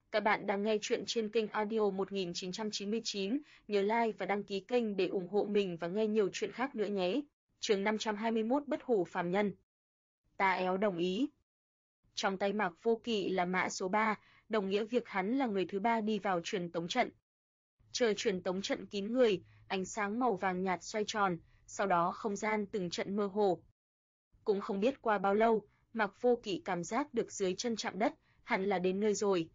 Các bạn đang nghe chuyện trên kênh Audio 1999, nhớ like và đăng ký kênh để ủng hộ mình và nghe nhiều chuyện khác nữa nhé. Chương 521 Bất hủ phàm nhân. Ta éo đồng ý. Trong tay Mạc Vô Kỵ là mã số 3, đồng nghĩa việc hắn là người thứ 3 đi vào truyền tống trận. Trời truyền tống trận kín người, ánh sáng màu vàng nhạt xoay tròn, sau đó không gian từng trận mơ hồ. Cũng không biết qua bao lâu, Mạc Vô Kỵ cảm giác được dưới chân chạm đất, hẳn là đến nơi rồi.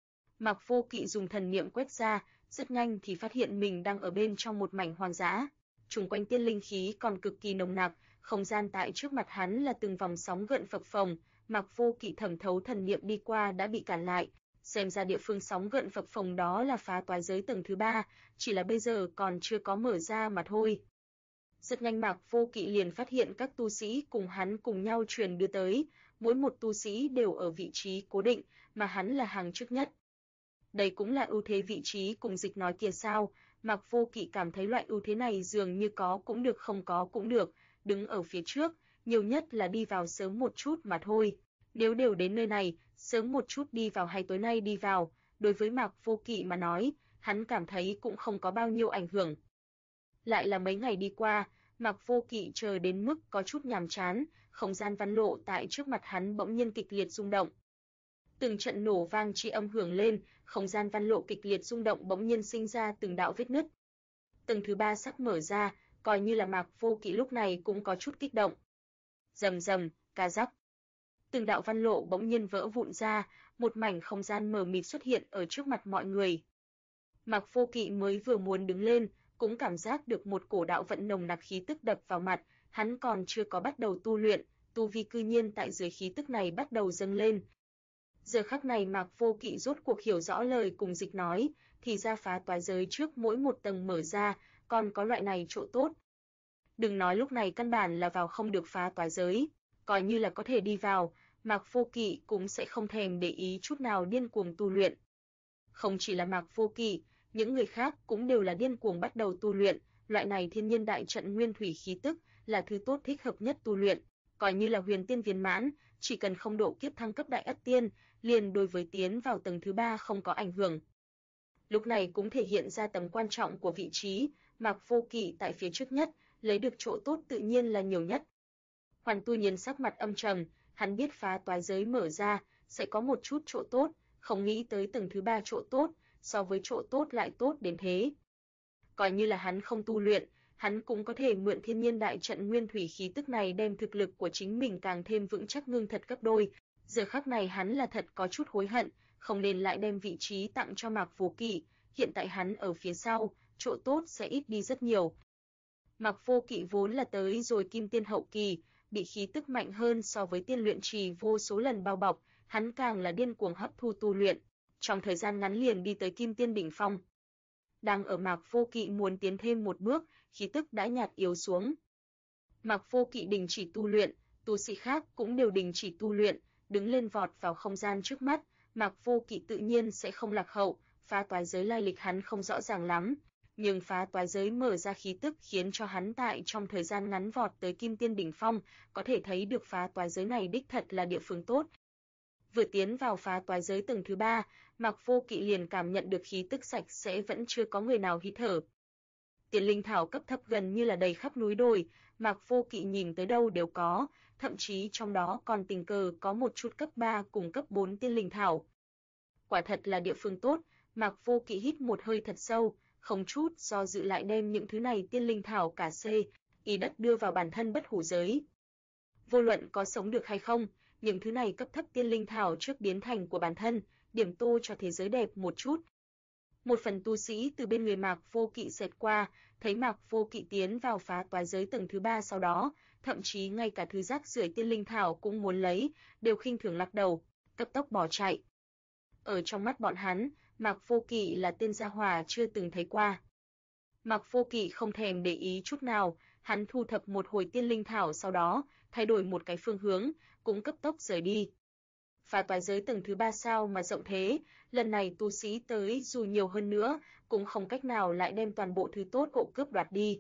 Mạc Vô Kỵ dùng thần niệm quét ra, rất nhanh thì phát hiện mình đang ở bên trong một mảnh hoang dã. Xung quanh tiên linh khí còn cực kỳ nồng nặc, không gian tại trước mặt hắn là từng vòng sóng gợn phập phồng. Mạc Vô Kỵ thẩm thấu thần niệm đi qua đã bị cản lại, xem ra địa phương sóng gợn phập phồng đó là phá toái giới tầng thứ 3, chỉ là bây giờ còn chưa có mở ra mà thôi. Rất nhanh Mạc Vô Kỵ liền phát hiện các tu sĩ cùng hắn cùng nhau truyền đưa tới, mỗi một tu sĩ đều ở vị trí cố định, mà hắn là hàng trước nhất. Đây cũng là ưu thế vị trí cùng dịch nói kia sao, Mạc Vô Kỵ cảm thấy loại ưu thế này dường như có cũng được không có cũng được, đứng ở phía trước, nhiều nhất là đi vào sớm một chút mà thôi. Nếu đều đến nơi này, sớm một chút đi vào hay tối nay đi vào, đối với Mạc Vô Kỵ mà nói, hắn cảm thấy cũng không có bao nhiêu ảnh hưởng. Lại là mấy ngày đi qua, Mạc Vô Kỵ chờ đến mức có chút nhàm chán, không gian văn lộ tại trước mặt hắn bỗng nhiên kịch liệt rung động. Từng trận nổ vang chi âm hưởng lên, không gian văn lộ kịch liệt rung động bỗng nhiên sinh ra từng đạo vết nứt. Tầng thứ 3 sắp mở ra, coi như là Mạc Vô Kỵ lúc này cũng có chút kích động. Rầm rầm, ca rắc. Từng đạo văn lộ bỗng nhiên vỡ vụn ra, một mảnh không gian mờ mịt xuất hiện ở trước mặt mọi người. Mạc Vô Kỵ mới vừa muốn đứng lên, cũng cảm giác được một cổ đạo vận nồng nặc khí tức đập vào mặt, hắn còn chưa có bắt đầu tu luyện, tu vi cư nhiên tại dưới khí tức này bắt đầu dâng lên. Giờ khắc này Mạc Vô Kỵ rốt cuộc hiểu rõ lời cùng dịch nói, thì ra phá toái giới trước mỗi một tầng mở ra, còn có loại này chỗ tốt. Đừng nói lúc này căn bản là vào không được phá toái giới, coi như là có thể đi vào, Mạc Vô Kỵ cũng sẽ không thèm để ý chút nào điên cuồng tu luyện. Không chỉ là Mạc Vô Kỵ, những người khác cũng đều là điên cuồng bắt đầu tu luyện, loại này thiên nhiên đại trận nguyên thủy khí tức là thứ tốt thích hợp nhất tu luyện. Coi như là huyền tiên viên mãn, chỉ cần không độ kiếp thăng cấp đại ất tiên, liền đối với tiến vào tầng thứ 3 không có ảnh hưởng. Lúc này cũng thể hiện ra tầm quan trọng của vị trí, Mạc Vô Kỵ tại phía trước nhất, lấy được chỗ tốt tự nhiên là nhiều nhất. Hoàn Tu Nhiên sắc mặt âm trầm, hắn biết phá toái giới mở ra sẽ có một chút chỗ tốt, không nghĩ tới tầng thứ 3 chỗ tốt, so với chỗ tốt lại tốt đến thế. Coi như là hắn không tu luyện, hắn cũng có thể mượn thiên nhiên đại trận nguyên thủy khí tức này đem thực lực của chính mình càng thêm vững chắc ngưng thật gấp đôi. Giờ khắc này hắn là thật có chút hối hận, không nên lại đem vị trí tặng cho Mạc Vô Kỵ, hiện tại hắn ở phía sau, chỗ tốt sẽ ít đi rất nhiều. Mạc Vô Kỵ vốn là tới rồi kim tiên hậu kỳ, bị khí tức mạnh hơn so với tiên luyện trì vô số lần bao bọc, hắn càng là điên cuồng hấp thu tu luyện, trong thời gian ngắn liền đi tới kim tiên đỉnh phong. Đang ở Mạc Vô Kỵ muốn tiến thêm một bước, khí tức đã nhạt yếu xuống. Mạc Vô Kỵ đình chỉ tu luyện, tu sĩ khác cũng đều đình chỉ tu luyện, đứng lên vọt vào không gian trước mắt, Mạc Vô Kỵ tự nhiên sẽ không lạc hậu, phá toái giới lai lịch hắn không rõ ràng lắm, nhưng phá toái giới mở ra khí tức khiến cho hắn tại trong thời gian ngắn vọt tới kim tiên đỉnh phong, có thể thấy được phá toái giới này đích thật là địa phương tốt. Vừa tiến vào phá toái giới tầng thứ 3, Mạc Vô Kỵ liền cảm nhận được khí tức sạch sẽ vẫn chưa có người nào hít thở. Tiên linh thảo cấp thấp gần như là đầy khắp núi đồi, Mạc Vô Kỵ nhìn tới đâu đều có, thậm chí trong đó còn tình cờ có một chút cấp 3 cùng cấp 4 tiên linh thảo. Quả thật là địa phương tốt, Mạc Vô Kỵ hít một hơi thật sâu, không chút do dự lại đem những thứ này tiên linh thảo cả ý đất đưa vào bản thân bất hủ giới. Vô luận có sống được hay không, những thứ này cấp thấp tiên linh thảo trước biến thành của bản thân, điểm tô cho thế giới đẹp một chút. Một phần tu sĩ từ bên người Mạc Vô Kỵ xẹt qua, thấy Mạc Vô Kỵ tiến vào phá toái giới tầng thứ 3 sau đó, thậm chí ngay cả thứ rác rưởi tiên linh thảo cũng muốn lấy, đều khinh thường lắc đầu, cấp tốc bỏ chạy. Ở trong mắt bọn hắn, Mạc Vô Kỵ là tên gia hỏa chưa từng thấy qua. Mạc Vô Kỵ không thèm để ý chút nào, hắn thu thập một hồi tiên linh thảo sau đó, thay đổi một cái phương hướng, cũng cấp tốc rời đi. Phá toái giới tầng thứ 3 sao mà rộng thế, lần này tu sĩ tới dù nhiều hơn nữa, cũng không cách nào lại đem toàn bộ thứ tốt hộ cướp đoạt đi.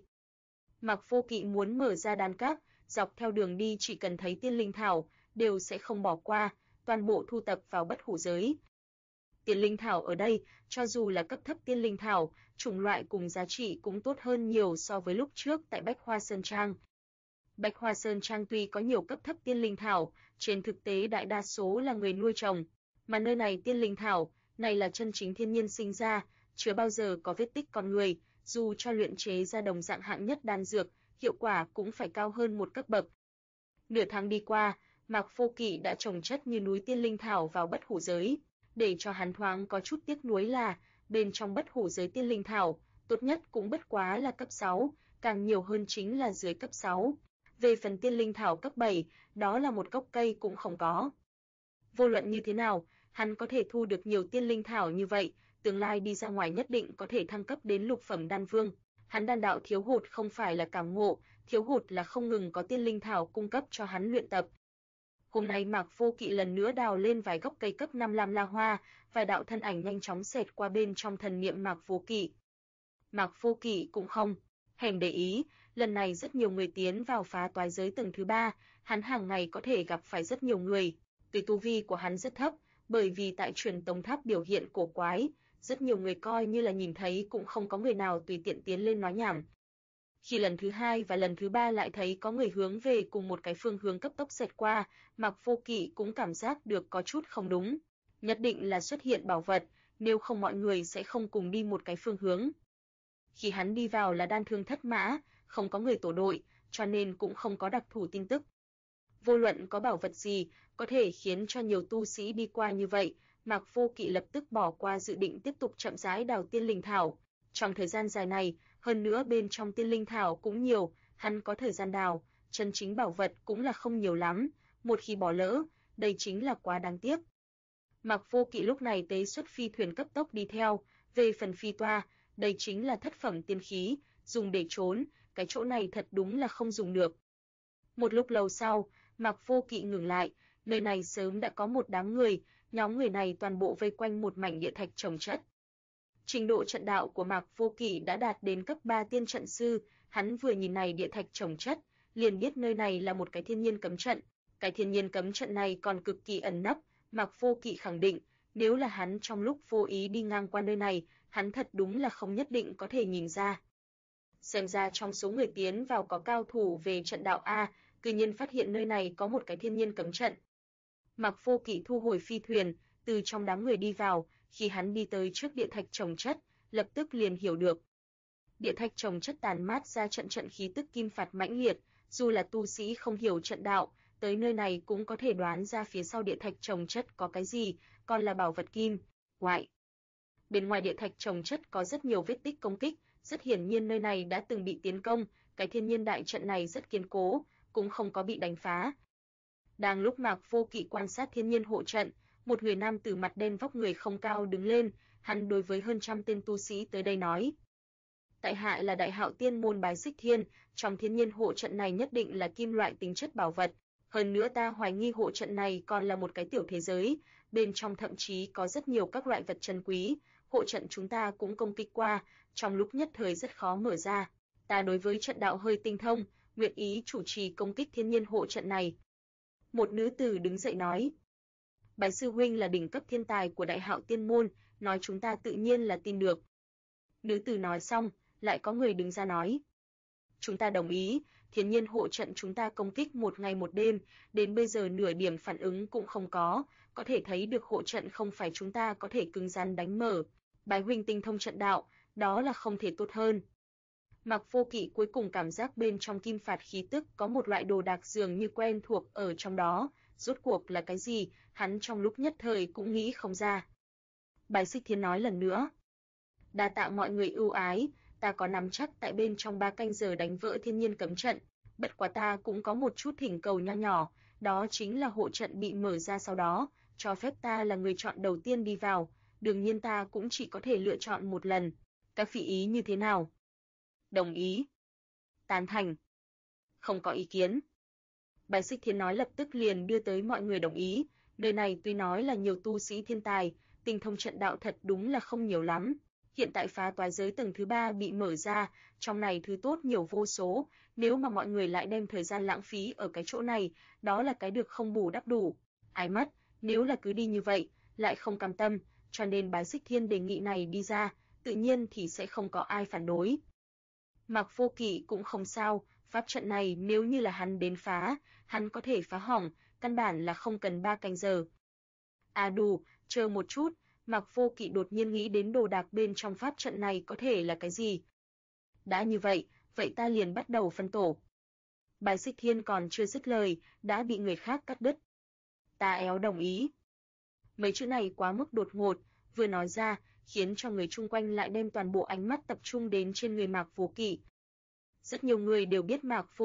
Mạc Vô Kỵ muốn mở ra đan các, dọc theo đường đi chỉ cần thấy tiên linh thảo, đều sẽ không bỏ qua, toàn bộ thu tập vào bất hủ giới. Tiên linh thảo ở đây, cho dù là cấp thấp tiên linh thảo, chủng loại cùng giá trị cũng tốt hơn nhiều so với lúc trước tại Bách Hoa Sơn Trang. Bách Hoa Sơn Trang tuy có nhiều cấp thấp tiên linh thảo, trên thực tế đại đa số là người nuôi trồng, mà nơi này tiên linh thảo này là chân chính thiên nhiên sinh ra, chưa bao giờ có vết tích con người, dù cho luyện chế ra đồng dạng hạng nhất đan dược, hiệu quả cũng phải cao hơn một cấp bậc. Nửa tháng đi qua, Mạc Vô Kỵ đã trồng chất như núi tiên linh thảo vào bất hủ giới, để cho hắn thoáng có chút tiếc nuối là bên trong bất hủ giới tiên linh thảo, tốt nhất cũng bất quá là cấp 6, càng nhiều hơn chính là dưới cấp 6. Về phần tiên linh thảo cấp 7, đó là một gốc cây cũng không có. Vô luận như thế nào, hắn có thể thu được nhiều tiên linh thảo như vậy, tương lai đi ra ngoài nhất định có thể thăng cấp đến lục phẩm đan vương. Hắn đan đạo thiếu hụt không phải là cảm ngộ, thiếu hụt là không ngừng có tiên linh thảo cung cấp cho hắn luyện tập. Hôm nay Mạc Vô Kỵ lần nữa đào lên vài gốc cây cấp 5 lam la hoa, vài đạo thân ảnh nhanh chóng xẹt qua bên trong thần niệm Mạc Vô Kỵ. Mạc Vô Kỵ cũng không hèn để ý, lần này rất nhiều người tiến vào phá toái giới tầng thứ 3, hắn hàng ngày có thể gặp phải rất nhiều người. Tuy tu vi của hắn rất thấp, bởi vì tại truyền tống tháp biểu hiện cổ quái, rất nhiều người coi như là nhìn thấy cũng không có người nào tùy tiện tiến lên nói nhảm. Khi lần thứ 2 và lần thứ 3 lại thấy có người hướng về cùng một cái phương hướng cấp tốc xẹt qua, Mạc Vô Kỵ cũng cảm giác được có chút không đúng. Nhất định là xuất hiện bảo vật, nếu không mọi người sẽ không cùng đi một cái phương hướng. Khi hắn đi vào là đan thương thất mã, không có người tổ đội, cho nên cũng không có đặc thù tin tức. Vô luận có bảo vật gì, có thể khiến cho nhiều tu sĩ đi qua như vậy, Mạc Vô Kỵ lập tức bỏ qua dự định tiếp tục chậm rãi đào tiên linh thảo. Trong thời gian dài này, hơn nữa bên trong tiên linh thảo cũng nhiều, hắn có thời gian đào, chân chính bảo vật cũng là không nhiều lắm, một khi bỏ lỡ, đây chính là quá đáng tiếc. Mạc Vô Kỵ lúc này tế xuất phi thuyền cấp tốc đi theo, về phần phi toa, đây chính là thất phẩm tiên khí, dùng để trốn, cái chỗ này thật đúng là không dùng được. Một lúc lâu sau, Mạc Vô Kỵ ngừng lại, nơi này sớm đã có một đám người, nhóm người này toàn bộ vây quanh một mảnh địa thạch chồng chất. Trình độ trận đạo của Mạc Vô Kỵ đã đạt đến cấp 3 tiên trận sư, hắn vừa nhìn này địa thạch chồng chất, liền biết nơi này là một cái thiên nhiên cấm trận. Cái thiên nhiên cấm trận này còn cực kỳ ẩn nấp, Mạc Vô Kỵ khẳng định, nếu là hắn trong lúc vô ý đi ngang qua nơi này, hắn thật đúng là không nhất định có thể nhìn ra. Xem ra trong số người tiến vào có cao thủ về trận đạo A, cư nhiên phát hiện nơi này có một cái thiên nhiên cấm trận. Mạc Vô Kỵ thu hồi phi thuyền, từ trong đám người đi vào, khi hắn đi tới trước địa thạch chồng chất, lập tức liền hiểu được. Địa thạch chồng chất tàn mát ra trận trận khí tức kim phạt mãnh liệt, dù là tu sĩ không hiểu trận đạo, tới nơi này cũng có thể đoán ra phía sau địa thạch chồng chất có cái gì, còn là bảo vật kim, ngoại. Bên ngoài địa thạch chồng chất có rất nhiều vết tích công kích, rất hiển nhiên nơi này đã từng bị tiến công, cái thiên nhiên đại trận này rất kiên cố, cũng không có bị đánh phá. Đang lúc Mạc Vô Kỵ quan sát thiên nhiên hộ trận, một người nam tử mặt đen vóc người không cao đứng lên, hắn đối với hơn trăm tên tu sĩ tới đây nói: tại hạ là Đại Hạo Tiên môn Bái Xích Thiên, trong thiên nhiên hộ trận này nhất định là kim loại tính chất bảo vật, hơn nữa ta hoài nghi hộ trận này còn là một cái tiểu thế giới, bên trong thậm chí có rất nhiều các loại vật chân quý, hộ trận chúng ta cũng công kích qua, trong lúc nhất thời rất khó mở ra. Ta đối với trận đạo hơi tinh thông, nguyện ý chủ trì công kích thiên nhiên hộ trận này. Một nữ tử đứng dậy nói: Bái sư huynh là đỉnh cấp thiên tài của Đại Hạo Tiên môn, nói chúng ta tự nhiên là tin được. Nữ tử nói xong, lại có người đứng ra nói: chúng ta đồng ý, thiên nhiên hộ trận chúng ta công kích một ngày một đêm, đến bây giờ nửa điểm phản ứng cũng không có thể thấy được hộ trận không phải chúng ta có thể cứng rắn đánh mở. Bái huynh tinh thông trận đạo, đó là không thể tốt hơn. Mạc Vô Kỵ cuối cùng cảm giác bên trong kim phạt khí tức có một loại đồ đạc dường như quen thuộc ở trong đó, rốt cuộc là cái gì, hắn trong lúc nhất thời cũng nghĩ không ra. Bái Xích Thiên nói lần nữa: đa tạ mọi người ưu ái, ta có nắm chắc tại bên trong 3 canh giờ đánh vỡ thiên nhiên cấm trận, bất quá ta cũng có một chút thỉnh cầu nho nhỏ, đó chính là hộ trận bị mở ra sau đó, cho phép ta là người chọn đầu tiên đi vào, đương nhiên ta cũng chỉ có thể lựa chọn một lần. Các vị ý như thế nào? Đồng ý. Tán thành. Không có ý kiến. Bái Xích Thiên nói lập tức liền đưa tới mọi người đồng ý, nơi này tuy nói là nhiều tu sĩ thiên tài, tinh thông trận đạo thật đúng là không nhiều lắm. Hiện tại phá toái giới tầng thứ 3 bị mở ra, trong này thứ tốt nhiều vô số, nếu mà mọi người lại đem thời gian lãng phí ở cái chỗ này, đó là cái được không bù đắp đủ. Ai mất, nếu là cứ đi như vậy, lại không cam tâm, cho nên Bái Xích Thiên đề nghị này đi ra, tự nhiên thì sẽ không có ai phản đối. Mạc Vô Kỵ cũng không sao, pháp trận này nếu như là hắn đến phá, hắn có thể phá hỏng, căn bản là không cần 3 canh giờ. À đủ, chờ một chút, Mạc Vô Kỵ đột nhiên nghĩ đến đồ đạc bên trong pháp trận này có thể là cái gì. Đã như vậy, vậy ta liền bắt đầu phân tổ. Bái Xích Thiên còn chưa dứt lời, đã bị người khác cắt đứt. Ta éo đồng ý. Mấy chữ này quá mức đột ngột, vừa nói ra, khiến cho người chung quanh lại đem toàn bộ ánh mắt tập trung đến trên người Mạc Vô Kỵ. Rất nhiều người đều biết Mạc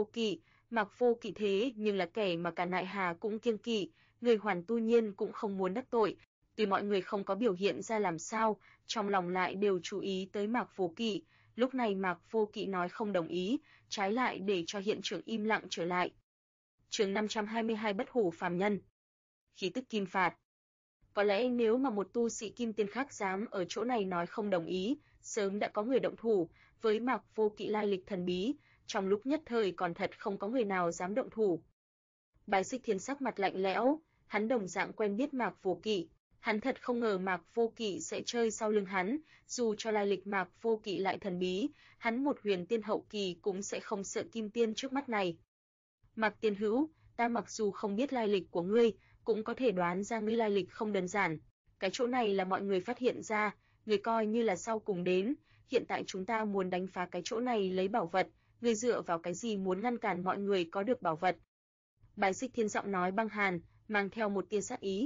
Vô Kỵ thế nhưng là kẻ mà cả Nại Hà cũng kiêng kỵ, người Hoàn Tu Nhiên cũng không muốn đắc tội. Tuy mọi người không có biểu hiện ra làm sao, trong lòng lại đều chú ý tới Mạc Vô Kỵ. Lúc này Mạc Vô Kỵ nói không đồng ý, trái lại để cho hiện trường im lặng trở lại. Chương 522 Bất Hủ phàm nhân. Khí tức kim phạt. Có lẽ nếu mà một tu sĩ kim tiên khác dám ở chỗ này nói không đồng ý, sớm đã có người động thủ, với Mạc Vô Kỵ lai lịch thần bí, trong lúc nhất thời còn thật không có người nào dám động thủ. Bái Xích Thiên sắc mặt lạnh lẽo, hắn đồng dạng quen biết Mạc Vô Kỵ, hắn thật không ngờ Mạc Vô Kỵ sẽ chơi sau lưng hắn, dù cho lai lịch Mạc Vô Kỵ lại thần bí, hắn một huyền tiên hậu kỳ cũng sẽ không sợ kim tiên trước mắt này. Mạc Tiên Hữu, ta mặc dù không biết lai lịch của ngươi, cũng có thể đoán ra ngươi lai lịch không đơn giản. Cái chỗ này là mọi người phát hiện ra, ngươi coi như là sau cùng đến, hiện tại chúng ta muốn đánh phá cái chỗ này lấy bảo vật, ngươi dựa vào cái gì muốn ngăn cản mọi người có được bảo vật? Bái Xích Thiên giọng nói băng hàn, mang theo một tia sát ý.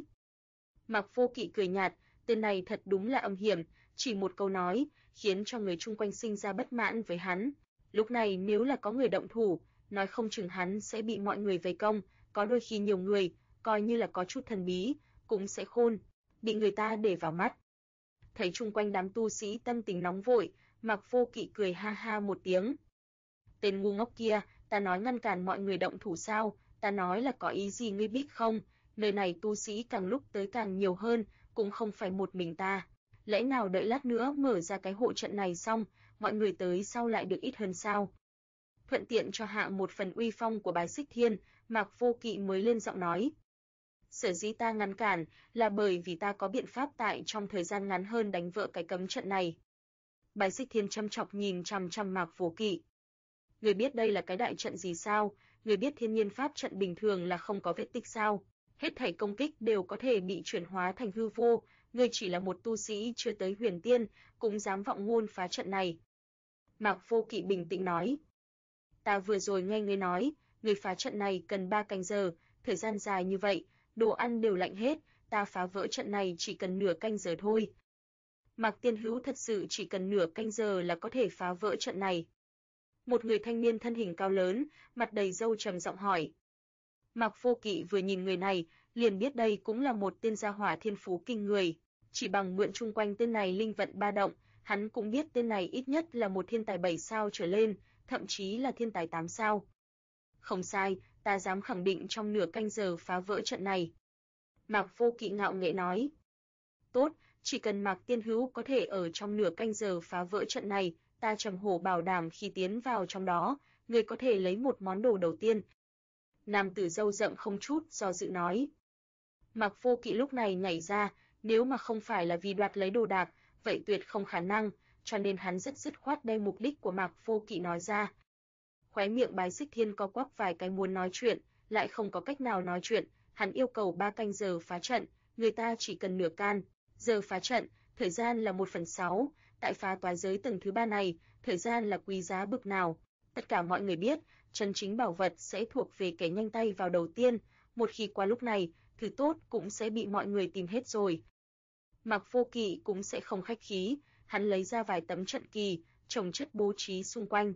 Mạc Vô Kỵ cười nhạt, tên này thật đúng là âm hiểm, chỉ một câu nói, khiến cho người chung quanh sinh ra bất mãn với hắn. Lúc này nếu là có người động thủ, nói không chừng hắn sẽ bị mọi người vây công, có đôi khi nhiều người, coi như là có chút thần bí, cũng sẽ khôn, bị người ta để vào mắt. Thấy chung quanh đám tu sĩ tâm tình nóng vội, Mạc Vô Kỵ cười ha ha một tiếng. Tên ngu ngốc kia, ta nói ngăn cản mọi người động thủ sao, ta nói là có ý gì ngươi biết không, nơi này tu sĩ càng lúc tới càng nhiều hơn, cũng không phải một mình ta. Lẽ nào đợi lát nữa mở ra cái hộ trận này xong, mọi người tới sau lại được ít hơn sao? Thuận tiện cho hạ một phần uy phong của Bái Xích Thiên, Mạc Vô Kỵ mới lên giọng nói. Sở dĩ ta ngăn cản là bởi vì ta có biện pháp tại trong thời gian ngắn hơn đánh vỡ cái cấm trận này. Bái Xích Thiên chăm chọc nhìn chằm chằm Mạc Vô Kỵ. Người biết đây là cái đại trận gì sao? Người biết thiên nhiên pháp trận bình thường là không có vết tích sao? Hết thảy công kích đều có thể bị chuyển hóa thành hư vô, ngươi chỉ là một tu sĩ chưa tới huyền tiên, cũng dám vọng ngôn phá trận này. Mạc Vô Kỵ bình tĩnh nói. Ta vừa rồi nghe ngươi nói, ngươi phá trận này cần 3 canh giờ, thời gian dài như vậy, đồ ăn đều lạnh hết, ta phá vỡ trận này chỉ cần nửa canh giờ thôi. Mạc Tiên Hữu thật sự chỉ cần nửa canh giờ là có thể phá vỡ trận này. Một người thanh niên thân hình cao lớn, mặt đầy râu trầm giọng hỏi. Mạc Vô Kỵ vừa nhìn người này, liền biết đây cũng là một tên gia hỏa thiên phú kinh người, chỉ bằng mượn chung quanh tên này linh vận ba động, hắn cũng biết tên này ít nhất là một thiên tài 7 sao trở lên, thậm chí là thiên tài 8 sao. Không sai, ta dám khẳng định trong nửa canh giờ phá vỡ trận này. Mạc Vô Kỵ ngạo nghễ nói. Tốt, chỉ cần Mạc Tiên Hữu có thể ở trong nửa canh giờ phá vỡ trận này, ta Trầm Hổ bảo đảm khi tiến vào trong đó, người có thể lấy một món đồ đầu tiên. Nam tử râu rậm không chút do dự nói. Mạc Vô Kỵ lúc này nhảy ra, nếu mà không phải là vì đoạt lấy đồ đạc, vậy tuyệt không khả năng, cho nên hắn rất dứt khoát đem mục đích của Mạc Vô Kỵ nói ra. Khóe miệng Bái Xích Thiên co quắp vài cái muốn nói chuyện, lại không có cách nào nói chuyện, hắn yêu cầu 3 canh giờ phá trận, người ta chỉ cần nửa can giờ phá trận, thời gian là 1/6, tại phá toái giới tầng thứ 3 này, thời gian là quý giá bực nào. Tất cả mọi người biết, chân chính bảo vật sẽ thuộc về kẻ nhanh tay vào đầu tiên, một khi qua lúc này, thứ tốt cũng sẽ bị mọi người tìm hết rồi. Mạc Vô Kỵ cũng sẽ không khách khí, hắn lấy ra vài tấm trận kỳ, chồng chất bố trí xung quanh.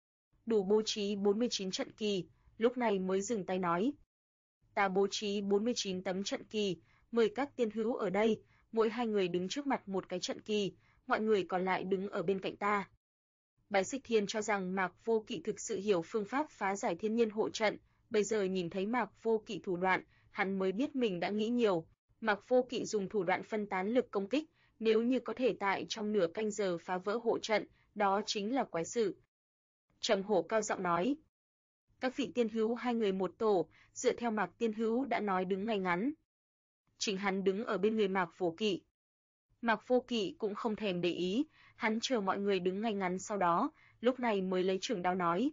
Đủ bố trí 49 trận kỳ, lúc này mới dừng tay nói. Ta bố trí 49 tấm trận kỳ, mời các tiên hữu ở đây, mỗi 2 người đứng trước mặt một cái trận kỳ, mọi người còn lại đứng ở bên cạnh ta. Bái Xích Thiên cho rằng Mạc Vô Kỵ thực sự hiểu phương pháp phá giải thiên nhiên hộ trận, bây giờ nhìn thấy Mạc Vô Kỵ thủ đoạn, hắn mới biết mình đã nghĩ nhiều. Mạc Vô Kỵ dùng thủ đoạn phân tán lực công kích, nếu như có thể tại trong nửa canh giờ phá vỡ hộ trận, đó chính là quái sự. Trầm Hổ cao giọng nói. Các vị tiên hữu 2 người một tổ, dựa theo Mạc Tiên Hữu đã nói đứng ngay ngắn. Chính hắn đứng ở bên người Mạc Vô Kỵ. Mạc Vô Kỵ cũng không thèm để ý, hắn chờ mọi người đứng ngay ngắn sau đó, lúc này mới lấy trường đao nói.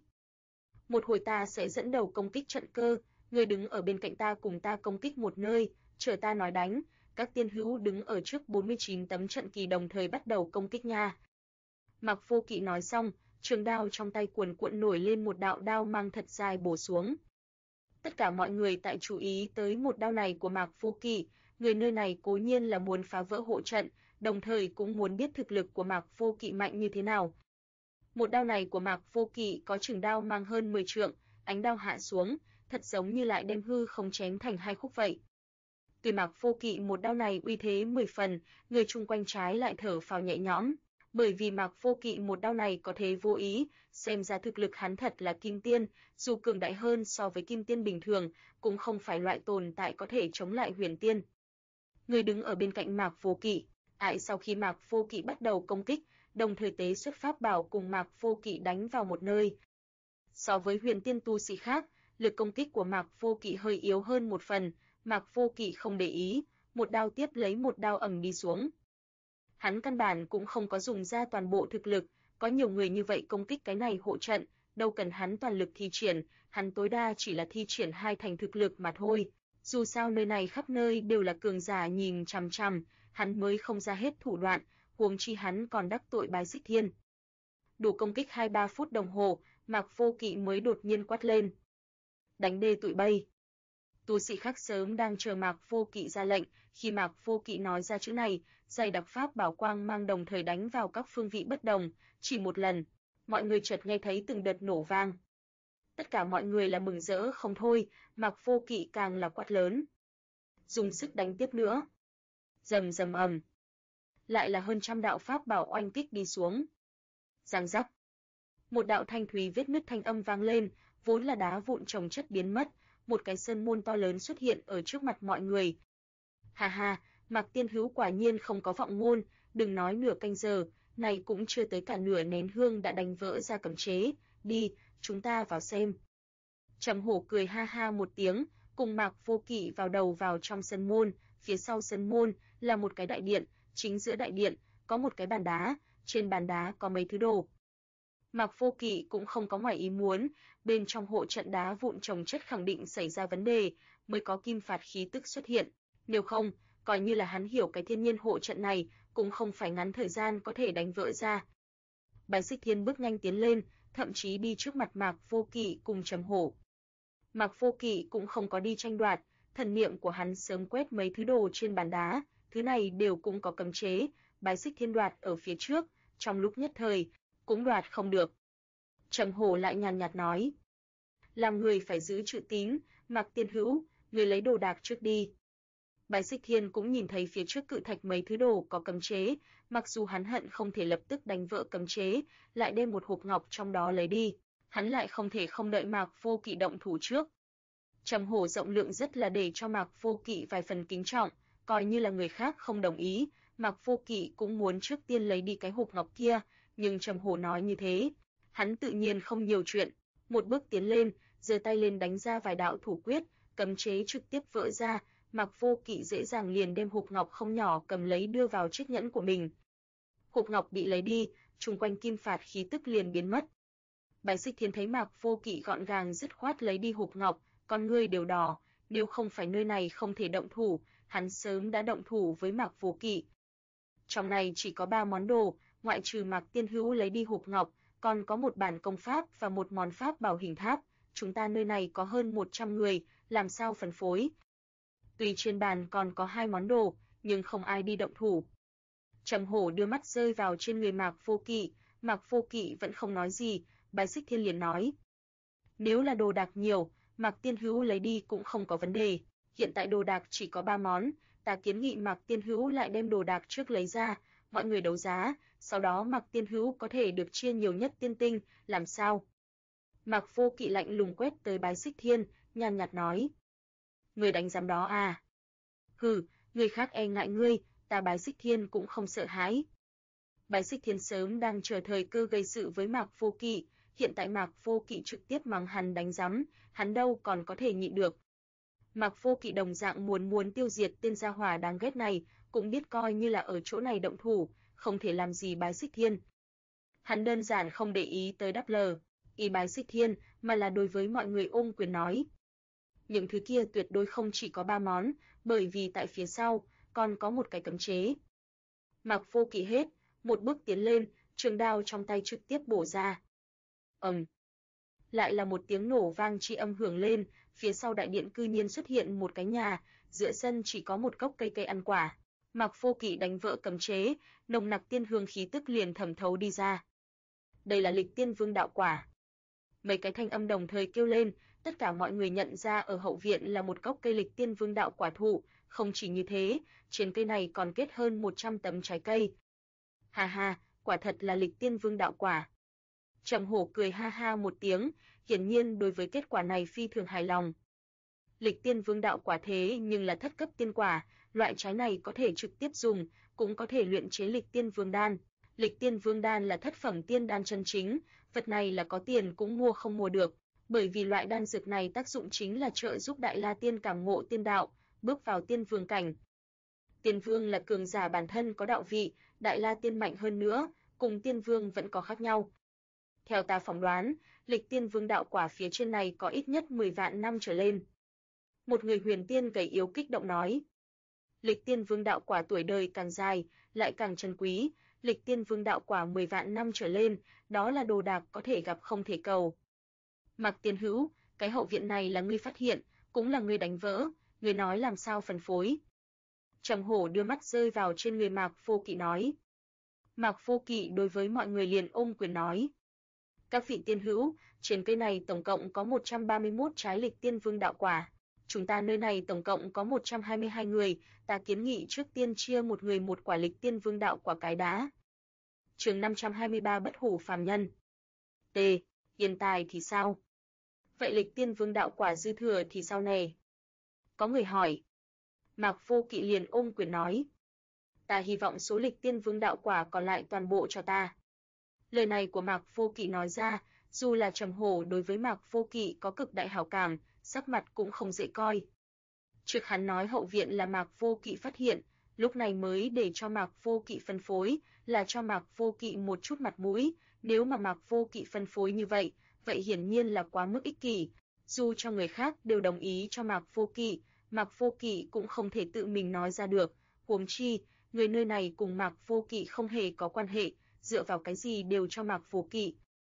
Một hồi ta sẽ dẫn đầu công kích trận cơ, người đứng ở bên cạnh ta cùng ta công kích một nơi, chờ ta nói đánh, các tiên hữu đứng ở trước 49 tấm trận kỳ đồng thời bắt đầu công kích nha. Mạc Vô Kỵ nói xong, trường đao trong tay cuồn cuộn nổi lên một đạo đao mang thật dài bổ xuống. Tất cả mọi người tại chú ý tới một đao này của Mạc Vô Kỵ, người nơi này cố nhiên là muốn phá vỡ hộ trận, đồng thời cũng muốn biết thực lực của Mạc Vô Kỵ mạnh như thế nào. Một đao này của Mạc Vô Kỵ có trường đao mang hơn 10 trượng, ánh đao hạ xuống, thật giống như lại đem hư không chém thành hai khúc vậy. Tuy Mạc Vô Kỵ một đao này uy thế 10 phần, người chung quanh trái lại thở phào nhẹ nhõm, bởi vì Mạc Vô Kỵ một đao này có thế vô ý, xem ra thực lực hắn thật là kim tiên, dù cường đại hơn so với kim tiên bình thường, cũng không phải loại tồn tại có thể chống lại huyền tiên. Người đứng ở bên cạnh Mạc Vô Kỵ, sau khi Mạc Vô Kỵ bắt đầu công kích, đồng thời tế xuất pháp bảo cùng Mạc Vô Kỵ đánh vào một nơi. So với huyền tiên tu sĩ khác, lực công kích của Mạc Vô Kỵ hơi yếu hơn một phần, Mạc Vô Kỵ không để ý, một đao tiếp lấy một đao ầm đi xuống. Hắn căn bản cũng không có dùng ra toàn bộ thực lực, có nhiều người như vậy công kích cái này hộ trận, đâu cần hắn toàn lực thi triển, hắn tối đa chỉ là thi triển 2 thành thực lực mà thôi. Dù sao nơi này khắp nơi đều là cường giả nhìn chằm chằm, hắn mới không ra hết thủ đoạn, huống chi hắn còn đắc tội Bái Xích Thiên. Đủ công kích 2-3 phút đồng hồ, Mạc Vô Kỵ mới đột nhiên quát lên. Đánh đê tụi bay. Tu sĩ khác sớm đang chờ Mạc Vô Kỵ ra lệnh, khi Mạc Vô Kỵ nói ra chữ này, dày đặc pháp bảo quang mang đồng thời đánh vào các phương vị bất đồng, chỉ một lần, mọi người chợt nghe thấy từng đợt nổ vang. Tất cả mọi người là mừng rỡ không thôi, Mạc Vô Kỵ càng là quát lớn. Dùng sức đánh tiếp nữa. Rầm rầm ầm. Lại là hơn trăm đạo pháp bảo oanh kích đi xuống. Giang rắc. Một đạo thanh thúy vết nứt thanh âm vang lên, vốn là đá vụn chồng chất biến mất, một cái sơn môn to lớn xuất hiện ở trước mặt mọi người. Ha ha, Mạc Tiên Hữu quả nhiên không có vọng ngôn, đừng nói nửa canh giờ, này cũng chưa tới cả nửa nén hương đã đánh vỡ ra cấm chế, đi, chúng ta vào xem. Trầm Hổ cười ha ha một tiếng, cùng Mạc Vô Kỵ vào đầu vào trong sân môn, phía sau sân môn là một cái đại điện, chính giữa đại điện có một cái bàn đá, trên bàn đá có mấy thứ đồ. Mạc Vô Kỵ cũng không có ngoài ý muốn, bên trong hộ trận đá vụn chồng chất khẳng định xảy ra vấn đề, mới có kim phạt khí tức xuất hiện, nếu không, coi như là hắn hiểu cái thiên nhiên hộ trận này, cũng không phải ngắn thời gian có thể đánh vỡ ra. Bái Xích Thiên bước nhanh tiến lên, thậm chí đi trước mặt Mạc Vô Kỵ cùng Trầm Hổ. Mạc Vô Kỵ cũng không có đi tranh đoạt, thần niệm của hắn sớm quét mấy thứ đồ trên bàn đá, thứ này đều cũng có cấm chế, Bái Xích Thiên đoạt ở phía trước, trong lúc nhất thời, cũng đoạt không được. Trầm Hổ lại nhàn nhạt nói, làm người phải giữ chữ tín, Mạc Tiên Hữu, người lấy đồ đạc trước đi. Bái Xích Thiên cũng nhìn thấy phía trước cự thạch mấy thứ đồ có cấm chế, mặc dù hắn hận không thể lập tức đánh vỡ cấm chế, lại đem một hộp ngọc trong đó lấy đi, hắn lại không thể không đợi Mạc Vô Kỵ động thủ trước. Trầm Hổ rộng lượng rất là để cho Mạc Vô Kỵ vài phần kính trọng, coi như là người khác không đồng ý, Mạc Vô Kỵ cũng muốn trước tiên lấy đi cái hộp ngọc kia, nhưng Trầm Hổ nói như thế, hắn tự nhiên không nhiều chuyện, một bước tiến lên, giơ tay lên đánh ra vài đạo thủ quyết, cấm chế trực tiếp vỡ ra, Mạc Vô Kỵ dễ dàng liền đem hộp ngọc không nhỏ cầm lấy đưa vào chiếc nhẫn của mình. Hộp ngọc bị lấy đi, chung quanh kim phạt khí tức liền biến mất. Bái Xích Thiên thấy Mạc Vô Kỵ gọn gàng dứt khoát lấy đi hộp ngọc, con ngươi đều đỏ, nếu không phải nơi này không thể động thủ, hắn sớm đã động thủ với Mạc Vô Kỵ. Trong này chỉ có 3 món đồ, ngoại trừ Mạc Tiên Hữu lấy đi hộp ngọc, còn có một bản công pháp và một món pháp bảo hình tháp, chúng ta nơi này có hơn 100 người, làm sao phân phối? Tuy trên bàn còn có 2 món đồ, nhưng không ai đi động thủ. Trầm Hổ đưa mắt rơi vào trên người Mạc Vô Kỵ vẫn không nói gì, Bái Xích Thiên liền nói. Nếu là đồ đạc nhiều, Mạc Tiên Hữu lấy đi cũng không có vấn đề, hiện tại đồ đạc chỉ có 3 món, ta kiến nghị Mạc Tiên Hữu lại đem đồ đạc trước lấy ra, mọi người đấu giá, sau đó Mạc Tiên Hữu có thể được chia nhiều nhất tiên tinh, làm sao? Mạc Vô Kỵ lạnh lùng quét tới Bái Xích Thiên, nhàn nhạt nói. Người đánh giám đó à? Hừ, người khác e ngại ngươi, ta Bái Xích Thiên cũng không sợ hãi. Bái Xích Thiên sớm đang chờ thời cơ gây sự với Mạc Vô Kỵ, hiện tại Mạc Vô Kỵ trực tiếp mắng hắn đánh giám, hắn đâu còn có thể nhịn được. Mạc Vô Kỵ đồng dạng muốn tiêu diệt tên gia hỏa đáng ghét này, cũng biết coi như là ở chỗ này động thủ, không thể làm gì Bái Xích Thiên. Hắn đơn giản không để ý tới đáp lờ, ý Bái Xích Thiên, mà là đối với mọi người ôm quyền nói. Những thứ kia tuyệt đối không chỉ có 3 món, bởi vì tại phía sau còn có một cái cấm chế. Mạc Vô Kỵ hết, một bước tiến lên, trường đao trong tay trực tiếp bổ ra. Lại là một tiếng nổ vang tri âm hưởng lên, phía sau đại điện cư nhiên xuất hiện một cái nhà, giữa sân chỉ có một gốc cây ăn quả. Mạc Vô Kỵ đánh vỡ cấm chế, nồng nặc tiên hương khí tức liền thẩm thấu đi ra. Đây là Lịch Tiên Vương đạo quả. Mấy cái thanh âm đồng thời kêu lên, tất cả mọi người nhận ra ở hậu viện là một gốc cây Lịch Tiên Vương đạo quả thụ, không chỉ như thế, trên cây này còn kết hơn 100 tấm trái cây. Ha ha, quả thật là Lịch Tiên Vương đạo quả. Trầm Hổ cười ha ha một tiếng, hiển nhiên đối với kết quả này phi thường hài lòng. Lịch Tiên Vương đạo quả thế nhưng là thất cấp tiên quả, loại trái này có thể trực tiếp dùng, cũng có thể luyện chế Lịch Tiên Vương đan. Lịch Tiên Vương đan là thất phẩm tiên đan chân chính, vật này là có tiền cũng mua không mua được, bởi vì loại đan dược này tác dụng chính là trợ giúp Đại La Tiên cảm ngộ tiên đạo, bước vào tiên vương cảnh. Tiên vương là cường giả bản thân có đạo vị, Đại La Tiên mạnh hơn nữa, cùng tiên vương vẫn có khác nhau. Theo ta phỏng đoán, Lịch Tiên Vương đạo quả phía trên này có ít nhất 10 vạn năm trở lên. Một người huyền tiên gầy yếu kích động nói. Lịch Tiên Vương đạo quả tuổi đời càng dài, lại càng trân quý, Lịch Tiên Vương đạo quả 10 vạn năm trở lên, đó là đồ đạc có thể gặp không thể cầu. Mạc Tiên Hữu, cái hậu viện này là ngươi phát hiện, cũng là ngươi đánh vỡ, ngươi nói làm sao phân phối. Trầm Hổ đưa mắt rơi vào trên người Mạc Vô Kỵ nói. Mạc Vô Kỵ đối với mọi người liền ôm quyền nói. Các vị tiên hữu, trên cây này tổng cộng có 131 trái Lịch Tiên Vương đạo quả. Chúng ta nơi này tổng cộng có 122 người, ta kiến nghị trước tiên chia một người một quả Lịch Tiên Vương đạo quả cái đá. Chương 523 Bất hủ phàm nhân. T. Hiện tại thì sao? Vậy Lịch Tiên Vương đạo quả dư thừa thì sao nè? Có người hỏi. Mạc Vô Kỵ liền ôm quyền nói. Ta hy vọng số Lịch Tiên Vương đạo quả còn lại toàn bộ cho ta. Lời này của Mạc Vô Kỵ nói ra, dù là Trầm Hổ đối với Mạc Vô Kỵ có cực đại hảo cảm, sắc mặt cũng không dễ coi. Trước hắn nói hậu viện là Mạc Vô Kỵ phát hiện, lúc này mới để cho Mạc Vô Kỵ phân phối, là cho Mạc Vô Kỵ một chút mặt mũi, nếu mà Mạc Vô Kỵ phân phối như vậy, vậy hiển nhiên là quá mức ích kỷ. Dù cho người khác đều đồng ý cho Mạc Vô Kỵ cũng không thể tự mình nói ra được, huống chi, người nơi này cùng Mạc Vô Kỵ không hề có quan hệ, dựa vào cái gì đều cho Mạc Vô Kỵ.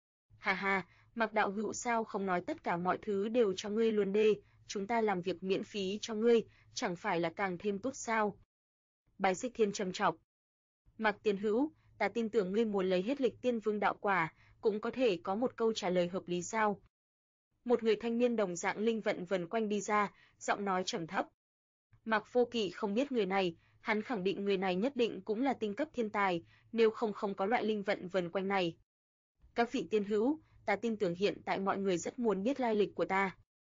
Ha ha, Mạc đạo hữu sao không nói tất cả mọi thứ đều cho ngươi luôn đê, chúng ta làm việc miễn phí cho ngươi, chẳng phải là càng thêm tốt sao? Bái Xích Thiên trầm trọng. Mạc Tiên Hữu, ta tin tưởng ngươi muốn lấy hết Lịch Tiên Vương đạo quả, cũng có thể có một câu trả lời hợp lý sao? Một người thanh niên đồng dạng linh vận vần quanh đi ra, giọng nói trầm thấp. Mạc Vô Kỵ không biết người này, hắn khẳng định người này nhất định cũng là tinh cấp thiên tài, nếu không có loại linh vận vần quanh này. Các vị tiên hữu, ta tin tưởng hiện tại mọi người rất muốn biết lai lịch của ta.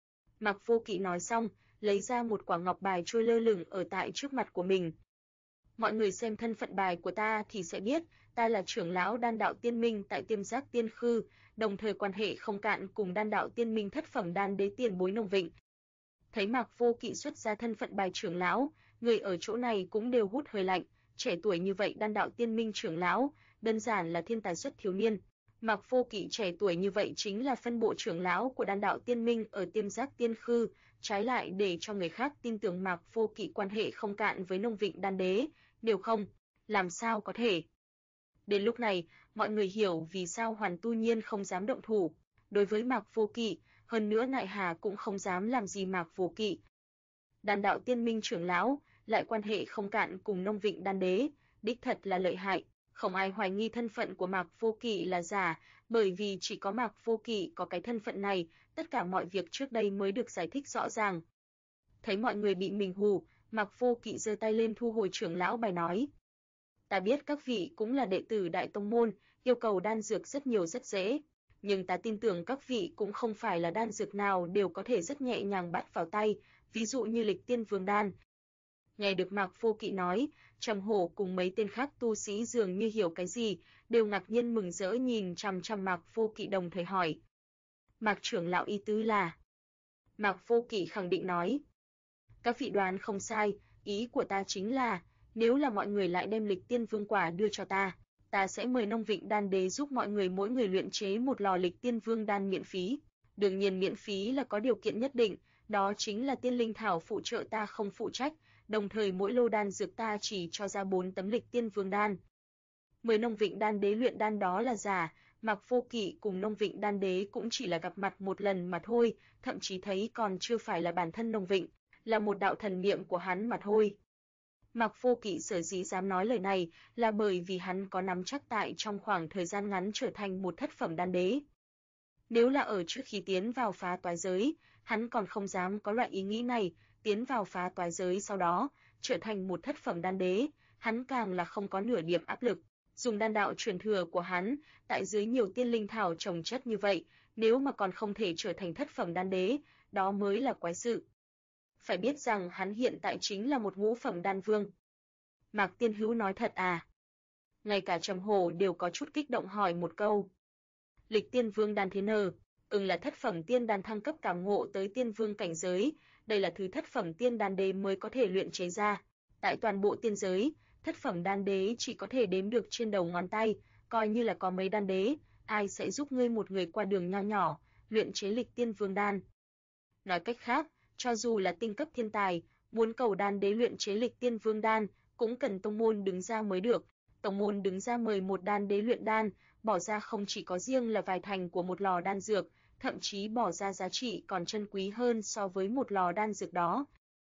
Mạc Vô Kỵ nói xong, lấy ra một quả ngọc bài trôi lơ lửng ở tại trước mặt của mình. Mọi người xem thân phận bài của ta thì sẽ biết, ta là trưởng lão Đan đạo Tiên Minh tại Tiêm Giác Tiên Khư, đồng thời quan hệ không cạn cùng Đan đạo Tiên Minh thất phẩm đan đế tiền bối Nông Vịnh. Thấy Mạc Vô Kỵ xuất ra thân phận bài trưởng lão, người ở chỗ này cũng đều hút hơi lạnh, trẻ tuổi như vậy Đan đạo Tiên Minh trưởng lão, đơn giản là thiên tài xuất thiếu niên. Mạc Vô Kỵ trẻ tuổi như vậy chính là phân bộ trưởng lão của Đan đạo Tiên Minh ở Tiêm Giác Tiên Khư, trái lại để cho người khác tin tưởng Mạc Vô Kỵ quan hệ không cạn với Nông Vịnh đan đế, nếu không, làm sao có thể. Đến lúc này, mọi người hiểu vì sao Hoàn Tu Nhiên không dám động thủ, đối với Mạc Vô Kỵ, hơn nữa Nại Hà cũng không dám làm gì Mạc Vô Kỵ. Đan đạo Tiên Minh trưởng lão, lại quan hệ không cạn cùng Nông Vịnh đan đế, đích thật là lợi hại. Không ai hoài nghi thân phận của Mạc Vô Kỵ là giả, bởi vì chỉ có Mạc Vô Kỵ có cái thân phận này, tất cả mọi việc trước đây mới được giải thích rõ ràng. Thấy mọi người bị mình hù, Mạc Vô Kỵ giơ tay lên thu hồi trưởng lão bài nói. Ta biết các vị cũng là đệ tử Đại Tông Môn, yêu cầu đan dược rất nhiều rất dễ, nhưng ta tin tưởng các vị cũng không phải là đan dược nào đều có thể rất nhẹ nhàng bắt vào tay, ví dụ như Lịch Tiên Vương đan. Nghe được Mạc Vô Kỵ nói, Trầm Hổ cùng mấy tên khác tu sĩ dường như hiểu cái gì, đều ngạc nhiên mừng rỡ nhìn chằm chằm Mạc Vô Kỵ đồng thời hỏi. Mạc trưởng lão ý tứ là? Mạc Vô Kỵ khẳng định nói. Các vị đoán không sai, ý của ta chính là, nếu là mọi người lại đem Lịch Tiên Vương quả đưa cho ta sẽ mời Nông Vịnh Đan Đế giúp mọi người mỗi người luyện chế một lò Lịch Tiên Vương đan miễn phí. Đương nhiên miễn phí là có điều kiện nhất định, đó chính là tiên linh thảo phụ trợ ta không phụ trách, đồng thời mỗi lô đan dược ta chỉ cho ra 4 tấm Lịch Tiên Vương đan. Mời Nông Vịnh Đan Đế luyện đan đó là giả, Mạc Vô Kỵ cùng Nông Vịnh Đan Đế cũng chỉ là gặp mặt một lần mà thôi, thậm chí thấy còn chưa phải là bản thân Nông Vịnh, là một đạo thần niệm của hắn mà thôi. Mạc Vô Kỵ sở dĩ dám nói lời này là bởi vì hắn có nắm chắc tại trong khoảng thời gian ngắn trở thành một thất phẩm đan đế. Nếu là ở trước khi tiến vào phá toái giới, hắn còn không dám có loại ý nghĩ này, tiến vào phá toái giới sau đó, trở thành một thất phẩm đan đế, hắn càng là không có nửa điểm áp lực. Dùng đan đạo truyền thừa của hắn, tại dưới nhiều tiên linh thảo trồng chất như vậy, nếu mà còn không thể trở thành thất phẩm đan đế, đó mới là quái sự. Phải biết rằng hắn hiện tại chính là một ngũ phẩm đan vương. Mạc Tiên Hữu nói thật à? Ngay cả Trầm Hổ đều có chút kích động hỏi một câu. Lịch Tiên Vương đan thế nờ? Là thất phẩm tiên đan thăng cấp cảm ngộ tới tiên vương cảnh giới, đây là thứ thất phẩm tiên đan đế mới có thể luyện chế ra. Tại toàn bộ tiên giới, thất phẩm đan đế chỉ có thể đếm được trên đầu ngón tay, coi như là có mấy đan đế, ai sẽ giúp ngươi một người qua đường nho nhỏ, luyện chế Lịch Tiên Vương đan. Nói cách khác, cho dù là tinh cấp thiên tài, muốn cầu đan đế luyện chế Lịch Tiên Vương đan, cũng cần tông môn đứng ra mới được. Tông môn đứng ra mời một đan đế luyện đan, bỏ ra không chỉ có riêng là vài thành của một lò đan dược, thậm chí bỏ ra giá trị còn chân quý hơn so với một lò đan dược đó.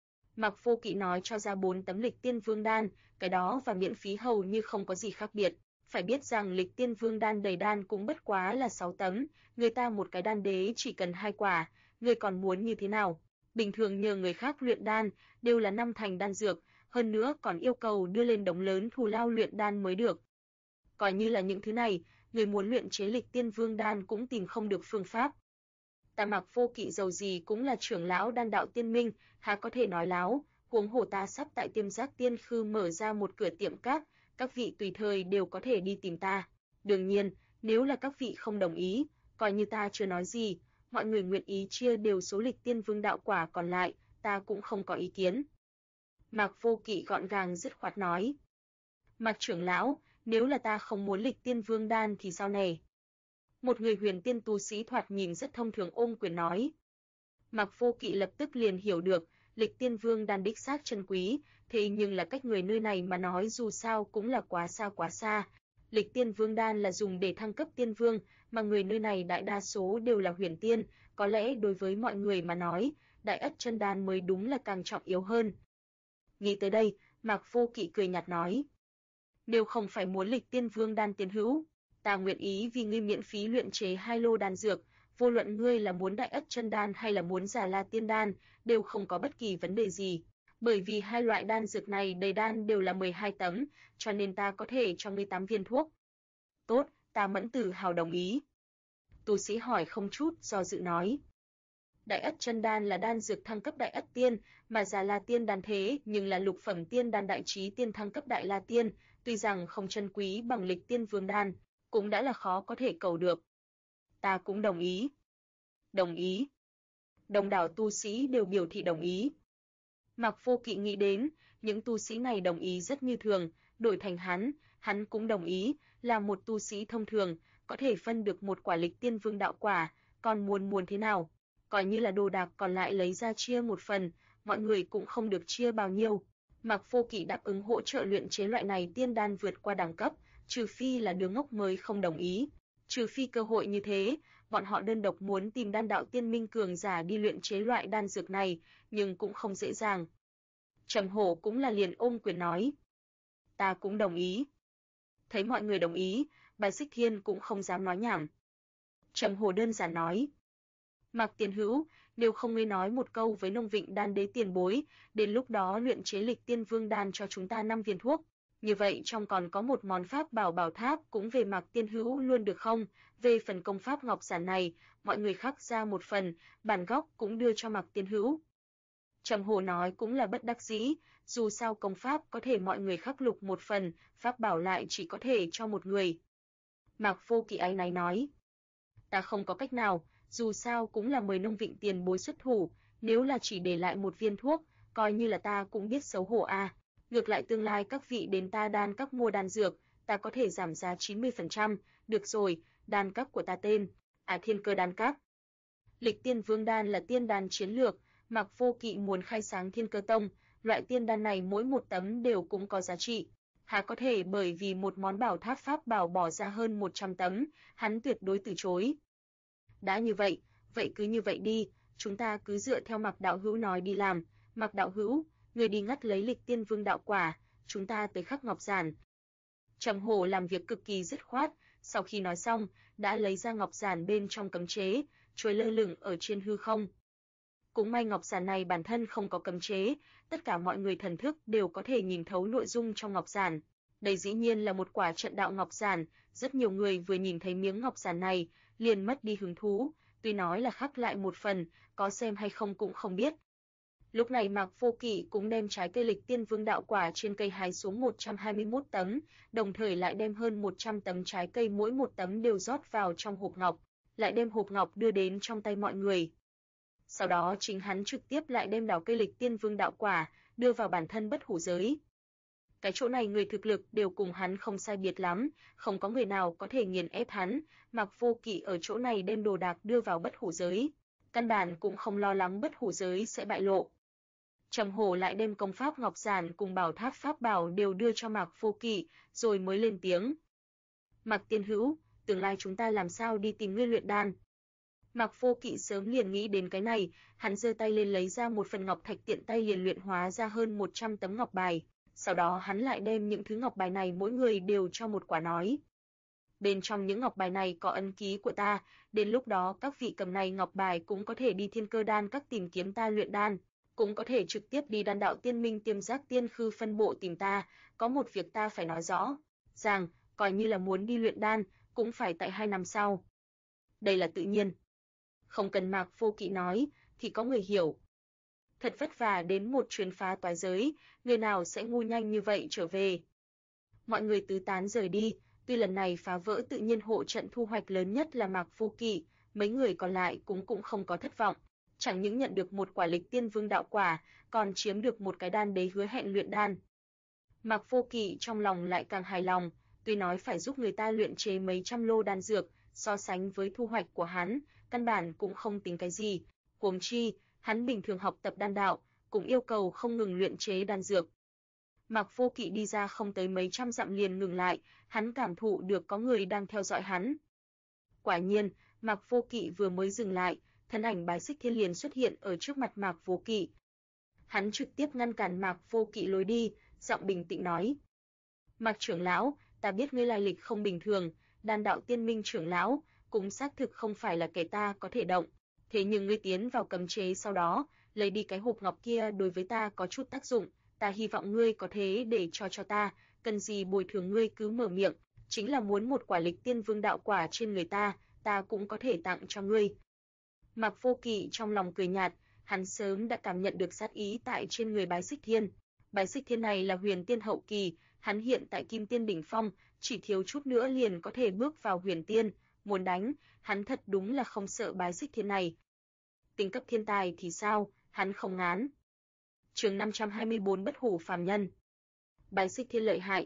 Mạc Vô Kỵ nói cho ra 4 tấm Lịch Tiên Vương đan, cái đó và miễn phí hầu như không có gì khác biệt. Phải biết rằng Lịch Tiên Vương đan đầy đan cũng bất quá là 6 tấm, người ta một cái đan đế chỉ cần 2 quả, người còn muốn như thế nào? Bình thường nhờ người khác luyện đan đều là 5 thành đan dược, hơn nữa còn yêu cầu đưa lên đống lớn thù lao luyện đan mới được. Coi như là những thứ này, người muốn luyện chế Lịch Tiên Vương đan cũng tìm không được phương pháp. Ta Mạc Vô Kỵ dầu gì cũng là trưởng lão đan đạo tiên minh, há có thể nói láo, huống hồ ta sắp tại Tiêm Giác Tiên Khư mở ra một cửa tiệm các vị tùy thời đều có thể đi tìm ta. Đương nhiên, nếu là các vị không đồng ý, coi như ta chưa nói gì, mọi người nguyện ý chia đều số Lịch Tiên Vương đạo quả còn lại, ta cũng không có ý kiến. Mạc Vô Kỵ gọn gàng dứt khoát nói. Mạc trưởng lão, nếu là ta không muốn Lịch Tiên Vương đan thì sao này? Một người huyền tiên tu sĩ thoạt nhìn rất thông thường ôm quyền nói. Mạc Vô Kỵ lập tức liền hiểu được, Lịch Tiên Vương đan đích xác chân quý, thế nhưng là cách người nơi này mà nói dù sao cũng là quá xa. Lịch Tiên Vương đan là dùng để thăng cấp tiên vương, mà người nơi này đại đa số đều là huyền tiên, có lẽ đối với mọi người mà nói, Đại Ất Chân đan mới đúng là càng trọng yếu hơn. Nghĩ tới đây, Mạc Vô Kỵ cười nhạt nói: "Nếu không phải muốn Lịch Tiên Vương đan Tiên Hữu, ta nguyện ý vì ngươi miễn phí luyện chế 2 lô đan dược, vô luận ngươi là muốn Đại Ất Chân đan hay là muốn Già La Tiên đan, đều không có bất kỳ vấn đề gì, bởi vì hai loại đan dược này đầy đan đều là 12 tấm, cho nên ta có thể cho ngươi 8 viên thuốc." "Tốt, ta Mẫn Tử Hào đồng ý." Tu sĩ hỏi không chút do dự nói. Đại Ất Chân đan là đan dược thăng cấp Đại Ất Tiên, mà Già La Tiên đan thế nhưng là lục phẩm tiên đan đại trí tiên thăng cấp Đại La Tiên, tuy rằng không chân quý bằng Lịch Tiên Vương đan, cũng đã là khó có thể cầu được. Ta cũng đồng ý. Đồng ý. Đông đảo tu sĩ đều biểu thị đồng ý. Mạc Vô Kỵ nghĩ đến, những tu sĩ này đồng ý rất như thường, đổi thành hắn cũng đồng ý, là một tu sĩ thông thường, có thể phân được một quả Lịch Tiên Vương đạo quả, còn muốn thế nào? Coi như là đồ đạc còn lại lấy ra chia một phần, mọi người cũng không được chia bao nhiêu. Mạc Vô Kỵ đáp ứng hỗ trợ luyện chế loại này tiên đan vượt qua đẳng cấp, trừ phi là đứa ngốc mới không đồng ý. Trừ phi cơ hội như thế, bọn họ đơn độc muốn tìm đan đạo tiên minh cường giả đi luyện chế loại đan dược này, nhưng cũng không dễ dàng. Trầm Hổ cũng là liền ôm quyền nói. Ta cũng đồng ý. Thấy mọi người đồng ý, Bài Xích Thiên cũng không dám nói nhảm. Trầm Hổ đơn giản nói. Mạc Tiền Hữu, nếu không ngươi nói một câu với Nông Vịnh đan đế tiền bối, đến lúc đó luyện chế Lịch Tiên Vương đan cho chúng ta 5 viên thuốc. Như vậy trong còn có một món pháp bảo tháp cũng về Mạc Tiên Hữu luôn được không? Về phần công pháp ngọc giản này, mọi người khắc ra một phần, bản gốc cũng đưa cho Mạc Tiên Hữu. Trầm Hổ nói cũng là bất đắc dĩ, dù sao công pháp có thể mọi người khắc lục một phần, pháp bảo lại chỉ có thể cho một người. Mạc Vô Kỵ áy náy nói. Ta không có cách nào, dù sao cũng là mời Nông Vịnh tiền bối xuất thủ, nếu là chỉ để lại một viên thuốc, coi như là ta cũng biết xấu hổ à. Ngược lại tương lai các vị đến ta đan các mua đan dược, ta có thể giảm giá 90%, được rồi, đan các của ta tên, Thiên Cơ đan các. Lịch Tiên Vương đan là tiên đan chiến lược, Mạc Vô Kỵ muốn khai sáng Thiên Cơ tông, loại tiên đan này mỗi một tấm đều cũng có giá trị. Há có thể bởi vì một món bảo tháp pháp bảo bỏ ra hơn 100 tấm, hắn tuyệt đối từ chối. Đã như vậy, vậy cứ như vậy đi, chúng ta cứ dựa theo Mạc đạo hữu nói đi làm. Mạc đạo hữu, người đi ngắt lấy Lịch Tiên Vương đạo quả, chúng ta tới khắc ngọc giản. Trầm Hổ làm việc cực kỳ dứt khoát, sau khi nói xong, đã lấy ra ngọc giản bên trong cấm chế, trôi lơ lửng ở trên hư không. Cũng may ngọc giản này bản thân không có cấm chế, tất cả mọi người thần thức đều có thể nhìn thấu nội dung trong ngọc giản. Đây dĩ nhiên là một quả trận đạo ngọc giản, rất nhiều người vừa nhìn thấy miếng ngọc giản này, liền mất đi hứng thú, tuy nói là khắc lại một phần, có xem hay không cũng không biết. Lúc này Mạc Vô Kỵ cũng đem trái cây Lịch Tiên Vương đạo quả trên cây hái xuống 121 tấm, đồng thời lại đem hơn 100 tấm trái cây mỗi một tấm đều rót vào trong hộp ngọc, lại đem hộp ngọc đưa đến trong tay mọi người. Sau đó chính hắn trực tiếp lại đem đào cây Lịch Tiên Vương đạo quả đưa vào bản thân bất hủ giới. Cái chỗ này người thực lực đều cùng hắn không sai biệt lắm, không có người nào có thể nghiền ép hắn, Mạc Vô Kỵ ở chỗ này đem đồ đạc đưa vào bất hủ giới, căn bản cũng không lo lắng bất hủ giới sẽ bại lộ. Trầm Hổ lại đem công pháp ngọc giản cùng bảo tháp pháp bảo đều đưa cho Mạc Vô Kỵ, rồi mới lên tiếng. Mạc tiên hữu, tương lai chúng ta làm sao đi tìm ngươi luyện đan? Mạc Vô Kỵ sớm liền nghĩ đến cái này, hắn giơ tay lên lấy ra một phần ngọc thạch tiện tay liền luyện hóa ra hơn 100 tấm ngọc bài, sau đó hắn lại đem những thứ ngọc bài này mỗi người đều cho một quả nói. Bên trong những ngọc bài này có ấn ký của ta, đến lúc đó các vị cầm này ngọc bài cũng có thể đi Thiên Cơ đan các tìm kiếm ta luyện đan, cũng có thể trực tiếp đi Đan đạo tiên minh Tiêm Giác Tiên Khư phân bộ tìm ta, có một việc ta phải nói rõ, rằng coi như là muốn đi luyện đan, cũng phải tại 2 năm sau. Đây là tự nhiên. Không cần Mạc Vô Kỵ nói, thì có người hiểu. Thật vất vả đến một chuyến phá toái giới, người nào sẽ ngu nhanh như vậy trở về. Mọi người tứ tán rời đi, tuy lần này phá vỡ tự nhiên hộ trận thu hoạch lớn nhất là Mạc Vô Kỵ, mấy người còn lại cũng không có thất vọng. Chẳng những nhận được một quả Lịch Tiên Vương đạo quả, còn chiếm được một cái đan đế hứa hẹn luyện đan. Mạc Vô Kỵ trong lòng lại càng hài lòng, tuy nói phải giúp người ta luyện chế mấy trăm lô đan dược, so sánh với thu hoạch của hắn, căn bản cũng không tính cái gì, huống chi, hắn bình thường học tập đan đạo, cũng yêu cầu không ngừng luyện chế đan dược. Mạc Vô Kỵ đi ra không tới mấy trăm dặm liền ngừng lại, hắn cảm thụ được có người đang theo dõi hắn. Quả nhiên, Mạc Vô Kỵ vừa mới dừng lại, thân ảnh Bái Xích Thiên liền xuất hiện ở trước mặt Mạc Vô Kỵ. Hắn trực tiếp ngăn cản Mạc Vô Kỵ lối đi, giọng bình tĩnh nói: "Mạc trưởng lão, ta biết ngươi lai lịch không bình thường, Đan đạo tiên minh trưởng lão, cũng xác thực không phải là kẻ ta có thể động, thế nhưng ngươi tiến vào cấm chế sau đó, lấy đi cái hộp ngọc kia đối với ta có chút tác dụng, ta hy vọng ngươi có thế để cho ta, cần gì bồi thường ngươi cứ mở miệng, chính là muốn một quả Lịch Tiên Vương đạo quả trên người ta cũng có thể tặng cho ngươi." Mạc Vô Kỵ trong lòng cười nhạt, hắn sớm đã cảm nhận được sát ý tại trên người Bái Xích Thiên. Bái Xích Thiên này là huyền tiên hậu kỳ, hắn hiện tại kim tiên đỉnh phong, chỉ thiếu chút nữa liền có thể bước vào huyền tiên, muốn đánh, hắn thật đúng là không sợ Bái Xích Thiên này. Tính cấp thiên tài thì sao, hắn không ngán. Chương 524 Bất hủ phàm nhân. Bái Xích Thiên lợi hại.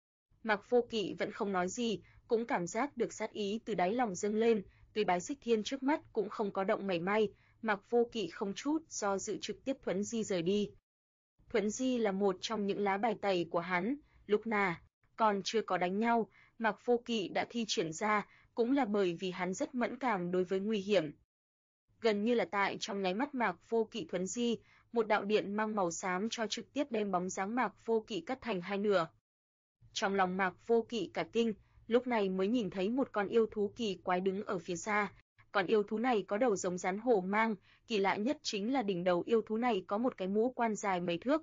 Mạc Vô Kỵ vẫn không nói gì, cũng cảm giác được sát ý từ đáy lòng dâng lên, tuy Bái Xích Thiên trước mắt cũng không có động mảy may, Mạc Vô Kỵ không chút do dự trực tiếp thuấn di rời đi. Thuấn di là một trong những lá bài tẩy của hắn, lúc nào còn chưa có đánh nhau, Mạc Vô Kỵ đã thi triển ra, cũng là bởi vì hắn rất mẫn cảm đối với nguy hiểm. Gần như là tại trong nháy mắt Mạc Vô Kỵ thuấn di, một đạo điện mang màu xám cho trực tiếp đem bóng dáng Mạc Vô Kỵ cắt thành hai nửa. Trong lòng Mạc Vô Kỵ cả kinh, lúc này mới nhìn thấy một con yêu thú kỳ quái đứng ở phía xa. Con yêu thú này có đầu giống rắn hổ mang, kỳ lạ nhất chính là đỉnh đầu yêu thú này có một cái mũ quan dài mấy thước.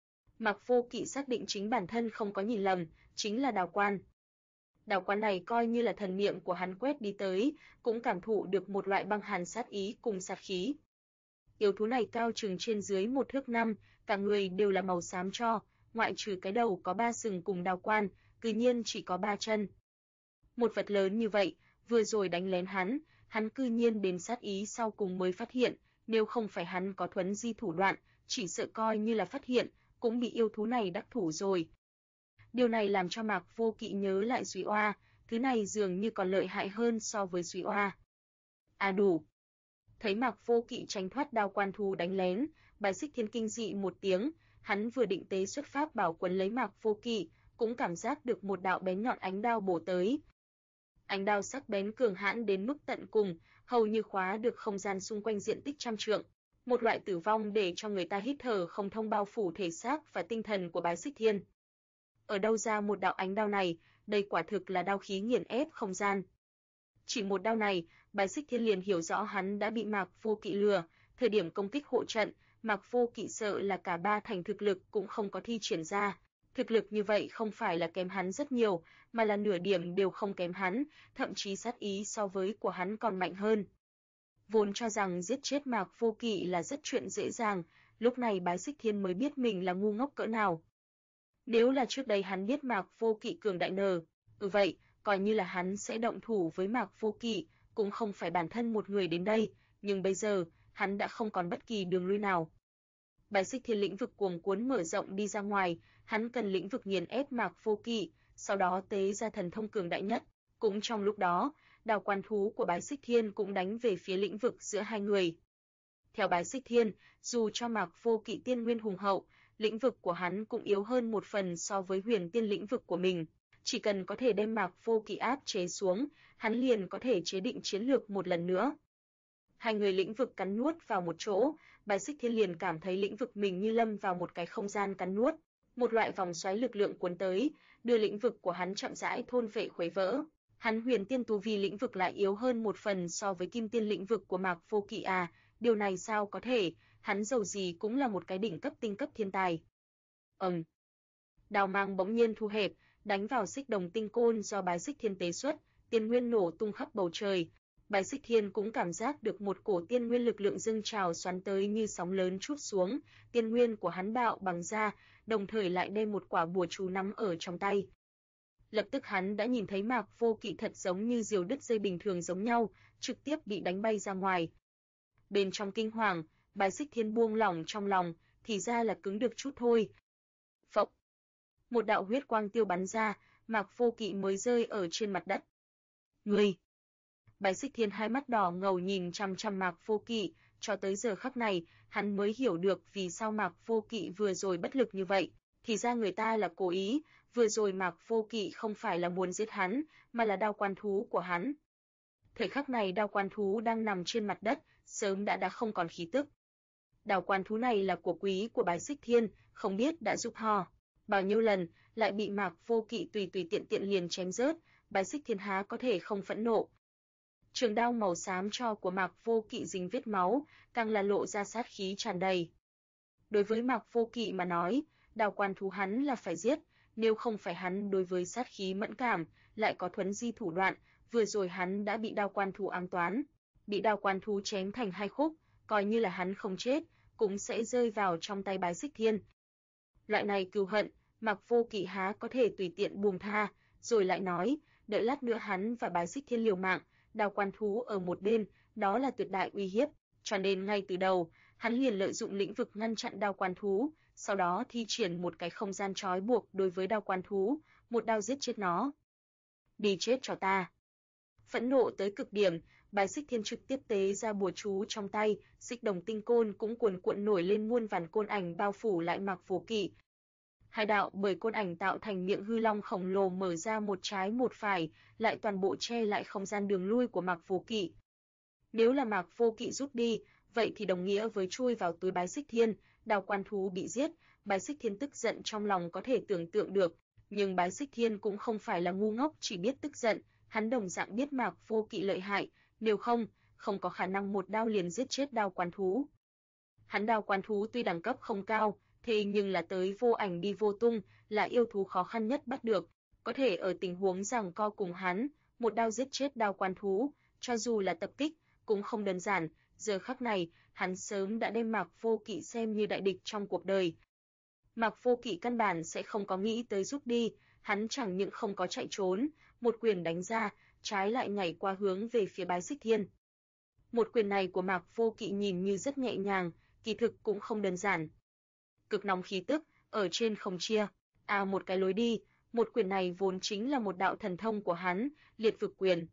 Mạc Vô Kỵ xác định chính bản thân không có nhìn lầm, chính là Đào Quan. Đào Quan này coi như là thần niệm của hắn quét đi tới, cũng cảm thụ được một loại băng hàn sát ý cùng sát khí. Yêu thú này cao chừng trên dưới 1 thước 5, cả người đều là màu xám tro, ngoại trừ cái đầu có 3 sừng cùng Đào Quan, cư nhiên chỉ có 3 chân. Một vật lớn như vậy, vừa rồi đánh lén hắn cư nhiên đến sát ý sau cùng mới phát hiện, nếu không phải hắn có thuấn di thủ đoạn, chỉ sợ coi như là phát hiện, cũng bị yêu thú này đắc thủ rồi. Điều này làm cho Mạc Vô Kỵ nhớ lại Duy Oa, thứ này dường như còn lợi hại hơn so với Duy Oa. À đủ. Thấy Mạc Vô Kỵ tránh thoát đao quan thú đánh lén, Bài Xích Thiên kinh dị một tiếng, hắn vừa định tế xuất pháp bảo quấn lấy Mạc Vô Kỵ, cũng cảm giác được một đạo bén nhọn ánh đao bổ tới. Ánh đao sắc bén cường hãn đến mức tận cùng, hầu như khóa được không gian xung quanh diện tích trăm trượng. Một loại tử vong để cho người ta hít thở không thông bao phủ thể xác và tinh thần của Bái Xích Thiên. Ở đâu ra một đạo ánh đao này, đây quả thực là đao khí nghiền ép không gian. Chỉ một đao này, Bái Xích Thiên liền hiểu rõ hắn đã bị Mạc Vô Kỵ lừa, thời điểm công kích hộ trận, Mạc Vô Kỵ sợ là cả ba thành thực lực cũng không có thi triển ra. Thực lực như vậy không phải là kém hắn rất nhiều, mà là nửa điểm đều không kém hắn, thậm chí sát ý so với của hắn còn mạnh hơn. Vốn cho rằng giết chết Mạc Vô Kỵ là rất chuyện dễ dàng, lúc này Bái Xích Thiên mới biết mình là ngu ngốc cỡ nào. Nếu là trước đây hắn biết Mạc Vô Kỵ cường đại vậy, coi như là hắn sẽ động thủ với Mạc Vô Kỵ, cũng không phải bản thân một người đến đây, nhưng bây giờ, hắn đã không còn bất kỳ đường lui nào. Bái Xích Thiên lĩnh vực cuồng cuốn mở rộng đi ra ngoài, hắn cần lĩnh vực nghiền ép Mạc Vô Kỵ, sau đó tế ra thần thông cường đại nhất. Cũng trong lúc đó, đao quan thú của Bái Xích Thiên cũng đánh về phía lĩnh vực giữa hai người. Theo Bái Xích Thiên, dù cho Mạc Vô Kỵ tiên nguyên hùng hậu, lĩnh vực của hắn cũng yếu hơn một phần so với huyền tiên lĩnh vực của mình. Chỉ cần có thể đem Mạc Vô Kỵ áp chế xuống, hắn liền có thể chế định chiến lược một lần nữa. Hai người lĩnh vực cắn nuốt vào một chỗ, Bái Xích Thiên liền cảm thấy lĩnh vực mình như lâm vào một cái không gian cắn nuốt, một loại vòng xoáy lực lượng cuốn tới, đưa lĩnh vực của hắn chậm rãi thôn phệ khuấy vỡ. Hắn huyền tiên tu vi lĩnh vực lại yếu hơn một phần so với kim tiên lĩnh vực của Mạc Vô Kỵ à, điều này sao có thể, hắn dầu gì cũng là một cái đỉnh cấp tinh cấp thiên tài. Đao mang bỗng nhiên thu hẹp, đánh vào xích đồng tinh côn do Bái Xích Thiên tế xuất, tiên nguyên nổ tung khắp bầu trời. Bái Xích Thiên cũng cảm giác được một cổ tiên nguyên lực lượng dâng trào xoắn tới như sóng lớn trút xuống, tiên nguyên của hắn bạo bằng ra, đồng thời lại đem một quả bùa chú nắm ở trong tay. Lập tức hắn đã nhìn thấy Mạc Vô Kỵ thật giống như diều đứt dây bình thường giống nhau, trực tiếp bị đánh bay ra ngoài. Bên trong kinh hoàng, Bái Xích Thiên buông lỏng trong lòng, thì ra là cứng được chút thôi. Phộc! Một đạo huyết quang tiêu bắn ra, Mạc Vô Kỵ mới rơi ở trên mặt đất. Người! Bái Xích Thiên hai mắt đỏ ngầu nhìn chằm chằm Mạc Vô Kỵ, cho tới giờ khắc này, hắn mới hiểu được vì sao Mạc Vô Kỵ vừa rồi bất lực như vậy, thì ra người ta là cố ý, vừa rồi Mạc Vô Kỵ không phải là muốn giết hắn, mà là đao quan thú của hắn. Thời khắc này đao quan thú đang nằm trên mặt đất, sớm đã không còn khí tức. Đao quan thú này là của quý của Bái Xích Thiên, không biết đã giúp họ bao nhiêu lần, lại bị Mạc Vô Kỵ tùy tiện tiện liền chém rớt, Bái Xích Thiên há có thể không phẫn nộ. Trường đao màu xám tro của Mạc Vô Kỵ dính vết máu, càng là lộ ra sát khí tràn đầy. Đối với Mạc Vô Kỵ mà nói, đao quan thú hắn là phải giết, nếu không phải hắn đối với sát khí mẫn cảm, lại có thuấn di thủ đoạn, vừa rồi hắn đã bị đao quan thú ám toán, bị đao quan thú chém thành hai khúc, coi như là hắn không chết, cũng sẽ rơi vào trong tay Bái Xích Thiên. Loại này cừu hận, Mạc Vô Kỵ há có thể tùy tiện buông tha, rồi lại nói, đợi lát nữa hắn và Bái Xích Thiên liều mạng, đao quan thú ở một bên, đó là tuyệt đại uy hiếp, cho nên ngay từ đầu, hắn liền lợi dụng lĩnh vực ngăn chặn đao quan thú, sau đó thi triển một cái không gian trói buộc đối với đao quan thú, một đao giết chết nó. Đi chết cho ta! Phẫn nộ tới cực điểm, Bái Xích Thiên trực tiếp tế ra bùa chú trong tay, xích đồng tinh côn cũng cuồn cuộn nổi lên muôn vàn côn ảnh bao phủ lại Mạc Vô Kỵ. Hai đạo bởi côn ảnh tạo thành miệng hư long khổng lồ mở ra một trái một phải, lại toàn bộ che lại không gian đường lui của Mạc Vô Kỵ. Nếu là Mạc Vô Kỵ rút đi, vậy thì đồng nghĩa với chui vào túi Bái Xích Thiên, đao quan thú bị giết, Bái Xích Thiên tức giận trong lòng có thể tưởng tượng được, nhưng Bái Xích Thiên cũng không phải là ngu ngốc chỉ biết tức giận, hắn đồng dạng biết Mạc Vô Kỵ lợi hại, nếu không có khả năng một đao liền giết chết đao quan thú. Hắn đao quan thú tuy đẳng cấp không cao, thế nhưng là tới vô ảnh đi vô tung, là yêu thú khó khăn nhất bắt được, có thể ở tình huống giằng co cùng hắn, một đao giết chết đao quan thú, cho dù là tập kích, cũng không đơn giản, giờ khắc này, hắn sớm đã đem Mạc Vô Kỵ xem như đại địch trong cuộc đời. Mạc Vô Kỵ căn bản sẽ không có nghĩ tới rút đi, hắn chẳng những không có chạy trốn, một quyền đánh ra, trái lại nhảy qua hướng về phía Bái Xích Thiên. Một quyền này của Mạc Vô Kỵ nhìn như rất nhẹ nhàng, kỳ thực cũng không đơn giản. Cực nóng khí tức, ở trên không chia. Một cái lối đi, một quyền này vốn chính là một đạo thần thông của hắn, Liệt Vực Quyền.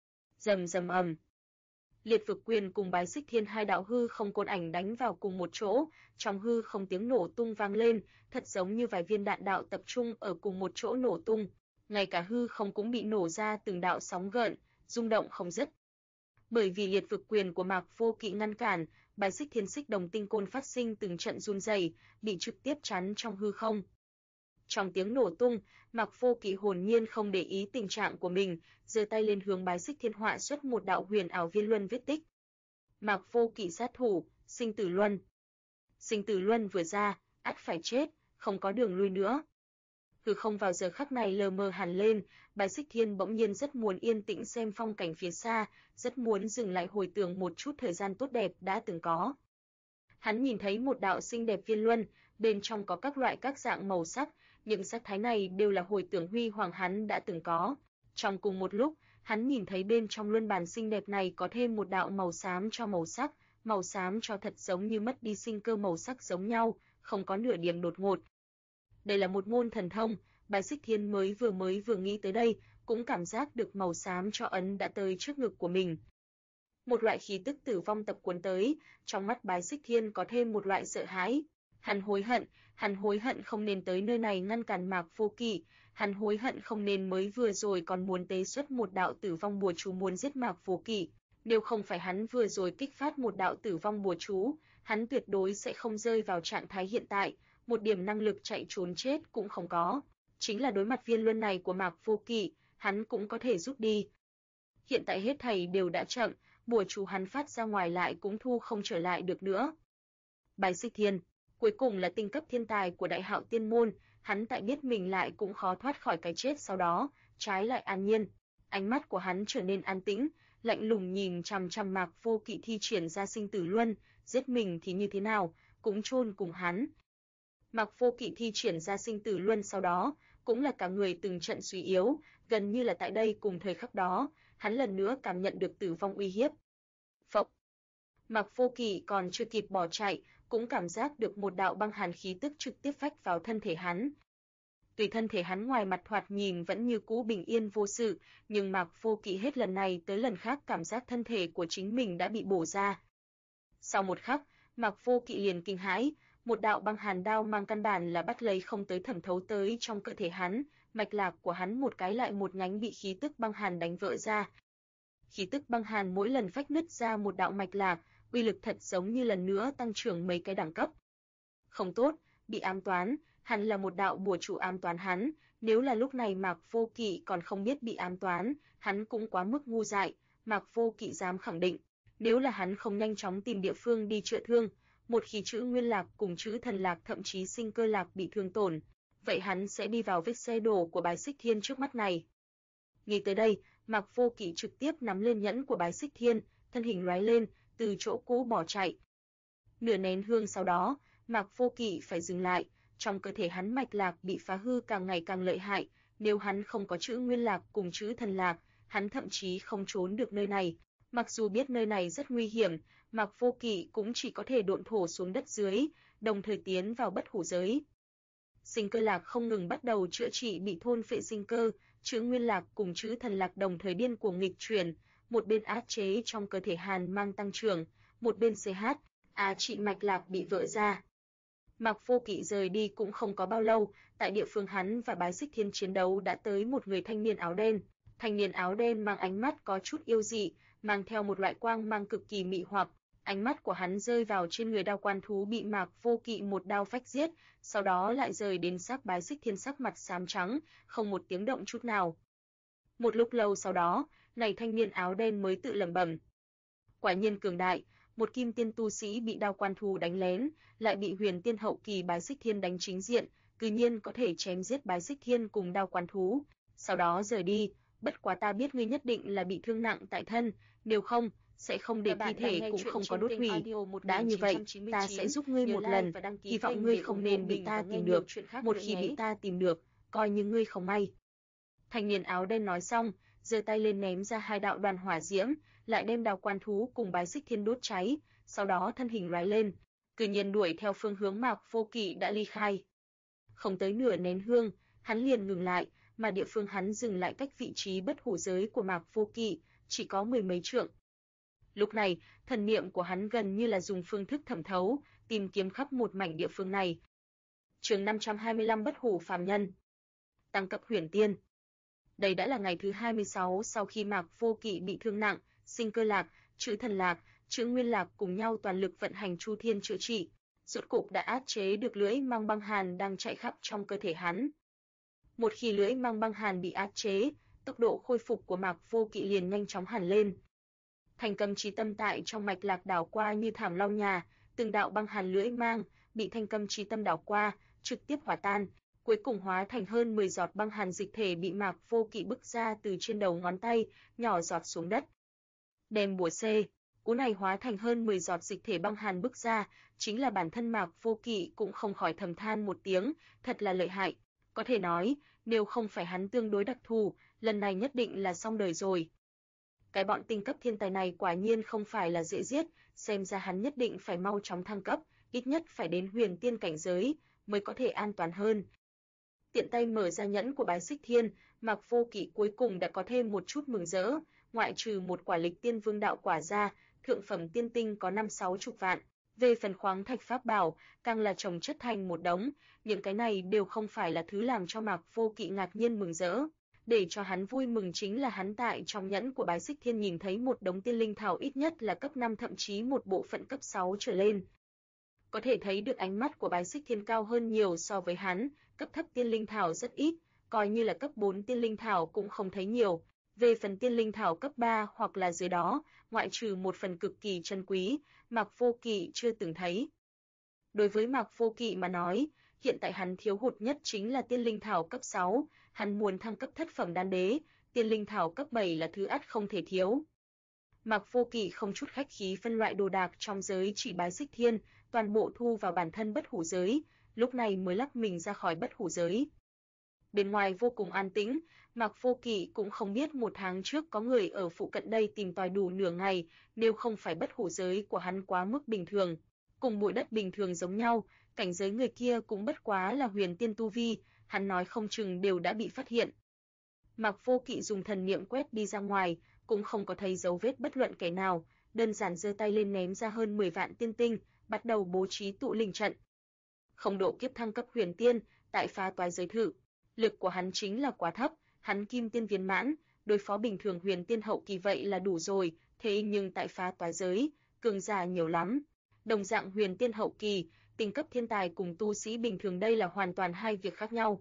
Rầm rầm ầm. Liệt Vực Quyền cùng Bái Xích Thiên hai đạo hư không côn ảnh đánh vào cùng một chỗ, trong hư không tiếng nổ tung vang lên, thật giống như vài viên đạn đạo tập trung ở cùng một chỗ nổ tung, ngay cả hư không cũng bị nổ ra từng đạo sóng gợn, rung động không dứt. Bởi vì Liệt Vực Quyền của Mạc Vô Kỵ ngăn cản, Bái Xích Thiên Xích Đồng Tinh Côn phát sinh từng trận run rẩy, bị trực tiếp chắn trong hư không. Trong tiếng nổ tung, Mạc Vô Kỵ hồn nhiên không để ý tình trạng của mình, giơ tay lên hướng Bái Xích Thiên họa xuất một đạo huyền ảo viên luân vết tích. Mạc Vô Kỵ sát thủ, sinh tử luân. Sinh tử luân vừa ra, ắt phải chết, không có đường lui nữa. Hư không vào giờ khắc này lờ mờ hẳn lên, Bái Xích Thiên bỗng nhiên rất muốn yên tĩnh xem phong cảnh phía xa, rất muốn dừng lại hồi tưởng một chút thời gian tốt đẹp đã từng có. Hắn nhìn thấy một đạo xinh đẹp viên luân, bên trong có các loại các dạng màu sắc, những sắc thái này đều là hồi tưởng huy hoàng hắn đã từng có. Trong cùng một lúc, hắn nhìn thấy bên trong luân bàn xinh đẹp này có thêm một đạo màu xám cho màu xám cho thật giống như mất đi sinh cơ màu sắc giống nhau, không có nửa điểm đột ngột. Đây là một môn thần thông, Bái Xích Thiên mới vừa nghĩ tới đây, cũng cảm giác được màu xám cho ấn đã tới trước ngực của mình. Một loại khí tức tử vong tập cuốn tới, trong mắt Bái Xích Thiên có thêm một loại sợ hãi. Hắn hối hận không nên tới nơi này ngăn cản Mạc Vô Kỵ, hắn hối hận không nên mới vừa rồi còn muốn tế xuất một đạo tử vong bùa chú muốn giết Mạc Vô Kỵ. Nếu không phải hắn vừa rồi kích phát một đạo tử vong bùa chú, hắn tuyệt đối sẽ không rơi vào trạng thái hiện tại, một điểm năng lực chạy trốn chết cũng không có. Chính là đối mặt viên luân này của Mạc Vô Kỵ, hắn cũng có thể rút đi. Hiện tại hết thảy đều đã chậm, bùa chú hắn phát ra ngoài lại cũng thu không trở lại được nữa. Bái Xích Thiên, cuối cùng là tinh cấp thiên tài của Đại Hạo Tiên môn, hắn tại biết mình lại cũng khó thoát khỏi cái chết sau đó, trái lại an nhiên. Ánh mắt của hắn trở nên an tĩnh, lạnh lùng nhìn chằm chằm Mạc Vô Kỵ thi triển ra sinh tử luân, giết mình thì như thế nào, cũng chôn cùng hắn. Mạc Vô Kỵ thi triển ra sinh tử luân sau đó, cũng là cả người từng trận suy yếu, gần như là tại đây cùng thời khắc đó, hắn lần nữa cảm nhận được tử vong uy hiếp. Phộc. Mạc Vô Kỵ còn chưa kịp bỏ chạy, cũng cảm giác được một đạo băng hàn khí tức trực tiếp phách vào thân thể hắn. Tuy thân thể hắn ngoài mặt thoạt nhìn vẫn như cũ bình yên vô sự, nhưng Mạc Vô Kỵ hết lần này tới lần khác cảm giác thân thể của chính mình đã bị bổ ra. Sau một khắc, Mạc Vô Kỵ liền kinh hãi, một đạo băng hàn đao mang căn bản là bắt lấy không tới thẩm thấu tới trong cơ thể hắn, mạch lạc của hắn một cái lại một nhánh bị khí tức băng hàn đánh vỡ ra. Khí tức băng hàn mỗi lần phách nứt ra một đạo mạch lạc, uy lực thật giống như lần nữa tăng trưởng mấy cái đẳng cấp. Không tốt, bị ám toán, hắn là một đạo bùa chủ ám toán hắn, nếu là lúc này Mạc Vô Kỵ còn không biết bị ám toán, hắn cũng quá mức ngu dại, Mạc Vô Kỵ dám khẳng định, nếu là hắn không nhanh chóng tìm địa phương đi chữa thương, một khi chữ nguyên lạc cùng chữ thần lạc thậm chí sinh cơ lạc bị thương tổn, vậy hắn sẽ đi vào vết xe đổ của Bái Xích Thiên trước mắt này. Nghĩ tới đây, Mạc Vô Kỵ trực tiếp nắm lên nhẫn của Bái Xích Thiên, thân hình lóe lên, từ chỗ cũ bỏ chạy. Nửa nén hương sau đó, Mạc Vô Kỵ phải dừng lại, trong cơ thể hắn mạch lạc bị phá hư càng ngày càng lợi hại, nếu hắn không có chữ nguyên lạc cùng chữ thần lạc, hắn thậm chí không trốn được nơi này. Mặc dù biết nơi này rất nguy hiểm, Mạc Vô Kỵ cũng chỉ có thể độn thổ xuống đất dưới, đồng thời tiến vào bất hủ giới. Sinh cơ lạc không ngừng bắt đầu chữa trị bị thôn phệ sinh cơ, chữ nguyên lạc cùng chữ thần lạc đồng thời điên cuồng nghịch chuyển, một bên áp chế trong cơ thể hàn mang tăng trưởng, một bên trị mạch lạc bị vỡ ra. Mạc Vô Kỵ rời đi cũng không có bao lâu, tại địa phương hắn và Bái Xích Thiên chiến đấu đã tới một người thanh niên áo đen. Thanh niên áo đen mang ánh mắt có chút yêu dị, mang theo một loại quang mang cực kỳ mị hoặc, ánh mắt của hắn rơi vào trên người đao quan thú bị Mạc Vô Kỵ một đao phách giết, sau đó lại rời đến xác Bái Xích Thiên sắc mặt xám trắng, không một tiếng động chút nào. Một lúc lâu sau đó, này thanh niên áo đen mới tự lẩm bẩm. Quả nhiên cường đại, một kim tiên tu sĩ bị đao quan thú đánh lén, lại bị huyền tiên hậu kỳ Bái Xích Thiên đánh chính diện, cư nhiên có thể chém giết Bái Xích Thiên cùng đao quan thú, sau đó rời đi. Bất quá ta biết ngươi nhất định là bị thương nặng tại thân, nếu không, sẽ không để thi thể cũng không có đốt hủy. Đã như vậy, ta sẽ giúp ngươi một lần, hy vọng ngươi không nên bị ta tìm được, một khi bị ta tìm được, coi như ngươi không may. Thanh niên áo đen nói xong, giơ tay lên ném ra hai đạo đoàn hỏa diễm, lại đem đao quan thú cùng Bái Xích Thiên đốt cháy, sau đó thân hình lóe lên, cự nhiên đuổi theo phương hướng Mạc Vô Kỵ đã ly khai. Không tới nửa nén hương, hắn liền ngừng lại, mà địa phương hắn dừng lại cách vị trí bất hủ giới của Mạc Vô Kỵ chỉ có mười mấy trượng. Lúc này, thần niệm của hắn gần như là dùng phương thức thẩm thấu, tìm kiếm khắp một mảnh địa phương này. Chương 525 Bất hủ phàm nhân. Tăng cấp huyền tiên. Đây đã là ngày thứ 26 sau khi Mạc Vô Kỵ bị thương nặng, sinh cơ lạc, chữ thần lạc, chữ nguyên lạc cùng nhau toàn lực vận hành chu thiên chữa trị, rốt cục đã áp chế được lưỡi mang băng hàn đang chạy khắp trong cơ thể hắn. Một khi lưỡi mang băng hàn bị áp chế, tốc độ khôi phục của Mạc Vô Kỵ liền nhanh chóng hẳn lên. Thành Cầm Chí Tâm tại trong mạch lạc đảo qua như thảm long nhà, từng đạo băng hàn lưỡi mang bị Thành Cầm Chí Tâm đảo qua, trực tiếp hòa tan, cuối cùng hóa thành hơn 10 giọt băng hàn dịch thể bị Mạc Vô Kỵ bức ra từ trên đầu ngón tay, nhỏ giọt xuống đất. Đem bùa xê, cú này hóa thành hơn 10 giọt dịch thể băng hàn bức ra, chính là bản thân Mạc Vô Kỵ cũng không khỏi thầm than một tiếng, thật là lợi hại. Có thể nói, nếu không phải hắn tương đối đặc thù, lần này nhất định là xong đời rồi. Cái bọn tinh cấp thiên tài này quả nhiên không phải là dễ giết, xem ra hắn nhất định phải mau chóng thăng cấp, ít nhất phải đến huyền tiên cảnh giới, mới có thể an toàn hơn. Tiện tay mở ra nhẫn của Bái Xích Thiên, Mạc Vô Kỵ cuối cùng đã có thêm một chút mừng rỡ, ngoại trừ một quả lịch tiên vương đạo quả ra, thượng phẩm tiên tinh có 5-60 vạn. Về phần khoáng thạch pháp bảo, càng là chồng chất thành một đống, những cái này đều không phải là thứ làm cho Mạc Vô Kỵ ngạc nhiên mừng rỡ. Để cho hắn vui mừng chính là hắn tại trong nhẫn của Bái Xích Thiên nhìn thấy một đống tiên linh thảo ít nhất là cấp 5 thậm chí một bộ phận cấp 6 trở lên. Có thể thấy được ánh mắt của Bái Xích Thiên cao hơn nhiều so với hắn, cấp thấp tiên linh thảo rất ít, coi như là cấp 4 tiên linh thảo cũng không thấy nhiều. Về phần tiên linh thảo cấp 3 hoặc là dưới đó, ngoại trừ một phần cực kỳ chân quý, Mạc Vô Kỵ chưa từng thấy. Đối với Mạc Vô Kỵ mà nói, hiện tại hắn thiếu hụt nhất chính là tiên linh thảo cấp 6, hắn muốn thăng cấp thất phẩm đan đế, tiên linh thảo cấp 7 là thứ ắt không thể thiếu. Mạc Vô Kỵ không chút khách khí phân loại đồ đạc trong giới chỉ Bái Xích Thiên, toàn bộ thu vào bản thân bất hủ giới, lúc này mới lắc mình ra khỏi bất hủ giới. Bên ngoài vô cùng an tĩnh, Mạc Vô Kỵ cũng không biết một tháng trước có người ở phụ cận đây tìm tòi đủ nửa ngày, nếu không phải bất hủ giới của hắn quá mức bình thường. Cùng bụi đất bình thường giống nhau, cảnh giới người kia cũng bất quá là huyền tiên tu vi, hắn nói không chừng đều đã bị phát hiện. Mạc Vô Kỵ dùng thần niệm quét đi ra ngoài, cũng không có thấy dấu vết bất luận kẻ nào, đơn giản giơ tay lên ném ra hơn 10 vạn tiên tinh, bắt đầu bố trí tụ linh trận. Không độ kiếp thăng cấp huyền tiên, tại phá toái giới thử. Lực của hắn chính là quá thấp, hắn kim tiên viên mãn, đối phó bình thường huyền tiên hậu kỳ vậy là đủ rồi, thế nhưng tại phá toái giới, cường giả nhiều lắm. Đồng dạng huyền tiên hậu kỳ, tinh cấp thiên tài cùng tu sĩ bình thường đây là hoàn toàn hai việc khác nhau.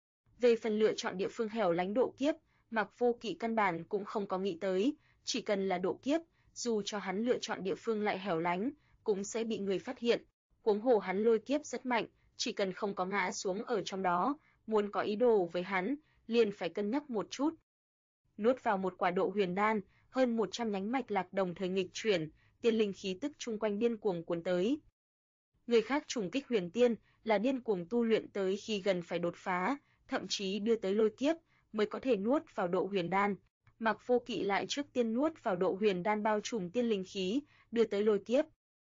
Về phần lựa chọn địa phương hẻo lánh độ kiếp, Mạc Vô Kỵ căn bản cũng không có nghĩ tới, chỉ cần là độ kiếp, dù cho hắn lựa chọn địa phương lại hẻo lánh, cũng sẽ bị người phát hiện. Huống hồ hắn lôi kiếp rất mạnh, chỉ cần không có ngã xuống ở trong đó, muốn có ý đồ với hắn, liền phải cân nhắc một chút. Nuốt vào một quả độ huyền đan, hơn 100 nhánh mạch lạc đồng thời nghịch chuyển, tiên linh khí tức chung quanh điên cuồng cuốn tới. Người khác trùng kích huyền tiên là điên cuồng tu luyện tới khi gần phải đột phá, thậm chí đưa tới lôi kiếp mới có thể nuốt vào độ huyền đan. Mạc Vô Kỵ lại trước tiên nuốt vào độ huyền đan bao trùm tiên linh khí, đưa tới lôi kiếp.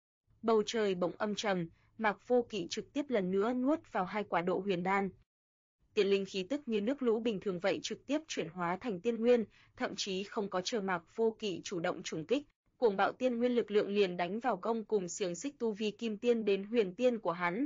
Bầu trời bỗng âm trầm, Mạc Vô Kỵ trực tiếp lần nữa nuốt vào 2 quả độ huyền đan. Tiên linh khí tức như nước lũ bình thường vậy trực tiếp chuyển hóa thành tiên nguyên, thậm chí không có chờ Mạc Vô Kỵ chủ động trùng kích, cuồng bạo tiên nguyên lực lượng liền đánh vào gông cùng xiềng xích tu vi kim tiên đến huyền tiên của hắn.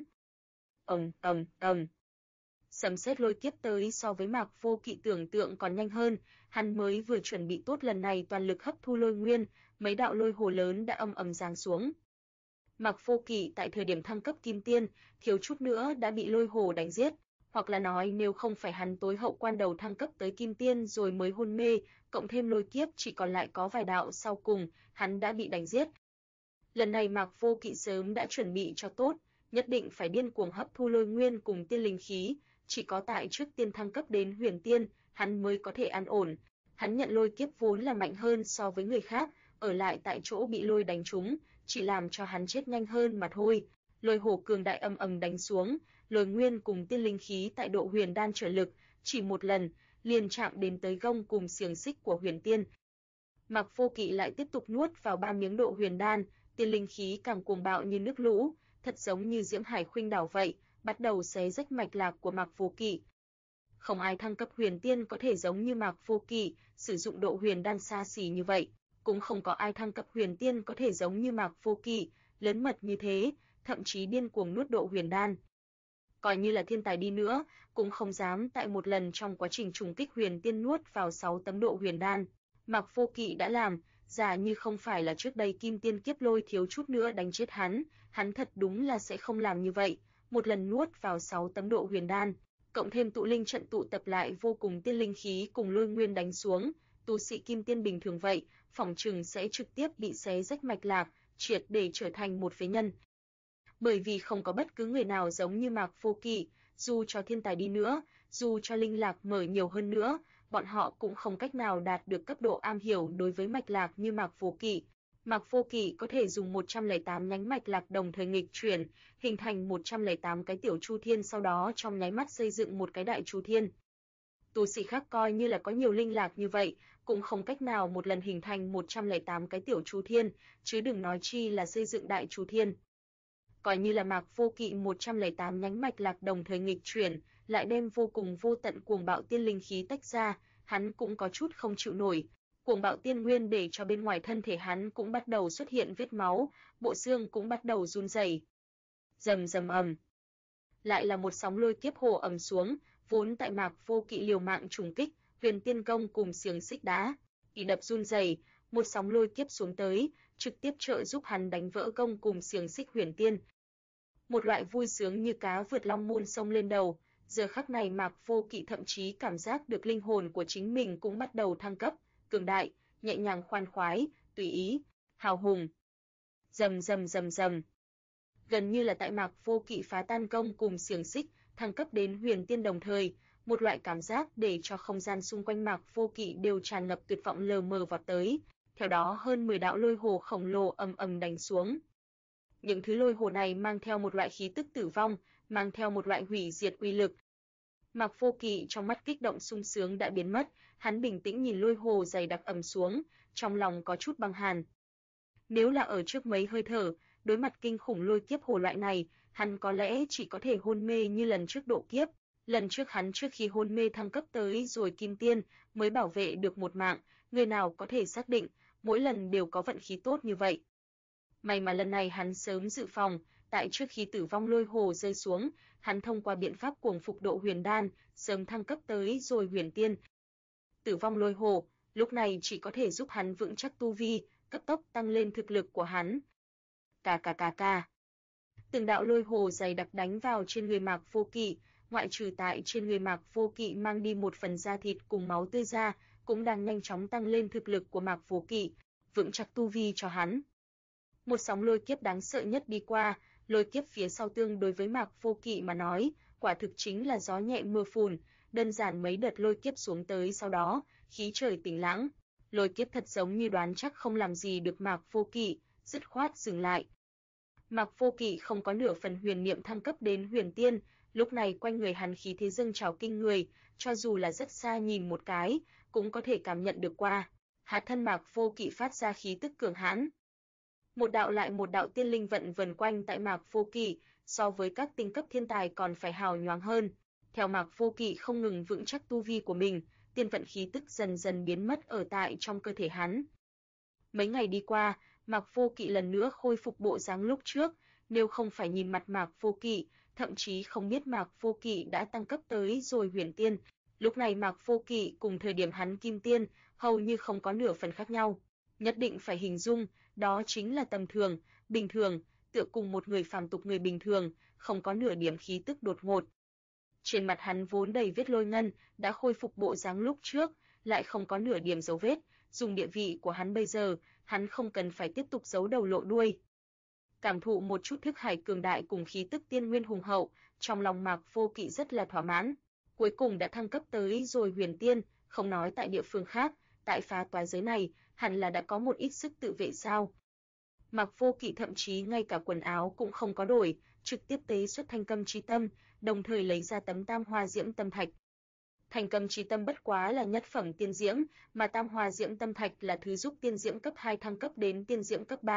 Sấm sét lôi kiếp tới so với Mạc Vô Kỵ tưởng tượng còn nhanh hơn, hắn mới vừa chuẩn bị tốt lần này toàn lực hấp thu lôi nguyên, mấy đạo lôi hồ lớn đã ầm ầm giáng xuống. Mạc Vô Kỵ tại thời điểm thăng cấp kim tiên, thiếu chút nữa đã bị lôi hồ đánh giết, hoặc là nói nếu không phải hắn tối hậu quan đầu thăng cấp tới kim tiên rồi mới hôn mê, cộng thêm lôi kiếp chỉ còn lại có vài đạo sau cùng, hắn đã bị đánh giết. Lần này Mạc Vô Kỵ sớm đã chuẩn bị cho tốt, nhất định phải điên cuồng hấp thu lôi nguyên cùng tiên linh khí, chỉ có tại trước tiên thăng cấp đến huyền tiên, hắn mới có thể an ổn. Hắn nhận lôi kiếp vốn là mạnh hơn so với người khác, ở lại tại chỗ bị lôi đánh trúng, chỉ làm cho hắn chết nhanh hơn mà thôi. Lôi hồ cường đại ầm ầm đánh xuống, lôi nguyên cùng tiên linh khí tại độ huyền đan trở lực, chỉ một lần liền chạm đến tới gông cùng xiềng xích của huyền tiên. Mạc Vô Kỵ lại tiếp tục nuốt vào 3 miếng độ huyền đan, tiên linh khí càng cuồng bạo như nước lũ, thật giống như Diễm Hải Khuynh đảo vậy, bắt đầu xé rách mạch lạc của Mạc Vô Kỵ. Không ai thăng cấp huyền tiên có thể giống như Mạc Vô Kỵ, sử dụng độ huyền đan xa xỉ như vậy, cũng không có ai thăng cấp huyền tiên có thể giống như Mạc Vô Kỵ, lớn mật như thế, thậm chí điên cuồng nuốt độ huyền đan. Coi như là thiên tài đi nữa, cũng không dám tại một lần trong quá trình trùng kích huyền tiên nuốt vào 6 tấm độ huyền đan. Mạc Vô Kỵ đã làm, giả như không phải là trước đây Kim Tiên Kiếp Lôi thiếu chút nữa đánh chết hắn thật đúng là sẽ không làm như vậy, một lần nuốt vào 6 tấm độ huyền đan, cộng thêm tụ linh trận tụ tập lại vô cùng tiên linh khí cùng lôi nguyên đánh xuống, tu sĩ kim tiên bình thường vậy, phỏng chừng sẽ trực tiếp bị xé rách mạch lạc, triệt để trở thành một phế nhân. Bởi vì không có bất cứ người nào giống như Mạc Vô Kỵ, dù cho thiên tài đi nữa, dù cho linh lạc mở nhiều hơn nữa, bọn họ cũng không cách nào đạt được cấp độ am hiểu đối với mạch lạc như Mạc Vô Kỵ. Mạc Vô Kỵ có thể dùng 108 nhánh mạch lạc đồng thời nghịch chuyển, hình thành 108 cái tiểu chu thiên, sau đó trong nháy mắt xây dựng một cái đại chu thiên. Tu sĩ khác coi như là có nhiều linh lạc như vậy, cũng không cách nào một lần hình thành 108 cái tiểu chu thiên, chứ đừng nói chi là xây dựng đại chu thiên. Coi như là Mạc Vô Kỵ 108 nhánh mạch lạc đồng thời nghịch chuyển, lại đem vô cùng vô tận cuồng bạo tiên linh khí tách ra, hắn cũng có chút không chịu nổi. Cuồng bạo tiên nguyên để cho bên ngoài thân thể hắn cũng bắt đầu xuất hiện vết máu, bộ xương cũng bắt đầu run rẩy. Rầm rầm ầm. Lại là một sóng lôi kiếp hồ ầm xuống, vốn tại Mạc Vô Kỵ liều mạng trùng kích, Huyền Tiên Công cùng xiềng xích đá, bị đập run rẩy, một sóng lôi kiếp xuống tới, trực tiếp trợ giúp hắn đánh vỡ công cùng xiềng xích huyền tiên. Một loại vui sướng như cá vượt long môn sông lên đầu, giờ khắc này Mạc Vô Kỵ thậm chí cảm giác được linh hồn của chính mình cũng bắt đầu thăng cấp, cường đại, nhẹ nhàng khoan khoái, tùy ý, hào hùng. Rầm rầm rầm rầm. Gần như là tại Mạc Vô Kỵ phá tan công cùng xiềng xích, thăng cấp đến huyền tiên đồng thời, một loại cảm giác để cho không gian xung quanh Mạc Vô Kỵ đều tràn ngập tuyệt vọng lờ mờ vọt tới, theo đó hơn 10 đạo lôi hồ khổng lồ ầm ầm đánh xuống. Những thứ lôi hồ này mang theo một loại khí tức tử vong, mang theo một loại hủy diệt uy lực. Mạc Vô Kỵ trong mắt kích động sung sướng đã biến mất, hắn bình tĩnh nhìn lôi hồ dày đặc ầm xuống, trong lòng có chút băng hàn. Nếu là ở trước mấy hơi thở, đối mặt kinh khủng lôi kiếp hồ loại này, hắn có lẽ chỉ có thể hôn mê như lần trước độ kiếp. Lần trước hắn trước khi hôn mê thăng cấp tới rồi kim tiên, mới bảo vệ được một mạng, người nào có thể xác định, mỗi lần đều có vận khí tốt như vậy. May mà lần này hắn sớm dự phòng, tại trước khi tử vong lôi hồ rơi xuống, hắn thông qua biện pháp cuồng phục độ huyền đan, sớm thăng cấp tới rồi huyền tiên. Tử vong lôi hồ, lúc này chỉ có thể giúp hắn vững chắc tu vi, cấp tốc tăng lên thực lực của hắn. Cà. Từng đạo lôi hồ dày đặc đánh vào trên người Mạc Vô Kỵ, ngoại trừ tại trên người Mạc Vô Kỵ mang đi một phần da thịt cùng máu tươi ra, cũng đang nhanh chóng tăng lên thực lực của Mạc Vô Kỵ, vững chắc tu vi cho hắn. Một sóng lôi kiếp đáng sợ nhất đi qua, lôi kiếp phía sau tương đối với Mạc Vô Kỵ mà nói, quả thực chính là gió nhẹ mưa phùn, đơn giản mấy đợt lôi kiếp xuống tới sau đó, khí trời tĩnh lặng, lôi kiếp thật giống như đoán chắc không làm gì được Mạc Vô Kỵ, dứt khoát dừng lại. Mạc Vô Kỵ không có nửa phần huyền niệm thăng cấp đến huyền tiên, lúc này quanh người hắn khí thế dâng trào kinh người, cho dù là rất xa nhìn một cái, cũng có thể cảm nhận được qua. Hạ thân Mạc Vô Kỵ phát ra khí tức cường hãn. Một đạo lại một đạo tiên linh vận vần quanh tại Mạc Vô Kỵ, so với các tinh cấp thiên tài còn phải hào nhoáng hơn. Theo Mạc Vô Kỵ không ngừng vững chắc tu vi của mình, tiên vận khí tức dần dần biến mất ở tại trong cơ thể hắn. Mấy ngày đi qua, Mạc Vô Kỵ lần nữa khôi phục bộ dáng lúc trước, nếu không phải nhìn mặt Mạc Vô Kỵ, thậm chí không biết Mạc Vô Kỵ đã tăng cấp tới rồi huyền tiên. Lúc này Mạc Vô Kỵ cùng thời điểm hắn kim tiên, hầu như không có nửa phần khác nhau. Nhất định phải hình dung, đó chính là tầm thường, bình thường, tựa cùng một người phàm tục người bình thường, không có nửa điểm khí tức đột ngột. Trên mặt hắn vốn đầy vết lôi ngân, đã khôi phục bộ dáng lúc trước, lại không có nửa điểm dấu vết, dùng địa vị của hắn bây giờ, hắn không cần phải tiếp tục giấu đầu lộ đuôi. Cảm thụ một chút thức hải cường đại cùng khí tức tiên nguyên hùng hậu, trong lòng Mạc Vô Kỵ rất là thỏa mãn, cuối cùng đã thăng cấp tới rồi huyền tiên, không nói tại địa phương khác, tại phá toái giới này, hẳn là đã có một ít sức tự vệ sao. Mạc Vô Kỵ thậm chí ngay cả quần áo cũng không có đổi, trực tiếp tế xuất Thanh Câm Chi Tâm, đồng thời lấy ra tấm Tam Hoa Diễm Tâm Thạch. Thanh Câm Chi Tâm bất quá là nhất phẩm tiên diễm, mà Tam Hoa Diễm Tâm Thạch là thứ giúp tiên diễm cấp 2 thăng cấp đến tiên diễm cấp 3.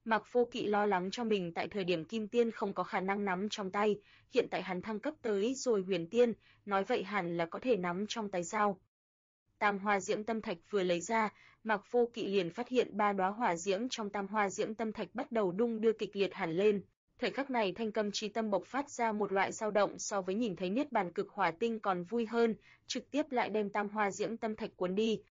Mạc Vô Kỵ lo lắng cho mình tại thời điểm kim tiên không có khả năng nắm trong tay, hiện tại hắn thăng cấp tới rồi huyền tiên, nói vậy hẳn là có thể nắm trong tay sao. Tam Hoa Diễm Tâm Thạch vừa lấy ra, Mạc Vô Kỵ liền phát hiện 3 đóa hỏa diễm trong Tam Hoa Diễm Tâm Thạch bắt đầu đung đưa kịch liệt hẳn lên. Thời khắc này Thanh Câm Chi Tâm bộc phát ra một loại dao động so với nhìn thấy Niết Bàn Cực Hỏa Tinh còn vui hơn, trực tiếp lại đem Tam Hoa Diễm Tâm Thạch cuốn đi.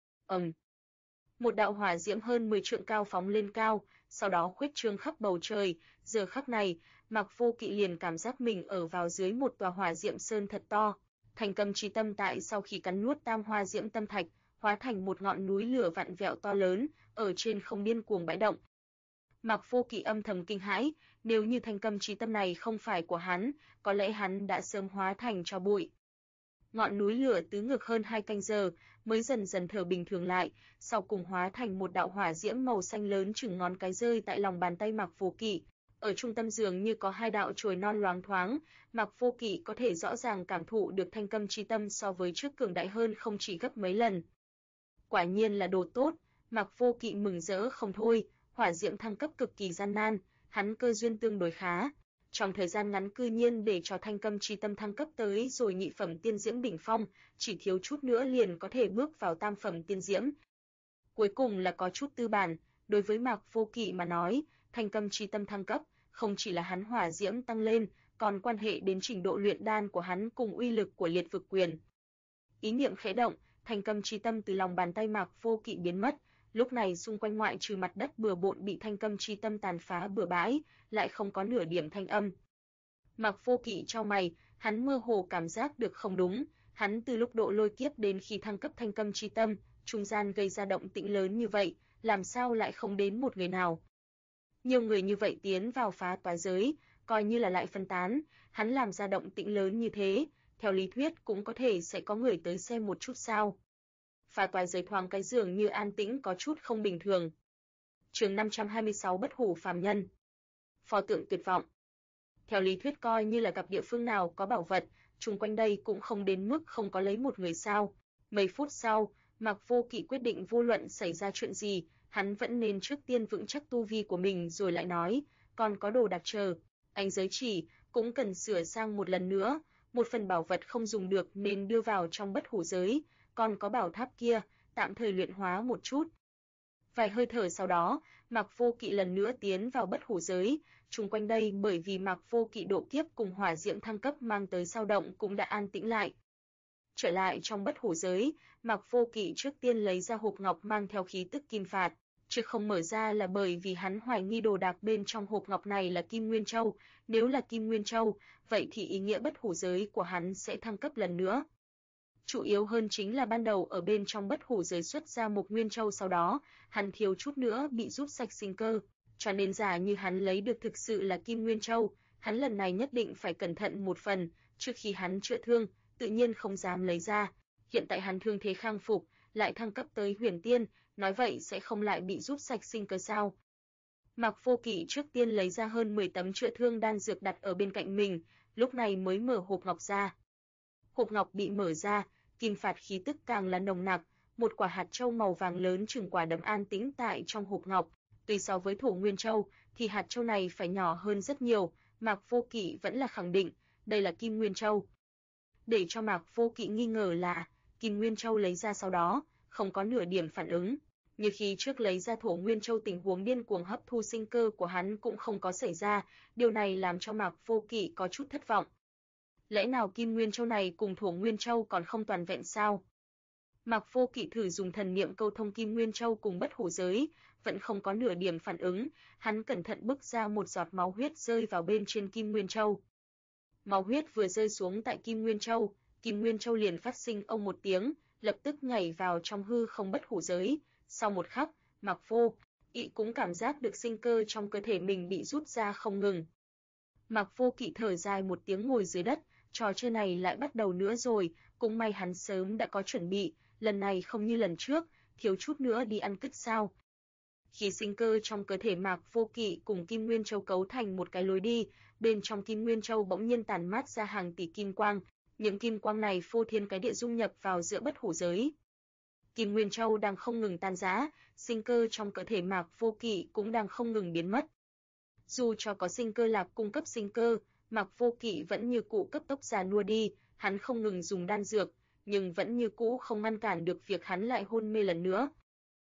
Một đạo hỏa diễm hơn 10 trượng cao phóng lên cao, sau đó khuếch trương khắp bầu trời. Giờ khắc này, Mạc Vô Kỵ liền cảm giác mình ở vào dưới một tòa hỏa diệm sơn thật to. Thanh Câm Chi Tâm tại sau khi cắn nuốt Tam Hoa Diễm Tâm Thạch, hóa thành một ngọn núi lửa vặn vẹo to lớn, ở trên không điên cuồng bãi động. Mạc Vô Kỵ âm thầm kinh hãi, nếu như Thanh Câm Chi Tâm này không phải của hắn, có lẽ hắn đã sớm hóa thành tro bụi. Ngọn núi lửa tứ ngược hơn 2 canh giờ mới dần dần thở bình thường lại, sau cùng hóa thành một đạo hỏa diễm màu xanh lớn chừng ngón cái rơi tại lòng bàn tay Mạc Vô Kỵ. Ở trung tâm dường như có 2 đạo chồi non loáng thoáng, Mạc Vô Kỵ có thể rõ ràng cảm thụ được Thanh Câm Chi Tâm so với trước cường đại hơn không chỉ gấp mấy lần. Quả nhiên là đồ tốt, Mạc Vô Kỵ mừng rỡ không thôi, hỏa diễm thăng cấp cực kỳ gian nan, hắn cơ duyên tương đối khá. Trong thời gian ngắn cư nhiên để cho Thanh Câm Chi Tâm thăng cấp tới rồi nhị phẩm tiên diễm đỉnh phong, chỉ thiếu chút nữa liền có thể bước vào tam phẩm tiên diễm. Cuối cùng là có chút tư bản, đối với Mạc Vô Kỵ mà nói, Thanh Câm Chi Tâm thăng cấp, không chỉ là hắn hỏa diễm tăng lên, còn quan hệ đến trình độ luyện đan của hắn cùng uy lực của liệt vực quyền. Ý niệm khẽ động, Thanh Câm Chi Tâm từ lòng bàn tay Mạc Vô Kỵ biến mất. Lúc này xung quanh ngoại trừ mặt đất bừa bộn bị Thanh Câm Chi Tâm tàn phá bừa bãi, lại không có nửa điểm thanh âm. Mạc Vô Kỵ chau mày, hắn mơ hồ cảm giác được không đúng, hắn từ lúc độ lôi kiếp đến khi thăng cấp Thanh Câm Chi Tâm, trung gian gây ra động tĩnh lớn như vậy, làm sao lại không đến một người nào? Nhiều người như vậy tiến vào phá toái giới, coi như là lại phân tán, hắn làm ra động tĩnh lớn như thế, theo lý thuyết cũng có thể sẽ có người tới xem một chút sao. Phá toái giới thoáng cái dường như an tĩnh có chút không bình thường. Chương 526 Bất hủ phàm nhân. Pho tượng tuyệt vọng. Theo lý thuyết coi như là gặp địa phương nào có bảo vật, chung quanh đây cũng không đến mức không có lấy một người sao. Mấy phút sau, Mạc Vô Kỵ quyết định vô luận xảy ra chuyện gì, hắn vẫn nên trước tiên vững chắc tu vi của mình rồi lại nói, còn có đồ đạc chờ. Anh giới chỉ cũng cần sửa sang một lần nữa, một phần bảo vật không dùng được nên đưa vào trong bất hủ giới, còn có bảo tháp kia, tạm thời luyện hóa một chút. Vài hơi thở sau đó, Mạc Vô Kỵ lần nữa tiến vào bất hủ giới, chung quanh đây bởi vì Mạc Vô Kỵ độ kiếp cùng hỏa diễm thăng cấp mang tới dao động cũng đã an tĩnh lại. Trở lại trong bất hủ giới, Mạc Vô Kỵ trước tiên lấy ra hộp ngọc mang theo khí tức kim phạt, chứ không mở ra là bởi vì hắn hoài nghi đồ đạc bên trong hộp ngọc này là Kim Nguyên Châu, nếu là Kim Nguyên Châu, vậy thì ý nghĩa bất hủ giới của hắn sẽ thăng cấp lần nữa. Chủ yếu hơn chính là ban đầu ở bên trong bất hủ giới xuất ra một Nguyên Châu sau đó, hắn thiếu chút nữa bị rút sạch sinh cơ, cho nên giả như hắn lấy được thực sự là Kim Nguyên Châu, hắn lần này nhất định phải cẩn thận một phần, trước khi hắn chữa thương, tự nhiên không dám lấy ra. Hiện tại hắn thương thế khang phục, lại thăng cấp tới huyền tiên, nói vậy sẽ không lại bị rút sạch sinh cơ sao. Mạc Vô Kỵ trước tiên lấy ra hơn 10 tấm chữa thương đan dược đặt ở bên cạnh mình, lúc này mới mở hộp ngọc ra. Hộp ngọc bị mở ra, kim phạt khí tức càng là nồng nặc, một quả hạt châu màu vàng lớn chừng quả đấm an tĩnh tại trong hộp ngọc, tuy so với Thổ Nguyên Châu thì hạt châu này phải nhỏ hơn rất nhiều, Mạc Vô Kỵ vẫn là khẳng định, đây là Kim Nguyên Châu. Để cho Mạc Vô Kỵ nghi ngờ là, Kim Nguyên Châu lấy ra sau đó, không có nửa điểm phản ứng, như khi trước lấy ra Thổ Nguyên Châu tình huống điên cuồng hấp thu sinh cơ của hắn cũng không có xảy ra, điều này làm cho Mạc Vô Kỵ có chút thất vọng. Lẽ nào Kim Nguyên Châu này cùng Thổ Nguyên Châu còn không toàn vẹn sao? Mạc Vô Kỵ thử dùng thần niệm câu thông Kim Nguyên Châu cùng bất hủ giới, vẫn không có nửa điểm phản ứng, hắn cẩn thận bức ra một giọt máu huyết rơi vào bên trên Kim Nguyên Châu. Máu huyết vừa rơi xuống tại Kim Nguyên Châu liền phát sinh ông một tiếng, lập tức nhảy vào trong hư không bất hủ giới. Sau một khắc, Mạc Vô Kỵ cũng cảm giác được sinh cơ trong cơ thể mình bị rút ra không ngừng. Mạc Vô Kỵ thở dài một tiếng ngồi dưới đất, trò chơi này lại bắt đầu nữa rồi, cũng may hắn sớm đã có chuẩn bị, lần này không như lần trước, thiếu chút nữa đi ăn cứt sao. Khi sinh cơ trong cơ thể Mạc Vô Kỵ cùng Kim Nguyên Châu cấu thành một cái lối đi, bên trong Kim Nguyên Châu bỗng nhiên tản mát ra hàng tỷ kim quang, những kim quang này phô thiên cái địa dung nhập vào giữa bất hủ giới. Kim Nguyên Châu đang không ngừng tan rã, sinh cơ trong cơ thể Mạc Vô Kỵ cũng đang không ngừng biến mất. Dù cho có sinh cơ lạc cung cấp sinh cơ, Mạc Vô Kỵ vẫn như cũ cấp tốc già nua đi, hắn không ngừng dùng đan dược, nhưng vẫn như cũ không ngăn cản được việc hắn lại hôn mê lần nữa.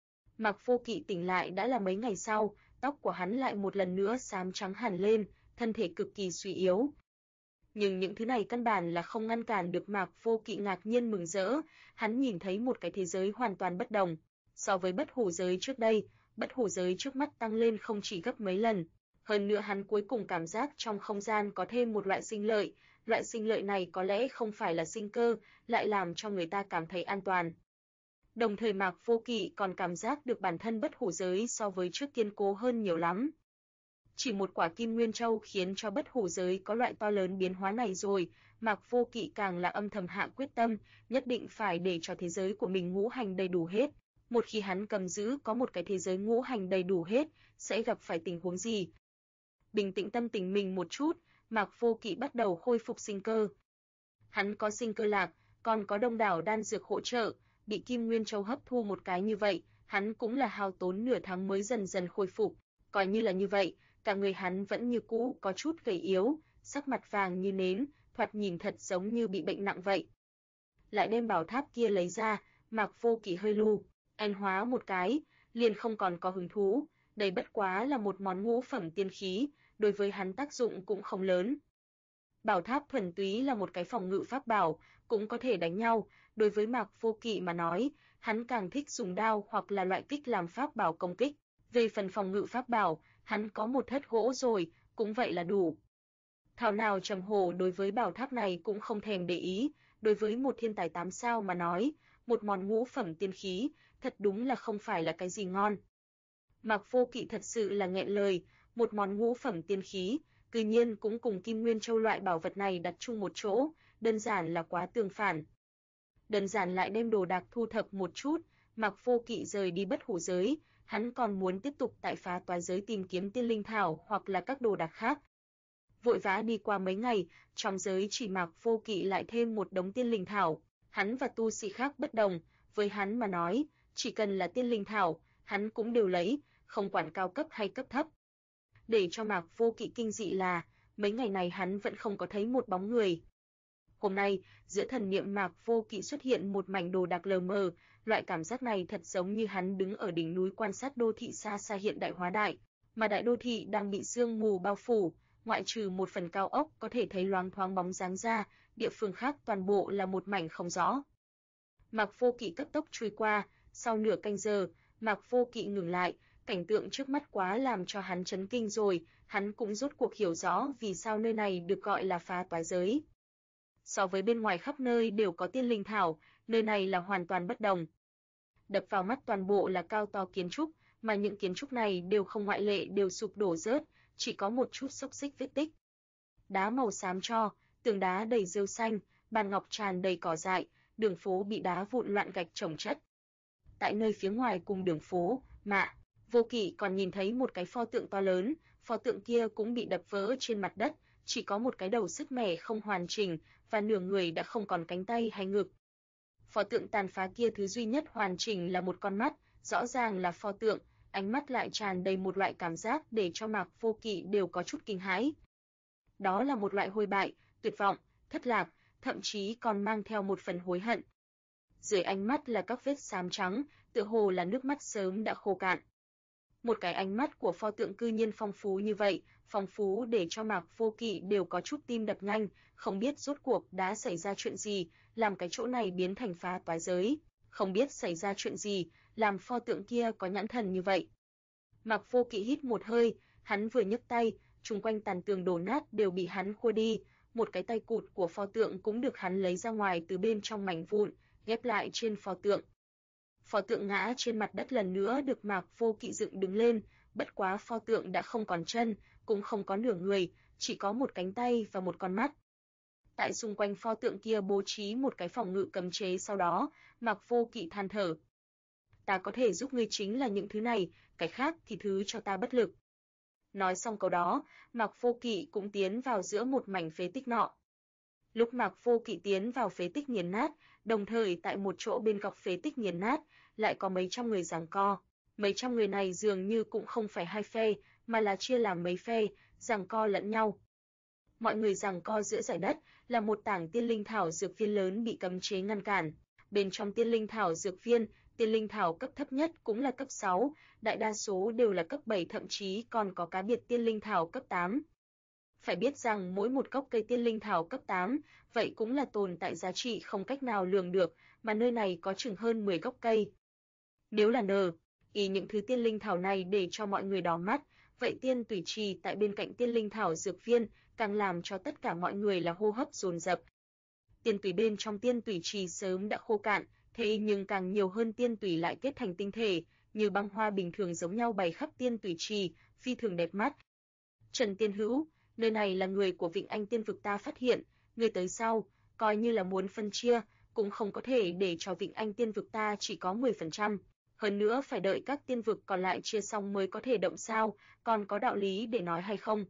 Mạc Vô Kỵ tỉnh lại đã là mấy ngày sau, tóc của hắn lại một lần nữa xám trắng hẳn lên, thân thể cực kỳ suy yếu. Nhưng những thứ này căn bản là không ngăn cản được Mạc Vô Kỵ ngạc nhiên mừng rỡ, hắn nhìn thấy một cái thế giới hoàn toàn bất đồng. So với bất hủ giới trước đây, bất hủ giới trước mắt tăng lên không chỉ gấp mấy lần. Hơn nữa hắn cuối cùng cảm giác trong không gian có thêm một loại sinh lợi này có lẽ không phải là sinh cơ, lại làm cho người ta cảm thấy an toàn. Đồng thời Mạc Vô Kỵ còn cảm giác được bản thân bất hủ giới so với trước kiên cố hơn nhiều lắm. Chỉ một quả Kim Nguyên Châu khiến cho bất hủ giới có loại to lớn biến hóa này rồi, Mạc Vô Kỵ càng là âm thầm hạ quyết tâm, nhất định phải để cho thế giới của mình ngũ hành đầy đủ hết. Một khi hắn cầm giữ có một cái thế giới ngũ hành đầy đủ hết, sẽ gặp phải tình huống gì? Bình tĩnh tâm tình mình một chút, Mạc Vô Kỵ bắt đầu khôi phục sinh cơ. Hắn có sinh cơ lạc, còn có đông đảo đan dược hỗ trợ, bị Kim Nguyên Châu hấp thu một cái như vậy, hắn cũng là hao tốn nửa tháng mới dần dần khôi phục. Coi như là như vậy, cả người hắn vẫn như cũ có chút gầy yếu, sắc mặt vàng như nến, thoạt nhìn thật giống như bị bệnh nặng vậy. Lại đem bảo tháp kia lấy ra, Mạc Vô Kỵ hơi lưu, anh hóa một cái, liền không còn có hứng thú, đây bất quá là một món ngũ phẩm tiên khí, đối với hắn tác dụng cũng không lớn. Bảo tháp thuần túy là một cái phòng ngự pháp bảo, cũng có thể đánh nhau, đối với Mạc Vô Kỵ mà nói, hắn càng thích dùng đao hoặc là loại kích làm pháp bảo công kích. Về phần phòng ngự pháp bảo, hắn có một thất gỗ rồi, cũng vậy là đủ. Thảo nào Trầm Hổ đối với bảo tháp này cũng không thèm để ý, đối với một thiên tài 8 sao mà nói, một món ngũ phẩm tiên khí, thật đúng là không phải là cái gì ngon. Mạc Vô Kỵ thật sự là nghẹn lời, một món ngũ phẩm tiên khí, tuy nhiên cũng cùng Kim Nguyên Châu loại bảo vật này đặt chung một chỗ, đơn giản là quá tương phản. Đơn giản lại đem đồ đạc thu thập một chút, Mạc Vô Kỵ rời đi bất hủ giới, hắn còn muốn tiếp tục tại phá toái giới tìm kiếm tiên linh thảo hoặc là các đồ đạc khác. Vội vã đi qua mấy ngày, trong giới chỉ Mạc Vô Kỵ lại thêm một đống tiên linh thảo, hắn và tu sĩ khác bất đồng, với hắn mà nói, chỉ cần là tiên linh thảo, hắn cũng đều lấy, không quản cao cấp hay cấp thấp. Để cho Mạc Vô Kỵ kinh dị là, mấy ngày này hắn vẫn không có thấy một bóng người. Hôm nay, giữa thần niệm Mạc Vô Kỵ xuất hiện một mảnh đồ đạc lờ mờ, loại cảm giác này thật giống như hắn đứng ở đỉnh núi quan sát đô thị xa xa hiện đại hóa đại, mà đại đô thị đang bị sương mù bao phủ, ngoại trừ một phần cao ốc có thể thấy loáng thoáng bóng dáng ra, địa phương khác toàn bộ là một mảnh không rõ. Mạc Vô Kỵ cấp tốc truy qua, sau nửa canh giờ, Mạc Vô Kỵ ngừng lại, cảnh tượng trước mắt quá làm cho hắn chấn kinh rồi, hắn cũng rốt cuộc hiểu rõ vì sao nơi này được gọi là phá toái giới. So với bên ngoài khắp nơi đều có tiên linh thảo, nơi này là hoàn toàn bất đồng. Đập vào mắt toàn bộ là cao to kiến trúc, mà những kiến trúc này đều không ngoại lệ đều sụp đổ rớt, chỉ có một chút xốc xích vết tích. Đá màu xám tro, tường đá đầy rêu xanh, bàn ngọc tràn đầy cỏ dại, đường phố bị đá vụn loạn gạch chồng chất. Tại nơi phía ngoài cùng đường phố, Mạc Vô Kỵ còn nhìn thấy một cái pho tượng to lớn, pho tượng kia cũng bị đập vỡ trên mặt đất, chỉ có một cái đầu sứt mẻ không hoàn chỉnh, và nửa người đã không còn cánh tay hay ngực. Pho tượng tàn phá kia thứ duy nhất hoàn chỉnh là một con mắt, rõ ràng là pho tượng, ánh mắt lại tràn đầy một loại cảm giác để cho Mạc Vô Kỵ đều có chút kinh hãi. Đó là một loại hôi bại, tuyệt vọng, thất lạc, thậm chí còn mang theo một phần hối hận. Dưới ánh mắt là các vết xám trắng, tựa hồ là nước mắt sớm đã khô cạn. Một cái ánh mắt của pho tượng cư nhiên phong phú như vậy, phong phú để cho Mạc Vô Kỵ đều có chút tim đập nhanh, không biết rốt cuộc đã xảy ra chuyện gì, làm cái chỗ này biến thành phá toái giới, không biết xảy ra chuyện gì, làm pho tượng kia có nhãn thần như vậy. Mạc Vô Kỵ hít một hơi, hắn vừa nhấc tay, xung quanh tàn tường đổ nát đều bị hắn khua đi, một cái tay cụt của pho tượng cũng được hắn lấy ra ngoài từ bên trong mảnh vụn, ghép lại trên pho tượng. Pho tượng ngã trên mặt đất lần nữa được Mạc Vô Kỵ dựng đứng lên, bất quá pho tượng đã không còn chân, cũng không có nửa người, chỉ có một cánh tay và một con mắt. Tại xung quanh pho tượng kia bố trí một cái phòng ngự cấm chế, sau đó, Mạc Vô Kỵ than thở. Ta có thể giúp ngươi chính là những thứ này, cái khác thì thứ cho ta bất lực. Nói xong câu đó, Mạc Vô Kỵ cũng tiến vào giữa một mảnh phế tích nọ. Lúc Mạc Vô Kỵ tiến vào phế tích nghiền nát, đồng thời tại một chỗ bên góc phế tích nghiền nát, lại có mấy trăm người giằng co. Mấy trăm người này dường như cũng không phải hai phe, mà là chia làm mấy phe, giằng co lẫn nhau. Mọi người giằng co giữa dải đất là một tảng tiên linh thảo dược viên lớn bị cấm chế ngăn cản. Bên trong tiên linh thảo dược viên, tiên linh thảo cấp thấp nhất cũng là cấp 6, đại đa số đều là cấp 7, thậm chí còn có cá biệt tiên linh thảo cấp 8. Phải biết rằng mỗi một gốc cây tiên linh thảo cấp 8, vậy cũng là tồn tại giá trị không cách nào lường được, mà nơi này có chừng hơn 10 gốc cây. Nếu là những thứ tiên linh thảo này để cho mọi người đỏ mắt, vậy tiên tùy trì tại bên cạnh tiên linh thảo dược viên càng làm cho tất cả mọi người là hô hấp dồn dập. Tiên tùy bên trong tiên tùy trì sớm đã khô cạn, thế nhưng càng nhiều hơn tiên tùy lại kết thành tinh thể, như băng hoa bình thường giống nhau bày khắp tiên tùy trì, phi thường đẹp mắt. Trần Tiên Hữu, nơi này là người của Vịnh Anh Tiên vực ta phát hiện, người tới sau, coi như là muốn phân chia, cũng không có thể để cho Vịnh Anh Tiên vực ta chỉ có 10%. Hơn nữa phải đợi các tiên vực còn lại chia xong mới có thể động sao, còn có đạo lý để nói hay không?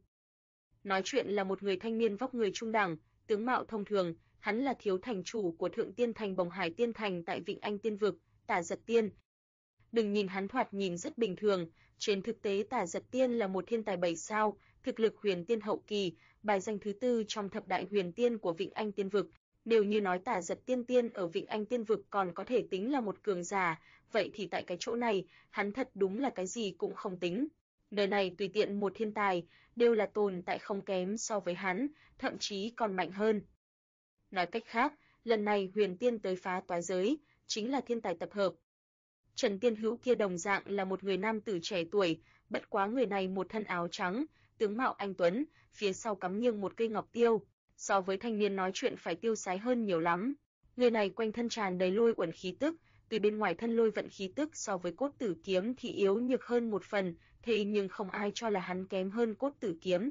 Nói chuyện là một người thanh niên vóc người trung đẳng, tướng mạo thông thường, hắn là thiếu thành chủ của Thượng Tiên Thành Bồng Hải Tiên Thành tại Vịnh Anh Tiên vực, Tả Giật Tiên. Đừng nhìn hắn thoạt nhìn rất bình thường, trên thực tế Tả Giật Tiên là một thiên tài 7 sao, thực lực huyền tiên hậu kỳ, bài danh thứ 4 trong thập đại huyền tiên của Vịnh Anh Tiên vực. Nếu như nói Tả Giật Tiên ở Vịnh Anh Tiên vực còn có thể tính là một cường giả, vậy thì tại cái chỗ này, hắn thật đúng là cái gì cũng không tính. Nơi này tùy tiện một thiên tài, đều là tồn tại không kém so với hắn, thậm chí còn mạnh hơn. Nói cách khác, lần này huyền tiên tới phá toái giới, chính là thiên tài tập hợp. Trần Tiên Hữu kia đồng dạng là một người nam tử trẻ tuổi, bất quá người này một thân áo trắng, tướng mạo anh tuấn, phía sau cắm nghiêng một cây ngọc tiêu, so với thanh niên nói chuyện phải tiêu sái hơn nhiều lắm. Người này quanh thân tràn đầy lôi uẩn khí tức, tuy bên ngoài thân lôi vận khí tức so với Cốt Tử Kiếm thì yếu nhược hơn một phần, thế nhưng không ai cho là hắn kém hơn Cốt Tử Kiếm.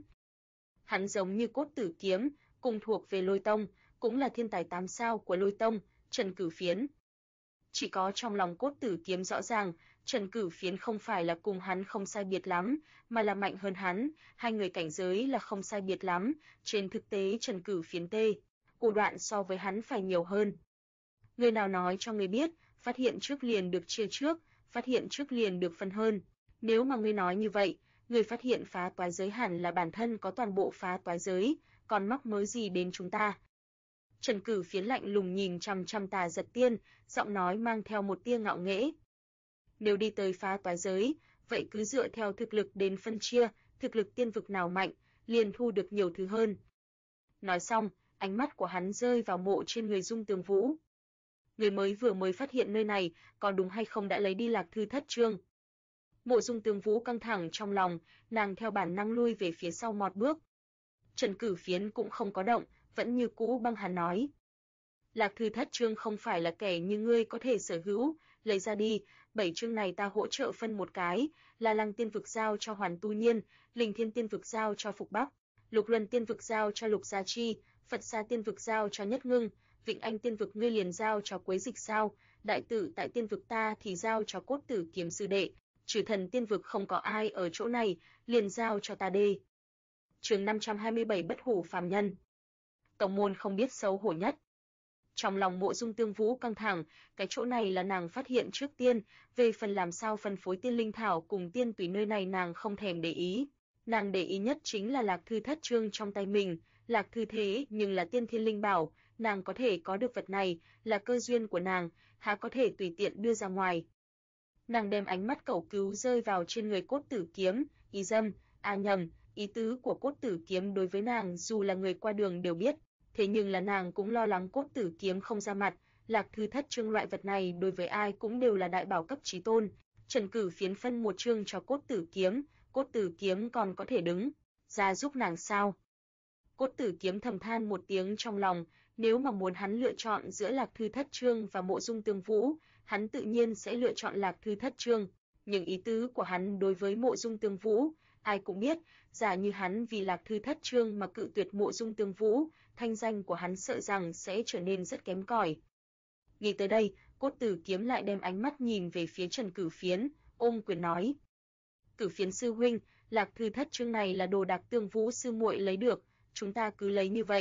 Hắn giống như Cốt Tử Kiếm, cùng thuộc về Lôi Tông, cũng là thiên tài 8 sao của Lôi Tông, Trần Cửu Phiến. Chỉ có trong lòng Cốt Tử Kiếm rõ ràng, Trần Cửu Phiến không phải là cùng hắn không sai biệt lắm, mà là mạnh hơn hắn, hai người cảnh giới là không sai biệt lắm, trên thực tế Trần Cửu Phiến thủ đoạn so với hắn phải nhiều hơn. Người nào nói cho người biết, phát hiện trước liền được chia trước, phát hiện trước liền được phân hơn. Nếu mà ngươi nói như vậy, người phát hiện phá toái giới hẳn là bản thân có toàn bộ phá toái giới, còn mắc mớ gì đến chúng ta? Trần Cửu Phiến lạnh lùng nhìn chằm chằm Tà Giật Tiên, giọng nói mang theo một tia ngạo nghễ. Nếu đi tới phá toái giới, vậy cứ dựa theo thực lực đến phân chia, thực lực tiên vực nào mạnh, liền thu được nhiều thứ hơn. Nói xong, ánh mắt của hắn rơi vào mộ trên người Dung Tường Vũ. Người vừa mới phát hiện nơi này, còn đúng hay không đã lấy đi Lạc Thư Thất Chương? Mộ Dung Tường Vũ căng thẳng trong lòng, nàng theo bản năng lui về phía sau một bước. Trần Cửu Phiến cũng không có động, vẫn như cũ băng hàn nói. Lạc Thư Thất Chương không phải là kẻ như ngươi có thể sở hữu, lấy ra đi, 7 chương này ta hỗ trợ phân một cái, là Lăng Tiên vực giao cho Hoàn Tu Nhiên, Linh Thiên Tiên vực giao cho Phục Bắc, Lục Luân Tiên vực giao cho Lục Gia Chi, Phật Sa Tiên vực giao cho Nhất Ngưng, Vịnh Anh Tiên vực ngươi liền giao cho Quế Dịch sao, đại tử tại tiên vực ta thì giao cho Cốt Tử Kiếm sư đệ, Trừ Thần Tiên vực không có ai ở chỗ này, liền giao cho ta đi. Chương 527 Bất hủ phàm nhân. Tổng môn không biết xấu hổ nhất. Trong lòng Mộ Dung Tương Vũ căng thẳng, cái chỗ này là nàng phát hiện trước tiên, về phần làm sao phân phối tiên linh thảo cùng tiên tùy nơi này nàng không thèm để ý. Nàng để ý nhất chính là Lạc Thư Thất Chương trong tay mình, Lạc Thư thế nhưng là tiên thiên linh bảo, nàng có thể có được vật này, là cơ duyên của nàng, há có thể tùy tiện đưa ra ngoài. Nàng đem ánh mắt cầu cứu rơi vào trên người Cốt Tử Kiếm, ý tứ của Cốt Tử Kiếm đối với nàng dù là người qua đường đều biết, thế nhưng là nàng cũng lo lắng Cốt Tử Kiếm không ra mặt, Lạc Thư Thất Chương loại vật này đối với ai cũng đều là đại bảo cấp chí tôn. Trần Cửu Phiến phân một chương cho Cốt Tử Kiếm còn có thể đứng ra giúp nàng sao? Cốt Tử Kiếm thầm than một tiếng trong lòng, nếu mà muốn hắn lựa chọn giữa Lạc Thư Thất Chương và Mộ Dung Tương Vũ, hắn tự nhiên sẽ lựa chọn Lạc Thư Thất Chương, nhưng ý tứ của hắn đối với Mộ Dung Tương Vũ, ai cũng biết, giả như hắn vì Lạc Thư Thất Chương mà cự tuyệt Mộ Dung Tương Vũ, thanh danh của hắn sợ rằng sẽ trở nên rất kém cỏi. Nghĩ tới đây, Cốt Tử Kiếm lại đem ánh mắt nhìn về phía Trần Cửu Phiến, ôm quyền nói: "Cửu Phiến sư huynh, Lạc Thư Thất Chương này là đồ đạc Tương Vũ sư muội lấy được, chúng ta cứ lấy như vậy,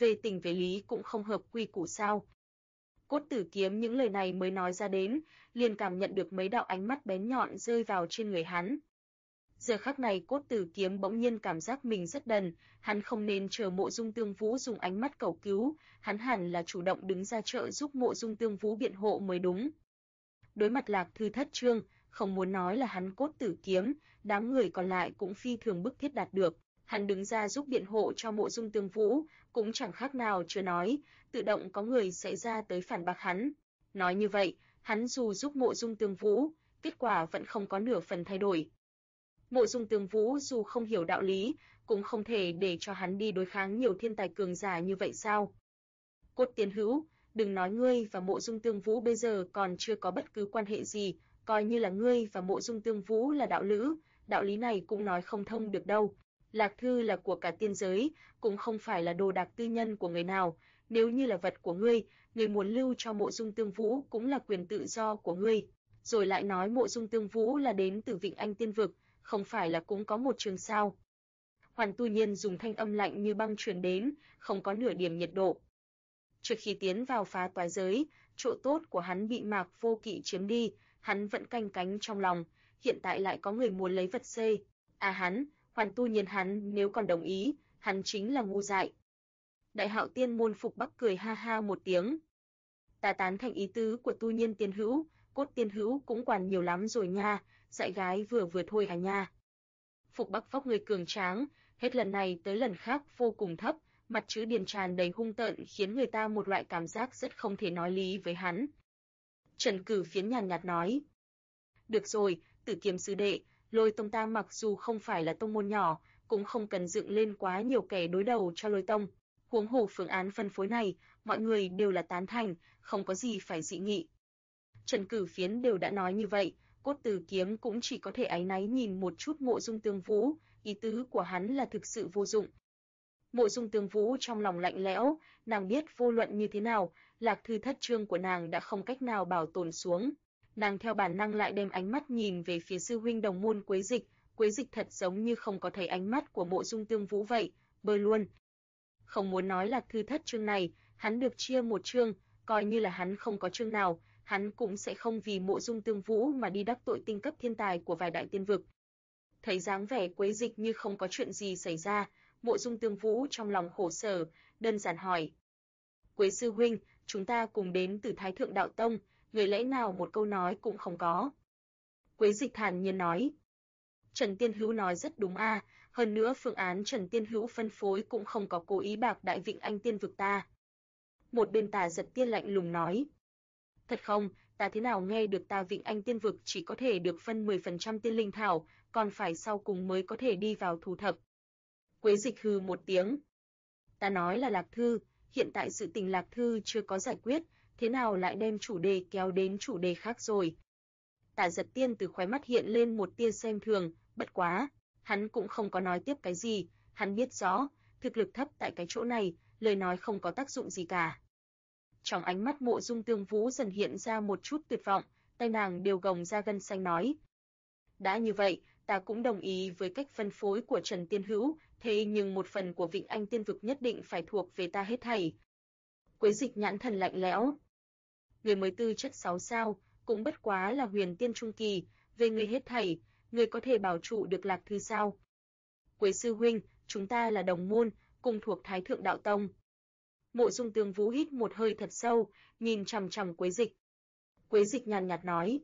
về tình về lý cũng không hợp quy củ sao? Cốt Tử Kiếm những lời này mới nói ra đến, liền cảm nhận được mấy đạo ánh mắt bén nhọn rơi vào trên người hắn. Giờ khắc này Cốt Tử Kiếm bỗng nhiên cảm giác mình rất đần, hắn không nên chờ Mộ Dung Tương Vũ dùng ánh mắt cầu cứu, hắn hẳn là chủ động đứng ra trợ giúp Mộ Dung Tương Vũ biện hộ mới đúng. Đối mặt Lạc Thư thất trương, không muốn nói là hắn Cốt Tử Kiếm, đám người còn lại cũng phi thường bức thiết đạt được. Hắn đứng ra giúp biện hộ cho Mộ Dung Tương Vũ, cũng chẳng khác nào chưa nói, tự động có người sẽ ra tới phản bác hắn. Nói như vậy, hắn dù giúp Mộ Dung Tương Vũ, kết quả vẫn không có nửa phần thay đổi. Mộ Dung Tương Vũ dù không hiểu đạo lý, cũng không thể để cho hắn đi đối kháng nhiều thiên tài cường giả như vậy sao? Cốt Tiên Hữu, đừng nói ngươi và Mộ Dung Tương Vũ bây giờ còn chưa có bất cứ quan hệ gì, coi như là ngươi và Mộ Dung Tương Vũ là đạo lữ, đạo lý này cũng nói không thông được đâu. Lạc Thư là của cả tiên giới, cũng không phải là đồ đạc tư nhân của người nào, nếu như là vật của ngươi, ngươi muốn lưu cho Mộ Dung Tương Vũ cũng là quyền tự do của ngươi. Rồi lại nói Mộ Dung Tương Vũ là đến từ Vịnh Anh Tiên Vực, không phải là cũng có một trường sao? Hoàn Tu Nhiên dùng thanh âm lạnh như băng truyền đến, không có nửa điểm nhiệt độ. Trước khi tiến vào phá toái giới, chỗ tốt của hắn bị Mạc Vô Kỵ chiếm đi, hắn vẫn canh cánh trong lòng, hiện tại lại có người muốn lấy vật xê. Hoàn Tu Nhiên hắn nếu còn đồng ý, hắn chính là ngu dại. Đại Hạo Tiên môn Phục Bắc cười ha ha một tiếng. Ta tán thành ý tứ của Tu Nhiên tiên hữu, Cốt tiên hữu cũng quản nhiều lắm rồi nha, dạy gái vừa vừa thôi à nha. Phục Bắc vóc người cường tráng, hết lần này tới lần khác vô cùng thấp, mặt chữ điền tràn đầy hung tợn khiến người ta một loại cảm giác rất không thể nói lý với hắn. Trần Cử Phiến nhàn nhạt nói. Được rồi, Tử Kiếm sư đệ, Lôi Tông ta mặc dù không phải là tông môn nhỏ, cũng không cần dựng lên quá nhiều kẻ đối đầu cho Lôi Tông. Huống hồ phương án phân phối này, mọi người đều là tán thành, không có gì phải dị nghị. Trần Cử Phiến đều đã nói như vậy, Cốt Tử Kiếm cũng chỉ có thể áy náy nhìn một chút Mộ Dung Tương Vũ, ý tứ của hắn là thực sự vô dụng. Mộ Dung Tương Vũ trong lòng lạnh lẽo, nàng biết vô luận như thế nào, Lạc Thư thất trương của nàng đã không cách nào bảo tồn xuống. Nàng theo bản năng lại đem ánh mắt nhìn về phía sư huynh đồng môn Quế Dịch thật giống như không có thấy ánh mắt của Mộ Dung Tương Vũ vậy, bơi luôn. Không muốn nói Lạc Thư thất trương này, hắn được chia một trương, coi như là hắn không có trương nào, hắn cũng sẽ không vì Mộ Dung Tương Vũ mà đi đắc tội tinh cấp thiên tài của vài đại tiên vực. Thấy dáng vẻ Quế Dịch như không có chuyện gì xảy ra, Mộ Dung Tương Vũ trong lòng khổ sở, đơn giản hỏi. Quế sư huynh, chúng ta cùng đến từ Thái Thượng Đạo Tông, người lẽ nào một câu nói cũng không có. Quế Dịch thản nhiên nói. Trần Tiên Hữu nói rất đúng a, hơn nữa phương án Trần Tiên Hữu phân phối cũng không có cố ý bạc đại Vịnh Anh Tiên vực ta. Một bên Tà Giật Tiên lạnh lùng nói. Thật không, ta thế nào nghe được ta Vịnh Anh Tiên vực chỉ có thể được phân 10% tiên linh thảo, còn phải sau cùng mới có thể đi vào thu thập. Quế Dịch hừ một tiếng. Ta nói là Lạc Thư, hiện tại sự tình Lạc Thư chưa có giải quyết, thế nào lại đem chủ đề kéo đến chủ đề khác rồi. Tả Giật Tiên từ khóe mắt hiện lên một tia xem thường, bất quá, hắn cũng không có nói tiếp cái gì, hắn biết rõ, thực lực thấp tại cái chỗ này, lời nói không có tác dụng gì cả. Trong ánh mắt Mộ Dung Tương Vũ dần hiện ra một chút tuyệt vọng, tay nàng đều gồng ra gân xanh nói. Đã như vậy, ta cũng đồng ý với cách phân phối của Trần Tiên Hữu, thế nhưng một phần của Vịnh Anh Tiên vực nhất định phải thuộc về ta hết thảy. Quế Dịch nhãn thần lạnh lẽo. Người mới tư chất 6 sao, cũng bất quá là huyền tiên trung kỳ, về người hết thảy, người có thể bảo trụ được Lạc Thư sao? Quế sư huynh, chúng ta là đồng môn, cùng thuộc Thái Thượng Đạo Tông. Mộ Dung Tương Vũ hít một hơi thật sâu, nhìn chằm chằm Quế Dịch. Quế Dịch nhàn nhạt nói.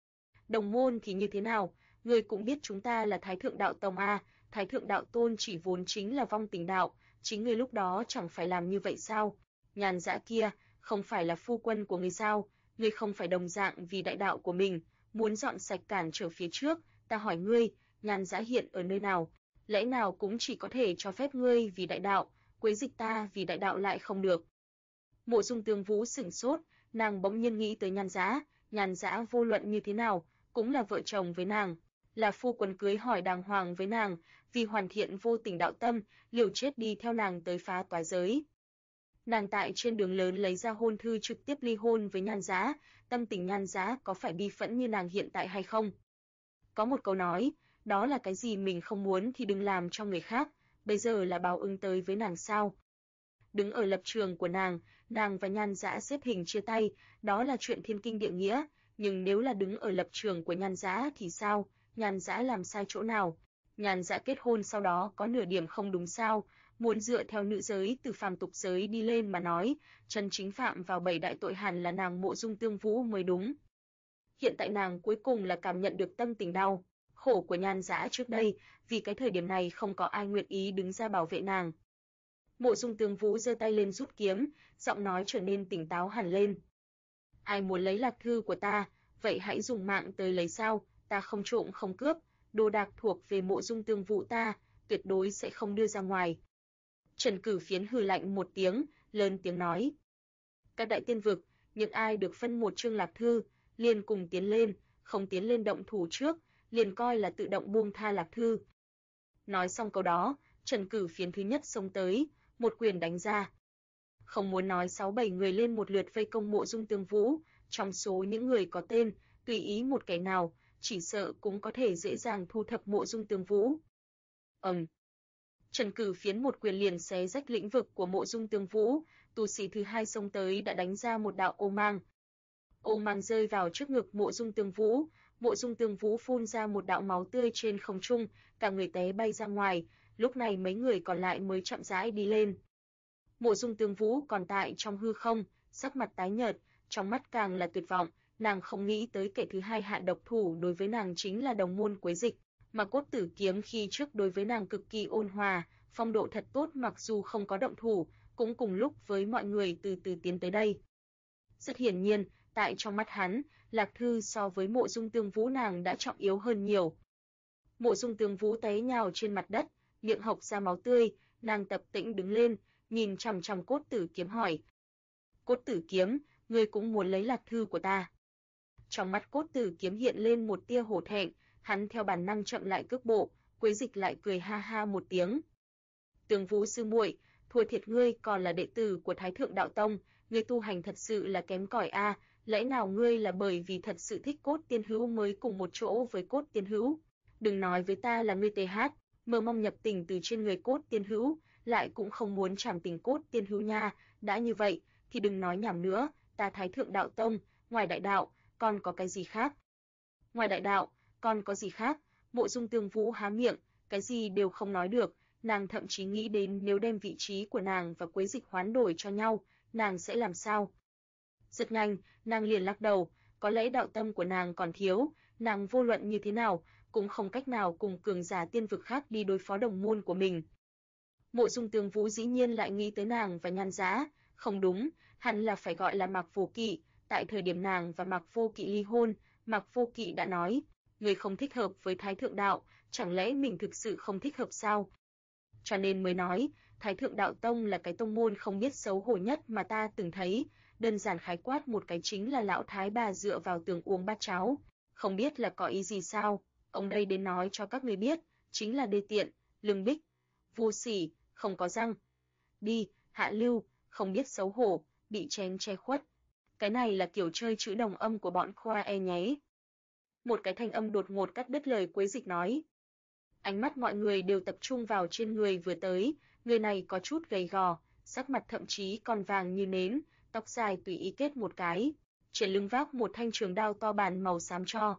Đồng môn thì như thế nào, người cũng biết chúng ta là Thái Thượng Đạo Tông a, Thái Thượng Đạo Tôn chỉ vốn chính là vong tình đạo, chính người lúc đó chẳng phải làm như vậy sao? Nhàn Dã kia, không phải là phu quân của người sao? Ngươi không phải đồng dạng vì đại đạo của mình, muốn dọn sạch cản trở phía trước, ta hỏi ngươi, Nhàn Dã hiện ở nơi nào? Lẽ nào cũng chỉ có thể cho phép ngươi vì đại đạo, Quế Dịch ta vì đại đạo lại không được? Mộ Dung Tương Vũ sửng sốt, nàng bỗng nhiên nghĩ tới Nhàn Dã vô luận như thế nào, cũng là vợ chồng với nàng, là phu quân cưới hỏi đàng hoàng với nàng, vì hoàn thiện vô tình đạo tâm, liều chết đi theo nàng tới phá toái giới. Nàng tại trên đường lớn lấy ra hôn thư trực tiếp ly hôn với Nhan Giá, tâm tình Nhan Giá có phải bi phẫn như nàng hiện tại hay không? Có một câu nói, đó là cái gì mình không muốn thì đừng làm cho người khác, bây giờ là báo ứng tới với nàng sao? Đứng ở lập trường của nàng và Nhan Dã xếp hình chia tay, đó là chuyện thiên kinh địa nghĩa, nhưng nếu là đứng ở lập trường của Nhan Dã thì sao? Nhan Dã làm sai chỗ nào? Nhan Dã kết hôn sau đó có nửa điểm không đúng sao? Muốn dựa theo nữ giới từ phàm tục giới đi lên mà nói, chân chính phạm vào 7 đại tội hẳn là nàng Mộ Dung Tương Vũ mới đúng. Hiện tại nàng cuối cùng là cảm nhận được tâm tình đau khổ của Nhan Dã trước đây, vì cái thời điểm này không có ai nguyện ý đứng ra bảo vệ nàng. Mộ Dung Tương Vũ giơ tay lên rút kiếm, giọng nói trở nên tỉnh táo hẳn lên. Ai muốn lấy lạc thư của ta, vậy hãy dùng mạng tới lấy sao, ta không trộm không cướp, đồ đạc thuộc về Mộ Dung Tương Vũ ta, tuyệt đối sẽ không đưa ra ngoài. Trần Cử Phiến hừ lạnh một tiếng, lớn tiếng nói. Các đại tiên vực, những ai được phân một chương lạc thư, liền cùng tiến lên, không tiến lên động thủ trước, liền coi là tự động buông tha lạc thư. Nói xong câu đó, Trần Cử Phiến thứ nhất xông tới, một quyền đánh ra. Không muốn nói 6-7 người lên một lượt vây công Mộ Dung Tương Vũ, trong số những người có tên, tùy ý một kẻ nào, chỉ sợ cũng có thể dễ dàng thu thập Mộ Dung Tương Vũ. Trần Cử Phiến một quyền liền xé rách lĩnh vực của Mộ Dung Tương Vũ, tu sĩ thứ hai xông tới đã đánh ra một đạo ô mang. Ô mang rơi vào trước ngực Mộ Dung Tương Vũ phun ra một đạo máu tươi trên không trung, cả người té bay ra ngoài, lúc này mấy người còn lại mới chậm rãi đi lên. Mộ Dung Tương Vũ còn tại trong hư không, sắc mặt tái nhợt, trong mắt càng là tuyệt vọng, nàng không nghĩ tới kẻ thứ hai hạ độc thủ đối với nàng chính là đồng môn Quế Dịch, mà Cốt Tử Kiếm khi trước đối với nàng cực kỳ ôn hòa, phong độ thật tốt, mặc dù không có động thủ, cũng cùng lúc với mọi người từ từ tiến tới đây. Rất hiển nhiên, tại trong mắt hắn, lạc thư so với Mộ Dung Tương Vũ nàng đã trọng yếu hơn nhiều. Mộ Dung Tương Vũ té nhào trên mặt đất, miệng hộc ra máu tươi, nàng tập tĩnh đứng lên, nhìn chằm chằm Cốt Tử Kiếm hỏi. Cốt Tử Kiếm, ngươi cũng muốn lấy lạc thư của ta? Trong mắt Cốt Tử Kiếm hiện lên một tia hổ thẹn, hắn theo bản năng chậm lại cước bộ, Quế Dịch lại cười ha ha một tiếng. Tương Vũ sư muội, thua thiệt ngươi còn là đệ tử của Thái Thượng Đạo Tông, ngươi tu hành thật sự là kém cỏi a, lẽ nào ngươi là bởi vì thật sự thích Cốt Tiên Hữu mới cùng một chỗ với Cốt Tiên Hữu? Đừng nói với ta là ngươi mơ mong nhập tình từ trên người Cốt Tiên Hữu, lại cũng không muốn trảm tình Cốt Tiên Hữu nha, đã như vậy thì đừng nói nhảm nữa, ta Thái Thượng Đạo Tông, ngoài đại đạo, còn có cái gì khác? Ngoài đại đạo, còn có gì khác? Mộ Dung Tương Vũ há miệng, cái gì đều không nói được, nàng thậm chí nghĩ đến nếu đem vị trí của nàng và Quế Dịch hoán đổi cho nhau, nàng sẽ làm sao? Rất nhanh, nàng liền lắc đầu, có lẽ đạo tâm của nàng còn thiếu, nàng vô luận như thế nào, cũng không cách nào cùng cường giả tiên vực khác đi đối phó đồng môn của mình. Mộ Dung Tương Vũ dĩ nhiên lại nghĩ tới nàng và Nhan Dã, không đúng, hẳn là phải gọi là Mạc Vô Kỵ, tại thời điểm nàng và Mạc Vô Kỵ ly hôn, Mạc Vô Kỵ đã nói, người không thích hợp với Thái Thượng Đạo, chẳng lẽ mình thực sự không thích hợp sao? Cho nên mới nói, Thái Thượng Đạo Tông là cái tông môn không biết xấu hổ nhất mà ta từng thấy, đơn giản khái quát một cái chính là lão thái bà dựa vào tường uống bát cháo, không biết là có ý gì sao, ông đây đến nói cho các người biết, chính là đê tiện, lương bích, vô sỉ, không có răng. Đi, hạ lưu, không biết xấu hổ, bị chén che khuất. Cái này là kiểu chơi chữ đồng âm của bọn khoa e nhé. Một cái thanh âm đột ngột cắt đứt lời Quế Dịch nói. Ánh mắt mọi người đều tập trung vào trên người vừa tới, người này có chút gầy gò, sắc mặt thậm chí còn vàng như nến, tóc dài tùy ý kết một cái, trên lưng vác một thanh trường đao to bản màu xám tro.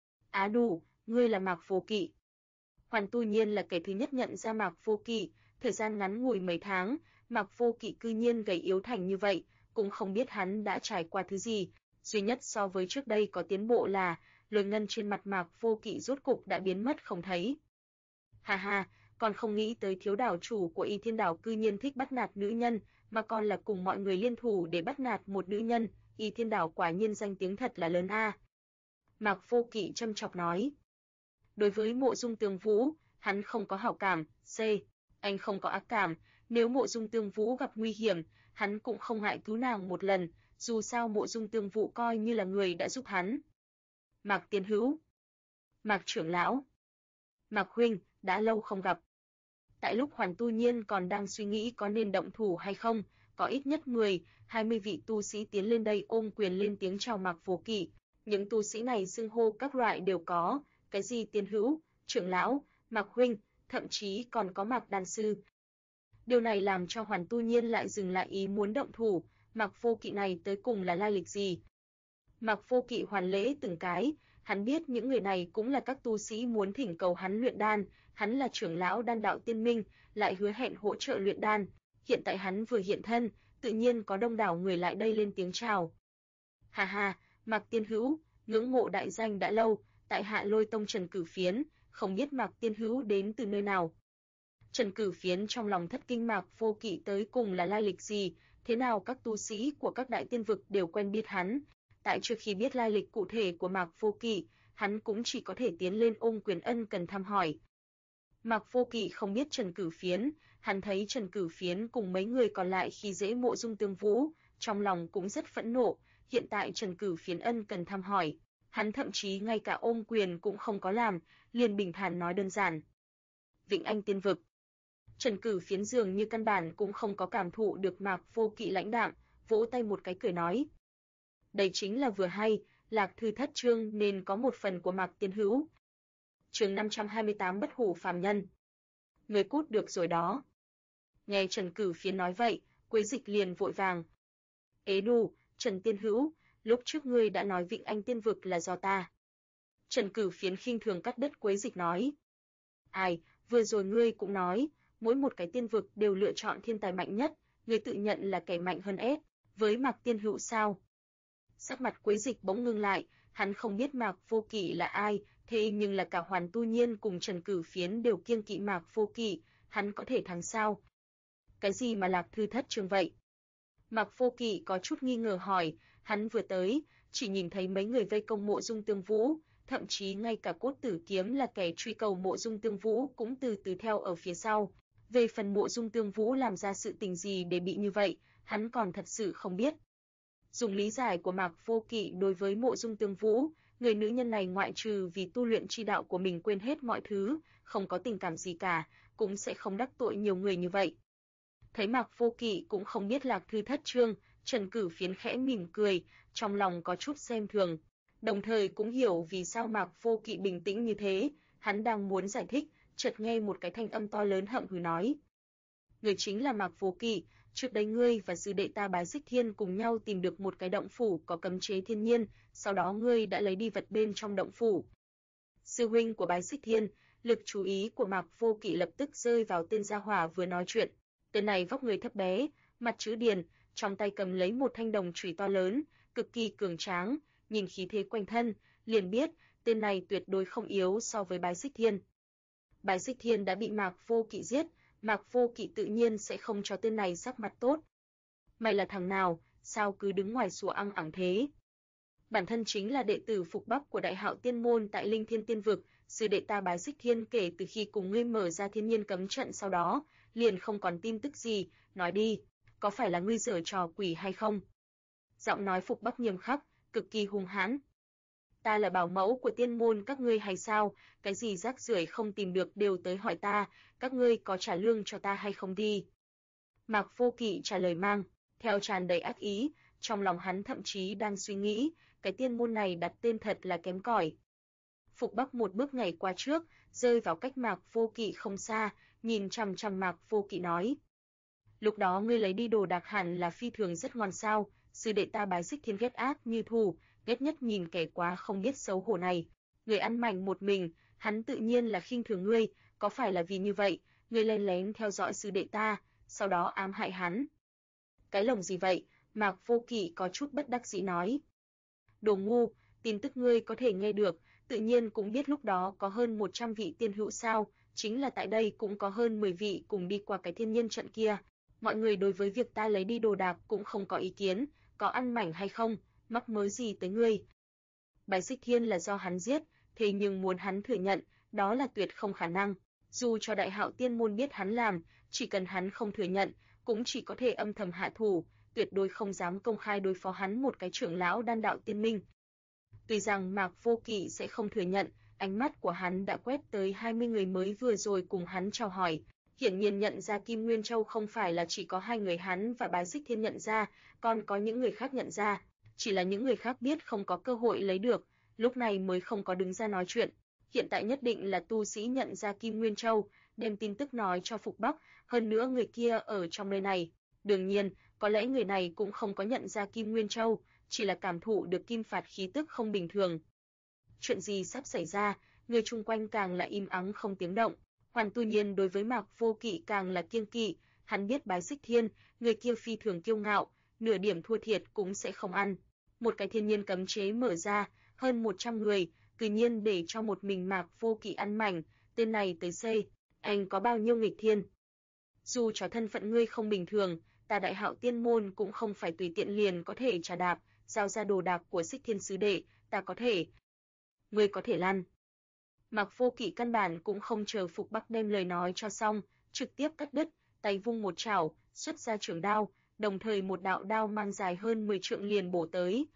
Á đủ, ngươi là Mạc Vô Kỵ. Hoàn Tu Nhiên là kẻ thứ nhất nhận ra Mạc Vô Kỵ, thời gian ngắn ngủi mấy tháng, Mạc Vô Kỵ cư nhiên gầy yếu thành như vậy, cũng không biết hắn đã trải qua thứ gì, duy nhất so với trước đây có tiến bộ là lôi ngân trên mặt Mạc Vô Kỵ rốt cục đã biến mất không thấy. Ha ha, còn không nghĩ tới thiếu đảo chủ của Y Thiên Đảo cư nhiên thích bắt nạt nữ nhân, mà còn là cùng mọi người liên thủ để bắt nạt một nữ nhân, Y Thiên Đảo quả nhiên danh tiếng thật là lớn a. Mạc Vô Kỵ châm chọc nói. Đối với Mộ Dung Tương Vũ, hắn không có hảo cảm, anh không có ác cảm, nếu Mộ Dung Tương Vũ gặp nguy hiểm, hắn cũng không ngại cứu nàng một lần, dù sao Mộ Dung Tương Vũ coi như là người đã giúp hắn. Mạc Tiên Hữu, Mạc trưởng lão, Mạc huynh, đã lâu không gặp. Tại lúc Hoàn Tu Nhiên còn đang suy nghĩ có nên động thủ hay không, có ít nhất 10-20 vị tu sĩ tiến lên đây ôm quyền lên tiếng chào Mạc Vô Kỵ. Những tu sĩ này xưng hô các loại đều có, cái gì Tiên Hữu, trưởng lão, Mạc huynh, thậm chí còn có Mạc đan sư. Điều này làm cho Hoàn Tu Nhiên lại dừng lại ý muốn động thủ, Mạc Vô Kỵ này tới cùng là lai lịch gì? Mạc Vô Kỵ hoàn lễ từng cái, hắn biết những người này cũng là các tu sĩ muốn thỉnh cầu hắn luyện đan, hắn là trưởng lão Đan Đạo Tiên Minh, lại hứa hẹn hỗ trợ luyện đan, hiện tại hắn vừa hiện thân, tự nhiên có đông đảo người lại đây lên tiếng chào. Hà hà, Mạc Tiên Hữu, ngưỡng mộ đại danh đã lâu, tại hạ Lôi Tông Trần Cử Phiến, không biết Mạc Tiên Hữu đến từ nơi nào. Trần Cử Phiến trong lòng thất kinh Mạc Vô Kỵ tới cùng là lai lịch gì, thế nào các tu sĩ của các đại tiên vực đều quen biết hắn. Tại trước khi biết lai lịch cụ thể của Mạc Vô Kỵ, hắn cũng chỉ có thể tiến lên ôm quyền ân cần thăm hỏi. Mạc Vô Kỵ không biết Trần Cử Phiến, hắn thấy Trần Cử Phiến cùng mấy người còn lại khi dễ Mộ Dung Tương Vũ, trong lòng cũng rất phẫn nộ, hiện tại Trần Cử Phiến ân cần thăm hỏi, hắn thậm chí ngay cả ôm quyền cũng không có làm, liền bình thản nói đơn giản. Vĩnh Anh Tiên Vực. Trần Cử Phiến dường như căn bản cũng không có cảm thụ được Mạc Vô Kỵ lãnh đạm, vỗ tay một cái cười nói. Đây chính là vừa hay, Lạc Thư thất chương nên có một phần của Mạc Tiên Hữu. Chương 528 Bất hủ phàm nhân. Người cút được rồi đó. Nghe Trần Cử Phiến nói vậy, Quế Dịch liền vội vàng. Ế đù, Trần Tiên Hữu, lúc trước ngươi đã nói Vĩnh Anh Tiên Vực là do ta. Trần Cử Phiến khinh thường cắt đứt Quế Dịch nói. Ai, vừa rồi ngươi cũng nói, mỗi một cái tiên vực đều lựa chọn thiên tài mạnh nhất, ngươi tự nhận là kẻ mạnh hơn ép, với Mạc Tiên Hữu sao? Sắc mặt Quế Dịch bỗng ngưng lại, hắn không biết Mạc Vô Kỵ là ai, thế nhưng là cả Hoàn Tu Nhiên cùng Trần Cử Phiến đều kiêng kỵ Mạc Vô Kỵ, hắn có thể thắng sao? Cái gì mà Lạc Thư thất chương vậy? Mạc Vô Kỵ có chút nghi ngờ hỏi, hắn vừa tới, chỉ nhìn thấy mấy người vây công Mộ Dung Tương Vũ, thậm chí ngay cả Cốt Tử Kiếm là kẻ truy cầu Mộ Dung Tương Vũ cũng từ từ theo ở phía sau. Về phần Mộ Dung Tương Vũ làm ra sự tình gì để bị như vậy, hắn còn thật sự không biết. Dùng lý giải của Mạc Vô Kỵ đối với Mộ Dung Tương Vũ, người nữ nhân này ngoại trừ vì tu luyện chi đạo của mình quên hết mọi thứ, không có tình cảm gì cả, cũng sẽ không đắc tội nhiều người như vậy. Thấy Mạc Vô Kỵ cũng không biết Lạc Thư thất chương, Trần Cử Phiến khẽ mỉm cười, trong lòng có chút xem thường, đồng thời cũng hiểu vì sao Mạc Vô Kỵ bình tĩnh như thế, hắn đang muốn giải thích, chợt nghe một cái thanh âm to lớn hậm hừ nói. Người chính là Mạc Vô Kỵ, trước đây ngươi và sư đệ ta Bái Xích Thiên cùng nhau tìm được một cái động phủ có cấm chế thiên nhiên, sau đó ngươi đã lấy đi vật bên trong động phủ. Sư huynh của Bái Xích Thiên, lực chú ý của Mạc Vô Kỵ lập tức rơi vào tên gia hỏa vừa nói chuyện. Tên này vóc người thấp bé, mặt chữ điền, trong tay cầm lấy một thanh đồng chùy to lớn, cực kỳ cường tráng, nhìn khí thế quanh thân, liền biết tên này tuyệt đối không yếu so với Bái Xích Thiên. Bái Xích Thiên đã bị Mạc Vô Kỵ giết, Mạc Vô Kỵ tự nhiên sẽ không cho tên này sắc mặt tốt. Mày là thằng nào, sao cứ đứng ngoài sủa ăng ẳng thế? Bản thân chính là đệ tử Phục Bắc của Đại Hạo Tiên môn tại Linh Thiên Tiên vực, sư đệ ta Bái Xích Thiên kể từ khi cùng ngươi mở ra thiên nhiên cấm trận sau đó, liền không còn tin tức gì, nói đi, có phải là ngươi giở trò quỷ hay không? Giọng nói Phục Bắc nghiêm khắc, cực kỳ hung hãn. Ta là bảo mẫu của tiên môn các ngươi hay sao, cái gì rác rưởi không tìm được đều tới hỏi ta, các ngươi có trả lương cho ta hay không đi? Mạc Vô Kỵ trả lời mang, theo tràn đầy ác ý, trong lòng hắn thậm chí đang suy nghĩ, cái tiên môn này đặt tên thật là kém cỏi. Phục Bắc một bước nhảy qua trước, rơi vào cách Mạc Vô Kỵ không xa, nhìn chằm chằm Mạc Vô Kỵ nói. Lúc đó ngươi lấy đi đồ đạc hẳn là phi thường rất ngon sao, sư đệ ta Bái Xích Thiên ghét ác như thù, ghét nhất nhìn kẻ quá không biết xấu hổ này. Người ăn mảnh một mình, hắn tự nhiên là khinh thường ngươi, có phải là vì như vậy, ngươi lén lén theo dõi sư đệ ta, sau đó ám hại hắn. Cái lồng gì vậy? Mạc Vô Kỵ có chút bất đắc dĩ nói. Đồ ngu, tin tức ngươi có thể nghe được, tự nhiên cũng biết lúc đó có hơn 100 vị tiên hữu sao, chính là tại đây cũng có hơn 10 vị cùng đi qua cái thiên nhiên trận kia. Mọi người đối với việc ta lấy đi đồ đạc cũng không có ý kiến, có ăn mảnh hay không, mắc mớ gì tới ngươi. Bái Xích Thiên là do hắn giết, thế nhưng muốn hắn thừa nhận, đó là tuyệt không khả năng. Dù cho Đại Hạo Tiên môn biết hắn làm, chỉ cần hắn không thừa nhận, cũng chỉ có thể âm thầm hạ thủ, tuyệt đối không dám công khai đối phó hắn một cái trưởng lão Đan Đạo Tiên Minh. Tuy rằng Mạc Vô Kỵ sẽ không thừa nhận, ánh mắt của hắn đã quét tới 20 người mới vừa rồi cùng hắn chào hỏi, hiển nhiên nhận ra Kim Nguyên Châu không phải là chỉ có 2 người hắn và Bái Xích Thiên nhận ra, còn có những người khác nhận ra, chỉ là những người khác biết không có cơ hội lấy được, lúc này mới không có đứng ra nói chuyện. Hiện tại nhất định là tu sĩ nhận ra Kim Nguyên Châu, đem tin tức nói cho Phục Bắc, hơn nữa người kia ở trong nơi này. Đương nhiên, có lẽ người này cũng không có nhận ra Kim Nguyên Châu, chỉ là cảm thụ được kim phạt khí tức không bình thường. Chuyện gì sắp xảy ra, người chung quanh càng là im ắng không tiếng động. Hoàn Tu Nhiên đối với Mạc Vô Kỵ càng là kiêng kỵ, hắn biết Bái Xích Thiên, người kia phi thường kiêu ngạo, nửa điểm thua thiệt cũng sẽ không ăn. Một cái thiên nhiên cấm chế mở ra, hơn 100 người, tự nhiên để cho một mình Mạc Vô Kỵ ăn mảnh, tên này tới xây, anh có bao nhiêu nghịch thiên. Dù cho thân phận ngươi không bình thường, ta Đại Hạo Tiên môn cũng không phải tùy tiện liền có thể trà đạp, giao ra đồ đạc của Xích Thiên sứ đệ, ta có thể. Ngươi có thể lăn. Mạc Vô Kỵ căn bản cũng không chờ Phục Bắc đem lời nói cho xong, trực tiếp cắt đứt, tay vung một chảo, xuất ra trường đao, đồng thời một đạo đao mang dài hơn 10 trượng liền bổ tới.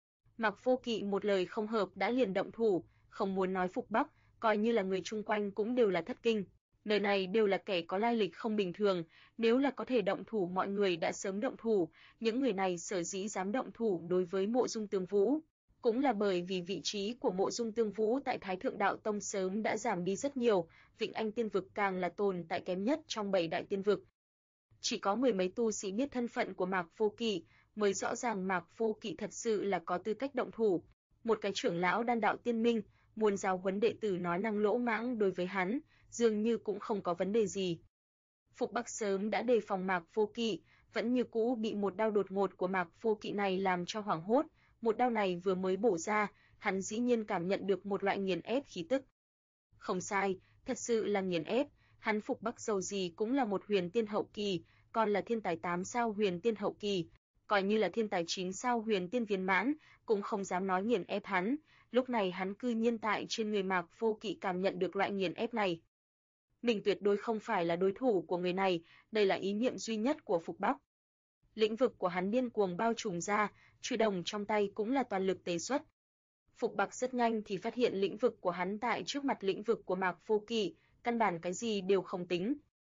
Mạc Vô Kỵ một lời không hợp đã liền động thủ, không muốn nói Phục Bắc, coi như là người chung quanh cũng đều là thất kinh. Nơi này đều là kẻ có lai lịch không bình thường, nếu là có thể động thủ mọi người đã sớm động thủ, những người này sở dĩ dám động thủ đối với Mộ Dung Tương Vũ, cũng là bởi vì vị trí của Mộ Dung Tương Vũ tại Thái Thượng Đạo Tông sớm đã giảm đi rất nhiều, Vịnh Anh Tiên vực càng là tồn tại kém nhất trong 7 đại tiên vực. Chỉ có mười mấy tu sĩ biết thân phận của Mạc Vô Kỵ, mới rõ ràng Mạc Vô Kỵ thật sự là có tư cách động thủ. Một cái trưởng lão Đan Đạo Tiên Minh, muốn giáo huấn đệ tử nói năng lỗ mãng đối với hắn, dường như cũng không có vấn đề gì. Phục Bắc sớm đã đề phòng Mạc Vô Kỵ, vẫn như cũ bị một đao đột ngột của Mạc Vô Kỵ này làm cho hoảng hốt, một đao này vừa mới bổ ra, hắn dĩ nhiên cảm nhận được một loại nghiền ép khí tức. Không sai, thật sự là nghiền ép, hắn Phục Bắc dầu gì cũng là một huyền tiên hậu kỳ, còn là thiên tài 8 sao huyền tiên hậu kỳ, coi như là thiên tài 9 sao huyền tiên viên mãn, cũng không dám nói nghiền ép hắn, lúc này hắn cư nhiên tại trên người Mạc Vô Kỵ cảm nhận được loại nghiền ép này. Mình tuyệt đối không phải là đối thủ của người này, đây là ý niệm duy nhất của Phục Bắc. Lĩnh vực của hắn điên cuồng bao trùm ra, chùy đồng trong tay cũng là toàn lực tế xuất. Phục Bắc rất nhanh thì phát hiện lĩnh vực của hắn tại trước mặt lĩnh vực của Mạc Vô Kỵ, căn bản cái gì đều không tính.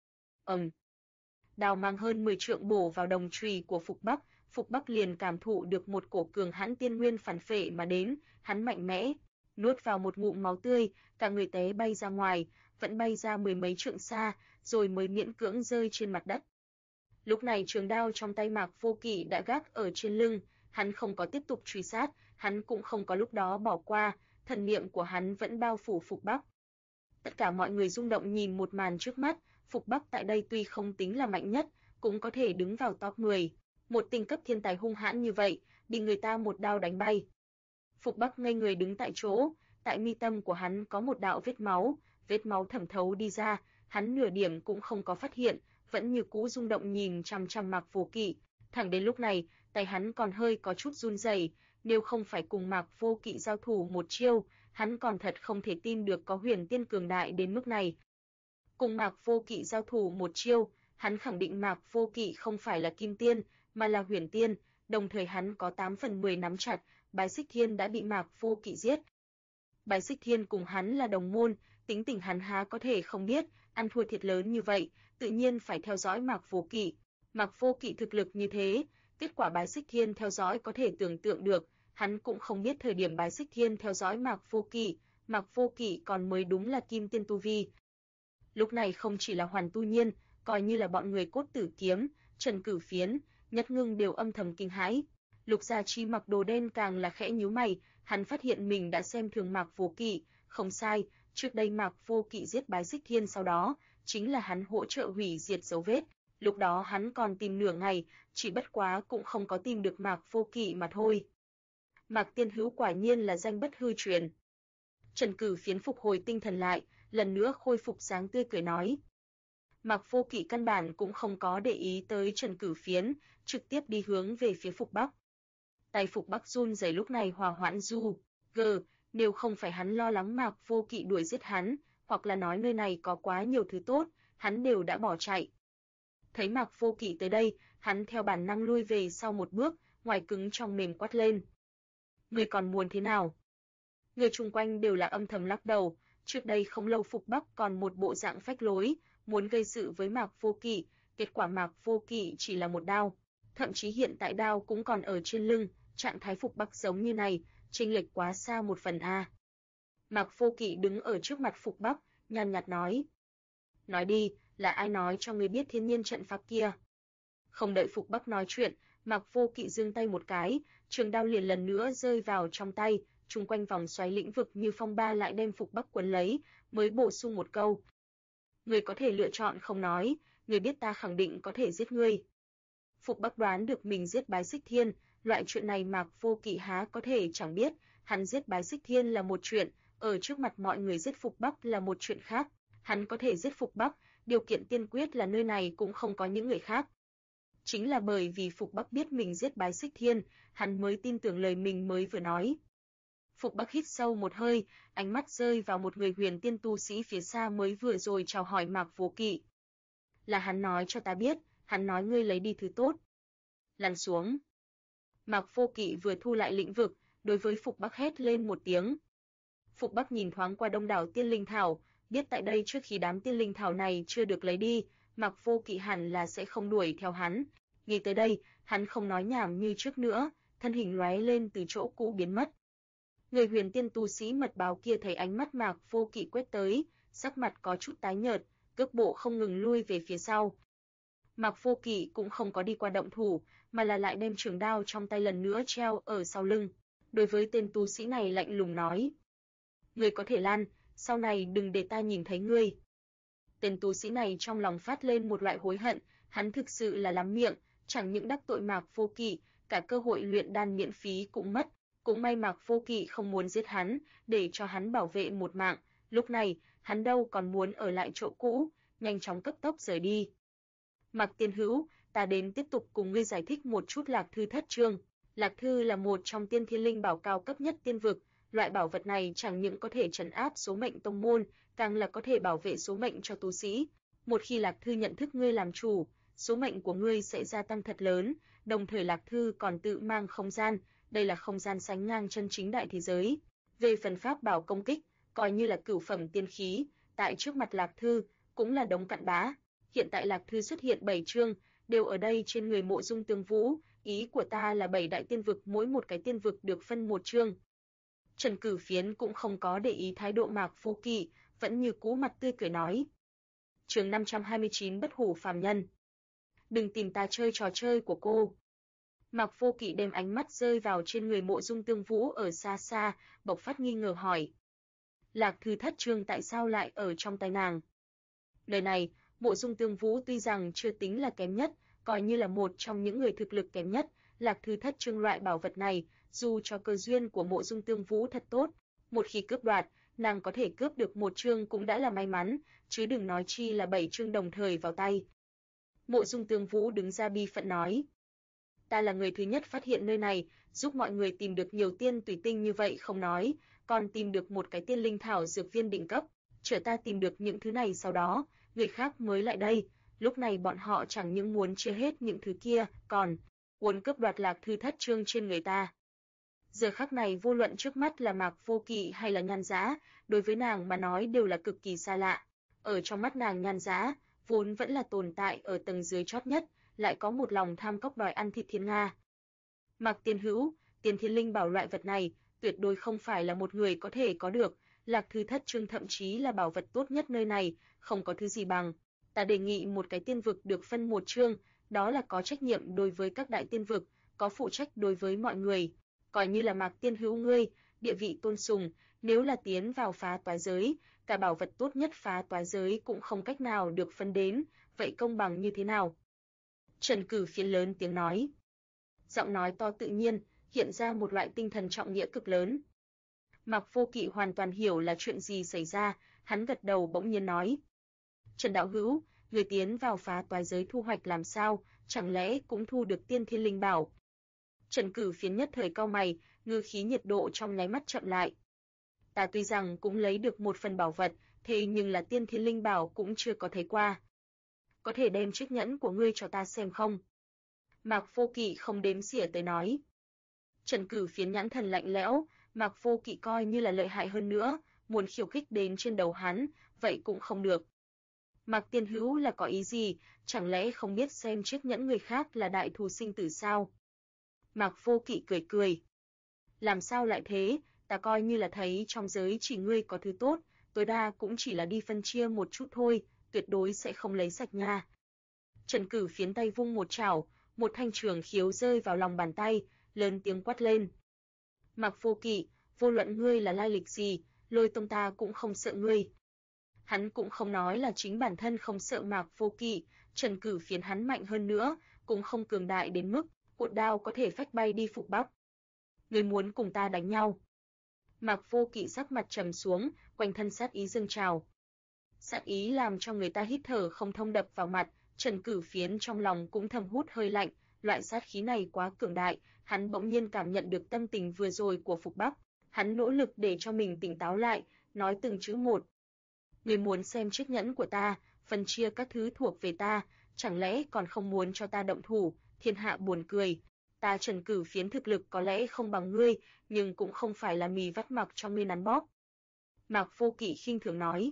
Đao mang hơn 10 trượng bổ vào đồng chùy của Phục Bắc liền cảm thụ được một cổ cường hãn tiên nguyên phản phệ mà đến, hắn mạnh mẽ, nuốt vào một ngụm máu tươi, cả người té bay ra ngoài, vẫn bay ra mười mấy trượng xa, rồi mới miễn cưỡng rơi trên mặt đất. Lúc này trường đao trong tay Mạc Vô Kỵ đã gác ở trên lưng, hắn không có tiếp tục truy sát, hắn cũng không có lúc đó bỏ qua, thần niệm của hắn vẫn bao phủ Phục Bắc. Tất cả mọi người rung động nhìn một màn trước mắt, Phục Bắc tại đây tuy không tính là mạnh nhất, cũng có thể đứng vào top 10. Một tinh cấp thiên tài hung hãn như vậy, bị người ta một đao đánh bay. Phục Bắc ngây người đứng tại chỗ, tại mi tâm của hắn có một đạo vết máu thẩm thấu đi ra, hắn nửa điểm cũng không có phát hiện, vẫn như cũ rung động nhìn chằm chằm Mạc Vô Kỵ. Thẳng đến lúc này, tay hắn còn hơi có chút run rẩy, nếu không phải cùng Mạc Vô Kỵ giao thủ một chiêu, hắn còn thật không thể tin được có huyền tiên cường đại đến mức này. Cùng Mạc Vô Kỵ giao thủ một chiêu, hắn khẳng định Mạc Vô Kỵ không phải là kim tiên, mà là huyền tiên, đồng thời hắn có 8 phần 10 nắm chặt, Bái Xích Thiên đã bị Mạc Vô Kỵ giết. Bái Xích Thiên cùng hắn là đồng môn, tính tình hắn há có thể không biết, ăn thua thiệt lớn như vậy, tự nhiên phải theo dõi Mạc Vô Kỵ. Mạc Vô Kỵ thực lực như thế, kết quả Bái Xích Thiên theo dõi có thể tưởng tượng được, hắn cũng không biết thời điểm Bái Xích Thiên theo dõi Mạc Vô Kỵ còn mới đúng là kim tiên tu vi. Lúc này không chỉ là Hoàn Tu Nhiên, coi như là bọn người Cốt Tử Kiếm, Trần Cửu Phiến, Nhất Ngưng đều âm thầm kinh hãi. Lục Gia Chi mặc đồ đen càng là khẽ nhíu mày, hắn phát hiện mình đã xem thường Mạc Vô Kỵ, không sai, trước đây Mạc Vô Kỵ giết Bái Xích Thiên sau đó, chính là hắn hỗ trợ hủy diệt dấu vết. Lúc đó hắn còn tìm nửa ngày, chỉ bất quá cũng không có tìm được Mạc Vô Kỵ mà thôi. Mạc Tiên Hữu quả nhiên là danh bất hư truyền. Trần Cửu Phiến phục hồi tinh thần lại, lần nữa khôi phục dáng tươi cười nói. Mạc Vô Kỵ căn bản cũng không có để ý tới Trần Cửu Phiến, trực tiếp đi hướng về phía Phục Bắc. Tay Phục Bắc run rẩy lúc này hòa hoãn nếu không phải hắn lo lắng Mạc Vô Kỵ đuổi giết hắn, hoặc là nói nơi này có quá nhiều thứ tốt, hắn đều đã bỏ chạy. Thấy Mạc Vô Kỵ tới đây, hắn theo bản năng lui về sau một bước, ngoài cứng trong mềm quát lên. Ngươi còn muốn thế nào? Người chung quanh đều là âm thầm lắc đầu, trước đây không lâu Phục Bắc còn một bộ dạng phách lối, muốn gây sự với Mạc Vô Kỵ, kết quả Mạc Vô Kỵ chỉ là một đao, thậm chí hiện tại đao cũng còn ở trên lưng, trạng thái Phục Bắc giống như này, chênh lệch quá xa một phần a. Mạc Vô Kỵ đứng ở trước mặt Phục Bắc, nhàn nhạt nói. Nói đi, là ai nói cho ngươi biết thiên nhiên trận pháp kia? Không đợi Phục Bắc nói chuyện, Mạc Vô Kỵ giương tay một cái, trường đao liền lần nữa rơi vào trong tay, chung quanh vòng xoáy lĩnh vực như phong ba lại đem Phục Bắc quấn lấy, mới bổ sung một câu. Ngươi có thể lựa chọn không nói, ngươi biết ta khẳng định có thể giết ngươi. Phục Bắc đoán được mình giết Bái Xích Thiên, loại chuyện này Mạc Vô Kỵ há có thể chẳng biết, hắn giết Bái Xích Thiên là một chuyện, ở trước mặt mọi người giết Phục Bắc là một chuyện khác, hắn có thể giết Phục Bắc, điều kiện tiên quyết là nơi này cũng không có những người khác. Chính là bởi vì Phục Bắc biết mình giết Bái Xích Thiên, hắn mới tin tưởng lời mình mới vừa nói. Phục Bắc hít sâu một hơi, ánh mắt rơi vào một người huyền tiên tu sĩ phía xa mới vừa rồi chào hỏi Mạc Vô Kỵ. Là hắn nói cho ta biết, hắn nói ngươi lấy đi thứ tốt. Lăn xuống. Mạc Vô Kỵ vừa thu lại lĩnh vực, đối với Phục Bắc hét lên một tiếng. Phục Bắc nhìn thoáng qua đông đảo tiên linh thảo, biết tại đây trước khi đám tiên linh thảo này chưa được lấy đi, Mạc Vô Kỵ hẳn là sẽ không đuổi theo hắn. Nghĩ tới đây, hắn không nói nhảm như trước nữa, thân hình lóe lên từ chỗ cũ biến mất. Người huyền tiên tu sĩ mật báo kia thấy ánh mắt Mạc Vô Kỵ quét tới, sắc mặt có chút tái nhợt, cước bộ không ngừng lui về phía sau. Mạc Vô Kỵ cũng không có đi qua động thủ, mà là lại đem trường đao trong tay lần nữa treo ở sau lưng. Đối với tên tu sĩ này lạnh lùng nói: "Ngươi có thể lan, sau này đừng để ta nhìn thấy ngươi." Tên tu sĩ này trong lòng phát lên một loại hối hận, hắn thực sự là lắm miệng, chẳng những đắc tội Mạc Vô Kỵ, cả cơ hội luyện đan miễn phí cũng mất. Cũng may Mạc Vô Kỵ không muốn giết hắn, để cho hắn bảo vệ một mạng, lúc này, hắn đâu còn muốn ở lại chỗ cũ, nhanh chóng cấp tốc rời đi. Mạc Tiên Hữu, ta đến tiếp tục cùng ngươi giải thích một chút Lạc Thư Thất Chương. Lạc Thư là một trong tiên thiên linh bảo cao cấp nhất tiên vực, loại bảo vật này chẳng những có thể trấn áp số mệnh tông môn, càng là có thể bảo vệ số mệnh cho tu sĩ. Một khi Lạc Thư nhận thức ngươi làm chủ, số mệnh của ngươi sẽ gia tăng thật lớn, đồng thời Lạc Thư còn tự mang không gian, đây là không gian sánh ngang chân chính đại thế giới. Về phần pháp bảo công kích, coi như là cửu phẩm tiên khí, tại trước mặt Lạc Thư cũng là đống cặn bã. Hiện tại Lạc Thư xuất hiện 7 chương, đều ở đây trên người Mộ Dung Tương Vũ, ý của ta là 7 đại tiên vực mỗi một cái tiên vực được phân một chương. Trần Cử Phiến cũng không có để ý thái độ Mạc Vô Kỵ, vẫn như cũ mặt tươi cười nói. Chương 529 Bất hủ phàm nhân. Đừng tìm ta chơi trò chơi của cô. Mạc Vô Kỵ đem ánh mắt rơi vào trên người Mộ Dung Tương Vũ ở xa xa, bộc phát nghi ngờ hỏi. Lạc Thư Thất Chương tại sao lại ở trong tay nàng? Lời này, Mộ Dung Tương Vũ tuy rằng chưa tính là kém nhất, coi như là một trong những người thực lực kém nhất, Lạc Thư Thất Chương loại bảo vật này, dù cho cơ duyên của Mộ Dung Tương Vũ thật tốt, một khi cướp đoạt, nàng có thể cướp được một chương cũng đã là may mắn, chứ đừng nói chi là 7 chương đồng thời vào tay. Mộ Dung Tương Vũ đứng ra bi phận nói. Ta là người thứ nhất phát hiện nơi này, giúp mọi người tìm được nhiều tiên tùy tinh như vậy không nói, còn tìm được một cái tiên linh thảo dược viên đỉnh cấp, chờ ta tìm được những thứ này sau đó, người khác mới lại đây, lúc này bọn họ chẳng những muốn chia hết những thứ kia, còn muốn cướp đoạt Lạc Thư Thất Chương trên người ta. Giờ khắc này vô luận trước mắt là Mạc Vô Kỵ hay là Nhan Giá, đối với nàng mà nói đều là cực kỳ xa lạ. Ở trong mắt nàng Nhan Giá, vốn vẫn là tồn tại ở tầng dưới chót nhất, lại có một lòng tham cốc đòi ăn thịt thiên nga. Mạc Tiên Hữu, tiên thiên linh bảo loại vật này, tuyệt đối không phải là một người có thể có được, Lạc Thư Thất Chương thậm chí là bảo vật tốt nhất nơi này, không có thứ gì bằng. Ta đề nghị một cái tiên vực được phân một chương, đó là có trách nhiệm đối với các đại tiên vực, có phụ trách đối với mọi người. Coi như là Mạc Tiên Hữu ngươi, địa vị tôn sùng, nếu là tiến vào phá toái giới, cả bảo vật tốt nhất phá toái giới cũng không cách nào được phân đến, vậy công bằng như thế nào? Trần Cử Phiến lớn tiếng nói. Giọng nói to tự nhiên, hiện ra một loại tinh thần trọng nghĩa cực lớn. Mạc Vô Kỵ hoàn toàn hiểu là chuyện gì xảy ra, hắn gật đầu bỗng nhiên nói. Trần đạo hữu, người tiến vào phá toái giới thu hoạch làm sao, chẳng lẽ cũng thu được tiên thiên linh bảo? Trần Cử Phiến nhất thời cau mày, ngư khí nhiệt độ trong nháy mắt chậm lại. Ta tuy rằng cũng lấy được một phần bảo vật, thế nhưng là tiên thiên linh bảo cũng chưa có thấy qua. Có thể đem chiếc nhẫn của ngươi cho ta xem không? Mạc Vô Kỵ không đếm xỉa tới nói. Trần Cử Phiến nhãn thần lạnh lẽo, Mạc Vô Kỵ coi như là lợi hại hơn nữa, muốn khiêu khích đến trên đầu hắn, vậy cũng không được. Mạc Tiên Hữu là có ý gì, chẳng lẽ không biết xem chiếc nhẫn người khác là đại thù sinh tử sao? Mạc Vô Kỵ cười cười. Làm sao lại thế, ta coi như là thấy trong giới chỉ ngươi có thứ tốt, tối đa cũng chỉ là đi phân chia một chút thôi, tuyệt đối sẽ không lấy sạch nha. Trần Cử Phiến tay vung một chảo, một thanh trường khiếu rơi vào lòng bàn tay, lớn tiếng quát lên. Mạc Vô Kỵ, vô luận ngươi là lai lịch gì, Lôi Tông ta cũng không sợ ngươi. Hắn cũng không nói là chính bản thân không sợ Mạc Vô Kỵ, Trần Cử Phiến hắn mạnh hơn nữa, cũng không cường đại đến mức cuộn đao có thể phách bay đi Phục Bắc. Ngươi muốn cùng ta đánh nhau? Mạc Vô Kỵ sắc mặt trầm xuống, quanh thân sát ý dâng trào. Sát ý làm cho người ta hít thở không thông đập vào mặt, Trần Cử Phiến trong lòng cũng thầm hút hơi lạnh, loại sát khí này quá cường đại, hắn bỗng nhiên cảm nhận được tâm tình vừa rồi của Phục Bắc, hắn nỗ lực để cho mình tỉnh táo lại, nói từng chữ một. Ngươi muốn xem chiếc nhẫn của ta, phân chia các thứ thuộc về ta, chẳng lẽ còn không muốn cho ta động thủ, thiên hạ buồn cười. Ta Trần Cử Phiến thực lực có lẽ không bằng ngươi, nhưng cũng không phải là mì vắt mặc cho ngươi nắn bóp. Mạc Vô Kỵ khinh thường nói.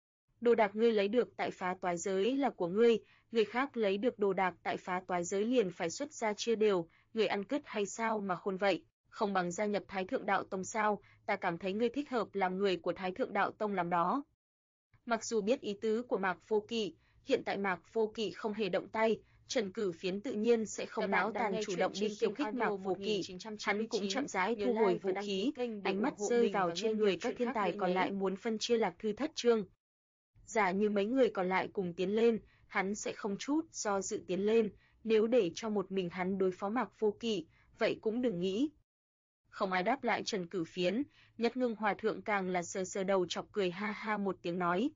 Đồ đạc ngươi lấy được tại phá toái giới là của ngươi, người khác lấy được đồ đạc tại phá toái giới liền phải xuất ra chia đều, người ăn cứt hay sao mà khôn vậy, không bằng gia nhập Thái Thượng Đạo Tông sao, ta cảm thấy ngươi thích hợp làm người của Thái Thượng Đạo Tông làm đó. Mặc dù biết ý tứ của Mạc Vô Kỵ, hiện tại Mạc Vô Kỵ không hề động tay, Trần Cử Phiến tự nhiên sẽ không náo tàn chủ động đi khiêu khích Mạc Vô Kỵ, hắn cũng chậm rãi thu hồi vũ khí, ánh mắt rơi vào trên người các thiên tài còn lại muốn phân chia Lạc Thư Thất Chương. Giả như mấy người còn lại cùng tiến lên, hắn sẽ không chút do dự tiến lên, nếu để cho một mình hắn đối phó Mạc Vô Kỵ, vậy cũng đừng nghĩ. Không ai đáp lại Trần Cử Phiến, Nhất Ngưng Hòa Thượng càng là sờ sờ đầu chọc cười ha ha một tiếng nói.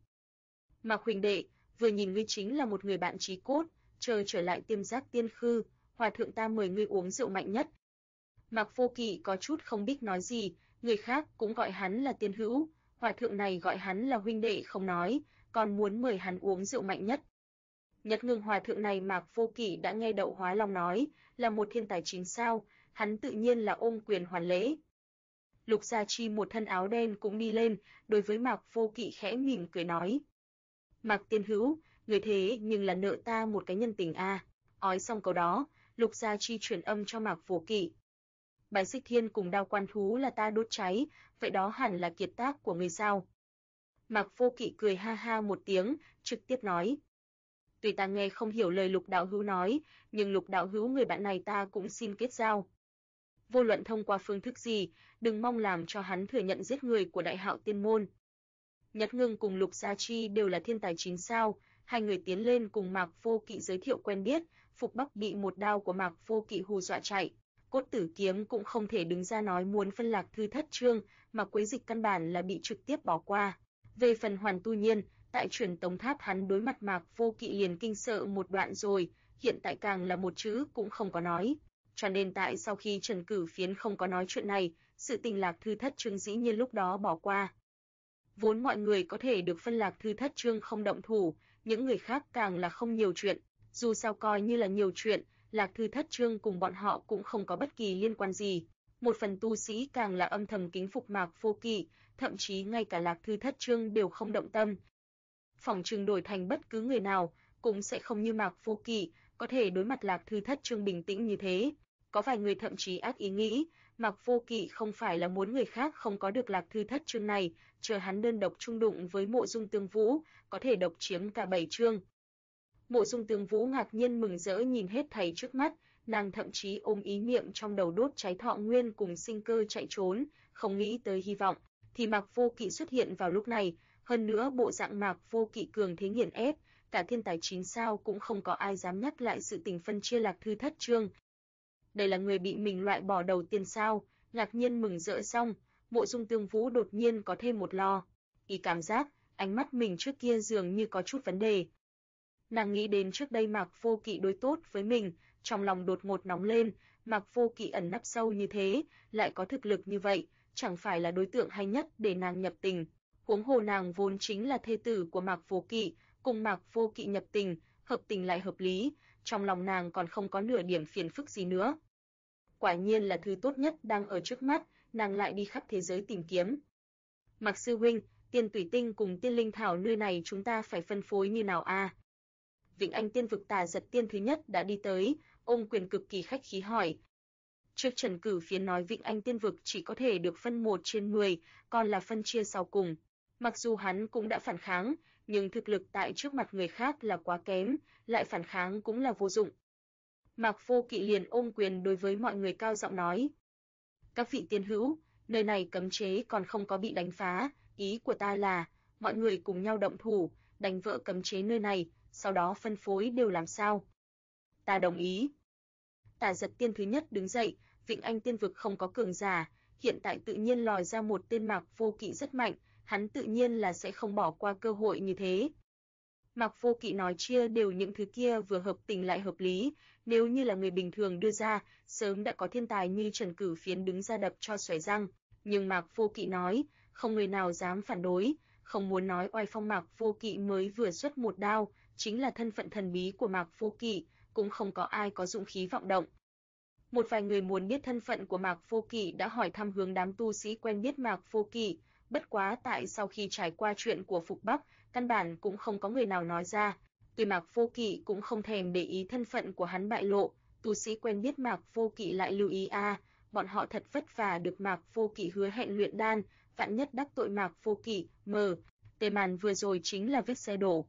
Mạc huynh đệ, vừa nhìn ngươi chính là một người bạn chí cốt, chờ trở lại Tiêm Giác Tiên Khư, Hòa Thượng ta mời ngươi uống rượu mạnh nhất. Mạc Vô Kỵ có chút không biết nói gì, người khác cũng gọi hắn là tiên hữu, Hòa Thượng này gọi hắn là huynh đệ không nói, còn muốn mời hắn uống rượu mạnh nhất. Nhất Ngưng Hòa Thượng này Mạc Vô Kỵ đã nghe Đậu Hóa Long nói, là một thiên tài chính sao, hắn tự nhiên là ôm quyền hoàn lễ. Lục Gia Chi một thân áo đen cũng đi lên, đối với Mạc Vô Kỵ khẽ mỉm cười nói. Mạc tiên hữu, người thế nhưng là nợ ta một cái nhân tình a. Ói xong câu đó, Lục Gia Chi truyền âm cho Mạc Vô Kỵ. Bài Xích Thiên cùng Đao Quan Thú là ta đốt cháy, vậy đó hẳn là kiệt tác của người sao? Mạc Vô Kỵ cười ha ha một tiếng, trực tiếp nói. Tuy ta nghe không hiểu lời Lục đạo hữu nói, nhưng Lục đạo hữu người bạn này ta cũng xin kết giao. Vô luận thông qua phương thức gì, đừng mong làm cho hắn thừa nhận giết người của Đại Hạo Tiên môn. Nhất Ngưng cùng Lục Gia Chi đều là thiên tài chính sao, hai người tiến lên cùng Mạc Vô Kỵ giới thiệu quen biết, Phục Bắc bị một đao của Mạc Vô Kỵ hù dọa chạy, Cốt Tử Kiếm cũng không thể đứng ra nói muốn phân Lạc Thư Thất Chương, mà Quế Dịch căn bản là bị trực tiếp bỏ qua. Về phần Hoàn Tu Nhiên, tại Truyền Tống Tháp hắn đối mặt Mạc Vô Kỵ liền kinh sợ một đoạn rồi, hiện tại càng là một chữ cũng không có nói. Cho nên tại sau khi Trần Cử Phiến không có nói chuyện này, sự tình Lạc Thư Thất Chương dĩ nhiên lúc đó bỏ qua. Vốn mọi người có thể được phân Lạc Thư Thất Chương không động thủ, những người khác càng là không nhiều chuyện, dù sao coi như là nhiều chuyện, Lạc Thư Thất Chương cùng bọn họ cũng không có bất kỳ liên quan gì. Một phần tu sĩ càng là âm thầm kính phục Mạc Vô Kỵ, thậm chí ngay cả Lạc Thư Thất Chương đều không động tâm. Phỏng chừng đổi thành bất cứ người nào, cũng sẽ không như Mạc Vô Kỵ, có thể đối mặt Lạc Thư Thất Chương bình tĩnh như thế. Có vài người thậm chí ác ý nghĩ, Mạc Vô Kỵ không phải là muốn người khác không có được Lạc Thư Thất Chương này, chờ hắn đơn độc chung đụng với Mộ Dung Tương Vũ, có thể độc chiếm cả 7 chương. Mộ Dung Tương Vũ ngạc nhiên mừng rỡ nhìn hết thảy trước mắt, nàng thậm chí ôm ý niệm trong đầu đốt cháy thọ nguyên cùng sinh cơ chạy trốn, không nghĩ tới hy vọng, thì Mạc Vô Kỵ xuất hiện vào lúc này, hơn nữa bộ dạng Mạc Vô Kỵ cường thế nghiền ép, cả thiên tài 9 sao cũng không có ai dám nhắc lại sự tình phân chia Lạc Thư Thất Chương. Đây là người bị mình loại bỏ đầu tiên sao? Ngạc nhiên mừng rỡ xong, Mộ Dung Tương Vũ đột nhiên có thêm một lo, ý cảm giác ánh mắt mình trước kia dường như có chút vấn đề. Nàng nghĩ đến trước đây Mạc Vô Kỵ đối tốt với mình, trong lòng đột ngột nóng lên, Mạc Vô Kỵ ẩn nấp sâu như thế, lại có thực lực như vậy, chẳng phải là đối tượng hay nhất để nàng nhập tình. Huống hồ nàng vốn chính là thê tử của Mạc Vô Kỵ, cùng Mạc Vô Kỵ nhập tình, hợp tình lại hợp lý, trong lòng nàng còn không có nửa điểm phiền phức gì nữa. Quả nhiên là thứ tốt nhất đang ở trước mắt, nàng lại đi khắp thế giới tìm kiếm. Mạc sư huynh, Tiên Tủy Tinh cùng Tiên Linh Thảo nơi này chúng ta phải phân phối như nào a? Vĩnh Anh Tiên vực Tà Giật Tiên thứ nhất đã đi tới, ôm quyền cực kỳ khách khí hỏi. Trước Trần Cử Phiến nói Vịnh Anh Tiên Vực chỉ có thể được phân 1/10, còn là phân chia sau cùng. Mặc dù hắn cũng đã phản kháng, nhưng thực lực tại trước mặt người khác là quá kém, lại phản kháng cũng là vô dụng. Mạc Vô Kỵ liền ôm quyền đối với mọi người cao giọng nói: "Các vị tiên hữu, nơi này cấm chế còn không có bị đánh phá, ý của ta là mọi người cùng nhau động thủ, đánh vỡ cấm chế nơi này, sau đó phân phối đều làm sao?" "Ta đồng ý." Tả Giật Tiên thứ nhất đứng dậy, Vịnh Anh Tiên Vực không có cường giả, hiện tại tự nhiên lòi ra một tên Mạc Vô Kỵ rất mạnh, hắn tự nhiên là sẽ không bỏ qua cơ hội như thế. Mạc Vô Kỵ nói chia đều những thứ kia vừa hợp tình lại hợp lý, nếu như là người bình thường đưa ra, sớm đã có thiên tài như Trần Cử Phiến đứng ra đập cho xoài răng, nhưng Mạc Vô Kỵ nói, không người nào dám phản đối, không muốn nói oai phong Mạc Vô Kỵ mới vừa xuất một đao, chính là thân phận thần bí của Mạc Vô Kỵ, cũng không có ai có dũng khí vọng động. Một vài người muốn biết thân phận của Mạc Vô Kỵ đã hỏi thăm hướng đám tu sĩ quen biết Mạc Vô Kỵ, bất quá tại sau khi trải qua chuyện của Phục Bắc, căn bản cũng không có người nào nói ra. Tuy Mạc Vô Kỵ cũng không thèm để ý thân phận của hắn bại lộ, tu sĩ quen biết Mạc Vô Kỵ lại lưu ý bọn họ thật vất vả được Mạc Vô Kỵ hứa hẹn luyện đan, vạn nhất đắc tội Mạc Vô Kỵ, tề màn vừa rồi chính là vết xe đổ.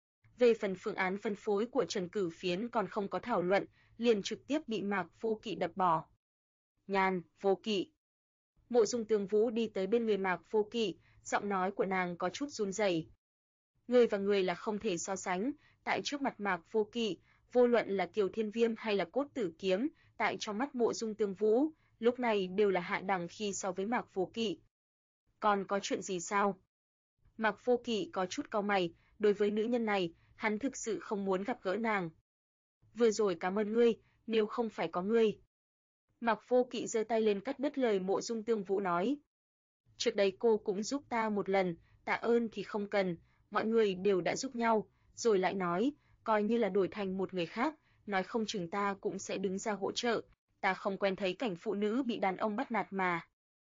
Về phần phương án phân phối của Trần Cử Phiến còn không có thảo luận, liền trực tiếp bị Mạc Vô Kỵ đập bỏ. Nhàn, Vô Kỵ. Mộ Dung Tương Vũ đi tới bên người Mạc Vô Kỵ, giọng nói của nàng có chút run rẩy. Người và người là không thể so sánh, tại trước mặt Mạc Vô Kỵ, vô luận là Kiều Thiên Viêm hay là Cốt Tử Kiếm, tại trong mắt Mộ Dung Tương Vũ, lúc này đều là hạ đẳng khi so với Mạc Vô Kỵ. Còn có chuyện gì sao? Mạc Vô Kỵ có chút cau mày, đối với nữ nhân này, hắn thực sự không muốn gặp gỡ nàng. Vừa rồi cảm ơn ngươi, nếu không phải có ngươi. Mạc Vô Kỵ giơ tay lên cắt đứt lời Mộ Dung Tương Vũ nói. Trước đây cô cũng giúp ta một lần, tạ ơn thì không cần, mọi người đều đã giúp nhau, rồi lại nói, coi như là đổi thành một người khác, nói không chừng ta cũng sẽ đứng ra hỗ trợ, ta không quen thấy cảnh phụ nữ bị đàn ông bắt nạt mà.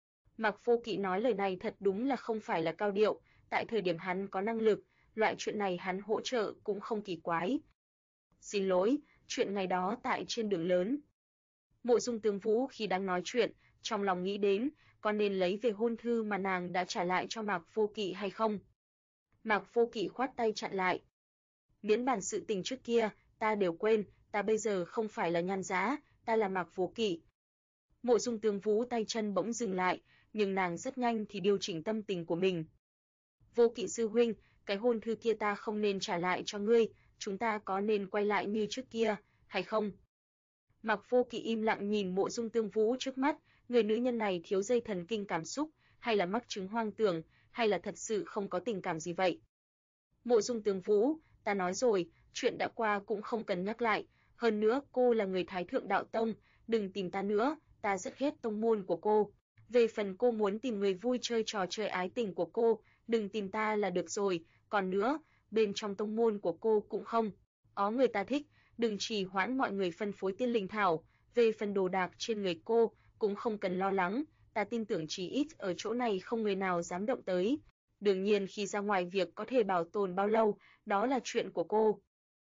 Mạc Vô Kỵ nói lời này thật đúng là không phải là cao điệu, tại thời điểm hắn có năng lực, loại chuyện này hắn hỗ trợ cũng không kỳ quái. Xin lỗi, chuyện ngày đó tại trên đường lớn. Mộ Dung Tương Vũ khi đang nói chuyện, trong lòng nghĩ đến, có nên lấy về hôn thư mà nàng đã trả lại cho Mạc Vô Kỵ hay không? Mạc Vô Kỵ khoát tay chặn lại. Miễn bàn sự tình trước kia, ta đều quên, ta bây giờ không phải là Nhan Giá, ta là Mạc Vô Kỵ. Mộ Dung Tương Vũ tay chân bỗng dừng lại, nhưng nàng rất nhanh thì điều chỉnh tâm tình của mình. Vô Kỵ sư huynh, cái hôn thư kia ta không nên trả lại cho ngươi, chúng ta có nên quay lại như trước kia, hay không? Mạc Vô Kỵ im lặng nhìn Mộ Dung Tương Vũ trước mắt, người nữ nhân này thiếu dây thần kinh cảm xúc, hay là mắc chứng hoang tưởng, hay là thật sự không có tình cảm gì vậy? Mộ Dung Tương Vũ, ta nói rồi, chuyện đã qua cũng không cần nhắc lại, hơn nữa cô là người Thái Thượng Đạo Tông, đừng tìm ta nữa, ta rất ghét tông môn của cô. Về phần cô muốn tìm người vui chơi trò chơi ái tình của cô, đừng tìm ta là được rồi, còn nữa, bên trong tông môn của cô cũng không có người ta thích, đừng trì hoãn mọi người phân phối tiên linh thảo, về phần đồ đạc trên người cô cũng không cần lo lắng, ta tin tưởng chí ít ở chỗ này không người nào dám động tới. Đương nhiên khi ra ngoài việc có thể bảo tồn bao lâu, đó là chuyện của cô.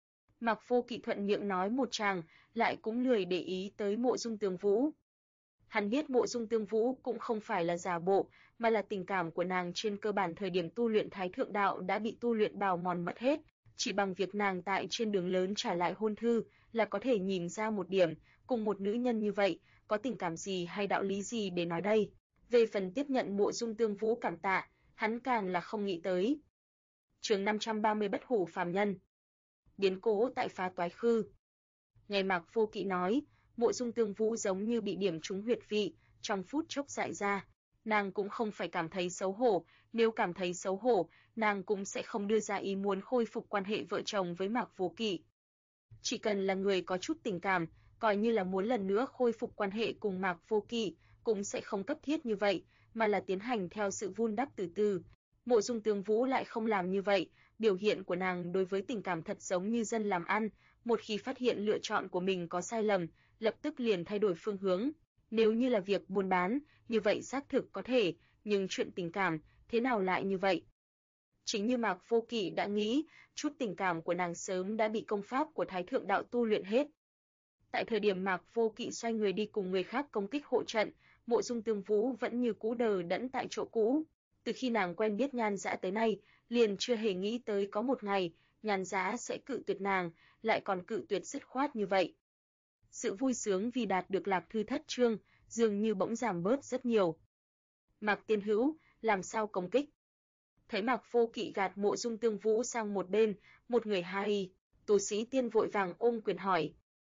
Mạc Vô Kỵ thuận miệng nói một tràng, lại cũng lười để ý tới Mộ Dung Tương Vũ. Hắn biết Mộ Dung Tương Vũ cũng không phải là giả bộ, mà là tình cảm của nàng trên cơ bản thời điểm tu luyện Thái Thượng Đạo đã bị tu luyện bào mòn mất hết, chỉ bằng việc nàng tại trên đường lớn trả lại hôn thư là có thể nhìn ra một điểm, cùng một nữ nhân như vậy, có tình cảm gì hay đạo lý gì để nói đây. Về phần tiếp nhận Mộ Dung Tương Vũ cảm tạ, hắn càng là không nghĩ tới. Chương 530 Bất Hủ phàm nhân. Biến cố tại Phá Toái Khư. Nghe Mạc Vô Kỵ nói, Mộ Dung Tương Vũ giống như bị điểm trúng huyệt vị, trong phút chốc dại ra. Nàng cũng không phải cảm thấy xấu hổ, nếu cảm thấy xấu hổ, nàng cũng sẽ không đưa ra ý muốn khôi phục quan hệ vợ chồng với Mạc Vô Kỵ. Chỉ cần là người có chút tình cảm, coi như là muốn lần nữa khôi phục quan hệ cùng Mạc Vô Kỵ, cũng sẽ không cấp thiết như vậy, mà là tiến hành theo sự vun đắp từ từ. Mộ Dung Tương Vũ lại không làm như vậy, biểu hiện của nàng đối với tình cảm thật giống như dân làm ăn, một khi phát hiện lựa chọn của mình có sai lầm, lập tức liền thay đổi phương hướng. Nếu như là việc buôn bán, như vậy xác thực có thể, nhưng chuyện tình cảm, thế nào lại như vậy? Chính như Mạc Vô Kỵ đã nghĩ, chút tình cảm của nàng sớm đã bị công pháp của Thái Thượng Đạo tu luyện hết. Tại thời điểm Mạc Vô Kỵ xoay người đi cùng người khác công kích hộ trận, Mộ Dung Tương Vũ vẫn như cũ đờ đẫn tại chỗ cũ. Từ khi nàng quen biết Nhan Dã tới nay, liền chưa hề nghĩ tới có một ngày Nhan Dã sẽ cự tuyệt nàng, lại còn cự tuyệt dứt khoát như vậy. Sự vui sướng vì đạt được Lạc Thư thất chương, dường như bỗng giảm bớt rất nhiều. Mạc Tiên Hữu, làm sao công kích? Thấy Mạc Vô Kỵ gạt Mộ Dung Tương Vũ sang một bên, một người hai tu sĩ tiên vội vàng ôm quyền hỏi.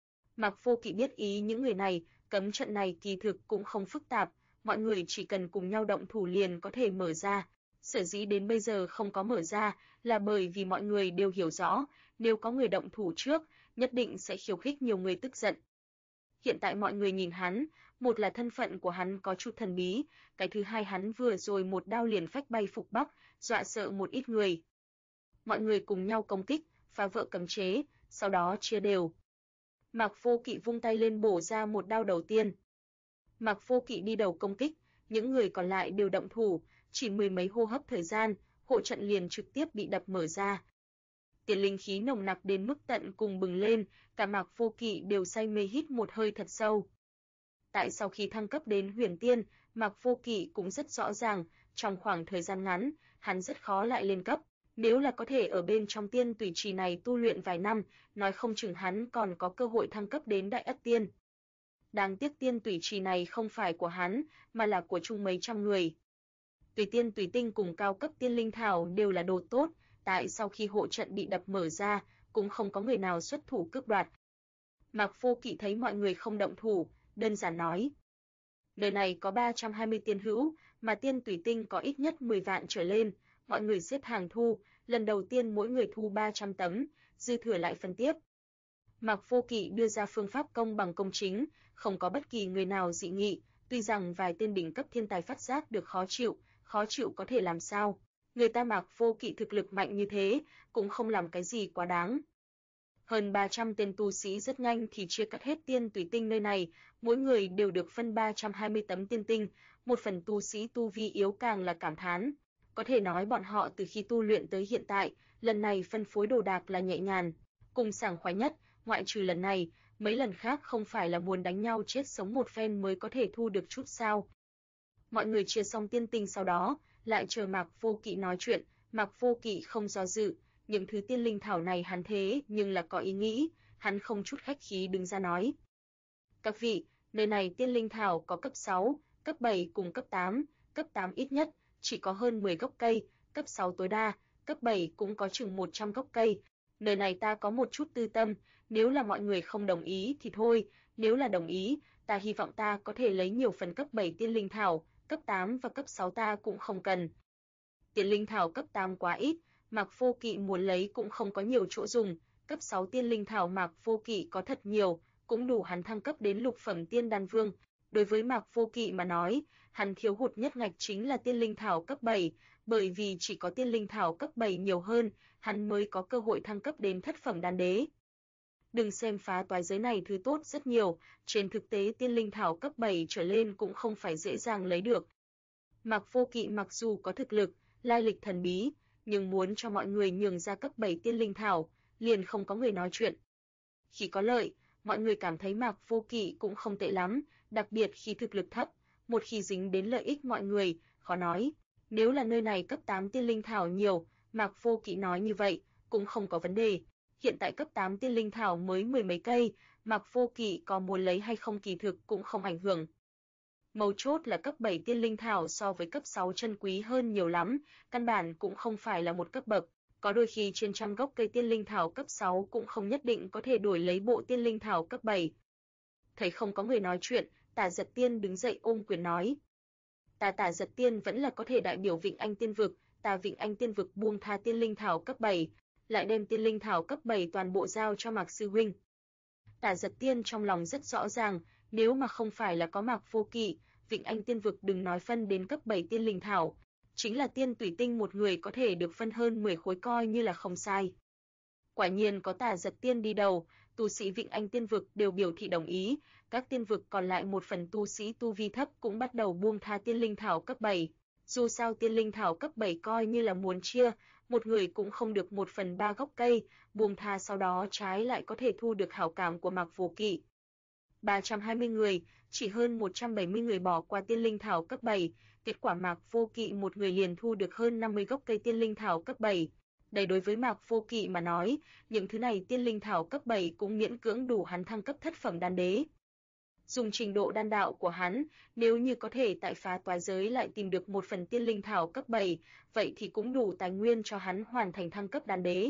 Mạc Vô Kỵ biết ý những người này, cấm trận này kỳ thực cũng không phức tạp, mọi người chỉ cần cùng nhau động thủ liền có thể mở ra. Sở dĩ đến bây giờ không có mở ra là bởi vì mọi người đều hiểu rõ, nếu có người động thủ trước, nhất định sẽ khiêu khích nhiều người tức giận. Hiện tại mọi người nhìn hắn, một là thân phận của hắn có chút thần bí, cái thứ hai hắn vừa rồi một đao liền phách bay Phục Bắc, dọa sợ một ít người. Mọi người cùng nhau công kích, phá vỡ cấm chế, sau đó chia đều. Mạc Vô Kỵ vung tay lên bổ ra một đao đầu tiên. Mạc Vô Kỵ đi đầu công kích, những người còn lại đều động thủ, chỉ mười mấy hô hấp thời gian, hộ trận liền trực tiếp bị đập mở ra. Tiền linh khí nồng nặc đến mức tận cùng bừng lên, cả Mạc Vô Kỵ đều say mê hít một hơi thật sâu. Tại sau khi thăng cấp đến Huyền Tiên, Mạc Vô Kỵ cũng rất rõ ràng, trong khoảng thời gian ngắn, hắn rất khó lại lên cấp. Nếu là có thể ở bên trong tiên tùy trì này tu luyện vài năm, nói không chừng hắn còn có cơ hội thăng cấp đến Đại Ất Tiên. Đáng tiếc tiên tùy trì này không phải của hắn, mà là của chung mấy trăm người. Tùy tiên tùy tinh cùng cao cấp tiên linh thảo đều là đồ tốt, tại sau khi hộ trận bị đập mở ra, cũng không có người nào xuất thủ cướp đoạt. Mạc Vô Kỵ thấy mọi người không động thủ, đơn giản nói. Nơi này có 320 tiên hữu, mà tiên tùy tinh có ít nhất 10 vạn trở lên, mọi người xếp hàng thu, lần đầu tiên mỗi người thu 300 tấm, dư thừa lại phân tiếp. Mạc Vô Kỵ đưa ra phương pháp công bằng công chính, không có bất kỳ người nào dị nghị, tuy rằng vài tên đỉnh cấp thiên tài phát giác được khó chịu có thể làm sao? Người ta Mạc Vô Kỵ thực lực mạnh như thế, cũng không làm cái gì quá đáng. Hơn 300 tên tu sĩ rất nhanh thì chia cắt hết tiên tùy tinh nơi này, mỗi người đều được phân 320 tấm tiên tinh, một phần tu sĩ tu vi yếu càng là cảm thán. Có thể nói bọn họ từ khi tu luyện tới hiện tại, lần này phân phối đồ đạc là nhẹ nhàng, cùng sảng khoái nhất, ngoại trừ lần này, mấy lần khác không phải là muốn đánh nhau chết sống một phen mới có thể thu được chút sao. Mọi người chia xong tiên tinh sau đó, lại chờ Mạc Vô Kỵ nói chuyện, Mạc Vô Kỵ không do dự, những thứ tiên linh thảo này hắn thế nhưng là có ý nghĩ, hắn không chút khách khí đứng ra nói. Các vị, nơi này tiên linh thảo có cấp 6, cấp 7 cùng cấp 8 ít nhất, chỉ có hơn 10 gốc cây, cấp 6 tối đa, cấp 7 cũng có chừng 100 gốc cây. Nơi này ta có một chút tư tâm, nếu là mọi người không đồng ý thì thôi, nếu là đồng ý, ta hy vọng ta có thể lấy nhiều phần cấp 7 tiên linh thảo, cấp 8 và cấp 6 ta cũng không cần. Tiên linh thảo cấp 8 quá ít, Mạc Vô Kỵ muốn lấy cũng không có nhiều chỗ dùng, cấp 6 tiên linh thảo Mạc Vô Kỵ có thật nhiều, cũng đủ hắn thăng cấp đến lục phẩm tiên đan vương. Đối với Mạc Vô Kỵ mà nói, hắn thiếu hụt nhất ngạch chính là tiên linh thảo cấp 7, bởi vì chỉ có tiên linh thảo cấp 7 nhiều hơn, hắn mới có cơ hội thăng cấp đến thất phẩm đan đế. Đừng xem phá toái giới này thứ tốt rất nhiều, trên thực tế tiên linh thảo cấp 7 trở lên cũng không phải dễ dàng lấy được. Mạc Vô Kỵ mặc dù có thực lực, lai lịch thần bí, nhưng muốn cho mọi người nhường ra cấp 7 tiên linh thảo, liền không có người nói chuyện. Khi có lợi, mọi người cảm thấy Mạc Vô Kỵ cũng không tệ lắm, đặc biệt khi thực lực thấp, một khi dính đến lợi ích mọi người, khó nói. Nếu là nơi này cấp 8 tiên linh thảo nhiều, Mạc Vô Kỵ nói như vậy, cũng không có vấn đề. Hiện tại cấp 8 tiên linh thảo mới mười mấy cây, Mạc Vô Kỵ có muốn lấy hay không kỳ thực cũng không ảnh hưởng. Mấu chốt là cấp 7 tiên linh thảo so với cấp 6 chân quý hơn nhiều lắm, căn bản cũng không phải là một cấp bậc. Có đôi khi trên trăm gốc cây tiên linh thảo cấp 6 cũng không nhất định có thể đổi lấy bộ tiên linh thảo cấp 7. Thấy không có người nói chuyện, Tả Giật Tiên đứng dậy ôm quyền nói. Tả Giật Tiên vẫn là có thể đại biểu Vịnh Anh Tiên Vực, Vịnh Anh Tiên Vực buông tha tiên linh thảo cấp 7, lại đem tiên linh thảo cấp 7 toàn bộ giao cho Mạc sư huynh. Tả Giật Tiên trong lòng rất rõ ràng, nếu mà không phải là có Mạc Vô Kỵ, Vịnh Anh Tiên Vực đừng nói phân đến cấp 7 tiên linh thảo, chính là tiên tùy tinh một người có thể được phân hơn 10 khối coi như là không sai. Quả nhiên có Tả Giật Tiên đi đầu, tu sĩ Vịnh Anh Tiên Vực đều biểu thị đồng ý, các tiên vực còn lại một phần tu sĩ tu vi thấp cũng bắt đầu buông tha tiên linh thảo cấp 7. Dù sao tiên linh thảo cấp 7 coi như là muốn chia, một người cũng không được 1/3 gốc cây, buông tha sau đó trái lại có thể thu được hảo cảm của Mạc Vô Kỵ. 320 người, chỉ hơn 170 người bỏ qua tiên linh thảo cấp 7, kết quả Mạc Vô Kỵ một người liền thu được hơn 50 gốc cây tiên linh thảo cấp 7. Đây đối với Mạc Vô Kỵ mà nói, những thứ này tiên linh thảo cấp 7 cũng miễn cưỡng đủ hắn thăng cấp thất phẩm đan đế. Dùng trình độ đan đạo của hắn, nếu như có thể tại phá toái giới lại tìm được một phần tiên linh thảo cấp 7, vậy thì cũng đủ tài nguyên cho hắn hoàn thành thăng cấp đan đế.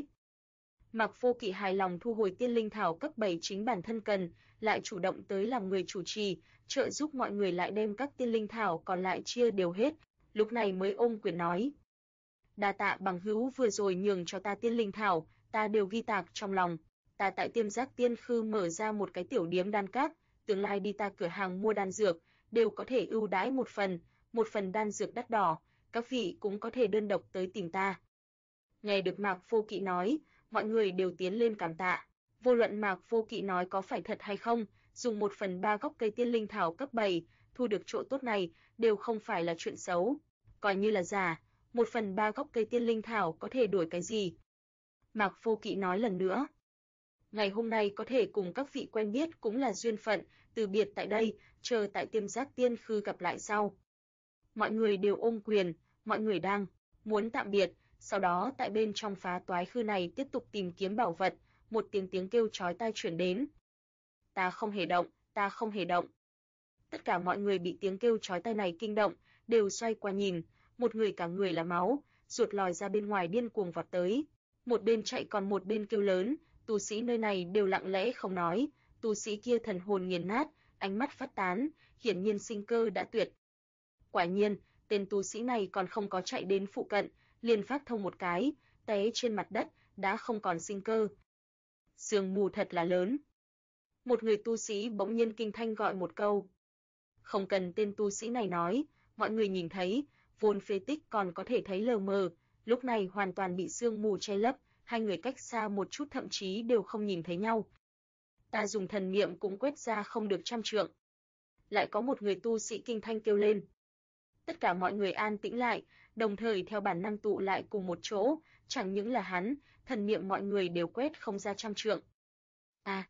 Mạc Vô Kỵ hài lòng thu hồi tiên linh thảo cấp 7 chính bản thân cần, lại chủ động tới làm người chủ trì, trợ giúp mọi người lại đem các tiên linh thảo còn lại chia đều hết, lúc này mới ôm quyền nói: "Đa tạ bằng hữu vừa rồi nhường cho ta tiên linh thảo, ta đều ghi tạc trong lòng. Ta tại Tiêm Giác Tiên Khư mở ra một cái tiểu điếm đan các, tương lai đi ta cửa hàng mua đan dược, đều có thể ưu đãi một phần đan dược đắt đỏ, các vị cũng có thể đơn độc tới tìm ta." Nghe được Mạc Vô Kỵ nói, mọi người đều tiến lên cảm tạ. Vô luận Mạc Vô Kỵ nói có phải thật hay không, dùng 1/3 gốc cây tiên linh thảo cấp 7, thu được chỗ tốt này, đều không phải là chuyện xấu. Coi như là giả, 1/3 gốc cây tiên linh thảo có thể đổi cái gì? Mạc Vô Kỵ nói lần nữa: "Ngày hôm nay có thể cùng các vị quen biết cũng là duyên phận, từ biệt tại đây, chờ tại Tiêm Giác Tiên Khư gặp lại sau." Mọi người đều ôm quyền, mọi người đang muốn tạm biệt, sau đó tại bên trong phá toái khư này tiếp tục tìm kiếm bảo vật, một tiếng kêu chói tai truyền đến. "Ta không hề động, ta không hề động." Tất cả mọi người bị tiếng kêu chói tai này kinh động, đều xoay qua nhìn, một người cả người là máu, ruột lòi ra bên ngoài điên cuồng vọt tới, một bên chạy còn một bên kêu lớn, tu sĩ nơi này đều lặng lẽ không nói, tu sĩ kia thần hồn nghiền nát, ánh mắt phát tán, hiển nhiên sinh cơ đã tuyệt. Quả nhiên, tên tu sĩ này còn không có chạy đến phụ cận, liền phát thông một cái, té trên mặt đất, đã không còn sinh cơ. Sương mù thật là lớn. Một người tu sĩ bỗng nhiên kinh thanh gọi một câu. Không cần tên tu sĩ này nói, mọi người nhìn thấy, vốn phế tích còn có thể thấy lờ mờ, lúc này hoàn toàn bị sương mù che lấp, hai người cách xa một chút thậm chí đều không nhìn thấy nhau. Ta dùng thần niệm cũng quét ra không được 100 trượng. Lại có một người tu sĩ kinh thanh kêu lên. Tất cả mọi người an tĩnh lại, đồng thời theo bản năng tụ lại cùng một chỗ, chẳng những là hắn, thần niệm mọi người đều quét không ra 100 trượng. À!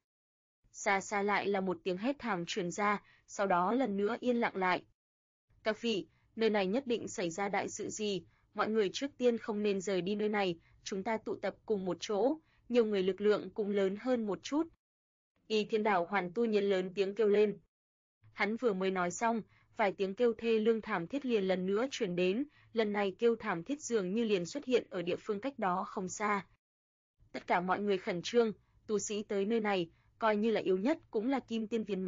Xa xa lại là một tiếng hét thảm truyền ra, sau đó lần nữa yên lặng lại. Các vị, nơi này nhất định xảy ra đại sự gì, mọi người trước tiên không nên rời đi nơi này, chúng ta tụ tập cùng một chỗ, nhiều người lực lượng cũng lớn hơn một chút. Y Thiên Đảo Hoàn tu nhiên lớn tiếng kêu lên. Hắn vừa mới nói xong, vài tiếng kêu thê lương thảm thiết liền lần nữa truyền đến, lần này kêu thảm thiết dường như liền xuất hiện ở địa phương cách đó không xa. Tất cả mọi người khẩn trương, tu sĩ tới nơi này, coi như là yếu nhất cũng là kim tiên viên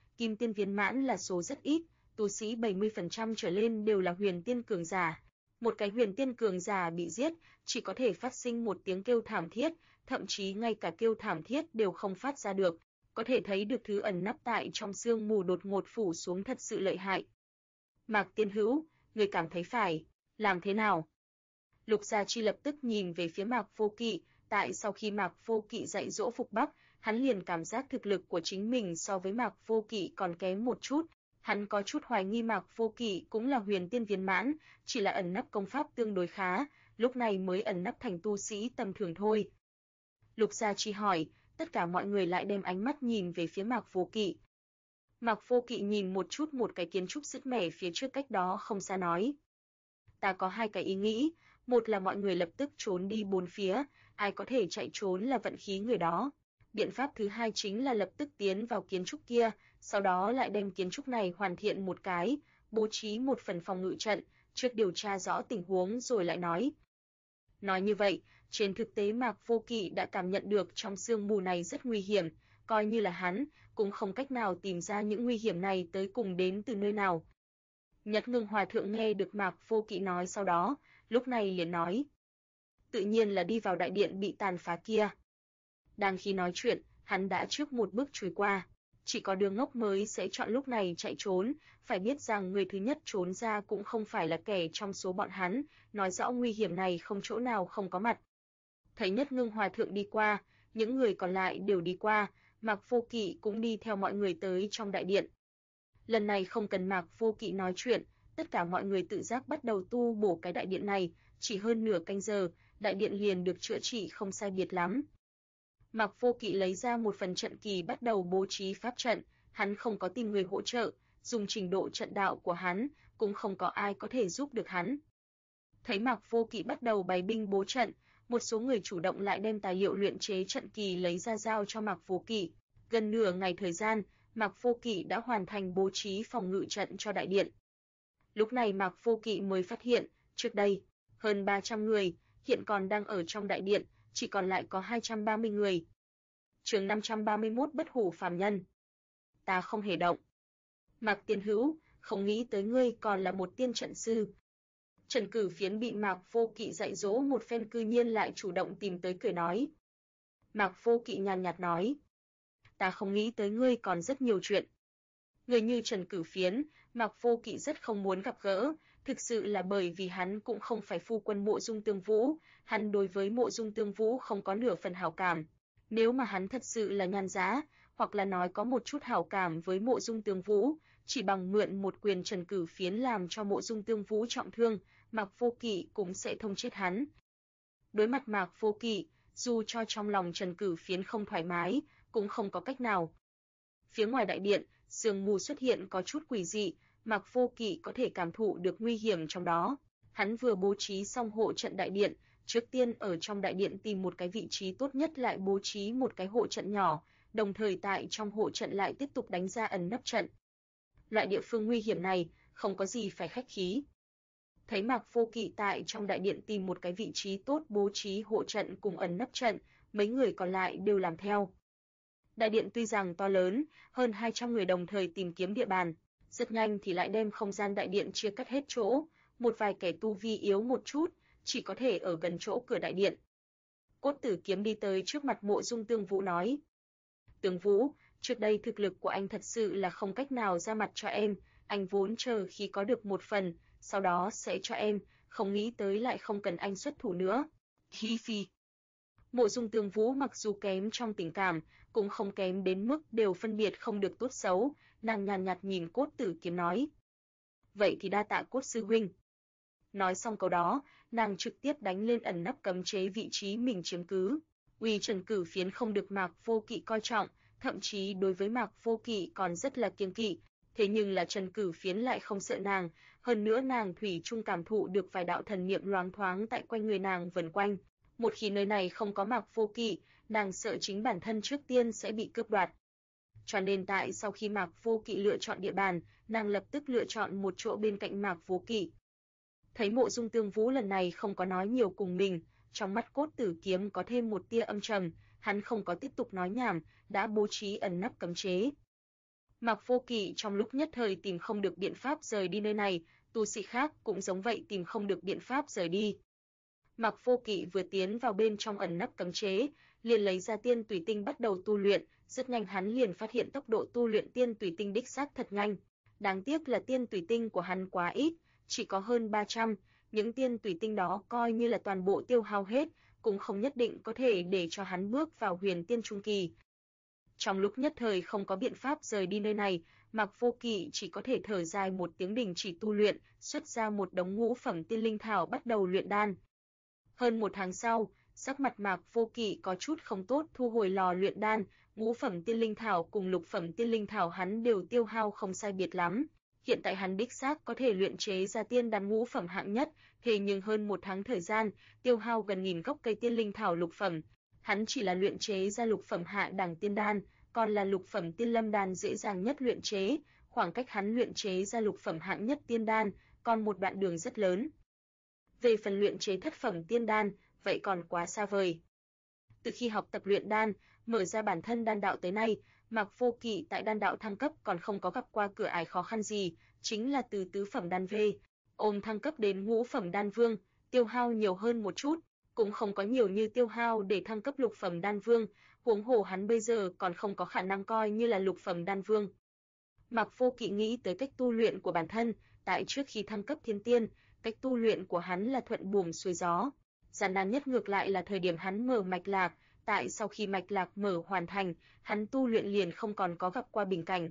mãn là số rất ít, tu sĩ 70% trở lên đều là huyền tiên cường giả. Một cái huyền tiên cường giả bị giết, chỉ có thể phát sinh một tiếng kêu thảm thiết, thậm chí ngay cả kêu thảm thiết đều không phát ra được, có thể thấy được thứ ẩn nấp tại trong sương mù đột ngột phủ xuống thật sự lợi hại. Mạc Tiên Hữu, người cảm thấy phải làm thế nào? Lục Gia Chi lập tức nhìn về phía Mạc Vô Kỵ, tại sau khi Mạc Vô Kỵ dạy dỗ Phục Bắc, hắn liền cảm giác thực lực của chính mình so với Mạc Vô Kỵ còn kém một chút, hắn có chút hoài nghi Mạc Vô Kỵ cũng là huyền tiên viên mãn, chỉ là ẩn nấp công pháp tương đối khá, lúc này mới ẩn nấp thành tu sĩ tầm thường thôi. Lục Gia Chi hỏi, tất cả mọi người lại đem ánh mắt nhìn về phía Mạc Vô Kỵ. Mạc Vô Kỵ nhìn một chút một cái kiến trúc sứt mẻ phía trước cách đó không xa nói. Ta có hai cái ý nghĩ, một là mọi người lập tức trốn đi bốn phía, ai có thể chạy trốn là vận khí người đó. Biện pháp thứ hai chính là lập tức tiến vào kiến trúc kia, sau đó lại đem kiến trúc này hoàn thiện một cái, bố trí một phần phòng ngự trận, trước điều tra rõ tình huống rồi lại nói. Nói như vậy, trên thực tế Mạc Vô Kỵ đã cảm nhận được trong sương mù này rất nguy hiểm, coi như là hắn, cũng không cách nào tìm ra những nguy hiểm này tới cùng đến từ nơi nào. Nhật Ngưng Hòa Thượng nghe được Mạc Vô Kỵ nói sau đó, lúc này liền nói. Tự nhiên là đi vào đại điện bị tàn phá kia. Đang khi nói chuyện, hắn đã trước một bước chùi qua. Chỉ có đứa ngốc mới sẽ chọn lúc này chạy trốn, phải biết rằng người thứ nhất trốn ra cũng không phải là kẻ trong số bọn hắn, nói rõ nguy hiểm này không chỗ nào không có mặt. Thấy Nhất Ngưng Hòa Thượng đi qua, những người còn lại đều đi qua, Mạc Vô Kỵ cũng đi theo mọi người tới trong đại điện. Lần này không cần Mạc Vô Kỵ nói chuyện, tất cả mọi người tự giác bắt đầu tu bổ cái đại điện này, chỉ hơn nửa canh giờ, đại điện liền được chữa trị không sai biệt lắm. Mạc Vô Kỵ lấy ra một phần trận kỳ bắt đầu bố trí pháp trận, hắn không có tìm người hỗ trợ, dùng trình độ trận đạo của hắn, cũng không có ai có thể giúp được hắn. Thấy Mạc Vô Kỵ bắt đầu bày binh bố trận, một số người chủ động lại đem tài liệu luyện chế trận kỳ lấy ra giao cho Mạc Vô Kỵ. Gần nửa ngày thời gian, Mạc Vô Kỵ đã hoàn thành bố trí phòng ngự trận cho đại điện. Lúc này Mạc Vô Kỵ mới phát hiện, trước đây, hơn 300 người, hiện còn đang ở trong đại điện, chỉ còn lại có 230 người. Chương 531 Bất hủ phàm nhân. Ta không hề động. Mạc Tiên Hữu, không nghĩ tới ngươi còn là một tiên trận sư. Trần Cử Phiến bị Mạc Vô Kỵ dạy dỗ một phen cư nhiên lại chủ động tìm tới cười nói. Mạc Vô Kỵ nhàn nhạt nói. Ta không nghĩ tới ngươi còn rất nhiều chuyện. Người như Trần Cử Phiến, Mạc Vô Kỵ rất không muốn gặp gỡ, thực sự là bởi vì hắn cũng không phải phu quân Mộ Dung Tương Vũ, hắn đối với Mộ Dung Tương Vũ không có nửa phần hảo cảm. Nếu mà hắn thật sự là nhan giá, hoặc là nói có một chút hảo cảm với Mộ Dung Tương Vũ, chỉ bằng mượn một quyền Trần Cử Phiến làm cho Mộ Dung Tương Vũ trọng thương, Mạc Vô Kỵ cũng sẽ thông chết hắn. Đối mặt Mạc Vô Kỵ, dù cho trong lòng Trần Cử Phiến không thoải mái, cũng không có cách nào. Phía ngoài đại điện, sương mù xuất hiện có chút quỷ dị, Mạc Vô Kỵ có thể cảm thụ được nguy hiểm trong đó. Hắn vừa bố trí xong hộ trận đại điện, trước tiên ở trong đại điện tìm một cái vị trí tốt nhất lại bố trí một cái hộ trận nhỏ, đồng thời tại trong hộ trận lại tiếp tục đánh ra ẩn nấp trận. Loại địa phương nguy hiểm này, không có gì phải khách khí. Thấy Mạc Vô Kỵ tại trong đại điện tìm một cái vị trí tốt bố trí hộ trận cùng ẩn nấp trận, mấy người còn lại đều làm theo. Đại điện tuy rằng to lớn, hơn 200 người đồng thời tìm kiếm địa bàn, rất nhanh thì lại đem không gian đại điện chia cắt hết chỗ, một vài kẻ tu vi yếu một chút, chỉ có thể ở gần chỗ cửa đại điện. Cốt Tử Kiếm đi tới trước mặt Mộ Dung Tương Vũ nói: "Tương Vũ, trước đây thực lực của anh thật sự là không cách nào ra mặt cho em, anh vốn chờ khi có được một phần, sau đó sẽ cho em, không nghĩ tới lại không cần anh xuất thủ nữa." Hi phi. Mộ Dung Tương Vũ mặc dù kém trong tình cảm, cũng không kém đến mức đều phân biệt không được tốt xấu, nàng nhàn nhạt nhìn Cốt Tử Kiếm nói: "Vậy thì đa tạ Cốt sư huynh." Nói xong câu đó, nàng trực tiếp đánh lên ẩn nấp cấm chế vị trí mình chiếm cứ. Uy Trần Cử Phiến không được Mạc Vô Kỵ coi trọng, thậm chí đối với Mạc Vô Kỵ còn rất là kiêng kỵ, thế nhưng là Trần Cử Phiến lại không sợ nàng, hơn nữa nàng thủy chung cảm thụ được vài đạo thần niệm loáng thoáng tại quanh người nàng vần quanh. Một khi nơi này không có Mạc Vô Kỵ, nàng sợ chính bản thân trước tiên sẽ bị cướp đoạt. Cho nên tại sau khi Mạc Vô Kỵ lựa chọn địa bàn, nàng lập tức lựa chọn một chỗ bên cạnh Mạc Vô Kỵ. Thấy Mộ Dung Tương Vũ lần này không có nói nhiều cùng mình, trong mắt Cốt Tử Kiếm có thêm một tia âm trầm, hắn không có tiếp tục nói nhảm, đã bố trí ẩn nấp cấm chế. Mạc Vô Kỵ trong lúc nhất thời tìm không được biện pháp rời đi nơi này, tu sĩ khác cũng giống vậy tìm không được biện pháp rời đi. Mạc Vô Kỵ vừa tiến vào bên trong ẩn nấp cấm chế, liền lấy ra tiên tùy tinh bắt đầu tu luyện, rất nhanh hắn liền phát hiện tốc độ tu luyện tiên tùy tinh đích xác thật nhanh. Đáng tiếc là tiên tùy tinh của hắn quá ít, chỉ có hơn 300, những tiên tùy tinh đó coi như là toàn bộ tiêu hao hết, cũng không nhất định có thể để cho hắn bước vào huyền tiên trung kỳ. Trong lúc nhất thời không có biện pháp rời đi nơi này, Mạc Vô Kỵ chỉ có thể thở dài một tiếng đình chỉ tu luyện, xuất ra một đống ngũ phẩm tiên linh thảo bắt đầu luyện đan. Hơn một tháng sau, sắc mặt Mạc Vô Kỵ có chút không tốt, thu hồi lò luyện đan, ngũ phẩm tiên linh thảo cùng lục phẩm tiên linh thảo hắn đều tiêu hao không sai biệt lắm. Hiện tại hắn đích xác có thể luyện chế ra tiên đan ngũ phẩm hạng nhất, thế nhưng hơn một tháng thời gian, tiêu hao gần 1000 gốc cây tiên linh thảo lục phẩm. Hắn chỉ là luyện chế ra lục phẩm hạ đẳng tiên đan, còn là lục phẩm tiên lâm đan dễ dàng nhất luyện chế, khoảng cách hắn luyện chế ra lục phẩm hạng nhất tiên đan, còn một đoạn đường rất lớn. Về phần luyện chế thất phẩm tiên đan, vậy còn quá xa vời. Từ khi học tập luyện đan, mở ra bản thân đan đạo tới nay, Mạc Vô Kỵ tại đan đạo thăng cấp còn không có gặp qua cửa ải khó khăn gì, chính là từ tứ phẩm đan về, ôm thăng cấp đến ngũ phẩm đan vương, tiêu hao nhiều hơn một chút, cũng không có nhiều như tiêu hao để thăng cấp lục phẩm đan vương, huống hồ hắn bây giờ còn không có khả năng coi như là lục phẩm đan vương. Mạc Vô Kỵ nghĩ tới cách tu luyện của bản thân, tại trước khi thăng cấp thiên tiên, cách tu luyện của hắn là thuận buồm xuôi gió. Gian nan nhất ngược lại là thời điểm hắn mở mạch lạc, tại sau khi mạch lạc mở hoàn thành, hắn tu luyện liền không còn có gặp qua bình cảnh.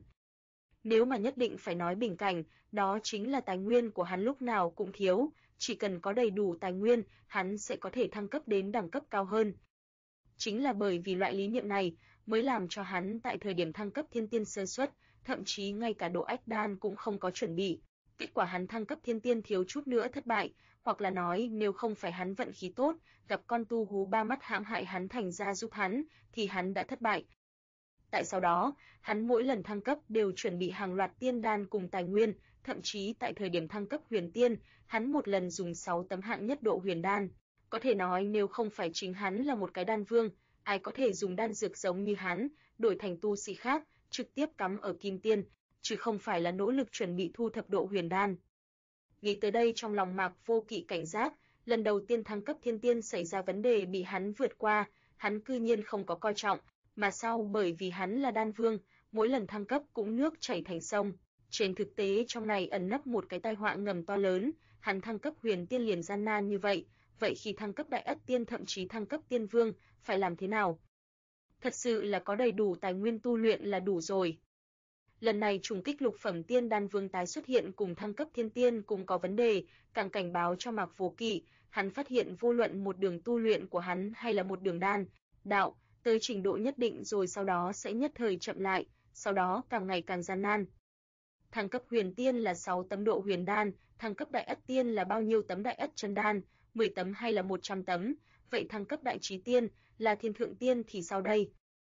Nếu mà nhất định phải nói bình cảnh, đó chính là tài nguyên của hắn lúc nào cũng thiếu, chỉ cần có đầy đủ tài nguyên, hắn sẽ có thể thăng cấp đến đẳng cấp cao hơn. Chính là bởi vì loại lý niệm này, mới làm cho hắn tại thời điểm thăng cấp thiên tiên sơ suất, thậm chí ngay cả độ ách đan cũng không có chuẩn bị. Kết quả hắn thăng cấp thiên tiên thiếu chút nữa thất bại, hoặc là nói nếu không phải hắn vận khí tốt, gặp con tu hú ba mắt hãm hại hắn thành ra giúp hắn, thì hắn đã thất bại. Tại sau đó, hắn mỗi lần thăng cấp đều chuẩn bị hàng loạt tiên đan cùng tài nguyên, thậm chí tại thời điểm thăng cấp huyền tiên, hắn một lần dùng 6 tấm hạng nhất độ huyền đan. Có thể nói nếu không phải chính hắn là một cái đan vương, ai có thể dùng đan dược giống như hắn, đổi thành tu sĩ khác, trực tiếp cắm ở kim tiên, chứ không phải là nỗ lực chuẩn bị thu thập độ huyền đan. Nghĩ tới đây trong lòng Mạc Vô Kỵ cảnh giác, lần đầu tiên thăng cấp thiên tiên xảy ra vấn đề bị hắn vượt qua, hắn cư nhiên không có coi trọng, mà sau bởi vì hắn là đan vương, mỗi lần thăng cấp cũng nước chảy thành sông. Trên thực tế trong này ẩn nấp một cái tai họa ngầm to lớn, hắn thăng cấp huyền tiên liền gian nan như vậy, vậy khi thăng cấp đại ất tiên thậm chí thăng cấp tiên vương, phải làm thế nào? Thật sự là có đầy đủ tài nguyên tu luyện là đủ rồi. Lần này trùng kích lục phẩm tiên đan vương tái xuất hiện cùng thăng cấp thiên tiên cũng có vấn đề, càng cảnh báo cho Mạc Vô Kỵ, hắn phát hiện vô luận một đường tu luyện của hắn hay là một đường đan, đạo, tới trình độ nhất định rồi sau đó sẽ nhất thời chậm lại, sau đó càng ngày càng gian nan. Thăng cấp huyền tiên là 6 tấm độ huyền đan, thăng cấp đại ất tiên là bao nhiêu tấm đại ất chân đan, 10 tấm hay là 100 tấm, vậy thăng cấp đại trí tiên, là thiên thượng tiên thì sao đây?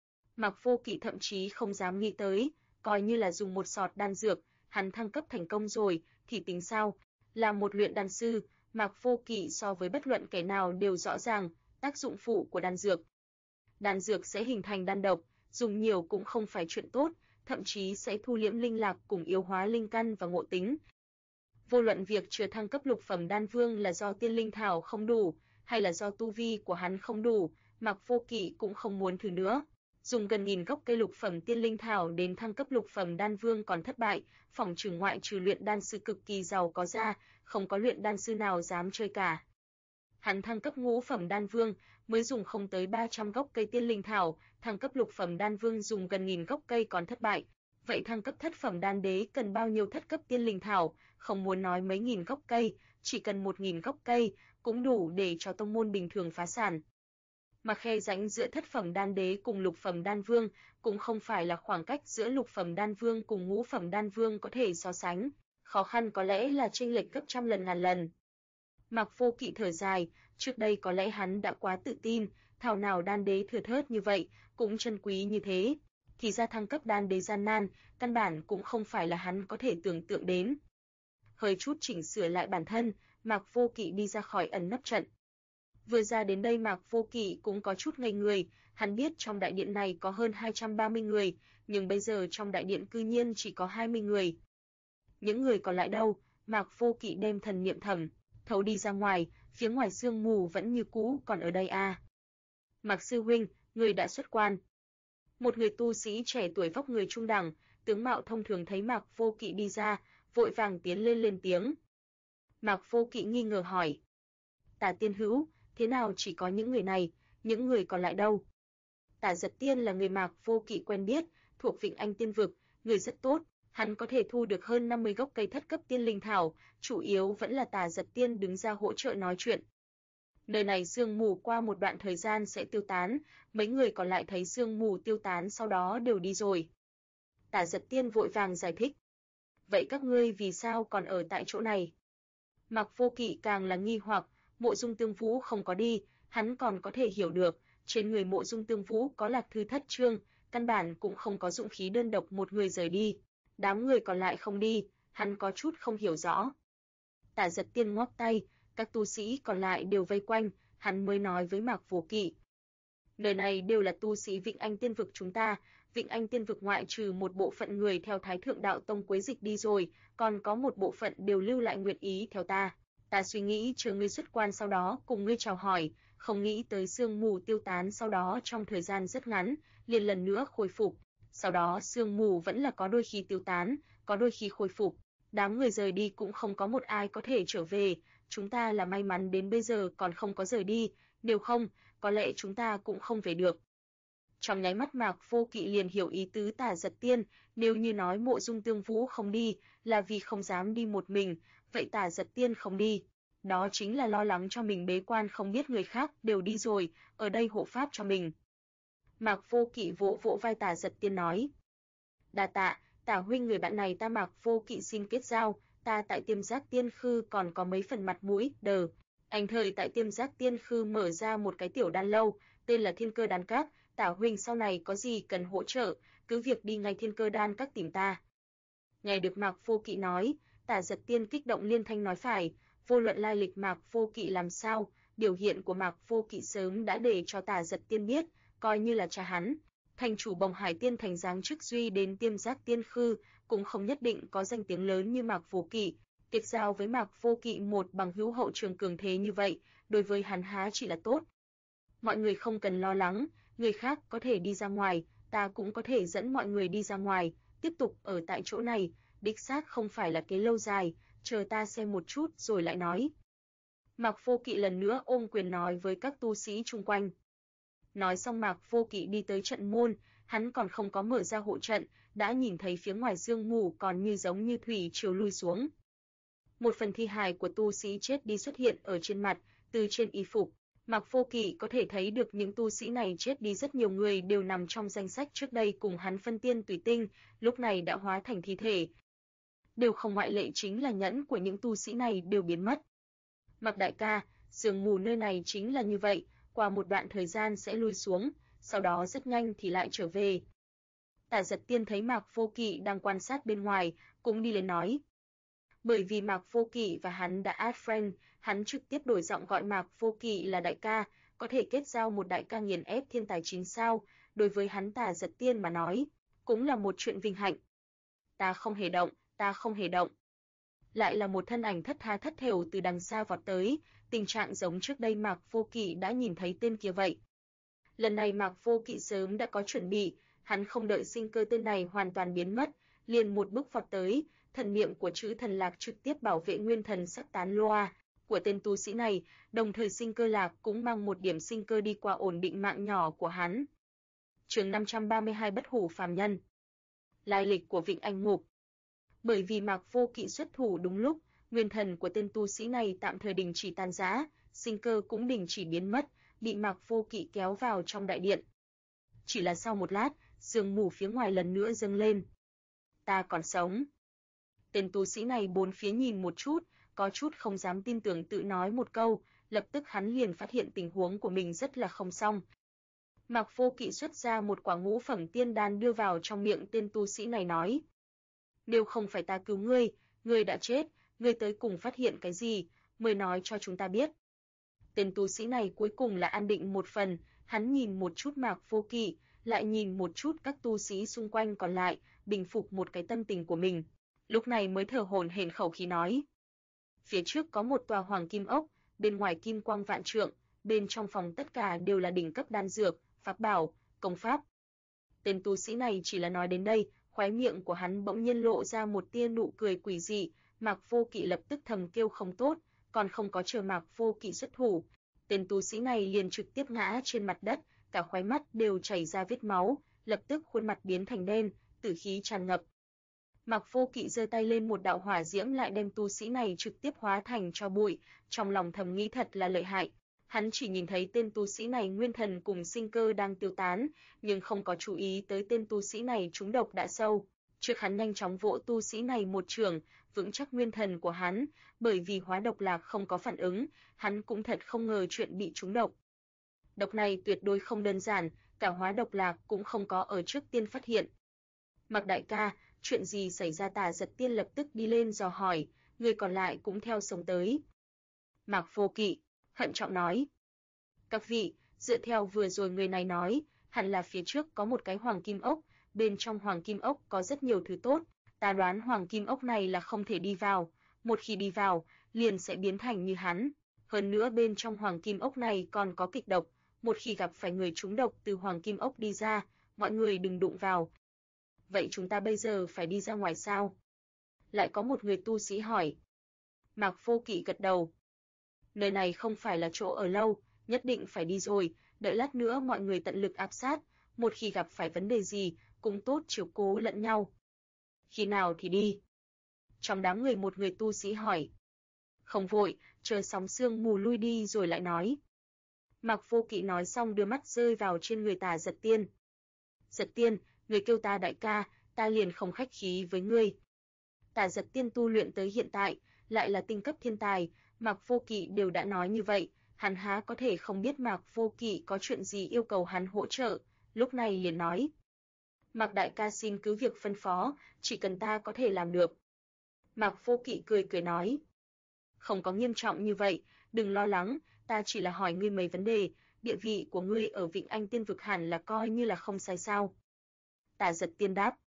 Mạc Vô Kỵ thậm chí không dám nghĩ tới, coi như là dùng một sọt đan dược, hắn thăng cấp thành công rồi, thì tính sao? Là một luyện đan sư, Mạc Vô Kỵ so với bất luận kẻ nào đều rõ ràng tác dụng phụ của đan dược. Đan dược sẽ hình thành đan độc, dùng nhiều cũng không phải chuyện tốt, thậm chí sẽ thu liễm linh lạc cùng yếu hóa linh căn và ngộ tính. Vô luận việc chưa thăng cấp lục phẩm đan vương là do tiên linh thảo không đủ, hay là do tu vi của hắn không đủ, Mạc Vô Kỵ cũng không muốn thử nữa. Dùng gần 1000 gốc cây lục phẩm tiên linh thảo đến thăng cấp lục phẩm đan vương còn thất bại, phỏng chừng ngoại trừ luyện đan sư cực kỳ giàu có ra, không có luyện đan sư nào dám chơi cả. Hắn thăng cấp ngũ phẩm đan vương mới dùng không tới 300 gốc cây tiên linh thảo, thăng cấp lục phẩm đan vương dùng gần 1000 gốc cây còn thất bại. Vậy thăng cấp thất phẩm đan đế cần bao nhiêu thất cấp tiên linh thảo, không muốn nói mấy nghìn gốc cây, chỉ cần 1000 gốc cây cũng đủ để cho tông môn bình thường phá sản. Mà khe rãnh giữa thất phẩm đan đế cùng lục phẩm đan vương cũng không phải là khoảng cách giữa lục phẩm đan vương cùng ngũ phẩm đan vương có thể so sánh, khó khăn có lẽ là chênh lệch gấp trăm lần ngàn lần. Mạc Vô Kỵ thở dài, trước đây có lẽ hắn đã quá tự tin, thảo nào đan đế thừa thớt như vậy, cũng chân quý như thế. Thì ra thăng cấp đan đế gian nan, căn bản cũng không phải là hắn có thể tưởng tượng đến. Hơi chút chỉnh sửa lại bản thân, Mạc Vô Kỵ đi ra khỏi ẩn nấp trận. Vừa ra đến đây Mạc Vô Kỵ cũng có chút ngây người, hắn biết trong đại điện này có hơn 230 người, nhưng bây giờ trong đại điện cư nhiên chỉ có 20 người. Những người còn lại đâu? Mạc Vô Kỵ đem thần niệm thầm thấu đi ra ngoài, phía ngoài sương mù vẫn như cũ còn ở đây à. Mạc sư huynh, người đã xuất quan. Một người tu sĩ trẻ tuổi vóc người trung đẳng, tướng mạo thông thường thấy Mạc Vô Kỵ đi ra, vội vàng tiến lên lên tiếng. Mạc Vô Kỵ nghi ngờ hỏi. Tả tiên hữu, thế nào chỉ có những người này, những người còn lại đâu? Tả Giật Tiên là người Mạc Vô Kỵ quen biết, thuộc Vịnh Anh Tiên Vực, người rất tốt. Hắn có thể thu được hơn 50 gốc cây thất cấp tiên linh thảo, chủ yếu vẫn là Tả Giật Tiên đứng ra hỗ trợ nói chuyện. Nơi này sương mù qua một đoạn thời gian sẽ tiêu tán, mấy người còn lại thấy sương mù tiêu tán sau đó đều đi rồi. Tả Giật Tiên vội vàng giải thích. Vậy các ngươi vì sao còn ở tại chỗ này? Mạc Vô Kỵ càng là nghi hoặc, Mộ Dung Tương Vũ không có đi, hắn còn có thể hiểu được, trên người Mộ Dung Tương Vũ có Lạc Thư Thất Chương, căn bản cũng không có dũng khí đơn độc một người rời đi. Đám người còn lại không đi, hắn có chút không hiểu rõ. Tả Giật Tiên ngoắc tay, các tu sĩ còn lại đều vây quanh, hắn mới nói với Mạc Vô Kỵ. Nơi này đều là tu sĩ Vịnh Anh Tiên Vực chúng ta, Vịnh Anh Tiên Vực ngoại trừ một bộ phận người theo Thái Thượng Đạo Tông quấy dịch đi rồi, còn có một bộ phận đều lưu lại nguyện ý theo ta. Ta suy nghĩ chờ ngươi xuất quan sau đó cùng ngươi chào hỏi, không nghĩ tới sương mù tiêu tán sau đó trong thời gian rất ngắn, liền lần nữa khôi phục. Sau đó sương mù vẫn là có đôi khi tiêu tán, có đôi khi khôi phục. Đám người rời đi cũng không có một ai có thể trở về, chúng ta là may mắn đến bây giờ còn không có rời đi, nếu không, có lẽ chúng ta cũng không về được. Trong nháy mắt Mạc Vô Kỵ liền hiểu ý tứ Tả Giật Tiên, nếu như nói Mộ Dung Tương Vũ không đi là vì không dám đi một mình, vậy Tả Giật Tiên không đi, đó chính là lo lắng cho mình bế quan không biết người khác đều đi rồi, ở đây hộ pháp cho mình. Mạc Vô Kỵ vỗ vỗ vai Tả Giật Tiên nói. Đa tạ, Tả huynh, người bạn này ta Mạc Vô Kỵ xin kết giao, ta tại Tiêm Giác Tiên Khư còn có mấy phần mặt mũi, đờ. Anh thời tại Tiêm Giác Tiên Khư mở ra một cái tiểu đan lâu, tên là Thiên Cơ Đan Các, Tả huynh sau này có gì cần hỗ trợ, cứ việc đi ngay Thiên Cơ Đan Các tìm ta. Nghe được Mạc Vô Kỵ nói, Tả Giật Tiên kích động liên thanh nói phải, vô luận lai lịch Mạc Vô Kỵ làm sao, biểu hiện của Mạc Vô Kỵ sớm đã để cho Tả Giật Tiên biết, coi như là cha hắn. Thành chủ Bồng Hải Tiên Thành giáng chức duy đến Tiêm Giác Tiên Khư, cũng không nhất định có danh tiếng lớn như Mạc Vô Kỵ. Kết giao với Mạc Vô Kỵ một bằng hữu hậu trường cường thế như vậy, đối với hắn há chỉ là tốt. Mọi người không cần lo lắng, người khác có thể đi ra ngoài, ta cũng có thể dẫn mọi người đi ra ngoài, tiếp tục ở tại chỗ này, đích xác không phải là kế lâu dài, chờ ta xem một chút rồi lại nói. Mạc Vô Kỵ lần nữa ôm quyền nói với các tu sĩ chung quanh. Nói xong Mạc Vô Kỵ đi tới trận môn, hắn còn không có mở ra hộ trận, đã nhìn thấy phía ngoài sương mù còn như giống như thủy triều lui xuống. Một phần thi hài của tu sĩ chết đi xuất hiện ở trên mặt, từ trên y phục. Mạc Vô Kỵ có thể thấy được những tu sĩ này chết đi rất nhiều người đều nằm trong danh sách trước đây cùng hắn phân tiên tùy tinh, lúc này đã hóa thành thi thể. Đều không ngoại lệ chính là nhẫn của những tu sĩ này đều biến mất. Mạc đại ca, sương mù nơi này chính là như vậy, qua một đoạn thời gian sẽ lui xuống, sau đó rất nhanh thì lại trở về. Tả Giật Tiên thấy Mạc Vô Kỵ đang quan sát bên ngoài, cũng đi lên nói. Bởi vì Mạc Vô Kỵ và hắn đã add friend, hắn trực tiếp đổi giọng gọi Mạc Vô Kỵ là đại ca, có thể kết giao một đại ca nghiền ép thiên tài 9 sao, đối với hắn Tả Giật Tiên mà nói, cũng là một chuyện vinh hạnh. Ta không hề động, ta không hề động. Lại là một thân ảnh thất tha thất thểu từ đằng xa vọt tới, tình trạng giống trước đây Mạc Vô Kỵ đã nhìn thấy tên kia vậy. Lần này Mạc Vô Kỵ sớm đã có chuẩn bị, hắn không đợi sinh cơ tên này hoàn toàn biến mất, liền một bước vọt tới, thần niệm của chữ thần lạc trực tiếp bảo vệ nguyên thần sắc tán loa của tên tu sĩ này, đồng thời sinh cơ lạc cũng mang một điểm sinh cơ đi qua ổn định mạng nhỏ của hắn. Chương 532 Bất hủ phàm nhân. Lai lịch của Vịnh Anh Ngục. Bởi vì Mạc Vô Kỵ xuất thủ đúng lúc, nguyên thần của tên tu sĩ này tạm thời đình chỉ tan rã, sinh cơ cũng đình chỉ biến mất, bị Mạc Vô Kỵ kéo vào trong đại điện. Chỉ là sau một lát, sương mù phía ngoài lần nữa dâng lên. Ta còn sống. Tên tu sĩ này bốn phía nhìn một chút, có chút không dám tin tưởng tự nói một câu, lập tức hắn liền phát hiện tình huống của mình rất là không xong. Mạc Vô Kỵ xuất ra một quả ngũ phẩm tiên đan đưa vào trong miệng tên tu sĩ này nói. Nếu không phải ta cứu ngươi đã chết, ngươi tới cùng phát hiện cái gì, mới nói cho chúng ta biết. Tên tu sĩ này cuối cùng là an định một phần, hắn nhìn một chút Mạc Vô Kỵ, lại nhìn một chút các tu sĩ xung quanh còn lại, bình phục một cái tâm tình của mình. Lúc này mới thở hổn hển khẩu khí nói. Phía trước có một tòa hoàng kim ốc, bên ngoài kim quang vạn trượng, bên trong phòng tất cả đều là đỉnh cấp đan dược, pháp bảo, công pháp. Tên tu sĩ này chỉ là nói đến đây, khóe miệng của hắn bỗng nhiên lộ ra một tia nụ cười quỷ dị, Mạc Vô Kỵ lập tức thầm kêu không tốt, còn không có chờ Mạc Vô Kỵ xuất thủ, tên tu sĩ này liền trực tiếp ngã trên mặt đất, cả khóe mắt đều chảy ra vết máu, lập tức khuôn mặt biến thành đen, tử khí tràn ngập. Mạc Vô Kỵ giơ tay lên một đạo hỏa diễm lại đem tu sĩ này trực tiếp hóa thành tro bụi, trong lòng thầm nghĩ thật là lợi hại. Hắn chỉ nhìn thấy tên tu sĩ này nguyên thần cùng sinh cơ đang tiêu tán, nhưng không có chú ý tới tên tu sĩ này trúng độc đã sâu. Trước hắn nhanh chóng vỗ tu sĩ này một chưởng, vững chắc nguyên thần của hắn, bởi vì hóa độc lạc không có phản ứng, hắn cũng thật không ngờ chuyện bị trúng độc. Độc này tuyệt đối không đơn giản, cả hóa độc lạc cũng không có ở trước tiên phát hiện. Mạc đại ca, chuyện gì xảy ra? Tả Giật Tiên lập tức đi lên dò hỏi, người còn lại cũng theo sống tới. Mạc Vô Kỵ hận trọng nói. Các vị, dựa theo vừa rồi người này nói, hẳn là phía trước có một cái hoàng kim ốc, bên trong hoàng kim ốc có rất nhiều thứ tốt, ta đoán hoàng kim ốc này là không thể đi vào, một khi đi vào, liền sẽ biến thành như hắn. Hơn nữa bên trong hoàng kim ốc này còn có kịch độc, một khi gặp phải người trúng độc từ hoàng kim ốc đi ra, mọi người đừng đụng vào. Vậy chúng ta bây giờ phải đi ra ngoài sao? Lại có một người tu sĩ hỏi. Mạc Vô Kỵ gật đầu. Nơi này không phải là chỗ ở lâu, nhất định phải đi rồi, đợi lát nữa mọi người tận lực áp sát, một khi gặp phải vấn đề gì, cũng tốt chiếu cố lẫn nhau. Khi nào thì đi? Trong đám người một người tu sĩ hỏi. Không vội, chờ sóng sương mù lui đi rồi lại nói. Mạc Vô Kỵ nói xong đưa mắt rơi vào trên người Tả Giật Tiên. Giật Tiên, người kêu ta đại ca, ta liền không khách khí với ngươi. Tả Giật Tiên tu luyện tới hiện tại, lại là tinh cấp thiên tài, Mạc Vô Kỵ đều đã nói như vậy, hắn há có thể không biết Mạc Vô Kỵ có chuyện gì yêu cầu hắn hỗ trợ, lúc này liền nói. Mạc đại ca xin cứ việc phân phó, chỉ cần ta có thể làm được. Mạc Vô Kỵ cười cười nói. Không có nghiêm trọng như vậy, đừng lo lắng, ta chỉ là hỏi ngươi mấy vấn đề, địa vị của ngươi ở Vịnh Anh Tiên Vực hẳn là coi như là không sai sao. Tả Giật Tiên đáp.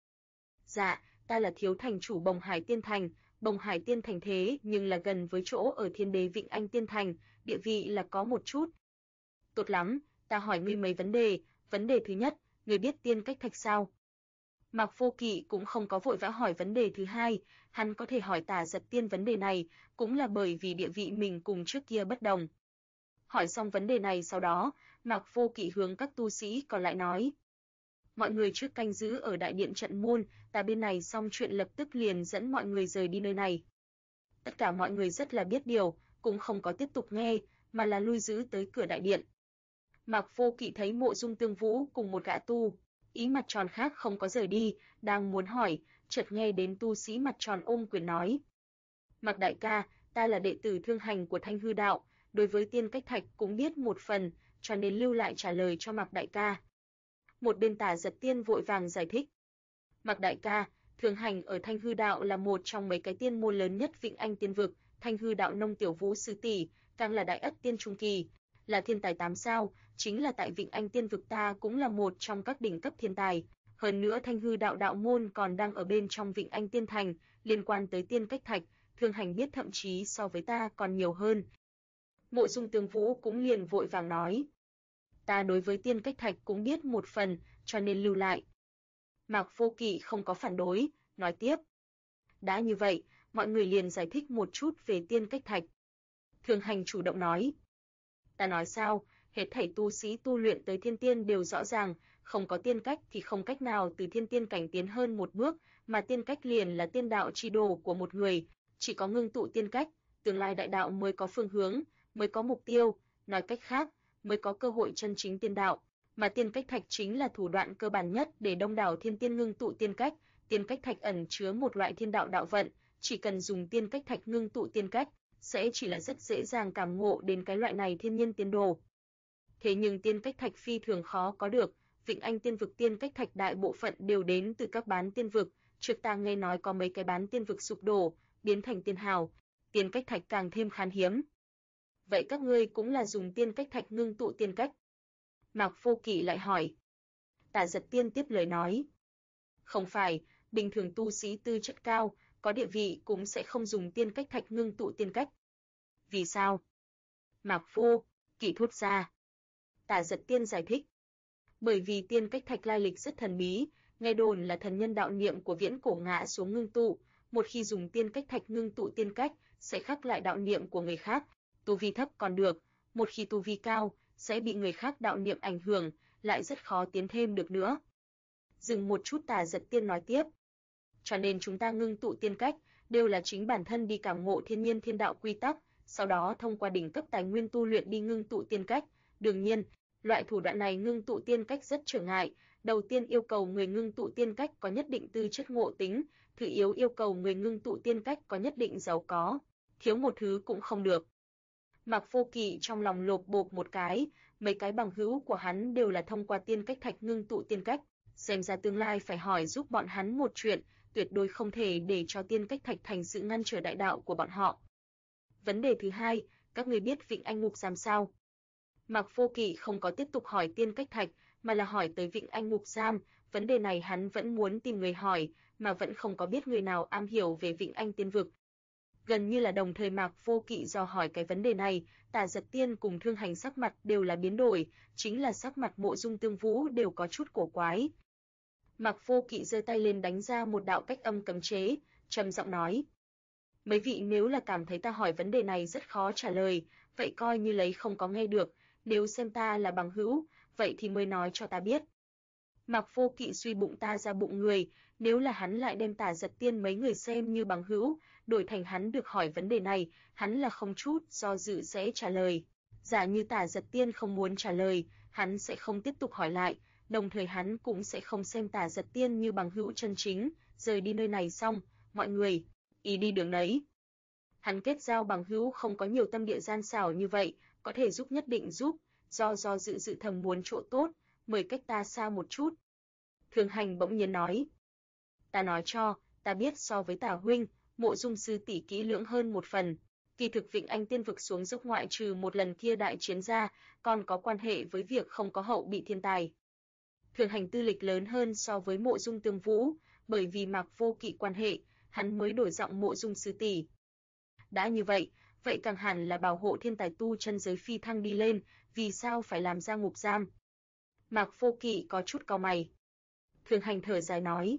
Dạ, ta là thiếu thành chủ Bồng Hải Tiên Thành, Bồng Hải Tiên Thành thế nhưng là gần với chỗ ở Thiên Đế Vịnh Anh Tiên Thành, địa vị là có một chút. Tốt lắm, ta hỏi ngươi mấy vấn đề thứ nhất, ngươi biết tiên cách thạch sao? Mạc Vô Kỵ cũng không có vội vã hỏi vấn đề thứ hai, hắn có thể hỏi Tả Giật Tiên vấn đề này, cũng là bởi vì địa vị mình cùng trước kia bất đồng. Hỏi xong vấn đề này sau đó, Mạc Vô Kỵ hướng các tu sĩ còn lại nói. Mọi người trước canh giữ ở đại điện trận môn, ta bên này xong chuyện lập tức liền dẫn mọi người rời đi nơi này. Tất cả mọi người rất là biết điều, cũng không có tiếp tục nghe, mà là lui giữ tới cửa đại điện. Mạc Vô Kỵ thấy Mộ Dung Tương Vũ cùng một gã tu ý mặt tròn khác không có rời đi, đang muốn hỏi, chợt nghe đến tu sĩ mặt tròn ôm quyền nói. Mạc đại ca, ta là đệ tử thương hành của Thanh Hư Đạo, đối với tiên cách thạch cũng biết một phần, cho nên lưu lại trả lời cho Mạc đại ca. Một bên Tả Giật Tiên vội vàng giải thích. Mạc đại ca, thương hành ở Thanh Hư Đạo là một trong mấy cái tiên môn lớn nhất Vịnh Anh Tiên Vực, Thanh Hư Đạo Nông Tiểu Vũ sư tỷ, càng là đại ất tiên trung kỳ, là thiên tài 8 sao, chính là tại Vịnh Anh Tiên Vực ta cũng là một trong các đỉnh cấp thiên tài. Hơn nữa Thanh Hư Đạo đạo môn còn đang ở bên trong Vịnh Anh Tiên Thành, liên quan tới tiên cách thạch, thương hành biết thậm chí so với ta còn nhiều hơn. Mộ Dung Tương Vũ cũng liền vội vàng nói. Ta đối với tiên cách thạch cũng biết một phần, cho nên lưu lại. Mạc Vô Kỵ không có phản đối, nói tiếp. Đã như vậy, mọi người liền giải thích một chút về tiên cách thạch. Thương hành chủ động nói. Ta nói sao, hết thảy tu sĩ tu luyện tới thiên tiên đều rõ ràng, không có tiên cách thì không cách nào từ thiên tiên cảnh tiến hơn một bước, mà tiên cách liền là tiên đạo chi đồ của một người, chỉ có ngưng tụ tiên cách, tương lai đại đạo mới có phương hướng, mới có mục tiêu, nói cách khác, mới có cơ hội chân chính tiên đạo, mà tiên cách thạch chính là thủ đoạn cơ bản nhất để đông đảo thiên tiên ngưng tụ tiên cách thạch ẩn chứa một loại thiên đạo đạo vận, chỉ cần dùng tiên cách thạch ngưng tụ tiên cách, sẽ chỉ là rất dễ dàng cảm ngộ đến cái loại này thiên nhiên tiên đồ. Thế nhưng tiên cách thạch phi thường khó có được, Vịnh Anh Tiên Vực tiên cách thạch đại bộ phận đều đến từ các bán tiên vực, trước ta nghe nói có mấy cái bán tiên vực sụp đổ, biến thành tiên hào, tiên cách thạch càng thêm khan hiếm. Vậy các ngươi cũng là dùng tiên cách thạch ngưng tụ tiên cách? Mạc Vô Kỵ lại hỏi. Tả Giật Tiên tiếp lời nói. Không phải, bình thường tu sĩ tư chất cao, có địa vị cũng sẽ không dùng tiên cách thạch ngưng tụ tiên cách. Vì sao? Mạc Vô Kỵ thốt ra. Tả Giật Tiên giải thích. Bởi vì tiên cách thạch lai lịch rất thần bí, nghe đồn là thần nhân đạo niệm của viễn cổ ngã xuống ngưng tụ, một khi dùng tiên cách thạch ngưng tụ tiên cách, sẽ khắc lại đạo niệm của người khác, tu vi thấp còn được, một khi tu vi cao, sẽ bị người khác đạo niệm ảnh hưởng, lại rất khó tiến thêm được nữa. Dừng một chút Tả Giật Tiên nói tiếp. Cho nên chúng ta ngưng tụ tiên cách, đều là chính bản thân đi cảm ngộ thiên nhiên thiên đạo quy tắc, sau đó thông qua đỉnh cấp tài nguyên tu luyện đi ngưng tụ tiên cách. Đương nhiên, loại thủ đoạn này ngưng tụ tiên cách rất trở ngại, đầu tiên yêu cầu người ngưng tụ tiên cách có nhất định tư chất ngộ tính, thứ yếu yêu cầu người ngưng tụ tiên cách có nhất định giàu có, thiếu một thứ cũng không được. Mạc Vô Kỵ trong lòng lột bột một cái, mấy cái bằng hữu của hắn đều là thông qua tiên cách thạch ngưng tụ tiên cách, xem ra tương lai phải hỏi giúp bọn hắn một chuyện, tuyệt đối không thể để cho tiên cách thạch thành sự ngăn trở đại đạo của bọn họ. Vấn đề thứ hai, các người biết Vịnh Anh Ngục Giam sao? Mạc Vô Kỵ không có tiếp tục hỏi tiên cách thạch, mà là hỏi tới Vịnh Anh Ngục Giam, vấn đề này hắn vẫn muốn tìm người hỏi, mà vẫn không có biết người nào am hiểu về Vịnh Anh Tiên Vực. Gần như là đồng thời Mạc Vô Kỵ dò hỏi cái vấn đề này, Tả Giật Tiên cùng Thương Hành sắc mặt đều là biến đổi, chính là sắc mặt Mộ Dung Tương Vũ đều có chút cổ quái. Mạc Vô Kỵ giơ tay lên đánh ra một đạo cách âm cấm chế, trầm giọng nói: "Mấy vị nếu là cảm thấy ta hỏi vấn đề này rất khó trả lời, vậy coi như lấy không có nghe được, nếu xem ta là bằng hữu, vậy thì mới nói cho ta biết." Mạc Vô Kỵ suy bụng ta ra bụng người, nếu là hắn lại đem Tả Giật Tiên mấy người xem như bằng hữu, đổi thành hắn được hỏi vấn đề này, hắn là không chút do dự sẽ trả lời. Giả như Tả Giật Tiên không muốn trả lời, hắn sẽ không tiếp tục hỏi lại, đồng thời hắn cũng sẽ không xem Tả Giật Tiên như bằng hữu chân chính, rời đi nơi này xong, mọi người, ý đi đường nấy. Hắn kết giao bằng hữu không có nhiều tâm địa gian xảo như vậy, có thể giúp nhất định giúp, do dự thầm muốn chỗ tốt, mời cách ta xa một chút. Thường Hành bỗng nhiên nói, ta nói cho, ta biết so với Tả huynh, Mộ Dung sư tỷ kỹ lưỡng hơn một phần. Kỳ thực Vịnh Anh Tiên vực xuống dốc ngoại trừ một lần kia đại chiến ra, còn có quan hệ với việc không có hậu bị thiên tài. Thường Hành tư lịch lớn hơn so với Mộ Dung Tương Vũ, bởi vì Mạc Vô Kỵ quan hệ, hắn mới đổi giọng Mộ Dung sư tỷ. Đã như vậy, vậy càng hẳn là bảo hộ thiên tài tu chân giới phi thăng đi lên, vì sao phải làm ra ngục giam? Mạc Vô Kỵ có chút cau mày. Thường Hành thở dài nói,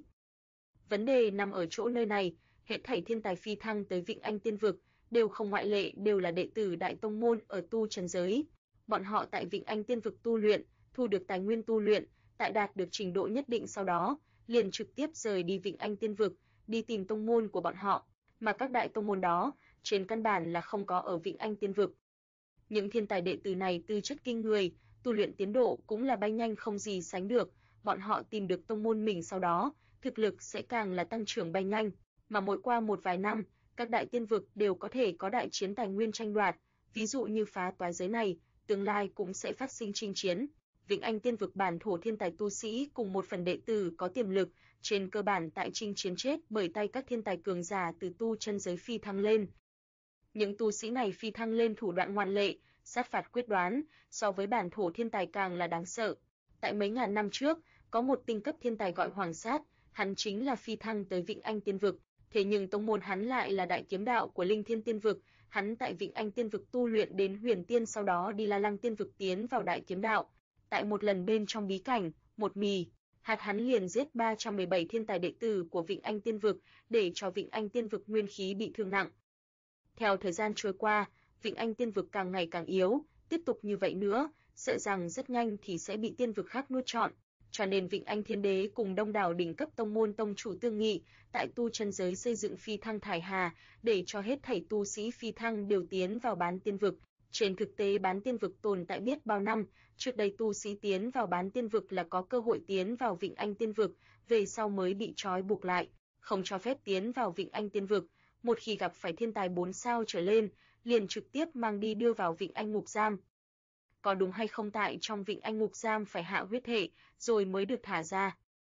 vấn đề nằm ở chỗ nơi này, hết thảy thiên tài phi thăng tới Vịnh Anh Tiên vực, đều không ngoại lệ đều là đệ tử đại tông môn ở tu chân giới. Bọn họ tại Vịnh Anh Tiên vực tu luyện, thu được tài nguyên tu luyện, tại đạt được trình độ nhất định sau đó, liền trực tiếp rời đi Vịnh Anh Tiên vực, đi tìm tông môn của bọn họ, mà các đại tông môn đó, trên căn bản là không có ở Vịnh Anh Tiên vực. Những thiên tài đệ tử này tư chất kinh người, tu luyện tiến độ cũng là bay nhanh không gì sánh được, bọn họ tìm được tông môn mình sau đó, thực lực sẽ càng là tăng trưởng bay nhanh, mà mỗi qua một vài năm, các đại tiên vực đều có thể có đại chiến tài nguyên tranh đoạt, ví dụ như phá toái giới này, tương lai cũng sẽ phát sinh chinh chiến. Vịnh Anh Tiên vực bản thổ thiên tài tu sĩ cùng một phần đệ tử có tiềm lực, trên cơ bản tại chinh chiến chết bởi tay các thiên tài cường giả từ tu chân giới phi thăng lên. Những tu sĩ này phi thăng lên thủ đoạn ngoan lệ, sát phạt quyết đoán, so với bản thổ thiên tài càng là đáng sợ. Tại mấy ngàn năm trước, có một tinh cấp thiên tài gọi Hoàng Sát, hắn chính là phi thăng tới Vịnh Anh Tiên vực, thế nhưng tông môn hắn lại là đại kiếm đạo của Linh Thiên Tiên vực, hắn tại Vịnh Anh Tiên vực tu luyện đến Huyền Tiên sau đó đi La Lăng Tiên vực tiến vào đại kiếm đạo. Tại một lần bên trong bí cảnh, một mì, hạt hắn liền giết 317 thiên tài đệ tử của Vịnh Anh Tiên vực, để cho Vịnh Anh Tiên vực nguyên khí bị thương nặng. Theo thời gian trôi qua, Vịnh Anh Tiên vực càng ngày càng yếu, tiếp tục như vậy nữa, sợ rằng rất nhanh thì sẽ bị tiên vực khác nuốt trọn. Cho nên Vịnh Anh Thiên Đế cùng đông đảo đỉnh cấp tông môn tông chủ tương nghị, tại tu chân giới xây dựng phi thăng thải hà, để cho hết thảy tu sĩ phi thăng đều tiến vào bán tiên vực. Trên thực tế bán tiên vực tồn tại biết bao năm, trước đây tu sĩ tiến vào bán tiên vực là có cơ hội tiến vào Vịnh Anh Tiên vực, về sau mới bị trói buộc lại, không cho phép tiến vào Vịnh Anh Tiên vực. Một khi gặp phải thiên tài 4 sao trở lên, liền trực tiếp mang đi đưa vào Vịnh Anh ngục giam. Có đúng hay không tại trong Vịnh Anh ngục giam phải hạ huyết hệ, rồi mới được thả ra?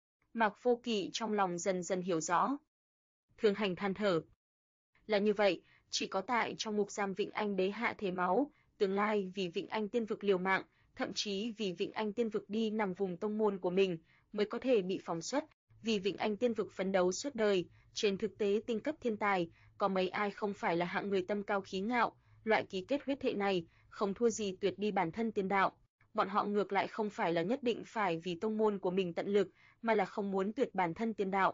Mạc Vô Kỵ trong lòng dần dần hiểu rõ. Thường Hành than thở. Là như vậy, chỉ có tại trong ngục giam Vịnh Anh đế hạ thế máu, tương lai vì Vịnh Anh Tiên vực liều mạng, thậm chí vì Vịnh Anh Tiên vực đi nằm vùng tông môn của mình, mới có thể bị phóng xuất, vì Vịnh Anh Tiên vực phấn đấu suốt đời. Trên thực tế tinh cấp thiên tài, có mấy ai không phải là hạng người tâm cao khí ngạo, loại ký kết huyết hệ này, không thua gì tuyệt đi bản thân tiên đạo. Bọn họ ngược lại không phải là nhất định phải vì tông môn của mình tận lực, mà là không muốn tuyệt bản thân tiên đạo.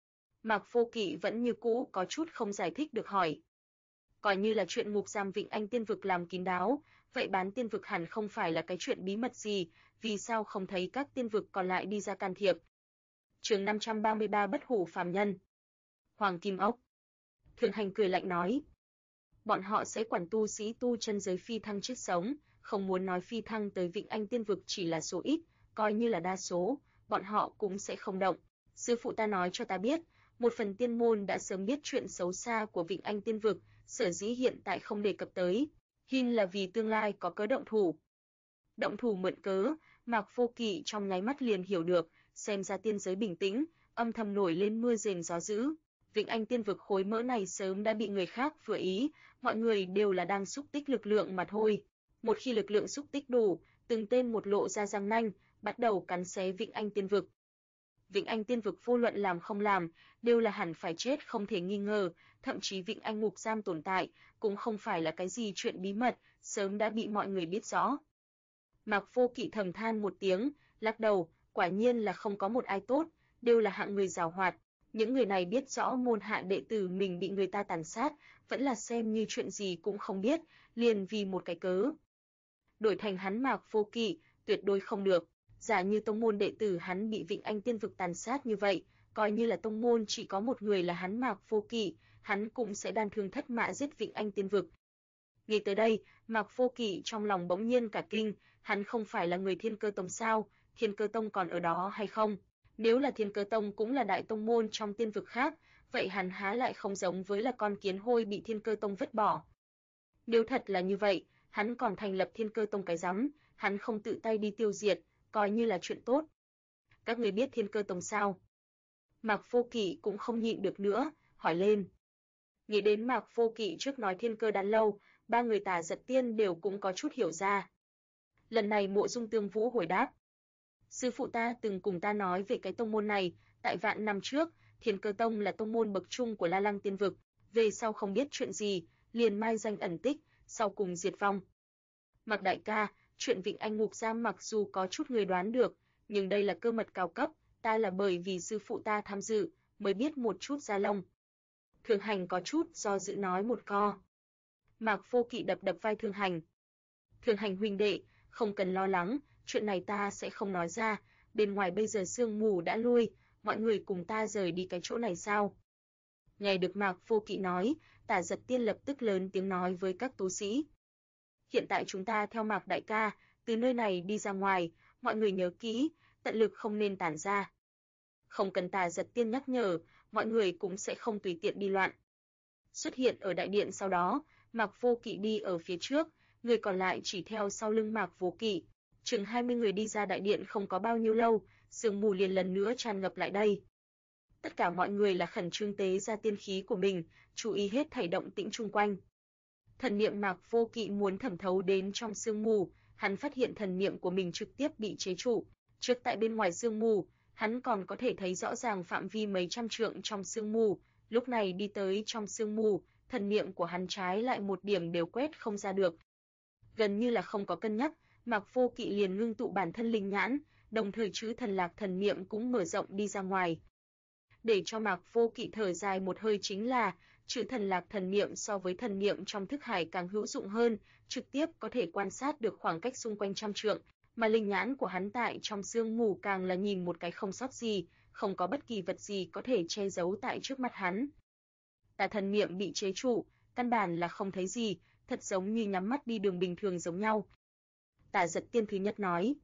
Mạc Vô Kỵ vẫn như cũ có chút không giải thích được hỏi. Coi như là chuyện ngục giam Vịnh Anh Tiên vực làm kín đáo, vậy bán tiên vực hẳn không phải là cái chuyện bí mật gì, vì sao không thấy các tiên vực còn lại đi ra can thiệp? Chương 533 Bất hủ phàm nhân. Hoàng Kim Ốc. Thường Hành cười lạnh nói, bọn họ sẽ quản tu sĩ tu chân giới phi thăng chết sống, không muốn nói phi thăng tới Vịnh Anh Tiên vực chỉ là số ít, coi như là đa số, bọn họ cũng sẽ không động. Sư phụ ta nói cho ta biết, một phần tiên môn đã sớm biết chuyện xấu xa của Vịnh Anh Tiên vực, sở dĩ hiện tại không đề cập tới, hin là vì tương lai có cớ động thủ. Động thủ mượn cớ, Mạc Vô Kỵ trong nháy mắt liền hiểu được, xem ra tiên giới bình tĩnh, âm thầm nổi lên mưa rền gió dữ. Vịnh Anh Tiên vực khối mỡ này sớm đã bị người khác vừa ý, mọi người đều là đang xúc tích lực lượng mà thôi. Một khi lực lượng xúc tích đủ, từng tên một lộ ra răng nanh, bắt đầu cắn xé Vịnh Anh Tiên vực. Vịnh Anh Tiên vực vô luận làm không làm, đều là hẳn phải chết không thể nghi ngờ, thậm chí Vịnh Anh ngục giam tồn tại, cũng không phải là cái gì chuyện bí mật, sớm đã bị mọi người biết rõ. Mạc Vô Kỵ thầm than một tiếng, lắc đầu, quả nhiên là không có một ai tốt, đều là hạng người giàu hoạt. Những người này biết rõ môn hạ đệ tử mình bị người ta tàn sát, vẫn là xem như chuyện gì cũng không biết, liền vì một cái cớ. Đổi thành hắn Mạc Vô Kỵ, tuyệt đối không được. Giả như tông môn đệ tử hắn bị Vịnh Anh Tiên vực tàn sát như vậy, coi như là tông môn chỉ có một người là hắn Mạc Vô Kỵ, hắn cũng sẽ đan thương thất mã giết Vịnh Anh Tiên vực. Nghĩ tới đây, Mạc Vô Kỵ trong lòng bỗng nhiên cả kinh, hắn không phải là người Thiên Cơ Tông sao, Thiên Cơ Tông còn ở đó hay không? Nếu là Thiên Cơ Tông cũng là đại tông môn trong tiên vực khác, vậy hắn há lại không giống với là con kiến hôi bị Thiên Cơ Tông vứt bỏ. Nếu thật là như vậy, hắn còn thành lập Thiên Cơ Tông cái rắm, hắn không tự tay đi tiêu diệt, coi như là chuyện tốt. Các người biết Thiên Cơ Tông sao? Mạc Vô Kỵ cũng không nhịn được nữa, hỏi lên. Nghĩ đến Mạc Vô Kỵ trước nói Thiên Cơ Đan lâu, ba người Tả Giật Tiên đều cũng có chút hiểu ra. Lần này Mộ Dung Tương Vũ hồi đáp. Sư phụ ta từng cùng ta nói về cái tông môn này, tại vạn năm trước, Thiên Cơ Tông là tông môn bậc trung của La Lăng tiên vực, về sau không biết chuyện gì, liền mai danh ẩn tích, sau cùng diệt vong. Mạc đại ca, chuyện Vịnh Anh ngục giam mặc dù có chút người đoán được, nhưng đây là cơ mật cao cấp, ta là bởi vì sư phụ ta tham dự, mới biết một chút ra lông. Thường Hành có chút do dự nói một co. Mạc Vô Kỵ đập đập vai Thường Hành. Thường Hành huynh đệ, không cần lo lắng, chuyện này ta sẽ không nói ra, bên ngoài bây giờ sương mù đã lui, mọi người cùng ta rời đi cái chỗ này sao? Nghe được Mạc Vô Kỵ nói, Tả Giật Tiên lập tức lớn tiếng nói với các tu sĩ. Hiện tại chúng ta theo Mạc đại ca, từ nơi này đi ra ngoài, mọi người nhớ kỹ, tận lực không nên tản ra. Không cần Tả Giật Tiên nhắc nhở, mọi người cũng sẽ không tùy tiện đi loạn. Xuất hiện ở đại điện sau đó, Mạc Vô Kỵ đi ở phía trước, người còn lại chỉ theo sau lưng Mạc Vô Kỵ. Chừng 20 người đi ra đại điện không có bao nhiêu lâu, sương mù liền lần nữa tràn ngập lại đây. Tất cả mọi người là khẩn trương tế ra tiên khí của mình, chú ý hết thảy động tĩnh chung quanh. Thần niệm Mạc Vô Kỵ muốn thẩm thấu đến trong sương mù, hắn phát hiện thần niệm của mình trực tiếp bị chế trụ. Trước tại bên ngoài sương mù, hắn còn có thể thấy rõ ràng phạm vi mấy trăm trượng trong sương mù, lúc này đi tới trong sương mù, thần niệm của hắn trái lại một điểm đều quét không ra được. Gần như là không có cân nhắc, Mạc Vô Kỵ liền ngưng tụ bản thân linh nhãn, đồng thời chữ thần lạc thần niệm cũng mở rộng đi ra ngoài. Để cho Mạc Vô Kỵ thở dài một hơi chính là, chữ thần lạc thần niệm so với thần niệm trong thức hải càng hữu dụng hơn, trực tiếp có thể quan sát được khoảng cách xung quanh trăm trượng, mà linh nhãn của hắn tại trong sương mù càng là nhìn một cái không sót gì, không có bất kỳ vật gì có thể che giấu tại trước mặt hắn. Tà thần niệm bị chế trụ, căn bản là không thấy gì, thật giống như nhắm mắt đi đường bình thường giống nhau. Tả Giật Tiên thứ nhất nói.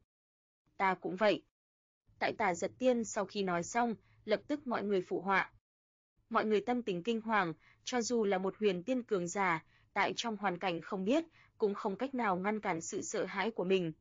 Ta cũng vậy. Tại Tả Giật Tiên sau khi nói xong, lập tức mọi người phụ họa. Mọi người tâm tình kinh hoàng, cho dù là một huyền tiên cường giả, tại trong hoàn cảnh không biết, cũng không cách nào ngăn cản sự sợ hãi của mình.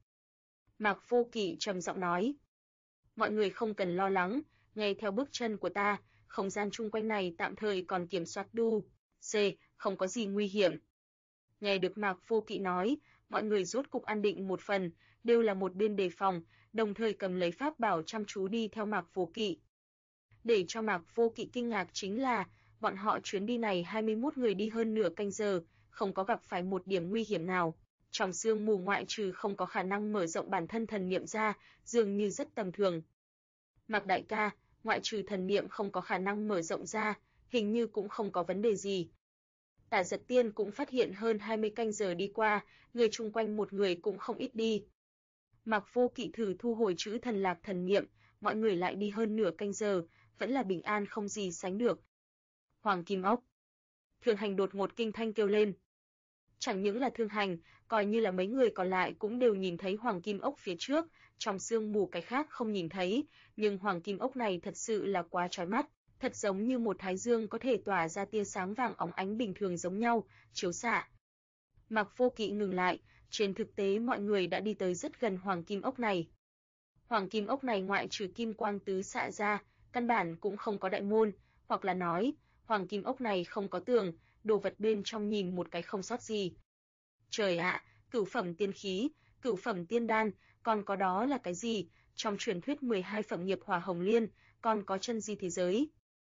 Mạc Vô Kỵ trầm giọng nói. Mọi người không cần lo lắng, nghe theo bước chân của ta, không gian chung quanh này tạm thời còn kiểm soát đủ. Không có gì nguy hiểm. Nghe được Mạc Vô Kỵ nói, mọi người rốt cục an định một phần, đều là một bên đề phòng, đồng thời cầm lấy pháp bảo chăm chú đi theo Mạc Vô Kỵ. Để cho Mạc Vô Kỵ kinh ngạc chính là, bọn họ chuyến đi này 21 người đi hơn nửa canh giờ, không có gặp phải một điểm nguy hiểm nào. Trong sương mù ngoại trừ không có khả năng mở rộng bản thân thần niệm ra, dường như rất tầm thường. Mạc đại ca, ngoại trừ thần niệm không có khả năng mở rộng ra, hình như cũng không có vấn đề gì. Tả Giật Tiên cũng phát hiện hơn 20 canh giờ đi qua, người chung quanh một người cũng không ít đi. Mạc Vô Kỵ thử thu hồi chữ thần lạc thần niệm, mọi người lại đi hơn nửa canh giờ, vẫn là bình an không gì sánh được. Hoàng Kim Ốc. Thường Hành đột ngột kinh thanh kêu lên. Chẳng những là Thường Hành, coi như là mấy người còn lại cũng đều nhìn thấy Hoàng Kim Ốc phía trước, trong sương mù cái khác không nhìn thấy, nhưng Hoàng Kim Ốc này thật sự là quá chói mắt, thật giống như một thái dương có thể tỏa ra tia sáng vàng óng ánh bình thường giống nhau, chiếu xạ. Mạc Vô Kỵ ngừng lại, trên thực tế mọi người đã đi tới rất gần Hoàng Kim Ốc này. Hoàng Kim Ốc này ngoại trừ kim quang tứ xạ ra, căn bản cũng không có đại môn, hoặc là nói, Hoàng Kim Ốc này không có tường, đồ vật bên trong nhìn một cái không sót gì. Trời ạ, cửu phẩm tiên khí, cửu phẩm tiên đan, còn có đó là cái gì? Trong truyền thuyết 12 phẩm nghiệp hỏa hồng liên, còn có chân di thế giới.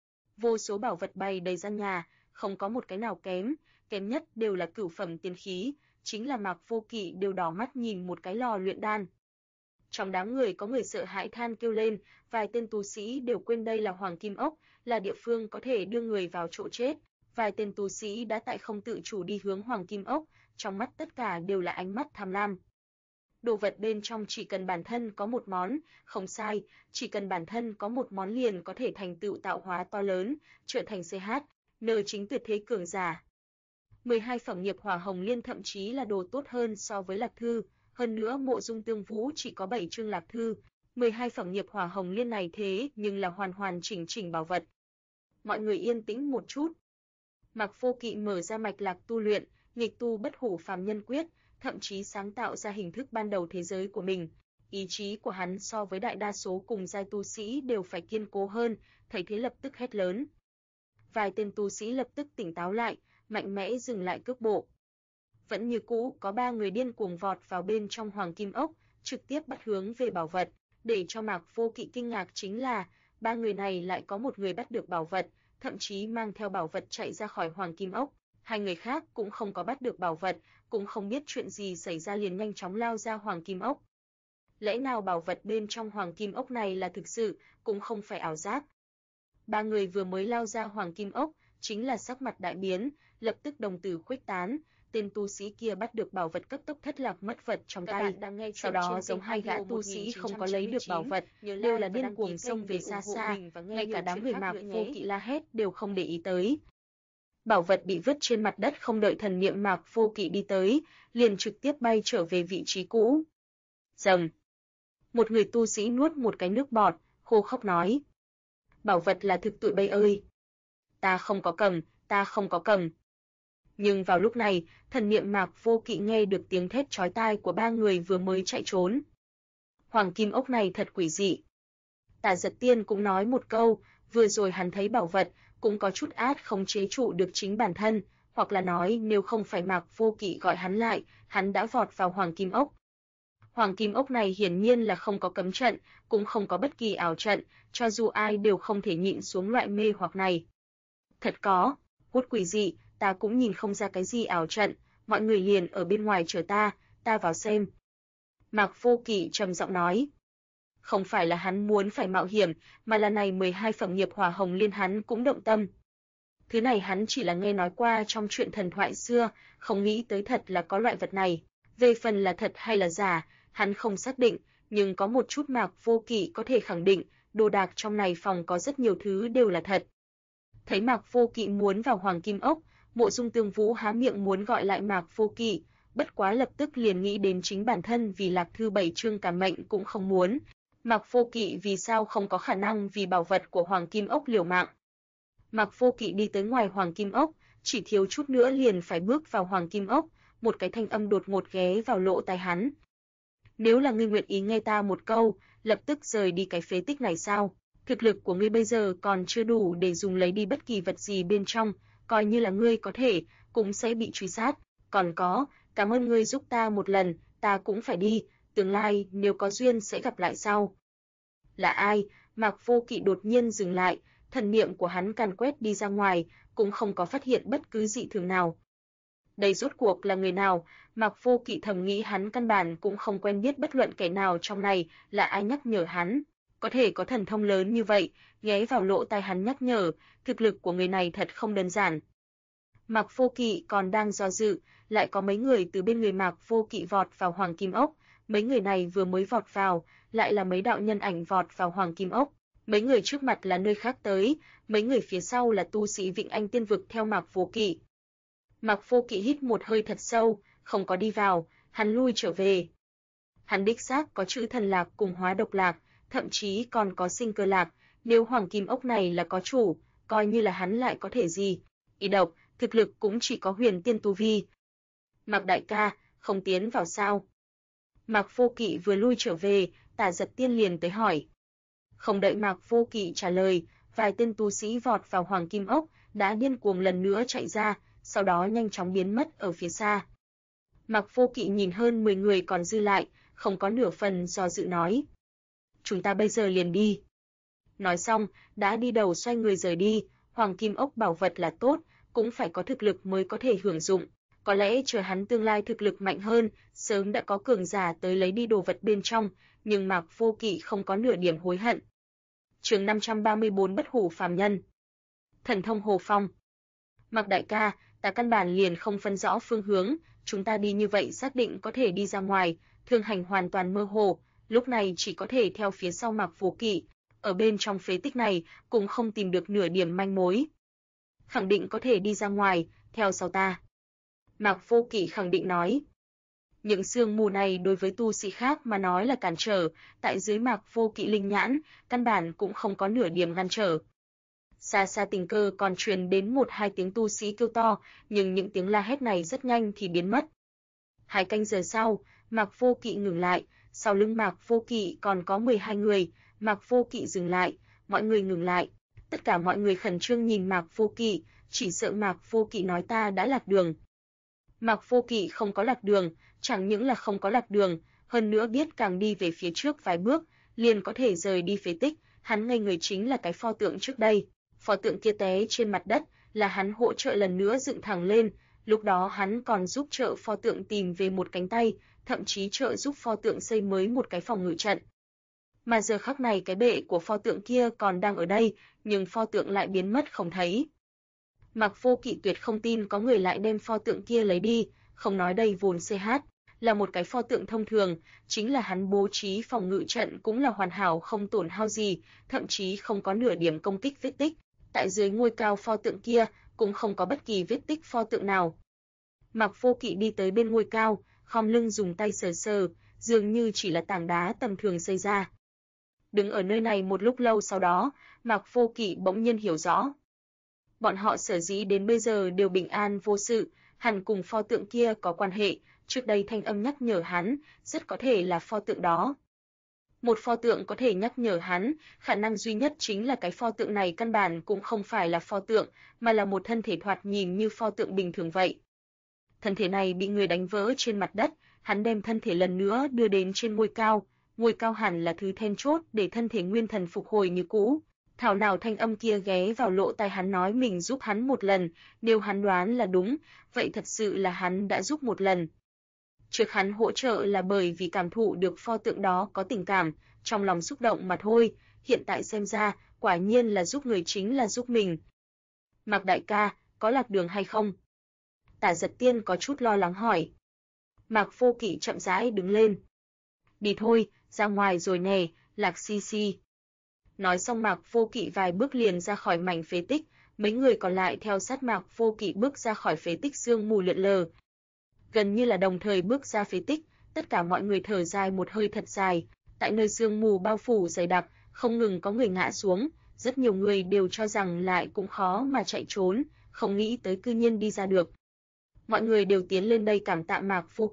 Vô số bảo vật bày đầy gian nhà, không có một cái nào kém, kém nhất đều là cửu phẩm tiên khí, chính là Mạc Vô Kỵ đều đỏ mắt nhìn một cái lò luyện đan. Trong đám người có người sợ hãi than kêu lên, vài tên tu sĩ đều quên đây là Hoàng Kim Ốc, là địa phương có thể đưa người vào chỗ chết. Vài tên tu sĩ đã tại không tự chủ đi hướng Hoàng Kim Ốc, trong mắt tất cả đều là ánh mắt tham lam. Đồ vật bên trong chỉ cần bản thân có một món, không sai, chỉ cần bản thân có một món liền có thể thành tựu tạo hóa to lớn, trở thành nơi chính tuyệt thế cường giả. 12 phẩm nghiệp hỏa hồng liên thậm chí là đồ tốt hơn so với lạc thư, hơn nữa Mộ Dung Tương Vũ chỉ có 7 chương lạc thư, 12 phẩm nghiệp hỏa hồng liên này thế nhưng là hoàn hoàn chỉnh chỉnh bảo vật. Mọi người yên tĩnh một chút. Mạc Vô Kỵ mở ra mạch lạc tu luyện, nghịch tu bất hủ phàm nhân quyết, thậm chí sáng tạo ra hình thức ban đầu thế giới của mình. Ý chí của hắn so với đại đa số cùng giai tu sĩ đều phải kiên cố hơn, thấy thế lập tức hét lớn. Vài tên tu sĩ lập tức tỉnh táo lại, mạnh mẽ dừng lại cước bộ. Vẫn như cũ có 3 người điên cuồng vọt vào bên trong hoàng kim ốc, trực tiếp bắt hướng về bảo vật. Để cho Mạc Vô Kỵ kinh ngạc chính là, 3 người này lại có một người bắt được bảo vật, thậm chí mang theo bảo vật chạy ra khỏi hoàng kim ốc. 2 người khác cũng không có bắt được bảo vật, cũng không biết chuyện gì xảy ra liền nhanh chóng lao ra hoàng kim ốc. Lẽ nào bảo vật bên trong hoàng kim ốc này là thực sự, cũng không phải ảo giác. 3 người vừa mới lao ra hoàng kim ốc, chính là sắc mặt đại biến, lập tức đồng tử khuếch tán. Tên tu sĩ kia bắt được bảo vật cấp tốc thất lạc mất vật trong tay. Sau đó giống 2 gã tu sĩ không có lấy được bảo vật, đều là điên cuồng xông về xa xa, ngay cả đám người Mạc Vô Kỵ la hét đều không để ý tới. Bảo vật bị vứt trên mặt đất, không đợi thần niệm Mạc Vô Kỵ đi tới, liền trực tiếp bay trở về vị trí cũ. Rầm. Một người tu sĩ nuốt một cái nước bọt, khô khốc nói: "Bảo vật là thực, tụi bay ơi. Ta không có cầm, ta không có cầm." Nhưng vào lúc này, thần niệm Mạc Vô Kỵ nghe được tiếng thét chói tai của 3 người vừa mới chạy trốn. Hoàng kim ốc này thật quỷ dị. Tả Giật Tiên cũng nói một câu, vừa rồi hắn thấy bảo vật, cũng có chút át không chế trụ được chính bản thân, hoặc là nói nếu không phải Mạc Vô Kỵ gọi hắn lại, hắn đã vọt vào hoàng kim ốc. Hoàng kim ốc này hiển nhiên là không có cấm trận, cũng không có bất kỳ ảo trận, cho dù ai đều không thể nhịn xuống loại mê hoặc này. Thật có, hút quỷ dị, ta cũng nhìn không ra cái gì ảo trận, mọi người liền ở bên ngoài chờ ta vào xem. Mạc Vô Kỵ trầm giọng nói. Không phải là hắn muốn phải mạo hiểm, mà là này 12 phẩm nghiệp hỏa hồng liên hắn cũng động tâm. Thứ này hắn chỉ là nghe nói qua trong chuyện thần thoại xưa, không nghĩ tới thật là có loại vật này. Về phần là thật hay là giả, hắn không xác định, nhưng có một chút Mạc Vô Kỵ có thể khẳng định, đồ đạc trong này phòng có rất nhiều thứ đều là thật. Thấy Mạc Vô Kỵ muốn vào hoàng kim ốc, Mộ Dung Tương Vũ há miệng muốn gọi lại Mạc Vô Kỵ, bất quá lập tức liền nghĩ đến chính bản thân vì Lạc Thư 7 chương cả mệnh cũng không muốn. Mạc Vô Kỵ vì sao không có khả năng vì bảo vật của hoàng kim ốc liều mạng. Mạc Vô Kỵ đi tới ngoài hoàng kim ốc, chỉ thiếu chút nữa liền phải bước vào hoàng kim ốc, một cái thanh âm đột ngột ghé vào lỗ tai hắn. Nếu là ngươi nguyện ý nghe ta một câu, lập tức rời đi cái phế tích này sao? Thực lực của ngươi bây giờ còn chưa đủ để dùng lấy đi bất kỳ vật gì bên trong, coi như là ngươi có thể, cũng sẽ bị truy sát. Còn có, cảm ơn ngươi giúp ta một lần, ta cũng phải đi, tương lai nếu có duyên sẽ gặp lại sau. Là ai? Mạc Vô Kỵ đột nhiên dừng lại, thần niệm của hắn càn quét đi ra ngoài, cũng không có phát hiện bất cứ dị thường nào. Đây rốt cuộc là người nào? Mạc Vô Kỵ thầm nghĩ hắn căn bản cũng không quen biết bất luận kẻ nào trong này, là ai nhắc nhở hắn. Có thể có thần thông lớn như vậy, ghé vào lỗ tai hắn nhắc nhở, thực lực của người này thật không đơn giản. Mạc Vô Kỵ còn đang do dự, lại có mấy người từ bên người Mạc Vô Kỵ vọt vào hoàng kim ốc. Mấy người này vừa mới vọt vào, lại là mấy đạo nhân ảnh vọt vào hoàng kim ốc. Mấy người trước mặt là nơi khác tới, mấy người phía sau là tu sĩ Vịnh Anh Tiên Vực theo Mạc Vô Kỵ. Mạc Vô Kỵ hít một hơi thật sâu, không có đi vào, hắn lui trở về. Hắn đích xác có chữ thần lạc cùng hóa độc lạc, thậm chí còn có sinh cơ lạc, nếu hoàng kim ốc này là có chủ, coi như là hắn lại có thể gì? Ý độc, thực lực cũng chỉ có huyền tiên tu vi. Mạc đại ca, không tiến vào sao? Mạc Vô Kỵ vừa lui trở về, Tả Giật Tiên liền tới hỏi. Không đợi Mạc Vô Kỵ trả lời, vài tên tu sĩ vọt vào hoàng kim ốc, đã điên cuồng lần nữa chạy ra, sau đó nhanh chóng biến mất ở phía xa. Mạc Vô Kỵ nhìn hơn 10 người còn dư lại, không có nửa phần do dự nói. Chúng ta bây giờ liền đi. Nói xong, đã đi đầu xoay người rời đi, hoàng kim ốc bảo vật là tốt, cũng phải có thực lực mới có thể hưởng dụng. Có lẽ chờ hắn tương lai thực lực mạnh hơn, sớm đã có cường giả tới lấy đi đồ vật bên trong, nhưng Mạc Vô Kỵ không có nửa điểm hối hận. Chương 534 Bất hủ phàm nhân. Thần thông Hồ Phong. Mạc đại ca, ta căn bản liền không phân rõ phương hướng, chúng ta đi như vậy xác định có thể đi ra ngoài, Thương Hành hoàn toàn mơ hồ, lúc này chỉ có thể theo phía sau Mạc Vô Kỵ, ở bên trong phế tích này cũng không tìm được nửa điểm manh mối. Khẳng định có thể đi ra ngoài, theo sau ta. Mạc Vô Kỵ khẳng định nói. Những sương mù này đối với tu sĩ khác mà nói là cản trở, tại dưới Mạc Vô Kỵ linh nhãn, căn bản cũng không có nửa điểm ngăn trở. Xa xa tình cờ còn truyền đến một hai tiếng tu sĩ kêu to, nhưng những tiếng la hét này rất nhanh thì biến mất. 2 canh giờ sau, Mạc Vô Kỵ ngừng lại, sau lưng Mạc Vô Kỵ còn có 12 người, Mạc Vô Kỵ dừng lại, mọi người ngừng lại. Tất cả mọi người khẩn trương nhìn Mạc Vô Kỵ, chỉ sợ Mạc Vô Kỵ nói ta đã lạc đường. Mạc Vô Kỵ không có lạc đường, chẳng những là không có lạc đường, hơn nữa biết càng đi về phía trước vài bước, liền có thể rời đi phế tích, hắn ngây người chính là cái pho tượng trước đây. Pho tượng kia té trên mặt đất, là hắn hỗ trợ lần nữa dựng thẳng lên, lúc đó hắn còn giúp trợ pho tượng tìm về một cánh tay, thậm chí trợ giúp pho tượng xây mới một cái phòng ngự trận. Mà giờ khắc này cái bệ của pho tượng kia còn đang ở đây, nhưng pho tượng lại biến mất không thấy. Mạc Vô Kỵ tuyệt không tin có người lại đem pho tượng kia lấy đi, không nói đây vốn CH là một cái pho tượng thông thường, chính là hắn bố trí phòng ngự trận cũng là hoàn hảo không tổn hao gì, thậm chí không có nửa điểm công kích vết tích. Tại dưới ngôi cao pho tượng kia cũng không có bất kỳ vết tích pho tượng nào. Mạc Vô Kỵ đi tới bên ngôi cao, khom lưng dùng tay sờ sờ, dường như chỉ là tảng đá tầm thường xây ra. Đứng ở nơi này một lúc lâu sau đó, Mạc Vô Kỵ bỗng nhiên hiểu rõ. Bọn họ sở dĩ đến bây giờ đều bình an vô sự, hẳn cùng pho tượng kia có quan hệ, trước đây thanh âm nhắc nhở hắn, rất có thể là pho tượng đó. Một pho tượng có thể nhắc nhở hắn, khả năng duy nhất chính là cái pho tượng này căn bản cũng không phải là pho tượng, mà là một thân thể thoạt nhìn như pho tượng bình thường vậy. Thân thể này bị người đánh vỡ trên mặt đất, hắn đem thân thể lần nữa đưa đến trên ngôi cao hẳn là thứ then chốt để thân thể nguyên thần phục hồi như cũ. Thảo nào thanh âm kia ghé vào lỗ tai hắn nói mình giúp hắn một lần, nếu hắn đoán là đúng, vậy thật sự là hắn đã giúp một lần. Trước hắn hỗ trợ là bởi vì cảm thụ được pho tượng đó có tình cảm, trong lòng xúc động mà thôi, hiện tại xem ra, quả nhiên là giúp người chính là giúp mình. Mạc đại ca, có lạc đường hay không? Tả Giật Tiên có chút lo lắng hỏi. Mạc Vô Kỵ chậm rãi đứng lên. Đi thôi, ra ngoài rồi nè, Lạc Si Si. Nói xong Mạc Vô Kỵ vài bước liền ra khỏi mảnh phế tích, mấy người còn lại theo sát Mạc Vô Kỵ bước ra khỏi phế tích sương mù lượn lờ. Gần như là đồng thời bước ra phế tích, tất cả mọi người thở dài một hơi thật dài, tại nơi sương mù bao phủ dày đặc, không ngừng có người ngã xuống, rất nhiều người đều cho rằng lại cũng khó mà chạy trốn, không nghĩ tới cư nhiên đi ra được. Mọi người đều tiến lên đây cảm tạ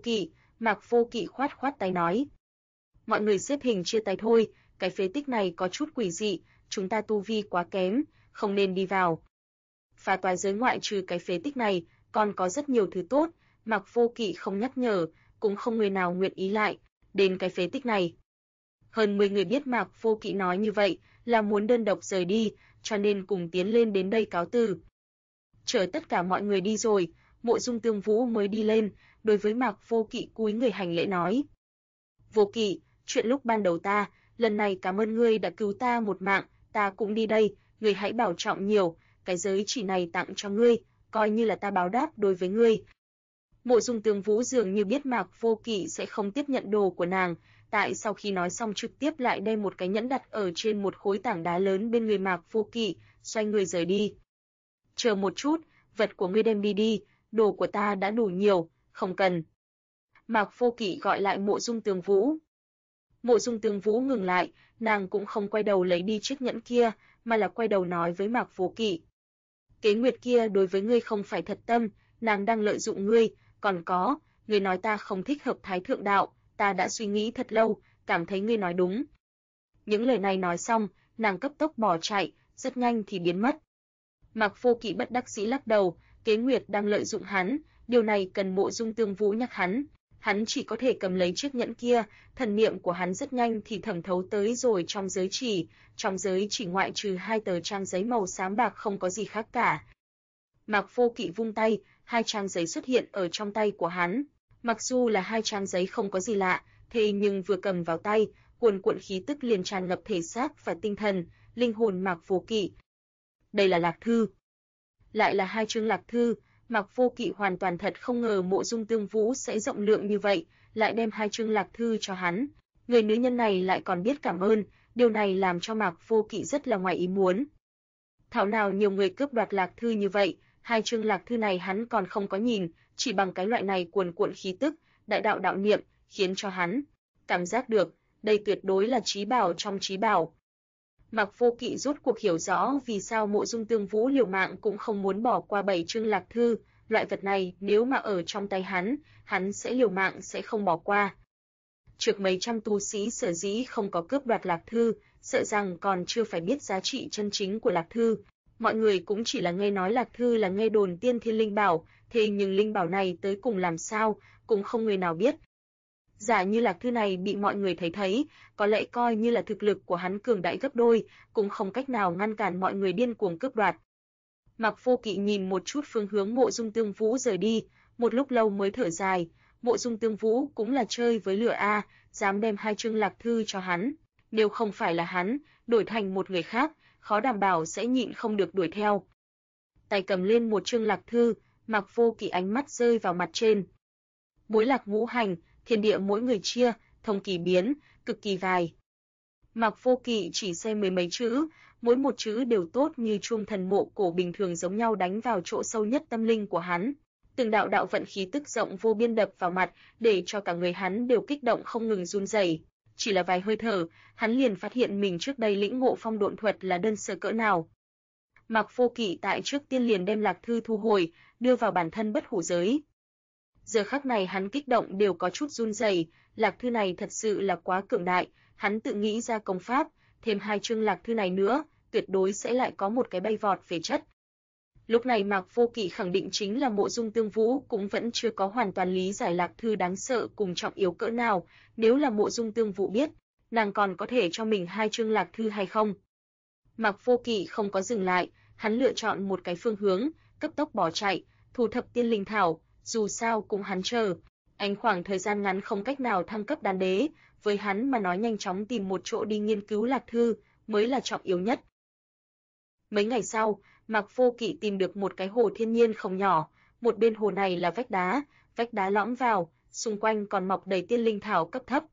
Mạc Vô Kỵ khoát khoát tay nói. Mọi người xếp hình chia tay thôi, cái phế tích này có chút quỷ dị, chúng ta tu vi quá kém, không nên đi vào. Phá toái giới ngoại trừ cái phế tích này, còn có rất nhiều thứ tốt, Mạc Vô Kỵ không nhắc nhở, cũng không người nào nguyện ý lại đến cái phế tích này. Hơn 10 người biết Mạc Vô Kỵ nói như vậy là muốn đơn độc rời đi, cho nên cùng tiến lên đến đây cáo từ. Chờ tất cả mọi người đi rồi, Mộ Dung Tương Vũ mới đi lên, đối với Mạc Vô Kỵ cúi người hành lễ nói: "Vô Kỵ, chuyện lúc ban đầu lần này cảm ơn ngươi đã cứu ta một mạng, ta cũng đi đây, ngươi hãy bảo trọng nhiều, cái giới chỉ này tặng cho ngươi, coi như là ta báo đáp đối với ngươi." Mộ Dung Tương Vũ dường như biết Mạc Vô Kỵ sẽ không tiếp nhận đồ của nàng, tại sau khi nói xong trực tiếp lại đem một cái nhẫn đặt ở trên một khối tảng đá lớn bên người Mạc Vô Kỵ, xoay người rời đi. "Chờ một chút, vật của ngươi đem đi đi, đồ của ta đã đủ nhiều, không cần." Mạc Vô Kỵ gọi lại Mộ Dung Tương Vũ. Mộ Dung Tương Vũ ngừng lại, nàng cũng không quay đầu lấy đi chiếc nhẫn kia, mà là quay đầu nói với Mạc Vô Kỵ: "Kế Nguyệt kia đối với ngươi không phải thật tâm, nàng đang lợi dụng ngươi, còn có, ngươi nói ta không thích hợp Thái Thượng đạo, ta đã suy nghĩ thật lâu, cảm thấy ngươi nói đúng." Những lời này nói xong, nàng cấp tốc bỏ chạy, rất nhanh thì biến mất. Mạc Vô Kỵ bất đắc dĩ lắc đầu, Kế Nguyệt đang lợi dụng hắn, điều này cần Mộ Dung Tương Vũ nhắc hắn chỉ có thể cầm lấy chiếc nhẫn kia, thần niệm của hắn rất nhanh thì thẩm thấu tới rồi trong giới chỉ ngoại trừ 2 tờ trang giấy màu xám bạc không có gì khác cả. Mạc Vô Kỵ vung tay, 2 trang giấy xuất hiện ở trong tay của hắn. Mặc dù là 2 trang giấy không có gì lạ, thế nhưng vừa cầm vào tay, cuồn cuộn khí tức liền tràn ngập thể xác và tinh thần, linh hồn Mạc Vô Kỵ. Đây là lạc thư. Lại là 2 chương lạc thư, Mạc Vô Kỵ hoàn toàn thật không ngờ Mộ Dung Tương Vũ sẽ rộng lượng như vậy, lại đem 2 chương lạc thư cho hắn. Người nữ nhân này lại còn biết cảm ơn, điều này làm cho Mạc Vô Kỵ rất là ngoài ý muốn. Thảo nào nhiều người cướp đoạt lạc thư như vậy, 2 chương lạc thư này hắn còn không có nhìn, chỉ bằng cái loại này cuồn cuộn khí tức, đại đạo đạo niệm, khiến cho hắn cảm giác được, đây tuyệt đối là trí bảo trong trí bảo. Mạc Vô Kỵ rốt cuộc hiểu rõ vì sao Mộ Dung Tương Vũ liều mạng cũng không muốn bỏ qua 7 chương lạc thư, loại vật này nếu mà ở trong tay hắn sẽ liều mạng sẽ không bỏ qua. Trước mấy trăm tu sĩ sở dĩ không có cướp đoạt lạc thư, sợ rằng còn chưa phải biết giá trị chân chính của lạc thư. Mọi người cũng chỉ là nghe nói lạc thư là nghe đồn tiên thiên linh bảo, thế nhưng linh bảo này tới cùng làm sao, cũng không người nào biết. Giả như lạc thư này bị mọi người thấy, có lẽ coi như là thực lực của hắn cường đại gấp đôi, cũng không cách nào ngăn cản mọi người điên cuồng cướp đoạt. Mạc Vô Kỵ nhìn một chút phương hướng Mộ Dung Tương Vũ rời đi, một lúc lâu mới thở dài, Mộ Dung Tương Vũ cũng là chơi với lửa a, dám đem 2 chương lạc thư cho hắn, nếu không phải là hắn, đổi thành một người khác, khó đảm bảo sẽ nhịn không được đuổi theo. Tay cầm lên một chương lạc thư, Mạc Vô Kỵ ánh mắt rơi vào mặt trên. Bối lạc ngũ hành, thiên địa mỗi người chia, thông kỳ biến, cực kỳ vài. Mạc Vô Kỵ chỉ xem mười mấy chữ, mỗi một chữ đều tốt như chuông thần mộ cổ bình thường giống nhau đánh vào chỗ sâu nhất tâm linh của hắn. Từng đạo đạo vận khí tức rộng vô biên đập vào mặt, để cho cả người hắn đều kích động không ngừng run rẩy. Chỉ là vài hơi thở, hắn liền phát hiện mình trước đây lĩnh ngộ phong độn thuật là đơn sơ cỡ nào. Mạc Vô Kỵ tại trước tiên liền đem lạc thư thu hồi, đưa vào bản thân bất hủ giới. Giờ khắc này hắn kích động đều có chút run rẩy, lạc thư này thật sự là quá cường đại, hắn tự nghĩ ra công pháp, thêm 2 chương lạc thư này nữa, tuyệt đối sẽ lại có một cái bay vọt về chất. Lúc này Mạc Vô Kỵ khẳng định chính là Mộ Dung Tương Vũ cũng vẫn chưa có hoàn toàn lý giải lạc thư đáng sợ cùng trọng yếu cỡ nào, nếu là Mộ Dung Tương Vũ biết, nàng còn có thể cho mình 2 chương lạc thư hay không. Mạc Vô Kỵ không có dừng lại, hắn lựa chọn một cái phương hướng, cấp tốc bỏ chạy, thu thập tiên linh thảo, dù sao cũng hắn chờ. Anh khoảng thời gian ngắn không cách nào thăng cấp đan đế, với hắn mà nói nhanh chóng tìm một chỗ đi nghiên cứu lạc thư mới là trọng yếu nhất. Mấy ngày sau, Mạc Vô Kỵ tìm được một cái hồ thiên nhiên không nhỏ, một bên hồ này là vách đá lõm vào, xung quanh còn mọc đầy tiên linh thảo cấp thấp.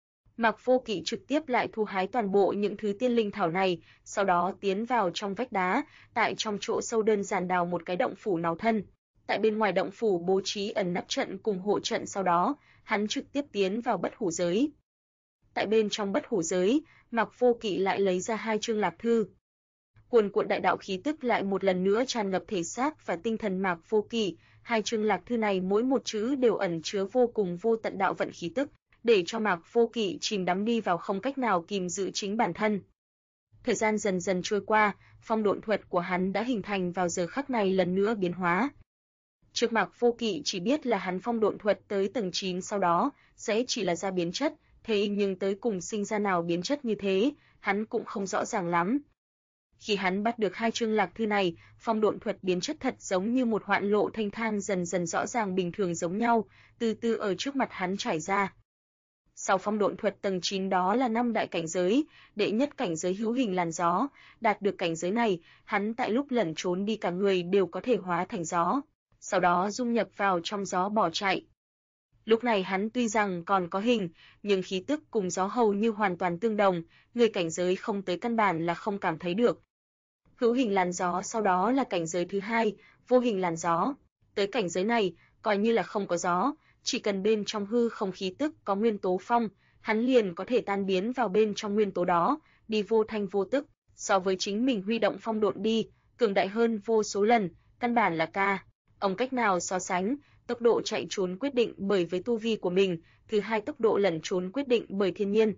Mạc Vô Kỵ trực tiếp lại thu hái toàn bộ những thứ tiên linh thảo này, sau đó tiến vào trong vách đá, tại trong chỗ sâu đơn giản đào một cái động phủ náo thân. Tại bên ngoài động phủ bố trí ẩn nấp trận cùng hộ trận, sau đó, hắn trực tiếp tiến vào bất hủ giới. Tại bên trong bất hủ giới, Mạc Vô Kỵ lại lấy ra 2 chương lạc thư. Cuồn cuộn đại đạo khí tức lại một lần nữa tràn ngập thể xác và tinh thần Mạc Vô Kỵ, 2 chương lạc thư này mỗi một chữ đều ẩn chứa vô cùng vô tận đạo vận khí tức, để cho Mạc Vô Kỵ chìm đắm đi vào không cách nào kìm giữ chính bản thân. Thời gian dần dần trôi qua, phong độn thuật của hắn đã hình thành vào giờ khắc này lần nữa biến hóa. Trước Mạc Vô Kỵ chỉ biết là hắn phong độn thuật tới tầng 9 sau đó sẽ chỉ là ra biến chất, thế nhưng tới cùng sinh ra nào biến chất như thế, hắn cũng không rõ ràng lắm. Khi hắn bắt được 2 chương lạc thư này, phong độn thuật biến chất thật giống như một hoạn lộ thanh thang dần dần rõ ràng bình thường giống nhau, từ từ ở trước mặt hắn trải ra. Sau phong độn thuật tầng 9 đó là 5 đại cảnh giới, đệ nhất cảnh giới hữu hình làn gió, đạt được cảnh giới này, hắn tại lúc lẩn trốn đi cả người đều có thể hóa thành gió, sau đó dung nhập vào trong gió bỏ chạy. Lúc này hắn tuy rằng còn có hình, nhưng khí tức cùng gió hầu như hoàn toàn tương đồng, người cảnh giới không tới căn bản là không cảm thấy được. Hữu hình làn gió sau đó là cảnh giới thứ hai, vô hình làn gió. Tới cảnh giới này, coi như là không có gió, chỉ cần bên trong hư không khí tức có nguyên tố phong, hắn liền có thể tan biến vào bên trong nguyên tố đó, đi vô thanh vô tức, so với chính mình huy động phong độn đi, cường đại hơn vô số lần, căn bản là ông cách nào so sánh, tốc độ chạy trốn quyết định bởi với tu vi của mình, thứ hai tốc độ lẩn trốn quyết định bởi thiên nhiên.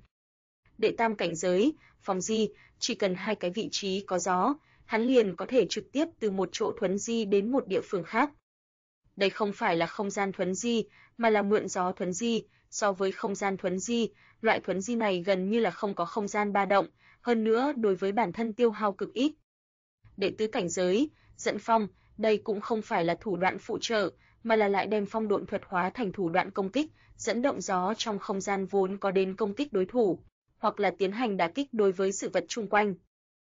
Đệ tam cảnh giới, phong di, chỉ cần 2 cái vị trí có gió, hắn liền có thể trực tiếp từ một chỗ thuấn di đến một địa phương khác. Đây không phải là không gian thuấn di, mà là mượn gió thuấn di, so với không gian thuấn di, loại thuấn di này gần như là không có không gian ba động, hơn nữa đối với bản thân tiêu hao cực ít. Đệ tứ cảnh giới, dẫn phong, đây cũng không phải là thủ đoạn phụ trợ, mà là lại đem phong độn thuật hóa thành thủ đoạn công kích, dẫn động gió trong không gian vốn có đến công kích đối thủ, hoặc là tiến hành đả kích đối với sự vật xung quanh.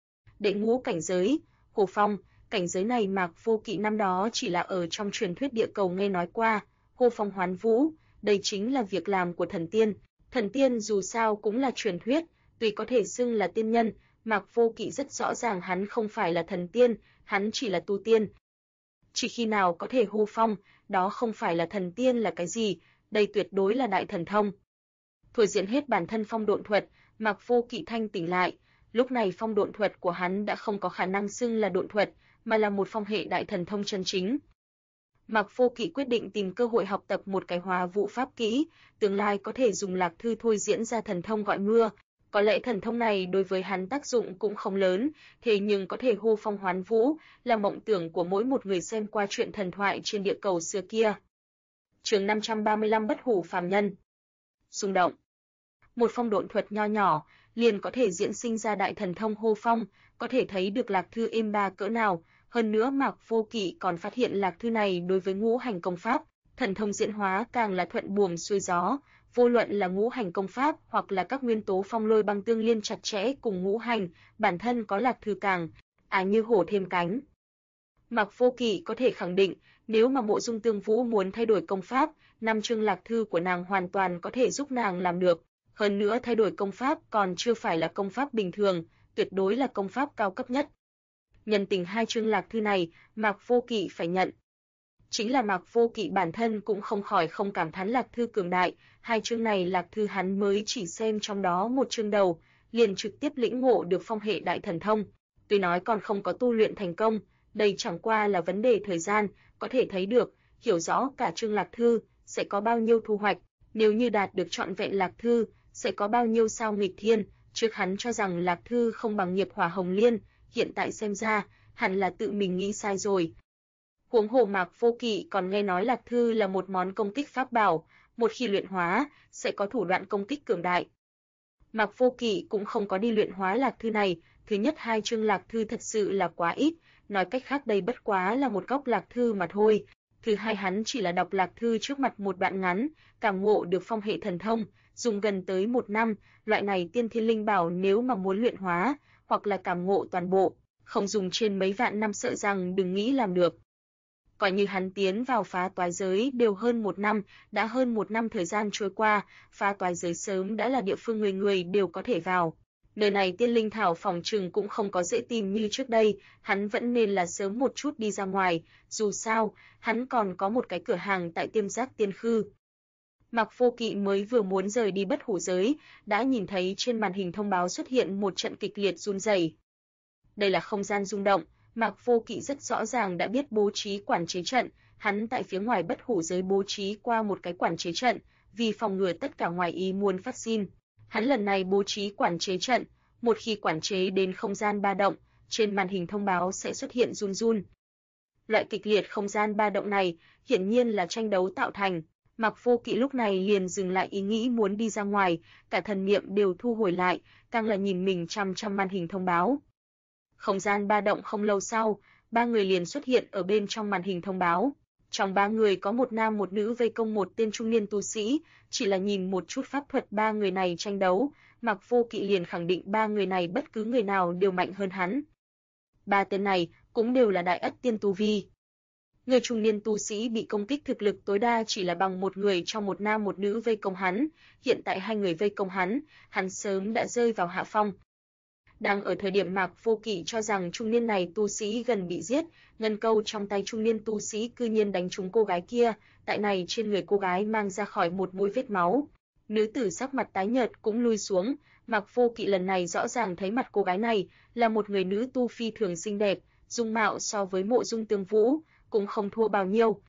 Đệ ngũ cảnh giới, hồ phong, cảnh giới này Mạc Vô Kỵ năm đó chỉ là ở trong truyền thuyết địa cầu nghe nói qua, hồ phong hoán vũ, đây chính là việc làm của thần tiên. Thần tiên dù sao cũng là truyền thuyết, tuy có thể xưng là tiên nhân, Mạc Vô Kỵ rất rõ ràng hắn không phải là thần tiên, hắn chỉ là tu tiên. Chỉ khi nào có thể hô phong, đó không phải là thần tiên là cái gì, đây tuyệt đối là đại thần thông. Thôi diễn hết bản thân phong độn thuật, Mạc Vô Kỵ thanh tỉnh lại, lúc này phong độn thuật của hắn đã không có khả năng xưng là độn thuật, mà là một phong hệ đại thần thông chân chính. Mạc Vô Kỵ quyết định tìm cơ hội học tập một cái hóa vũ pháp kỹ, tương lai có thể dùng lạc thư thôi diễn ra thần thông gọi mưa. Có lẽ thần thông này đối với hắn tác dụng cũng không lớn, thế nhưng có thể hô phong hoán vũ, là mộng tưởng của mỗi một người xem qua truyện thần thoại trên địa cầu xưa kia. Chương 535 Bất hủ phàm nhân. Xung động. Một phong độn thuật nho nhỏ, liền có thể diễn sinh ra đại thần thông hô phong, có thể thấy được lạc thư êm ba cỡ nào. Hơn nữa Mạc Vô Kỵ còn phát hiện lạc thư này đối với ngũ hành công pháp, thần thông diễn hóa càng là thuận buồm xuôi gió, vô luận là ngũ hành công pháp hoặc là các nguyên tố phong lôi băng tương liên chặt chẽ cùng ngũ hành, bản thân có lạc thư càng như hổ thêm cánh. Mạc Vô Kỵ có thể khẳng định, nếu mà Mộ Dung Tương Vũ muốn thay đổi công pháp, 5 chương lạc thư của nàng hoàn toàn có thể giúp nàng làm được. Hơn nữa thay đổi công pháp còn chưa phải là công pháp bình thường, tuyệt đối là công pháp cao cấp nhất. Nhân tình 2 chương lạc thư này, Mạc Vô Kỵ phải nhận. Chính là Mạc Vô Kỵ bản thân cũng không khỏi không cảm thán lạc thư cường đại, 2 chương này lạc thư hắn mới chỉ xem trong đó một chương đầu, liền trực tiếp lĩnh ngộ được phong hệ đại thần thông. Tuy nói còn không có tu luyện thành công, đây chẳng qua là vấn đề thời gian, có thể thấy được, hiểu rõ cả chương lạc thư, sẽ có bao nhiêu thu hoạch, nếu như đạt được trọn vẹn lạc thư, sẽ có bao nhiêu sao nghịch thiên. Trước hắn cho rằng lạc thư không bằng nghiệp hỏa hồng liên, hiện tại xem ra, hẳn là tự mình nghĩ sai rồi. Huống hồ Mạc Vô Kỵ còn nghe nói lạc thư là một món công kích pháp bảo, một khi luyện hóa, sẽ có thủ đoạn công kích cường đại. Mạc Vô Kỵ cũng không có đi luyện hóa lạc thư này, thứ nhất 2 chương lạc thư thật sự là quá ít, nói cách khác đây bất quá là một góc lạc thư mà thôi. Thứ hai hắn chỉ là đọc lạc thư trước mặt một đoạn ngắn, cảm ngộ được phong hệ thần thông, dùng gần tới 1 năm, loại này tiên thiên linh bảo nếu mà muốn luyện hóa, hoặc là cảm ngộ toàn bộ, không dùng trên mấy vạn năm sợ rằng đừng nghĩ làm được. Coi như hắn tiến vào phá toái giới đều hơn 1 năm, đã hơn 1 năm thời gian trôi qua, phá toái giới sớm đã là địa phương người người đều có thể vào. Nơi này tiên linh thảo phòng trừng cũng không có dễ tìm như trước đây, hắn vẫn nên là sớm một chút đi ra ngoài, dù sao, hắn còn có một cái cửa hàng tại Tiêm Giác Tiên Khư. Mạc Vô Kỵ mới vừa muốn rời đi bất hủ giới, đã nhìn thấy trên màn hình thông báo xuất hiện một trận kịch liệt run rẩy. Đây là không gian rung động, Mạc Vô Kỵ rất rõ ràng đã biết bố trí quản chế trận, hắn tại phía ngoài bất hủ giới bố trí qua một cái quản chế trận, vì phòng ngừa tất cả ngoài ý muốn phát sinh. Hắn lần này bố trí quản chế trận, một khi quản chế đến không gian ba động, trên màn hình thông báo sẽ xuất hiện run run. Loại kịch liệt không gian ba động này, hiển nhiên là tranh đấu tạo thành. Mạc Vô Kỵ lúc này liền dừng lại ý nghĩ muốn đi ra ngoài, cả thần niệm đều thu hồi lại, càng là nhìn mình chăm chăm màn hình thông báo. Không gian ba động không lâu sau, 3 người liền xuất hiện ở bên trong màn hình thông báo. Trong 3 người có một nam một nữ vây công một tên trung niên tu sĩ, chỉ là nhìn một chút pháp thuật 3 người này tranh đấu, Mạc Vô Kỵ liền khẳng định 3 người này bất cứ người nào đều mạnh hơn hắn. 3 tên này cũng đều là đại ất tiên tu vi. Người trung niên tu sĩ bị công kích thực lực tối đa chỉ là bằng một người trong một nam một nữ vây công hắn, hiện tại 2 người vây công hắn sớm đã rơi vào hạ phong. Đang ở thời điểm Mạc Vô Kỵ cho rằng trung niên này tu sĩ gần bị giết, ngân câu trong tay trung niên tu sĩ cư nhiên đánh trúng cô gái kia, tại này trên người cô gái mang ra khỏi một mũi vết máu. Nữ tử sắc mặt tái nhợt cũng lui xuống, Mạc Vô Kỵ lần này rõ ràng thấy mặt cô gái này là một người nữ tu phi thường xinh đẹp, dung mạo so với Mộ Dung Tương Vũ cũng không thua bao nhiêu.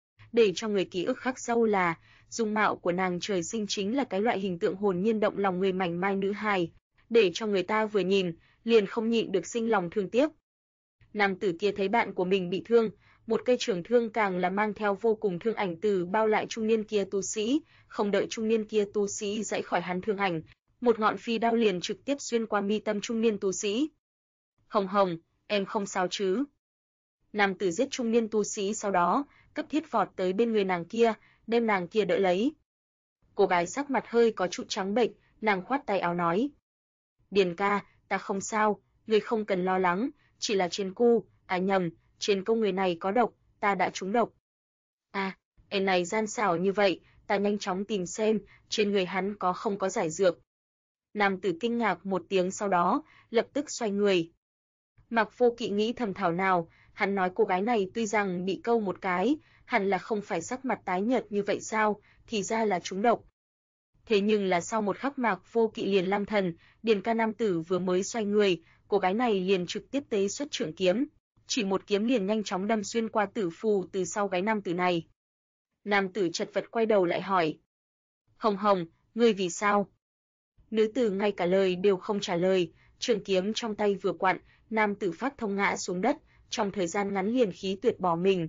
Để cho người ký ức khắc sâu là, dung mạo của nàng trời sinh chính là cái loại hình tượng hồn nhiên động lòng người mảnh mai nữ hài, để cho người ta vừa nhìn, liền không nhịn được sinh lòng thương tiếc. Nam tử kia thấy bạn của mình bị thương, một cây trường thương càng là mang theo vô cùng thương ảnh từ bao lại trung niên kia tu sĩ, không đợi trung niên kia tu sĩ dãy khỏi hắn thương ảnh, một ngọn phi đao liền trực tiếp xuyên qua mi tâm trung niên tu sĩ. Hồng Hồng, em không sao chứ? Nam tử giết trung niên tu sĩ sau đó, cấp thiết vọt tới bên người nàng kia, đem nàng kia đỡ lấy. Cô gái sắc mặt hơi có chút trắng bệch, nàng khoát tay áo nói: "Điền ca, ta không sao, người không cần lo lắng, chỉ là trên cu, nhầm, trên câu người này có độc, ta đã trúng độc." Em này gian xảo như vậy, ta nhanh chóng tìm xem, trên người hắn có không có giải dược. Nam tử kinh ngạc một tiếng sau đó, lập tức xoay người. Mạc Vô Kỵ nghĩ thầm thảo nào, hắn nói cô gái này tuy rằng bị câu một cái, hẳn là không phải sắc mặt tái nhợt như vậy sao, thì ra là trúng độc. Thế nhưng là sau một khắc Mạc Vô Kỵ liền lăng thần, Điền Ca nam tử vừa mới xoay người, cô gái này liền trực tiếp tế xuất trưởng kiếm, chỉ một kiếm liền nhanh chóng đâm xuyên qua tử phù từ sau gáy nam tử này. Nam tử chật vật quay đầu lại hỏi: "Hồng Hồng, ngươi vì sao?" Nữ tử ngay cả lời đều không trả lời, trường kiếm trong tay vừa quặn, nam tử phát thông ngã xuống đất, trong thời gian ngắn liền khí tuyệt bỏ mình.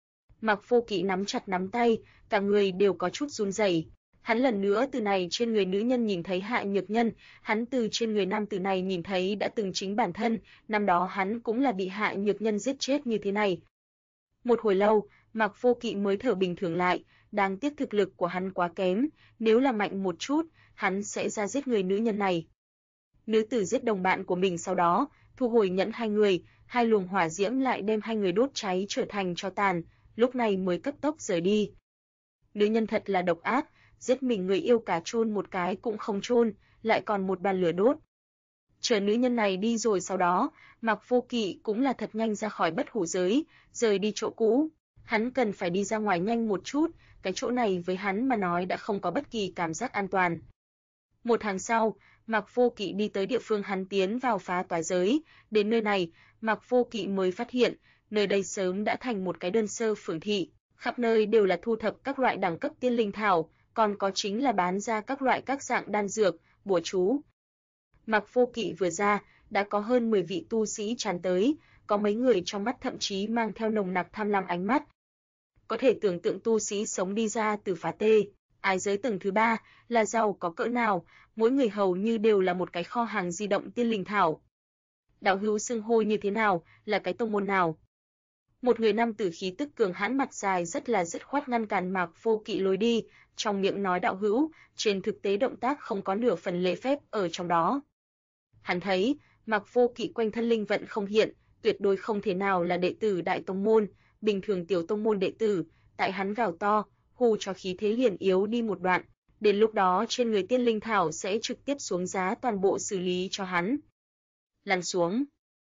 Mạc Vô Kỵ nắm chặt nắm tay, cả người đều có chút run rẩy. Hắn lần nữa từ này trên người nữ nhân nhìn thấy Hạ Nhược Nhân, hắn từ trên người nam tử này nhìn thấy đã từng chính bản thân, năm đó hắn cũng là bị Hạ Nhược Nhân giết chết như thế này. Một hồi lâu, Mạc Vô Kỵ mới thở bình thường lại, đáng tiếc thực lực của hắn quá kém, nếu là mạnh một chút, hắn sẽ ra giết người nữ nhân này. Nữ tử giết đồng bạn của mình sau đó, thu hồi nhẫn hai người, hai luồng hỏa diễm lại đem hai người đốt cháy trở thành tro tàn, lúc này mới cấp tốc rời đi. Nữ nhân thật là độc ác, giết mình người yêu cả chôn một cái cũng không chôn, lại còn một bàn lửa đốt. Chờ nữ nhân này đi rồi sau đó, Mạc Vô Kỵ cũng là thật nhanh ra khỏi bất hủ giới, rời đi chỗ cũ. Hắn cần phải đi ra ngoài nhanh một chút, cái chỗ này với hắn mà nói đã không có bất kỳ cảm giác an toàn. Một tháng sau, Mạc Vô Kỵ đi tới địa phương hắn tiến vào phá toái giới, đến nơi này, Mạc Vô Kỵ mới phát hiện, nơi đây sớm đã thành một cái đơn sơ phường thị, khắp nơi đều là thu thập các loại đẳng cấp tiên linh thảo, còn có chính là bán ra các loại các dạng đan dược, bùa chú. Mạc Vô Kỵ vừa ra, đã có hơn 10 vị tu sĩ tràn tới, có mấy người trong mắt thậm chí mang theo nồng nặc tham lam ánh mắt. Có thể tưởng tượng tu sĩ sống đi ra từ phá tê, ái giới tầng thứ 3 là giàu có cỡ nào, mỗi người hầu như đều là một cái kho hàng di động tiên linh thảo. Đạo hữu xưng hô như thế nào, là cái tông môn nào? Một người nam tử khí tức cường hãn mặt dài rất là dứt khoát ngăn cản Mạc Vô Kỵ lối đi, trong miệng nói đạo hữu, trên thực tế động tác không có nửa phần lễ phép ở trong đó. Hắn thấy, Mạc Vô Kỵ quanh thân linh vận không hiện, tuyệt đối không thể nào là đệ tử đại tông môn, bình thường tiểu tông môn đệ tử, tại hắn gào to, hù cho khí thế liền yếu đi một đoạn, đến lúc đó trên người tiên linh thảo sẽ trực tiếp xuống giá toàn bộ xử lý cho hắn. Lăn xuống.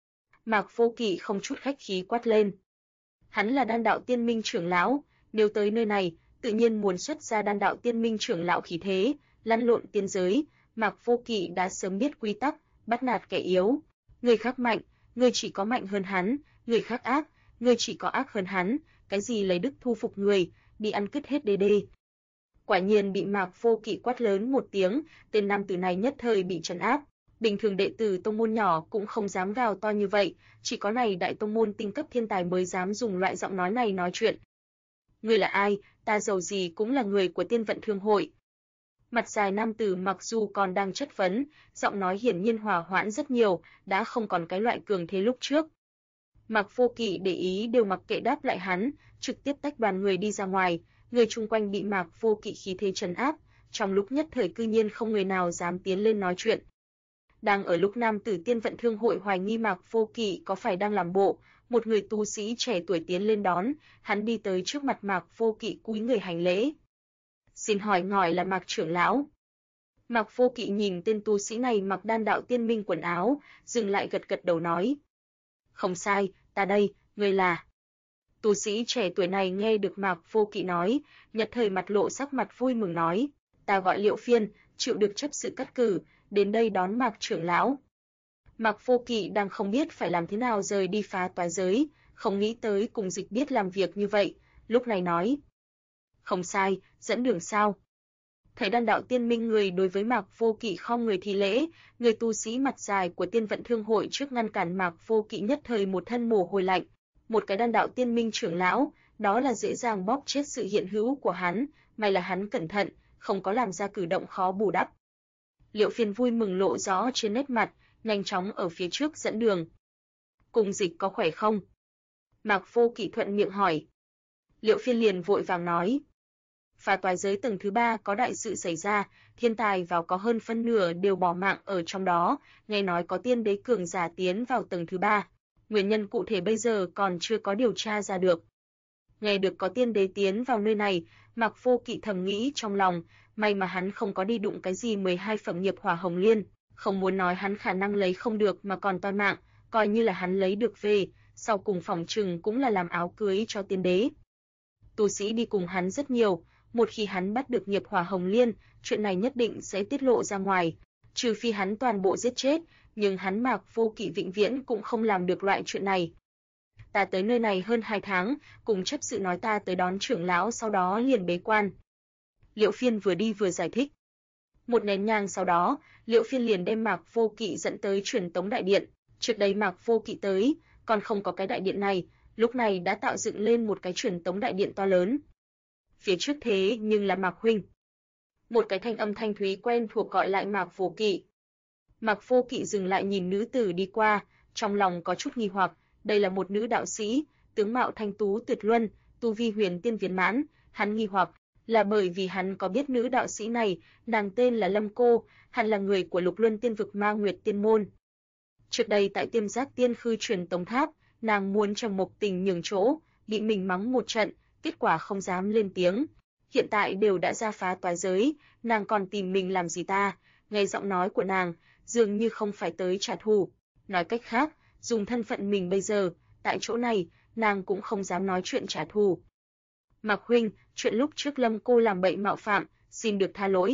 Mạc Vô Kỵ không chút khách khí quát lên. Hắn là Đan Đạo Tiên Minh trưởng lão, nếu tới nơi này, tự nhiên muốn xuất ra Đan Đạo Tiên Minh trưởng lão khí thế, lăn lộn tiên giới, Mạc Vô Kỵ đã sớm biết quy tắc, bắt nạt kẻ yếu. Người khác mạnh, người chỉ có mạnh hơn hắn, người khác ác, người chỉ có ác hơn hắn, cái gì lấy đức thu phục người, đi ăn cứt hết đê đê. Quả nhiên bị Mạc Vô Kỵ quát lớn một tiếng, tên nam tử này nhất thời bị trấn áp. Bình thường đệ tử tông môn nhỏ cũng không dám gào to như vậy, chỉ có này đại tông môn tinh cấp thiên tài mới dám dùng loại giọng nói này nói chuyện. Ngươi là ai, ta dầu gì cũng là người của Tiên Vận Thương hội. Mặt dài nam tử mặc dù còn đang chất vấn, giọng nói hiển nhiên hòa hoãn rất nhiều, đã không còn cái loại cường thế lúc trước. Mạc Vô Kỵ để ý đều mặc kệ đáp lại hắn, trực tiếp tách đoàn người đi ra ngoài, người chung quanh bị Mạc Vô Kỵ khí thế trấn áp, trong lúc nhất thời cư nhiên không người nào dám tiến lên nói chuyện. Đang ở lúc nam tử Tiên Vận Thương hội hoài nghi Mạc Vô Kỵ có phải đang làm bộ, một người tu sĩ trẻ tuổi tiến lên đón, hắn đi tới trước mặt Mạc Vô Kỵ cúi người hành lễ. Xin hỏi ngài là Mạc trưởng lão? Mạc Vô Kỵ nhìn tên tu sĩ này mặc Đan Đạo Tiên Minh quần áo, dừng lại gật gật đầu nói. Không sai, ta đây, ngươi là... Tu sĩ trẻ tuổi này nghe được Mạc Vô Kỵ nói, nhất thời mặt lộ sắc mặt vui mừng nói, ta gọi Liệu Phiên, chịu được chấp sự cắt cử, đến đây đón Mạc trưởng lão. Mạc Vô Kỵ đang không biết phải làm thế nào rời đi phá toái giới, không nghĩ tới cùng Dịch biết làm việc như vậy, lúc này nói. Không sai, dẫn đường sao? Thấy Đan Đạo Tiên Minh người đối với Mạc Vô Kỵ khom người thi lễ, người tu sĩ mặt dài của Tiên Vận Thương hội trước ngăn cản Mạc Vô Kỵ nhất thời một thân mồ hôi lạnh. Một cái Đan Đạo Tiên Minh trưởng lão, đó là dễ dàng bóp chết sự hiện hữu của hắn, may là hắn cẩn thận, không có làm ra cử động khó bù đắp. Liệu Phiên vui mừng lộ rõ trên nét mặt, nhanh chóng ở phía trước dẫn đường. Cùng Dịch có khỏe không? Mạc Vô Kỵ thuận miệng hỏi. Liệu Phiên liền vội vàng nói. Phá toái giới tầng thứ 3 có đại sự xảy ra, thiên tài vào có hơn phân nửa đều bỏ mạng ở trong đó, nghe nói có tiên đế cường giả tiến vào tầng thứ 3. Nguyên nhân cụ thể bây giờ còn chưa có điều tra ra được. Nghe được có tiên đế tiến vào nơi này, Mạc Vô Kỵ thầm nghĩ trong lòng, may mà hắn không có đi đụng cái gì 12 phẩm nghiệp hỏa hồng liên, không muốn nói hắn khả năng lấy không được mà còn toi mạng, coi như là hắn lấy được về, sau cùng phòng trừng cũng là làm áo cưới cho tiên đế. Tu sĩ đi cùng hắn rất nhiều, một khi hắn bắt được nghiệp hỏa hồng liên, chuyện này nhất định sẽ tiết lộ ra ngoài, trừ phi hắn toàn bộ giết chết, nhưng hắn Mạc Vô Kỵ vĩnh viễn cũng không làm được loại chuyện này. Ta tới nơi này hơn 2 tháng, cùng chấp sự nói ta tới đón trưởng lão sau đó liền bế quan. Liễu Phiên vừa đi vừa giải thích. Một nén nhang sau đó, Liễu Phiên liền đem Mạc Vô Kỵ dẫn tới Truyền Tống Đại Điện. Trước đây Mạc Vô Kỵ tới, còn không có cái đại điện này, lúc này đã tạo dựng lên một cái Truyền Tống Đại Điện to lớn. Phía trước thế nhưng là Mạc huynh. Một cái thanh âm thanh thúy quen thuộc gọi lại Mạc Vô Kỵ. Mạc Vô Kỵ dừng lại nhìn nữ tử đi qua, trong lòng có chút nghi hoặc, đây là một nữ đạo sĩ, tướng mạo thanh tú tuyệt luân, tu vi huyền tiên viên mãn, hắn nghi hoặc là bởi vì hắn có biết nữ đạo sĩ này, nàng tên là Lâm Cô, hẳn là người của Lục Luân Tiên vực Ma Nguyệt Tiên môn. Trước đây tại Tiêm Giác Tiên Khư Truyền Tống Tháp, nàng muốn Trầm Mộc Tình nhường chỗ, bị mình mắng một trận, kết quả không dám lên tiếng. Hiện tại đều đã ra phá toái giới, nàng còn tìm mình làm gì ta? Nghe giọng nói của nàng, dường như không phải tới trả thù. Nói cách khác, dùng thân phận mình bây giờ, tại chỗ này, nàng cũng không dám nói chuyện trả thù. Mạc huynh, chuyện lúc trước Lâm Cô làm bậy mạo phạm, xin được tha lỗi.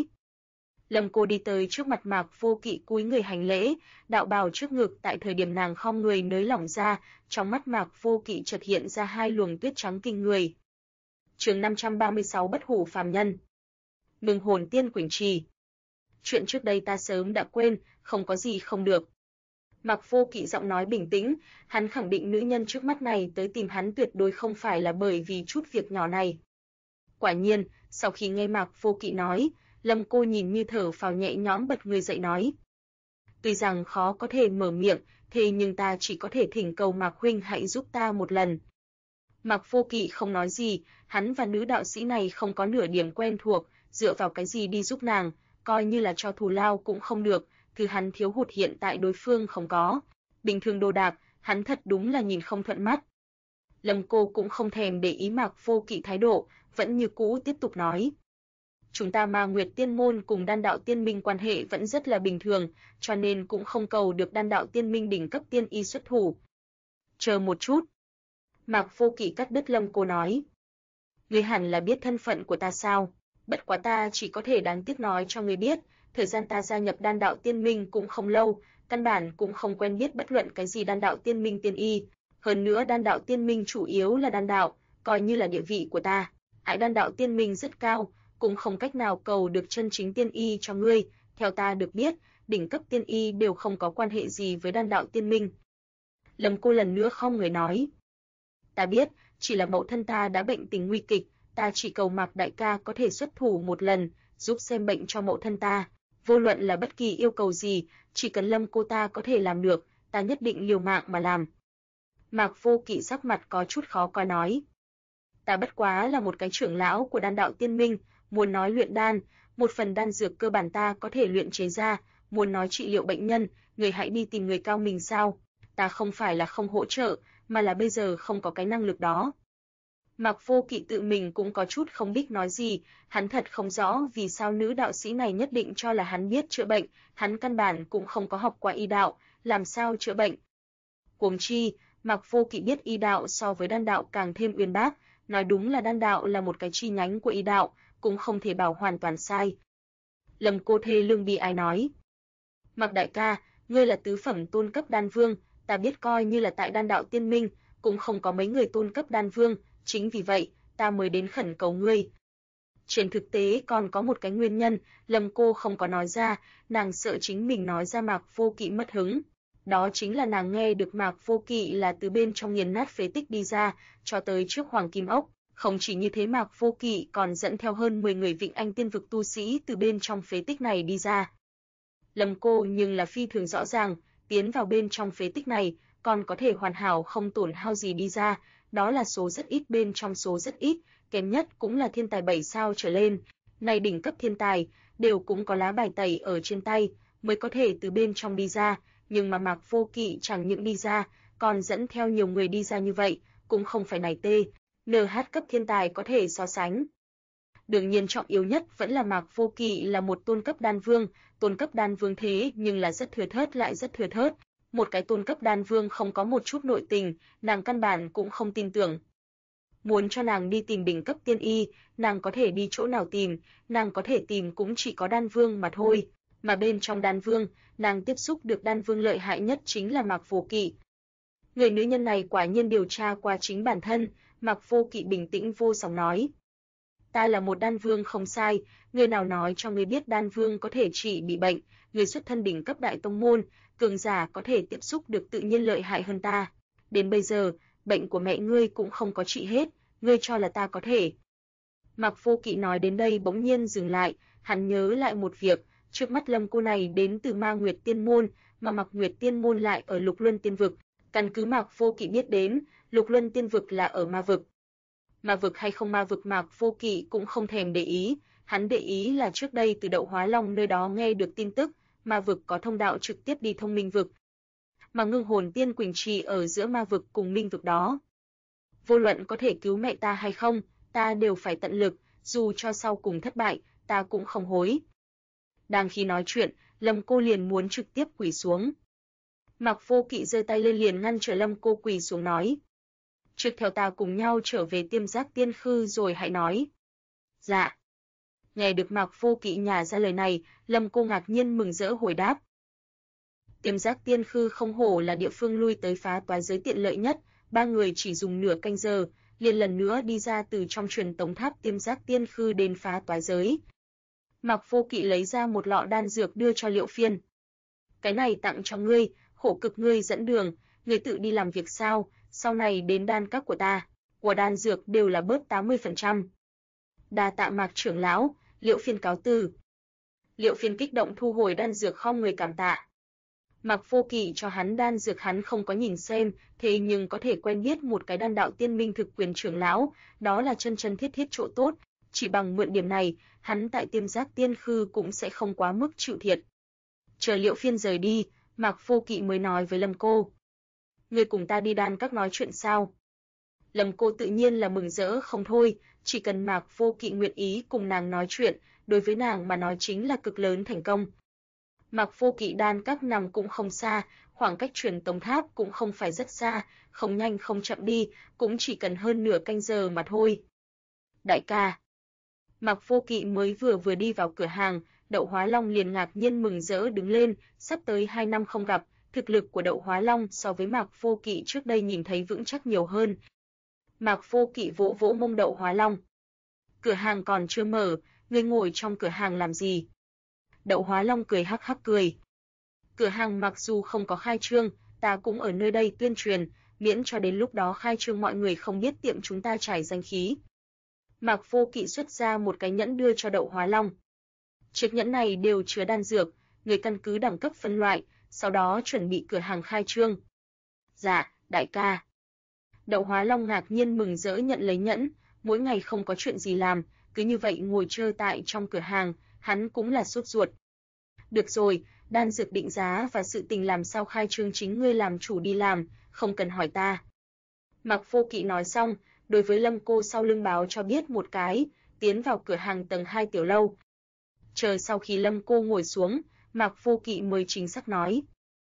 Lâm Cô đi tới trước mặt Mạc Vô Kỵ cúi người hành lễ, đạo bào trước ngực tại thời điểm nàng khom người nới lỏng ra, trong mắt Mạc Vô Kỵ chợt hiện ra hai luồng tuyết trắng kinh người. Chương 536 Bất hủ phàm nhân. Ngưng hồn tiên quỳnh trì. Chuyện trước đây ta sớm đã quên, không có gì không được. Mạc Vô Kỵ giọng nói bình tĩnh, hắn khẳng định nữ nhân trước mắt này tới tìm hắn tuyệt đối không phải là bởi vì chút việc nhỏ này. Quả nhiên, sau khi nghe Mạc Vô Kỵ nói, Lâm Cô nhìn như thở phào nhẹ nhõm bật người dậy nói. Tuy rằng khó có thể mở miệng, thế nhưng ta chỉ có thể thỉnh cầu Mạc huynh hãy giúp ta một lần. Mạc Vô Kỵ không nói gì, hắn và nữ đạo sĩ này không có nửa điểm quen thuộc, dựa vào cái gì đi giúp nàng, coi như là cho thù lao cũng không được, thứ hắn thiếu hụt hiện tại đối phương không có. Bình thường đồ đạc, hắn thật đúng là nhìn không thuận mắt. Lâm Cô cũng không thèm để ý Mạc Vô Kỵ thái độ, vẫn như cũ tiếp tục nói. Chúng ta Ma Nguyệt Tiên môn cùng Đan đạo Tiên minh quan hệ vẫn rất là bình thường, cho nên cũng không cầu được Đan đạo Tiên minh đỉnh cấp tiên y xuất thủ. Chờ một chút. Mạc Vô Kỵ cắt đứt Lâm Cô nói. Ngươi hẳn là biết thân phận của ta sao? Bất quá ta chỉ có thể đáng tiếc nói cho ngươi biết, thời gian ta gia nhập Đan đạo Tiên minh cũng không lâu, căn bản cũng không quen biết bất luận cái gì Đan đạo Tiên minh tiên y. Hơn nữa Đan đạo Tiên minh chủ yếu là đan đạo, coi như là địa vị của ta. Ải Đan đạo Tiên minh rất cao, cũng không cách nào cầu được chân chính tiên y cho ngươi. Theo ta được biết, đỉnh cấp tiên y đều không có quan hệ gì với Đan đạo Tiên minh. Lâm Cô lần nữa không người nói. Ta biết, chỉ là mẫu thân ta đã bệnh tình nguy kịch, ta chỉ cầu Mạc đại ca có thể xuất thủ một lần, giúp xem bệnh cho mẫu thân ta. Vô luận là bất kỳ yêu cầu gì, chỉ cần Lâm cô ta có thể làm được, ta nhất định liều mạng mà làm. Mạc Vô Kỵ sắc mặt có chút khó coi nói. Ta bất quá là một cái trưởng lão của Đan đạo Tiên minh, muốn nói luyện đan, một phần đan dược cơ bản ta có thể luyện chế ra, muốn nói trị liệu bệnh nhân, người hãy đi tìm người cao mình sao? Ta không phải là không hỗ trợ, mà là bây giờ không có cái năng lực đó. Mạc Vô Kỵ tự mình cũng có chút không biết nói gì, hắn thật không rõ vì sao nữ đạo sĩ này nhất định cho là hắn biết chữa bệnh, hắn căn bản cũng không có học qua y đạo, làm sao chữa bệnh. Huống chi, Mạc Vô Kỵ biết y đạo so với đan đạo càng thêm uyên bác, nói đúng là đan đạo là một cái chi nhánh của y đạo, cũng không thể bảo hoàn toàn sai. Lâm Cô thê lương bi ai nói. Mạc đại ca, ngươi là tứ phẩm tôn cấp đan vương, ta biết coi như là tại Đan đạo Tiên minh, cũng không có mấy người tôn cấp đan vương, chính vì vậy, ta mới đến khẩn cầu ngươi. Trên thực tế còn có một cái nguyên nhân, Lâm Cô không có nói ra, nàng sợ chính mình nói ra Mạc Vô Kỵ mất hứng. Đó chính là nàng nghe được Mạc Vô Kỵ là từ bên trong nghiền nát phế tích đi ra, cho tới trước Hoàng Kim Ốc. Không chỉ như thế Mạc Vô Kỵ còn dẫn theo hơn 10 người Vịnh Anh Tiên vực tu sĩ từ bên trong phế tích này đi ra. Lâm Cô nhưng là phi thường rõ ràng, tiến vào bên trong phế tích này, còn có thể hoàn hảo không tổn hao gì đi ra, đó là số rất ít bên trong số rất ít, kém nhất cũng là thiên tài 7 sao trở lên. Này đỉnh cấp thiên tài, đều cũng có lá bài tẩy ở trên tay, mới có thể từ bên trong đi ra, nhưng mà Mạc Vô Kỵ chẳng những đi ra, còn dẫn theo nhiều người đi ra như vậy, cũng không phải này NH cấp thiên tài có thể so sánh. Đương nhiên trọng yếu nhất vẫn là Mạc Vô Kỵ là một tôn cấp đan vương thế nhưng là rất thừa thớt lại rất thừa thớt. Một cái tôn cấp đan vương không có một chút nội tình, nàng căn bản cũng không tin tưởng. muốn cho nàng đi tìm đỉnh cấp tiên y, nàng có thể đi chỗ nào tìm, nàng có thể tìm cũng chỉ có đan vương mà thôi, mà bên trong đan vương, nàng tiếp xúc được đan vương lợi hại nhất chính là Mạc Vô Kỵ. Người nữ nhân này quả nhiên điều tra qua chính bản thân, Mạc Vô Kỵ bình tĩnh vô song nói. Ta là một đan vương không sai, người nào nói cho ngươi biết đan vương có thể trị bị bệnh, người xuất thân đỉnh cấp đại tông môn, cường giả có thể tiếp xúc được tự nhiên lợi hại hơn ta. Đến bây giờ, bệnh của mẹ ngươi cũng không có trị hết, ngươi cho là ta có thể. Mạc Vô Kỵ nói đến đây bỗng nhiên dừng lại, hắn nhớ lại một việc, trước mắt Lâm cô này đến từ Ma Nguyệt Tiên môn, mà Mạc Nguyệt Tiên môn lại ở Lục Luân Tiên vực. Căn cứ Mạc Vô Kỵ biết đến, Lục Luân Tiên vực là ở ma vực. Ma vực hay không ma vực Mạc Vô Kỵ cũng không thèm để ý, hắn để ý là trước đây từ Đậu Hóa Long nơi đó nghe được tin tức, ma vực có thông đạo trực tiếp đi thông minh vực. Mà Ngưng Hồn Tiên Quỳnh Trì ở giữa ma vực cùng minh vực đó. Vô luận có thể cứu mẹ ta hay không, ta đều phải tận lực, dù cho sau cùng thất bại, ta cũng không hối. Đang khi nói chuyện, Lâm cô liền muốn trực tiếp quỳ xuống. Mạc Vô Kỵ giơ tay lên liền ngăn trở Lâm cô quỳ xuống nói. Trước theo ta cùng nhau trở về Tiêm Giác Tiên Khư rồi hãy nói. Dạ. Nghe được Mạc Vô Kỵ nhả ra lời này, Lâm cô ngạc nhiên mừng rỡ hồi đáp. Tiêm Giác Tiên Khư không hổ là địa phương lui tới phá toái giới tiện lợi nhất, ba người chỉ dùng nửa canh giờ, liền lần nữa đi ra từ trong truyền tống tháp Tiêm Giác Tiên Khư đến phá toái giới. Mạc Vô Kỵ lấy ra một lọ đan dược đưa cho Liệu Phiên. Cái này tặng cho ngươi, khổ cực ngươi dẫn đường, ngươi tự đi làm việc sao, sau này đến đan các của ta, của đan dược đều là bớt 80%. Đa tạ Mạc trưởng lão, Liệu Phiên cáo từ. Liệu Phiên kích động thu hồi đan dược không người cảm tạ. Mạc Vô Kỵ cho hắn đan dược hắn không có nhìn xem, thế nhưng có thể quen biết một cái đan đạo tiên minh thực quyền trưởng lão, đó là chân chân thiết thiết chỗ tốt, chỉ bằng mượn điểm này, hắn tại Tiêm Giác Tiên Khư cũng sẽ không quá mức chịu thiệt. Chờ Liệu Phiên rời đi, Mạc Vô Kỵ mới nói với Lâm cô. Ngươi cùng ta đi đan các nói chuyện sao? Lâm cô tự nhiên là mừng rỡ không thôi, chỉ cần Mạc Vô Kỵ nguyện ý cùng nàng nói chuyện, đối với nàng mà nói chính là cực lớn thành công. Mạc Vô Kỵ đan các nằm cũng không xa, khoảng cách truyền tống tháp cũng không phải rất xa, không nhanh không chậm đi, cũng chỉ cần hơn nửa canh giờ mà thôi. Đại ca. Mạc Vô Kỵ mới vừa đi vào cửa hàng, Đậu Hóa Long liền ngạc nhiên mừng rỡ đứng lên, sắp tới 2 năm không gặp, thực lực của Đậu Hóa Long so với Mạc Vô Kỵ trước đây nhìn thấy vững chắc nhiều hơn. Mạc Vô Kỵ vỗ vỗ mông Đậu Hóa Long. Cửa hàng còn chưa mở, ngươi ngồi trong cửa hàng làm gì? Đậu Hóa Long cười hắc hắc cười. Cửa hàng mặc dù không có khai trương, ta cũng ở nơi đây tuyên truyền, miễn cho đến lúc đó khai trương mọi người không biết tiệm chúng ta trải danh khí. Mạc Vô Kỵ xuất ra một cái nhẫn đưa cho Đậu Hóa Long. Chiếc nhẫn này đều chứa đan dược, người căn cứ đẳng cấp phân loại, sau đó chuẩn bị cửa hàng khai trương. Dạ, đại ca. Đậu Hóa Long ngạc nhiên mừng rỡ nhận lấy nhẫn, mỗi ngày không có chuyện gì làm, cứ như vậy ngồi chơi tại trong cửa hàng, hắn cũng là sốt ruột. Được rồi, đan dược định giá và sự tình làm sao khai trương chính ngươi làm chủ đi làm, không cần hỏi ta. Mạc Vô Kỵ nói xong, đối với Lâm cô sau lưng báo cho biết một cái, tiến vào cửa hàng tầng 2 tiểu lâu. Chờ sau khi Lâm cô ngồi xuống, Mạc Vô Kỵ mới chính xác nói.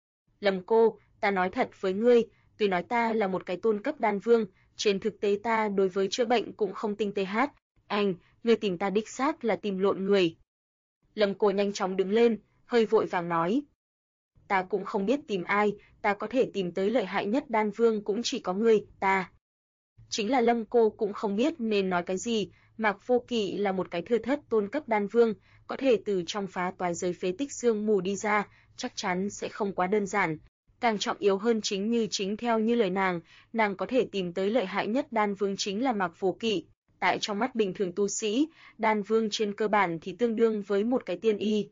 Lâm cô, ta nói thật với ngươi, tuy nói ta là một cái tôn cấp đan vương, trên thực tế ta đối với chữa bệnh cũng không tinh tế hát. Anh, ngươi tìm ta đích xác là tìm lộn người. Lâm cô nhanh chóng đứng lên, hơi vội vàng nói. Ta cũng không biết tìm ai, ta có thể tìm tới lợi hại nhất đan vương cũng chỉ có ngươi, ta. Chính là Lâm cô cũng không biết nên nói cái gì, Mạc Vô Kỵ là một cái thưa thất tôn cấp đan vương, có thể từ trong phá toái giới phế tích xương mù đi ra, chắc chắn sẽ không quá đơn giản. Càng trọng yếu hơn chính theo như lời nàng có thể tìm tới lợi hại nhất đan vương chính là Mạc Vô Kỵ. Tại trong mắt bình thường tu sĩ, đan vương trên cơ bản thì tương đương với một cái tiên y.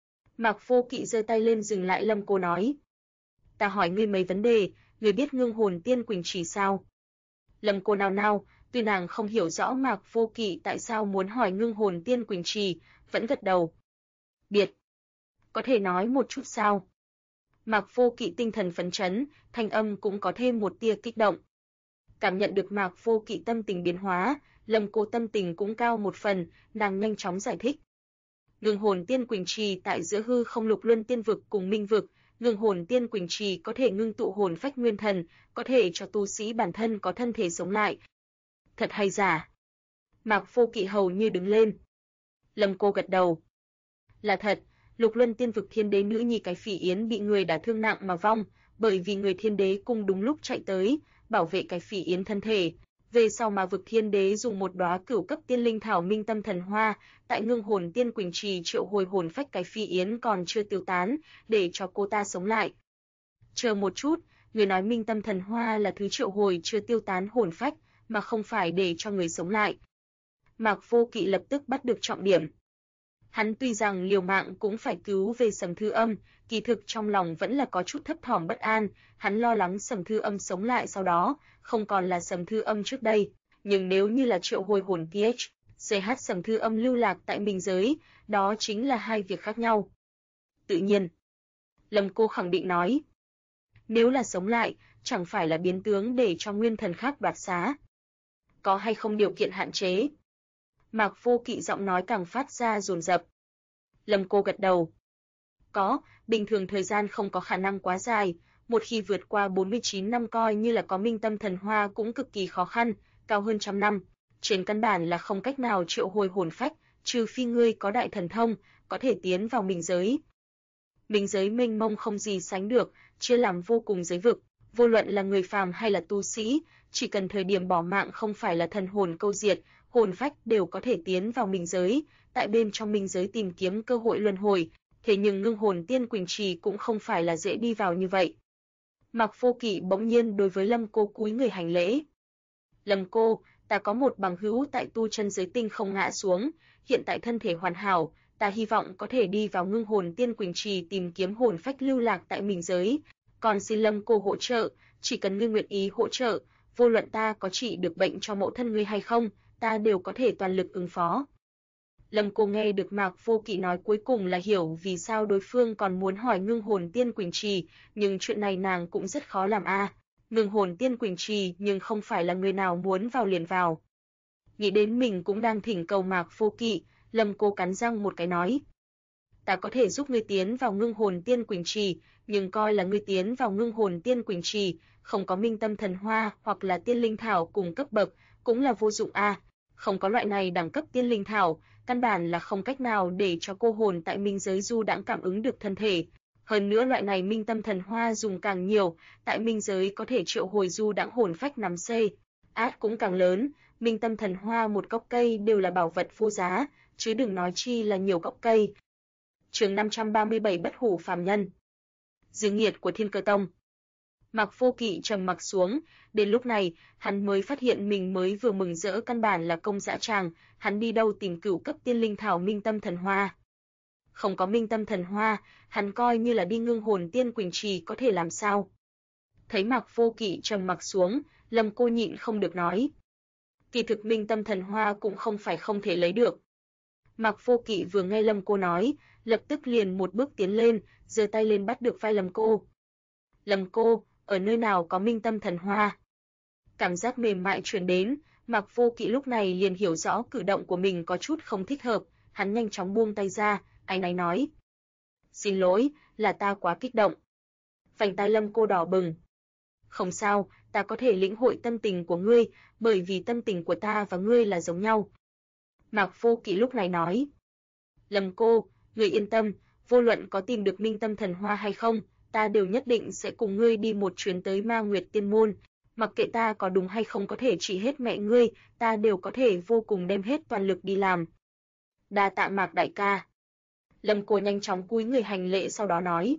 Mạc Vô Kỵ giơ tay lên dừng lại Lâm cô nói. Ta hỏi ngươi mấy vấn đề, ngươi biết Ngưng Hồn Tiên Quỳnh Trì sao? Lâm cô nào, tuy nàng không hiểu rõ Mạc Vô Kỵ tại sao muốn hỏi Ngưng Hồn Tiên Quỳnh Trì, vẫn gật đầu. Biệt. Có thể nói một chút sao? Mạc Vô Kỵ tinh thần phấn chấn, thanh âm cũng có thêm một tia kích động. Cảm nhận được Mạc Vô Kỵ tâm tình biến hóa, Lâm cô tâm tình cũng cao một phần, nàng nhanh chóng giải thích. Ngưng Hồn Tiên Quỳnh Trì tại giữa hư không Lục Luân Tiên vực cùng Minh vực, Ngưng Hồn Tiên Quỳnh Trì có thể ngưng tụ hồn phách nguyên thần, có thể cho tu sĩ bản thân có thân thể sống lại. Thật hay giả? Mạc Vô Kỵ hầu như đứng lên. Lâm Cô gật đầu. Là thật, Lục Luân Tiên vực Thiên Đế nữ nhi cái Phỉ Yến bị người đả thương nặng mà vong, bởi vì người Thiên Đế cung đúng lúc chạy tới, bảo vệ cái Phỉ Yến thân thể. Về sau mà vực Thiên Đế dùng một đóa cửu cấp tiên linh thảo Minh Tâm Thần Hoa, tại Ngưng Hồn Tiên Quỳnh Trì triệu hồi hồn phách cái Phỉ Yến còn chưa tiêu tán, để cho cô ta sống lại. Chờ một chút, người nói Minh Tâm Thần Hoa là thứ triệu hồi chưa tiêu tán hồn phách, mà không phải để cho người sống lại. Mạc Vô Kỵ lập tức bắt được trọng điểm. Hắn tuy rằng liều mạng cũng phải cứu về Sầm Thư Âm, kỳ thực trong lòng vẫn là có chút thấp thỏm bất an, hắn lo lắng Sầm Thư Âm sống lại sau đó, không còn là Sầm Thư Âm trước đây, nhưng nếu như là triệu hồi hồn CH Sầm Thư Âm lưu lạc tại minh giới, đó chính là hai việc khác nhau. Tự nhiên, Lâm Cô khẳng định nói, nếu là sống lại, chẳng phải là biến tướng để cho nguyên thần khác đoạt xá. Có hay không điều kiện hạn chế? Mạc Vô Kỵ giọng nói càng phát ra dồn dập. Lâm Cô gật đầu. Có, bình thường thời gian không có khả năng quá dài, một khi vượt qua 49 năm coi như là có Minh Tâm Thần Hoa cũng cực kỳ khó khăn, cao hơn 100 năm. Trên căn bản là không cách nào triệu hồi hồn phách, trừ phi ngươi có đại thần thông, có thể tiến vào minh giới. Minh giới mênh mông không gì sánh được, chia làm vô cùng giới vực, vô luận là người phàm hay là tu sĩ, chỉ cần thời điểm bỏ mạng không phải là thần hồn câu diệt, hồn phách đều có thể tiến vào minh giới, tại bên trong minh giới tìm kiếm cơ hội luân hồi, thế nhưng Ngưng Hồn Tiên Quỳnh Trì cũng không phải là dễ đi vào như vậy. Mạc Vô Kỵ bỗng nhiên đối với Lâm Cô cúi người hành lễ. Lâm Cô, ta có một bằng hữu tại tu chân giới tinh không ngã xuống, hiện tại thân thể hoàn hảo, ta hy vọng có thể đi vào Ngưng Hồn Tiên Quỳnh Trì tìm kiếm hồn phách lưu lạc tại minh giới, còn xin Lâm Cô hỗ trợ, chỉ cần ngươi nguyện ý hỗ trợ, vô luận ta có trị được bệnh cho mẫu thân ngươi hay không, ta đều có thể toàn lực ứng phó. Lâm Cô nghe được Mạc Vô Kỵ nói cuối cùng là hiểu vì sao đối phương còn muốn hỏi Ngưng Hồn Tiên Quỳnh Trì, nhưng chuyện này nàng cũng rất khó làm a. Ngưng Hồn Tiên Quỳnh Trì nhưng không phải là người nào muốn vào liền vào. Nghĩ đến mình cũng đang thỉnh cầu Mạc Vô Kỵ, Lâm Cô cắn răng một cái nói. Ta có thể giúp ngươi tiến vào Ngưng Hồn Tiên Quỳnh Trì, nhưng coi là ngươi tiến vào Ngưng Hồn Tiên Quỳnh Trì, không có Minh Tâm Thần Hoa hoặc là Tiên Linh Thảo cùng cấp bậc, cũng là vô dụng a. Không có loại này đẳng cấp Tiên Linh Thảo, căn bản là không cách nào để cho cô hồn tại minh giới du đãng cảm ứng được thân thể. Hơn nữa loại này Minh Tâm Thần Hoa dùng càng nhiều, tại minh giới có thể triệu hồi du đãng hồn phách nắm xây. Át cũng càng lớn, Minh Tâm Thần Hoa một gốc cây đều là bảo vật vô giá, chứ đừng nói chi là nhiều gốc cây. Chương 537 Bất hủ phàm nhân. Dương nghiệt của Thiên Cơ Tông. Mạc Vô Kỵ trầm mặc xuống, đến lúc này, hắn mới phát hiện mình mới vừa mừng rỡ căn bản là công dã tràng, hắn đi đâu tìm cửu cấp tiên linh thảo Minh Tâm Thần Hoa. Không có Minh Tâm Thần Hoa, hắn coi như là đi Ngưng Hồn Tiên Quỳnh Trì có thể làm sao. Thấy Mạc Vô Kỵ trầm mặc xuống, Lâm Cô nhịn không được nói. Kỳ thực Minh Tâm Thần Hoa cũng không phải không thể lấy được. Mạc Vô Kỵ vừa nghe Lâm Cô nói, lập tức liền một bước tiến lên, giơ tay lên bắt được vai Lâm Cô. Lâm Cô, ở nơi nào có Minh Tâm Thần Hoa? Cảm giác mềm mại truyền đến, Mạc Vô Kỵ lúc này liền hiểu rõ cử động của mình có chút không thích hợp, hắn nhanh chóng buông tay ra, áy náy nói. Xin lỗi, là ta quá kích động. Vành tai Lâm Cô đỏ bừng. Không sao, ta có thể lĩnh hội tâm tình của ngươi, bởi vì tâm tình của ta và ngươi là giống nhau. Mạc Vô Kỵ lúc này nói. Lâm Cô, ngươi yên tâm, vô luận có tìm được Minh Tâm Thần Hoa hay không, ta đều nhất định sẽ cùng ngươi đi một chuyến tới Ma Nguyệt Tiên Môn, mặc kệ ta có đúng hay không có thể trị hết mẹ ngươi, ta đều có thể vô cùng đem hết toàn lực đi làm. Đa tạ Mạc đại ca. Lâm Cô nhanh chóng cúi người hành lễ sau đó nói.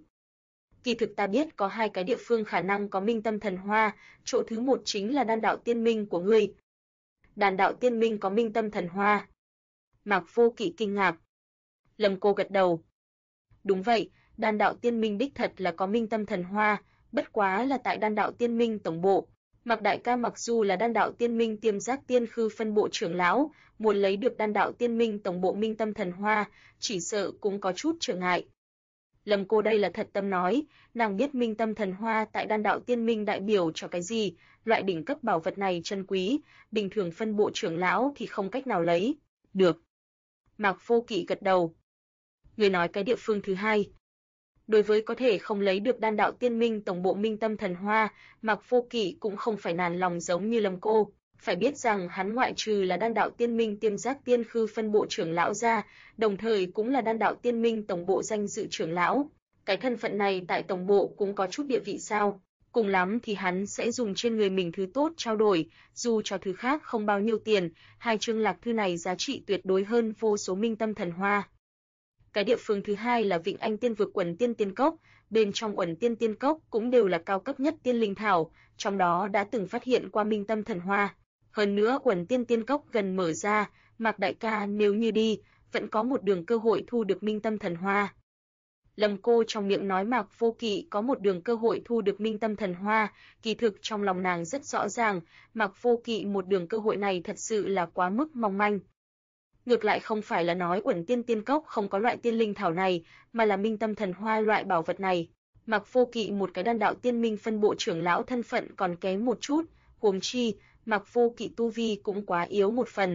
Kỳ thực ta biết có hai cái địa phương khả năng có Minh Tâm Thần Hoa, chỗ thứ một chính là Đan Đạo Tiên Minh của ngươi. Đan Đạo Tiên Minh có Minh Tâm Thần Hoa. Mạc Vô Kỵ kinh ngạc. Lâm Cô gật đầu. Đúng vậy, Đan Đạo Tiên Minh đích thật là có Minh Tâm Thần Hoa, bất quá là tại Đan Đạo Tiên Minh tổng bộ. Mạc đại ca mặc dù là Đan Đạo Tiên Minh Tiêm Giác Tiên Khư phân bộ trưởng lão, muốn lấy được Đan Đạo Tiên Minh tổng bộ Minh Tâm Thần Hoa, chỉ sợ cũng có chút trở ngại. Lâm Cô đây là thật tâm nói, nàng biết Minh Tâm Thần Hoa tại Đan Đạo Tiên Minh đại biểu cho cái gì, loại đỉnh cấp bảo vật này chân quý, bình thường phân bộ trưởng lão thì không cách nào lấy được. Mạc Vô Kỵ gật đầu. Người nói cái địa phương thứ hai. Đối với có thể không lấy được Đan Đạo Tiên Minh tổng bộ Minh Tâm Thần Hoa, Mạc Vô Kỵ cũng không phải nản lòng giống như Lâm Cô. Phải biết rằng hắn ngoại trừ là Đan đạo Tiên Minh Tiêm Giác Tiên Khư phân bộ trưởng lão ra, đồng thời cũng là Đan đạo Tiên Minh tổng bộ danh dự trưởng lão. Cái thân phận này tại tổng bộ cũng có chút địa vị sao? Cùng lắm thì hắn sẽ dùng trên người mình thứ tốt trao đổi, dù cho thứ khác không bao nhiêu tiền, hai chương lạc thư này giá trị tuyệt đối hơn vô số minh tâm thần hoa. Cái địa phương thứ hai là Vịnh Anh Tiên vực Uẩn Tiên Tiên Cốc, bên trong Uẩn Tiên Tiên Cốc cũng đều là cao cấp nhất tiên linh thảo, trong đó đã từng phát hiện qua minh tâm thần hoa. Hơn nữa Uẩn Tiên Tiên Cốc gần mở ra, Mạc đại ca nếu như đi, vẫn có một đường cơ hội thu được minh tâm thần hoa. Lâm Cô trong miệng nói Mạc Vô Kỵ có một đường cơ hội thu được minh tâm thần hoa, kỳ thực trong lòng nàng rất rõ ràng, Mạc Vô Kỵ một đường cơ hội này thật sự là quá mức mong manh. Ngược lại không phải là nói Uẩn Tiên Tiên Cốc không có loại tiên linh thảo này, mà là minh tâm thần hoa loại bảo vật này. Mạc Vô Kỵ một cái Đan đạo Tiên Minh phân bộ trưởng lão thân phận còn kém một chút, huống chi, Mạc Vô Kỵ tu vi cũng quá yếu một phần.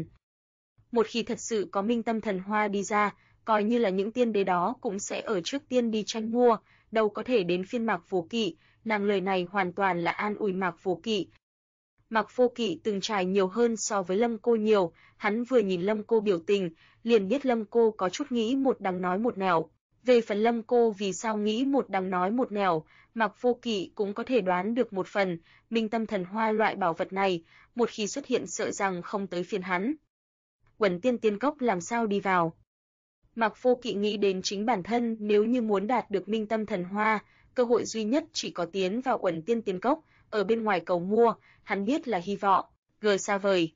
Một khi thật sự có minh tâm thần hoa đi ra, coi như là những tiên đế đó cũng sẽ ở trước tiên đi tranh mua, đâu có thể đến phiên Mạc Vô Kỵ, nàng lời này hoàn toàn là an ủi Mạc Vô Kỵ. Mạc Vô Kỵ từng trải nhiều hơn so với Lâm Cô nhiều, hắn vừa nhìn Lâm Cô biểu tình, liền biết Lâm Cô có chút nghĩ một đằng nói một nẻo. Về phần Lâm Cô vì sao nghĩ một đằng nói một nẻo, Mạc Vô Kỵ cũng có thể đoán được một phần, minh tâm thần hoa loại bảo vật này, một khi xuất hiện sợ rằng không tới phiên hắn. Uẩn Tiên Tiên Cốc làm sao đi vào? Mạc Vô Kỵ nghĩ đến chính bản thân, nếu như muốn đạt được minh tâm thần hoa, cơ hội duy nhất chỉ có tiến vào Uẩn Tiên Tiên Cốc, ở bên ngoài cầu mua, hắn biết là hy vọng xa vời.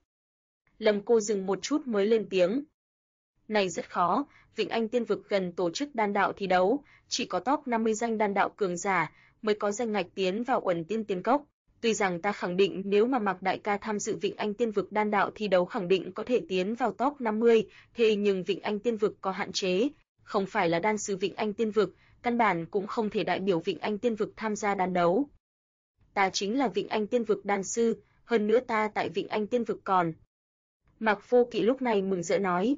Lâm Cô dừng một chút mới lên tiếng. Này rất khó, Vịnh Anh Tiên vực gần tổ chức đan đạo thi đấu, chỉ có top 50 danh đan đạo cường giả mới có danh ngạch tiến vào Uẩn Tiên Tiên Cốc. Tuy rằng ta khẳng định nếu mà Mạc đại ca tham dự Vịnh Anh Tiên vực đan đạo thi đấu khẳng định có thể tiến vào top 50, thế nhưng Vịnh Anh Tiên vực có hạn chế, không phải là đan sư Vịnh Anh Tiên vực, căn bản cũng không thể đại biểu Vịnh Anh Tiên vực tham gia đan đấu. Ta chính là Vịnh Anh Tiên vực đan sư, hơn nữa ta tại Vịnh Anh Tiên vực còn. Mạc Vô Kỵ lúc này mừng rỡ nói.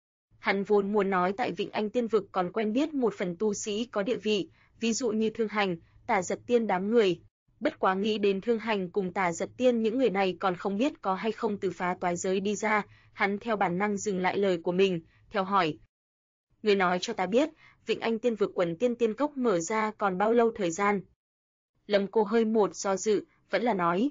Hắn vốn muốn nói tại Vịnh Anh Tiên vực còn quen biết một phần tu sĩ có địa vị, ví dụ như Thương Hành, Tả Giật Tiên đám người. Bất quá nghĩ đến Thương Hành cùng Tả Giật Tiên những người này còn không biết có hay không từ phá toái giới đi ra, hắn theo bản năng dừng lại lời của mình, theo hỏi. Người nói cho ta biết, Vịnh Anh Tiên vực Uẩn Tiên Tiên Cốc mở ra còn bao lâu thời gian? Lâm Cô hơi một do dự, vẫn là nói.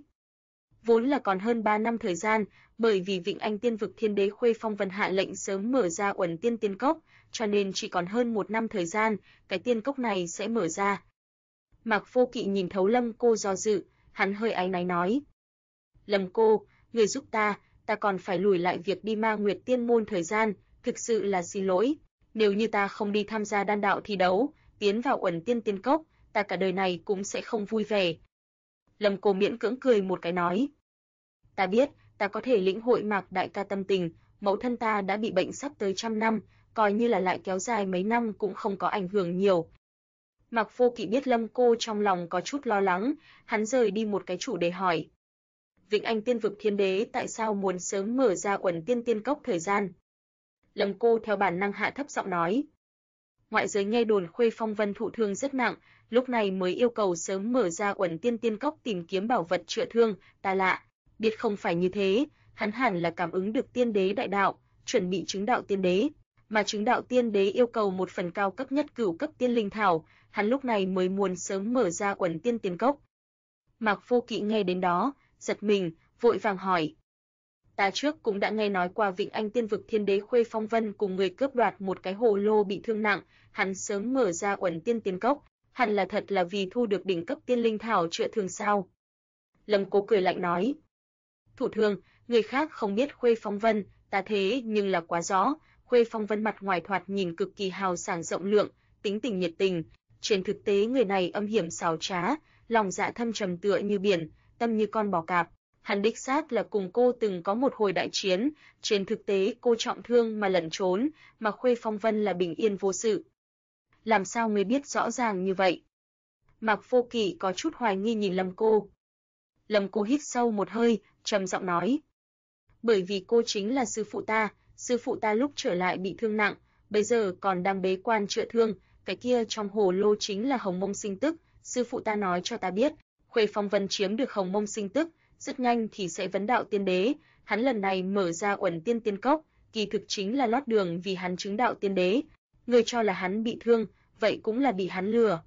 Vốn là còn hơn 3 năm thời gian, bởi vì Vịnh Anh Tiên vực Thiên Đế Khuê Phong Vân hạ lệnh sớm mở ra Uẩn Tiên Tiên Cốc, cho nên chỉ còn hơn 1 năm thời gian, cái tiên cốc này sẽ mở ra. Mạc Vô Kỵ nhìn thấu Lâm Cô do dự, hắn hơi áy náy nói. Lâm Cô, người giúp ta còn phải lùi lại việc đi Ma Nguyệt Tiên môn thời gian, thực sự là xin lỗi. Nếu như ta không đi tham gia đan đạo thi đấu, tiến vào Uẩn Tiên Tiên Cốc, ta cả đời này cũng sẽ không vui vẻ. Lâm Cô miễn cưỡng cười một cái nói. Ta biết, ta có thể lĩnh hội Mạc đại ca tâm tình, mẫu thân ta đã bị bệnh sắp tới 100 năm, coi như là lại kéo dài mấy năm cũng không có ảnh hưởng nhiều. Mạc Vô Kỵ biết Lâm Cô trong lòng có chút lo lắng, hắn rời đi một cái chủ đề hỏi. Vịnh Anh Tiên vực Thiên Đế tại sao muốn sớm mở ra Uẩn Tiên Tiên Cốc thời gian? Lâm Cô theo bản năng hạ thấp giọng nói. Ngoại giới nghe đồn Khuê Phong Vân thụ thương rất nặng, lúc này mới yêu cầu sớm mở ra Uẩn Tiên Tiên Cốc tìm kiếm bảo vật chữa thương, ta lạ, biết không phải như thế, hắn hẳn là cảm ứng được tiên đế đại đạo, chuẩn bị chứng đạo tiên đế, mà chứng đạo tiên đế yêu cầu một phần cao cấp nhất cửu cấp tiên linh thảo, hắn lúc này mới muốn sớm mở ra Uẩn Tiên Tiên Cốc. Mạc Vô Kỵ nghe đến đó, giật mình, vội vàng hỏi. Ta trước cũng đã nghe nói qua Vịnh Anh Tiên vực Thiên Đế Khuê Phong Vân cùng người cướp đoạt một cái hồ lô bị thương nặng, hắn sớm mở ra Uẩn Tiên Tiên Cốc, hẳn là thật là vì thu được đỉnh cấp tiên linh thảo chữa thương sao? Lâm Cô cười lạnh nói. Thủ thương, người khác không biết Khuê Phong Vân, ta thế nhưng là quá rõ, Khuê Phong Vân mặt ngoài thoạt nhìn cực kỳ hào sảng rộng lượng, tính tình nhiệt tình, trên thực tế người này âm hiểm xảo trá, lòng dạ thâm trầm tựa như biển, tâm như con bò cạp. Hắn đích xác là cùng cô từng có một hồi đại chiến, trên thực tế cô trọng thương mà lẩn trốn, mà Khuê Phong Vân là bình yên vô sự. Làm sao người biết rõ ràng như vậy? Mạc Vô Kỵ có chút hoài nghi nhìn Lâm Cô. Lâm Cô hít sâu một hơi, trầm giọng nói. Bởi vì cô chính là sư phụ ta lúc trở lại bị thương nặng, bây giờ còn đang bế quan chữa thương, cái kia trong hồ lô chính là Hồng Mông Sinh Tức, sư phụ ta nói cho ta biết, Khuê Phong Vân chiếm được Hồng Mông Sinh Tức, rất nhanh thì sẽ vấn đạo tiên đế. Hắn lần này mở ra Uẩn Tiên Tiên Cốc, kỳ thực chính là lót đường vì hắn chứng đạo tiên đế. Người cho là hắn bị thương, vậy cũng là bị hắn lừa.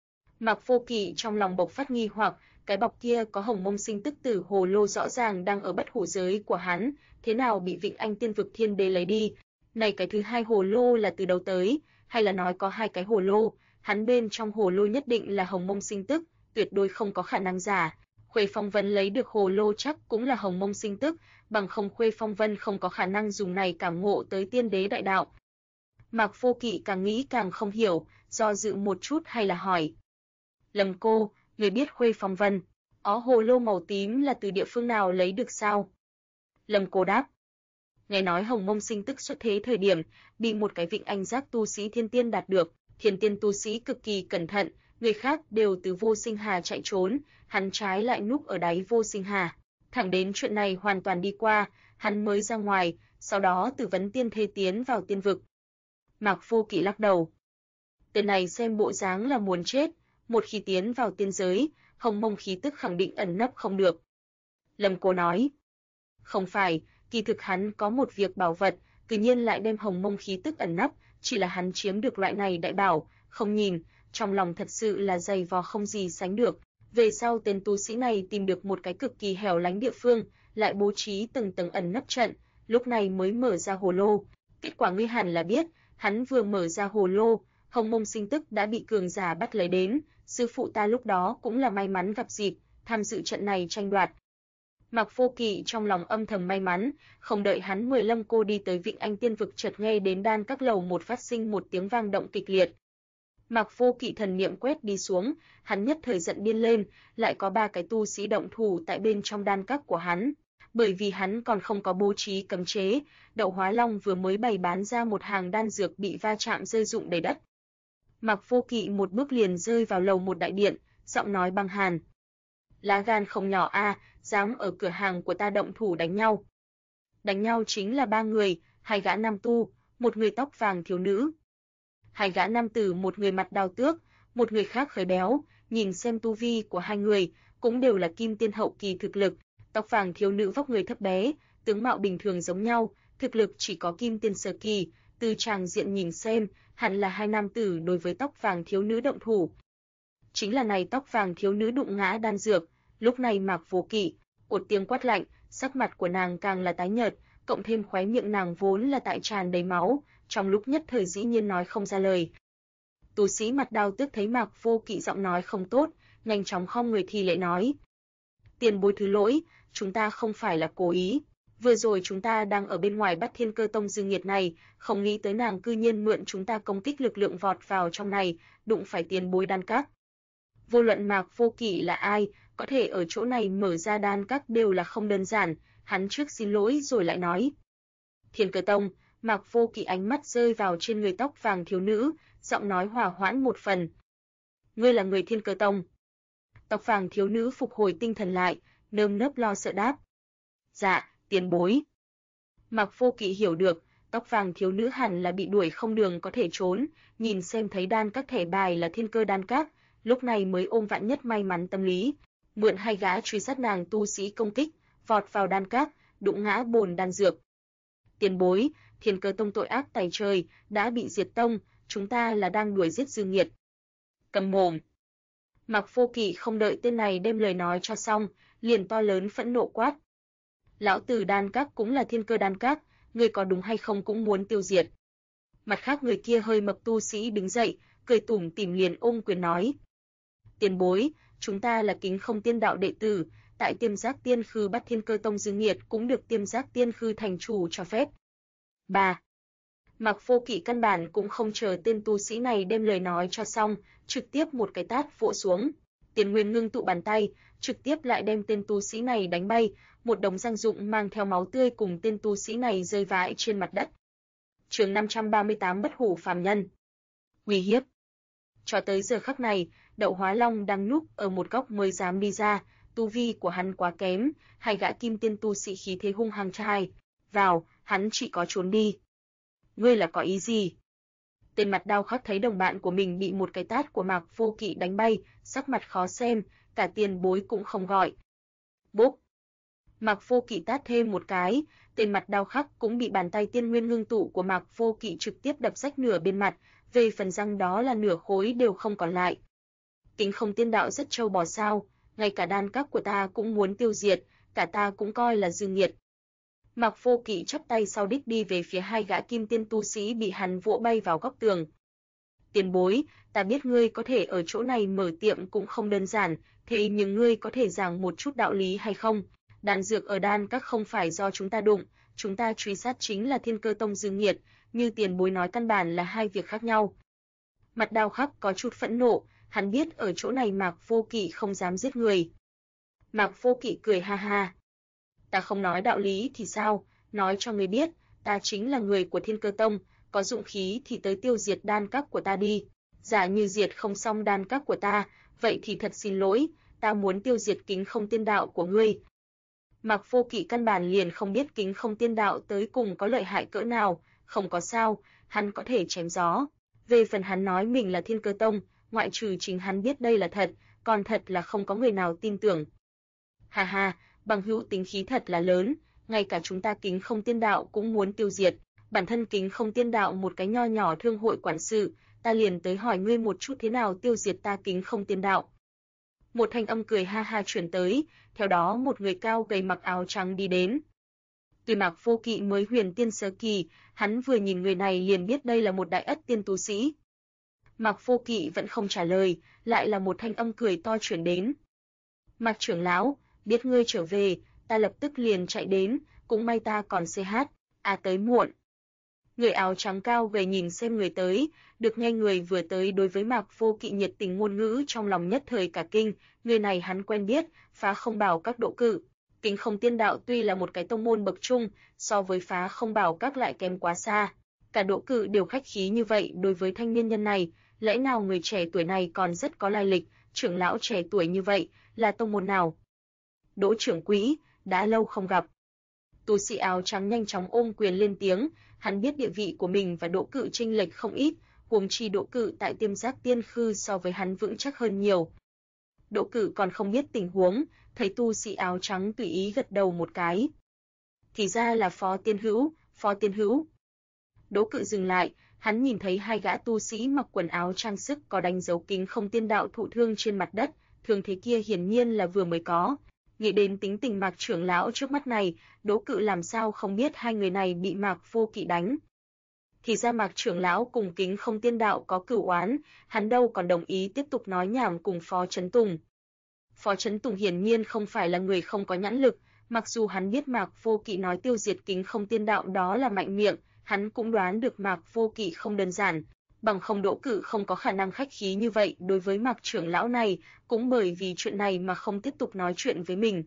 Mạc Vô Kỵ trong lòng bộc phát nghi hoặc, cái bọc kia có Hồng Mông Sinh Tức Tử hồ lô rõ ràng đang ở bất hủ giới của hắn, thế nào bị Vịnh Anh Tiên Vực Thiên Đế lấy đi? Này cái thứ hai hồ lô là từ đâu tới, hay là nói có hai cái hồ lô, hắn bên trong hồ lô nhất định là Hồng Mông Sinh Tức, tuyệt đối không có khả năng giả. Khuê Phong Vân lấy được hồ lô chắc cũng là Hồng Mông Sinh Tức, bằng không Khuê Phong Vân không có khả năng dùng này cảm ngộ tới tiên đế đại đạo. Mạc Vô Kỵ càng nghĩ càng không hiểu, do dự một chút hay là hỏi. Lâm cô, người biết Khuê Phong Vân, hồ lô màu tím là từ địa phương nào lấy được sao? Lâm cô đáp. Nghe nói Hồng Mông Sinh Tức xuất thế thời điểm, bị một cái Vịnh Anh Giác tu sĩ thiên tiên đạt được, thiên tiên tu sĩ cực kỳ cẩn thận, người khác đều từ Vô Sinh Hà chạy trốn, hắn trái lại núp ở đáy Vô Sinh Hà. Thẳng đến chuyện này hoàn toàn đi qua, hắn mới ra ngoài, sau đó tử vấn tiên thê tiến vào tiên vực. Mạc Vô Kỵ lắc đầu. Tên này xem bộ dáng là muốn chết, một khi tiến vào tiên giới, Hồng Mông khí tức khẳng định ẩn nấp không được. Lâm Cô nói. Không phải, kỳ thực hắn có một việc bảo vật, tự nhiên lại đem Hồng Mông khí tức ẩn nấp, chỉ là hắn chiếm được loại này đại bảo, không nhìn, trong lòng thật sự là dày vò không gì sánh được. Về sau tên tu sĩ này tìm được một cái cực kỳ hẻo lánh địa phương, lại bố trí từng tầng ẩn nấp trận, lúc này mới mở ra hồ lô. Kết quả ngươi hẳn là biết, hắn vừa mở ra hồ lô, Hồng Mông Sinh Tức đã bị cường giả bắt lấy đến, sư phụ ta lúc đó cũng là may mắn gặp dịp, tham dự trận này tranh đoạt. Mạc Vô Kỵ trong lòng âm thầm may mắn, không đợi hắn mời Lâm Cô đi tới Vịnh Anh Tiên Vực chợt nghe đến đan các lầu một phát sinh một tiếng vang động kịch liệt. Mạc Vô Kỵ thần niệm quét đi xuống, hắn nhất thời giận điên lên, lại có 3 cái tu sĩ động thủ tại bên trong đan các của hắn. Bởi vì hắn còn không có bố trí cấm chế, Đậu Hóa Long vừa mới bày bán ra một hàng đan dược bị va chạm rơi rụng đầy đất. Mạc Vô Kỵ một bước liền rơi vào lầu một đại điện, giọng nói băng hàn. Lá gan không nhỏ a, dám ở cửa hàng của ta động thủ đánh nhau. Đánh nhau chính là 3 người, 2 gã nam tu, một người tóc vàng thiếu nữ. 2 gã nam tử, một người mặt đao tước, một người khác khởi béo, nhìn xem tu vi của 2 người, cũng đều là kim tiên hậu kỳ thực lực. Tóc vàng thiếu nữ vóc người thấp bé, tướng mạo bình thường giống nhau, thực lực chỉ có kim tiên sơ kỳ, từ tràng diện nhìn xem, hẳn là 2 nam tử đối với tóc vàng thiếu nữ động thủ. Chính là này tóc vàng thiếu nữ đụng ngã đan dược, lúc này Mạc Vô Kỵ, một tiếng quát lạnh, sắc mặt của nàng càng là tái nhợt, cộng thêm khóe miệng nàng vốn là tại tràn đầy máu, trong lúc nhất thời dĩ nhiên nói không ra lời. Tu sĩ mặt đao tước thấy Mạc Vô Kỵ giọng nói không tốt, nhanh chóng khom người thi lễ nói: "Tiền bối thứ lỗi, chúng ta không phải là cố ý. Vừa rồi chúng ta đang ở bên ngoài bắt Thiên Cơ Tông Dương Nghiệt này, không nghĩ tới nàng cư nhiên mượn chúng ta công kích lực lượng vọt vào trong này, đụng phải tiền bối đan các." Vô luận Mạc Vô Kỵ là ai, có thể ở chỗ này mở ra đan các đều là không đơn giản, hắn trước xin lỗi rồi lại nói: "Thiên Cơ Tông." Mạc Vô Kỵ ánh mắt rơi vào trên người tóc vàng thiếu nữ, giọng nói hòa hoãn một phần: "Ngươi là người Thiên Cơ Tông?" Tóc vàng thiếu nữ phục hồi tinh thần lại, nơm nớp lo sợ đáp: "Dạ, tiền bối." Mạc Vô Kỵ hiểu được, tóc vàng thiếu nữ hẳn là bị đuổi không đường có thể trốn, nhìn xem thấy đan các thẻ bài là Thiên Cơ đan các, lúc này mới ôm vạn nhất may mắn tâm lý, mượn 2 gã truy sát nàng tu sĩ công kích, vọt vào đan các, đụng ngã bồn đan dược. "Tiền bối, Thiên Cơ Tông tội ác tày trời, đã bị diệt tông, chúng ta là đang đuổi giết Dương Nghiệt." Cầm mồm. Mạc Vô Kỵ không đợi tên này đem lời nói cho xong, liền to lớn phẫn nộ quát: "Lão tử đan các cũng là Thiên Cơ đan các, ngươi có đúng hay không cũng muốn tiêu diệt." Mặt khác người kia hơi mập tu sĩ đứng dậy, cười tủm tỉm liền ôm quyền nói: "Tiền bối, chúng ta là Kính Không Tiên đạo đệ tử, tại Tiêm Giác Tiên Khư bắt Thiên Cơ Tông Dương Nghiệt cũng được Tiêm Giác Tiên Khư thành chủ cho phép." 3. Mạc Vô Kỵ căn bản cũng không chờ tên tu sĩ này đem lời nói cho xong, trực tiếp một cái tát vỗ xuống. Tiền Nguyên ngưng tụ bàn tay, trực tiếp lại đem tên tu sĩ này đánh bay, một đống răng rụng mang theo máu tươi cùng tên tu sĩ này rơi vãi trên mặt đất. Chương 538 Bất hủ phàm nhân. Uy hiếp. Cho tới giờ khắc này, Đậu Hóa Long đang núp ở một góc mới dám đi ra, tu vi của hắn quá kém, 2 gã kim tiên tu sĩ khí thế hung hăng trai. Vào, hắn chỉ có trốn đi. "Ngươi là có ý gì?" Tên mặt đao khắc thấy đồng bạn của mình bị một cái tát của Mạc Vô Kỵ đánh bay, sắc mặt khó xem, cả tiền bối cũng không gọi. Bốp. Mạc Vô Kỵ tát thêm một cái, tên mặt đau khắc cũng bị bàn tay tiên nguyên ngưng tụ của Mạc Vô Kỵ trực tiếp đập rách nửa bên mặt, về phần răng đó là nửa khối đều không còn lại. Kính Không Tiên Đạo rất trâu bò sao, ngay cả đan các của ta cũng muốn tiêu diệt, cả ta cũng coi là dư nghiệt. Mạc Vô Kỵ chắp tay sau đích đi về phía hai gã kim tiên tu sĩ bị hắn vỗ bay vào góc tường. Tiền bối, ta biết ngươi có thể ở chỗ này mở tiệm cũng không đơn giản, thế nhưng ngươi có thể giảng một chút đạo lý hay không? Đan dược ở đan các không phải do chúng ta đụng, chúng ta truy sát chính là Thiên Cơ Tông dư nghiệt, như tiền bối nói căn bản là hai việc khác nhau. Mặt Đao Khắc có chút phẫn nộ, hắn biết ở chỗ này Mạc Vô Kỵ không dám giết người. Mạc Vô Kỵ cười ha ha. Ta không nói đạo lý thì sao, nói cho ngươi biết, ta chính là người của Thiên Cơ Tông, có dụng khí thì tới tiêu diệt đan các của ta đi. Giả như diệt không xong đan các của ta, vậy thì thật xin lỗi, ta muốn tiêu diệt Kính Không Tiên Đạo của ngươi. Mạc Vô Kỵ căn bản liền không biết Kính Không Tiên Đạo tới cùng có lợi hại cỡ nào, không có sao, hắn có thể chém gió. Về phần hắn nói mình là Thiên Cơ Tông, ngoại trừ chính hắn biết đây là thật, còn thật là không có người nào tin tưởng. Ha ha, bằng hữu tính khí thật là lớn, ngay cả chúng ta Kính Không Tiên Đạo cũng muốn tiêu diệt, bản thân Kính Không Tiên Đạo một cái nho nhỏ thương hội quản sự, ta liền tới hỏi ngươi một chút thế nào tiêu diệt ta Kính Không Tiên Đạo. Một thanh âm cười ha ha truyền tới, theo đó một người cao gầy mặc áo trắng đi đến. Tuy Mạc Vô Kỵ mới huyền tiên sơ kỳ, hắn vừa nhìn người này liền biết đây là một đại ất tiên tu sĩ. Mạc Vô Kỵ vẫn không trả lời, lại là một thanh âm cười to truyền đến. Mạc trưởng lão, biết ngươi trở về, ta lập tức liền chạy đến, cũng may ta còn tới muộn. Người áo trắng cao gầy nhìn xem người tới, được nghe người vừa tới đối với Mạc Vô Kỵ nhiệt tình ngôn ngữ trong lòng nhất thời cả kinh, người này hắn quen biết, Phá Không Bảo Các Đỗ Cự. Kính Không Tiên Đạo tuy là một cái tông môn bậc trung, so với Phá Không Bảo Các lại kém quá xa. Cả Đỗ Cự đều khách khí như vậy đối với thanh niên nhân này, lẽ nào người trẻ tuổi này còn rất có lai lịch, trưởng lão trẻ tuổi như vậy, là tông môn nào? Đỗ trưởng quỹ, đã lâu không gặp. Tu sĩ áo trắng nhanh chóng ôm quyền lên tiếng, hắn biết địa vị của mình và Đỗ Cự chênh lệch không ít, huống chi Đỗ Cự tại Tiêm Giác Tiên Khư so với hắn vững chắc hơn nhiều. Đỗ Cự còn không biết tình huống, thấy tu sĩ áo trắng tùy ý gật đầu một cái. Thì ra là Phó Tiên Hữu. Đỗ Cự dừng lại, hắn nhìn thấy hai gã tu sĩ mặc quần áo trang sức có đánh dấu Kính Không Tiên Đạo thụ thương trên mặt đất, thương thế kia hiển nhiên là vừa mới có. Nghĩ đến tính tình Mạc trưởng lão trước mắt này, Đỗ Cự làm sao không biết hai người này bị Mạc Vô Kỵ đánh. Thì ra Mạc trưởng lão cùng Kính Không Tiên Đạo có cửu oán, hắn đâu còn đồng ý tiếp tục nói nhảm cùng Phó Chấn Tùng. Phó Chấn Tùng hiển nhiên không phải là người không có nhãn lực, mặc dù hắn biết Mạc Vô Kỵ nói tiêu diệt Kính Không Tiên Đạo đó là mạnh miệng, hắn cũng đoán được Mạc Vô Kỵ không đơn giản, bằng không Đỗ Cự không có khả năng khách khí như vậy đối với Mạc trưởng lão này, cũng bởi vì chuyện này mà không tiếp tục nói chuyện với mình.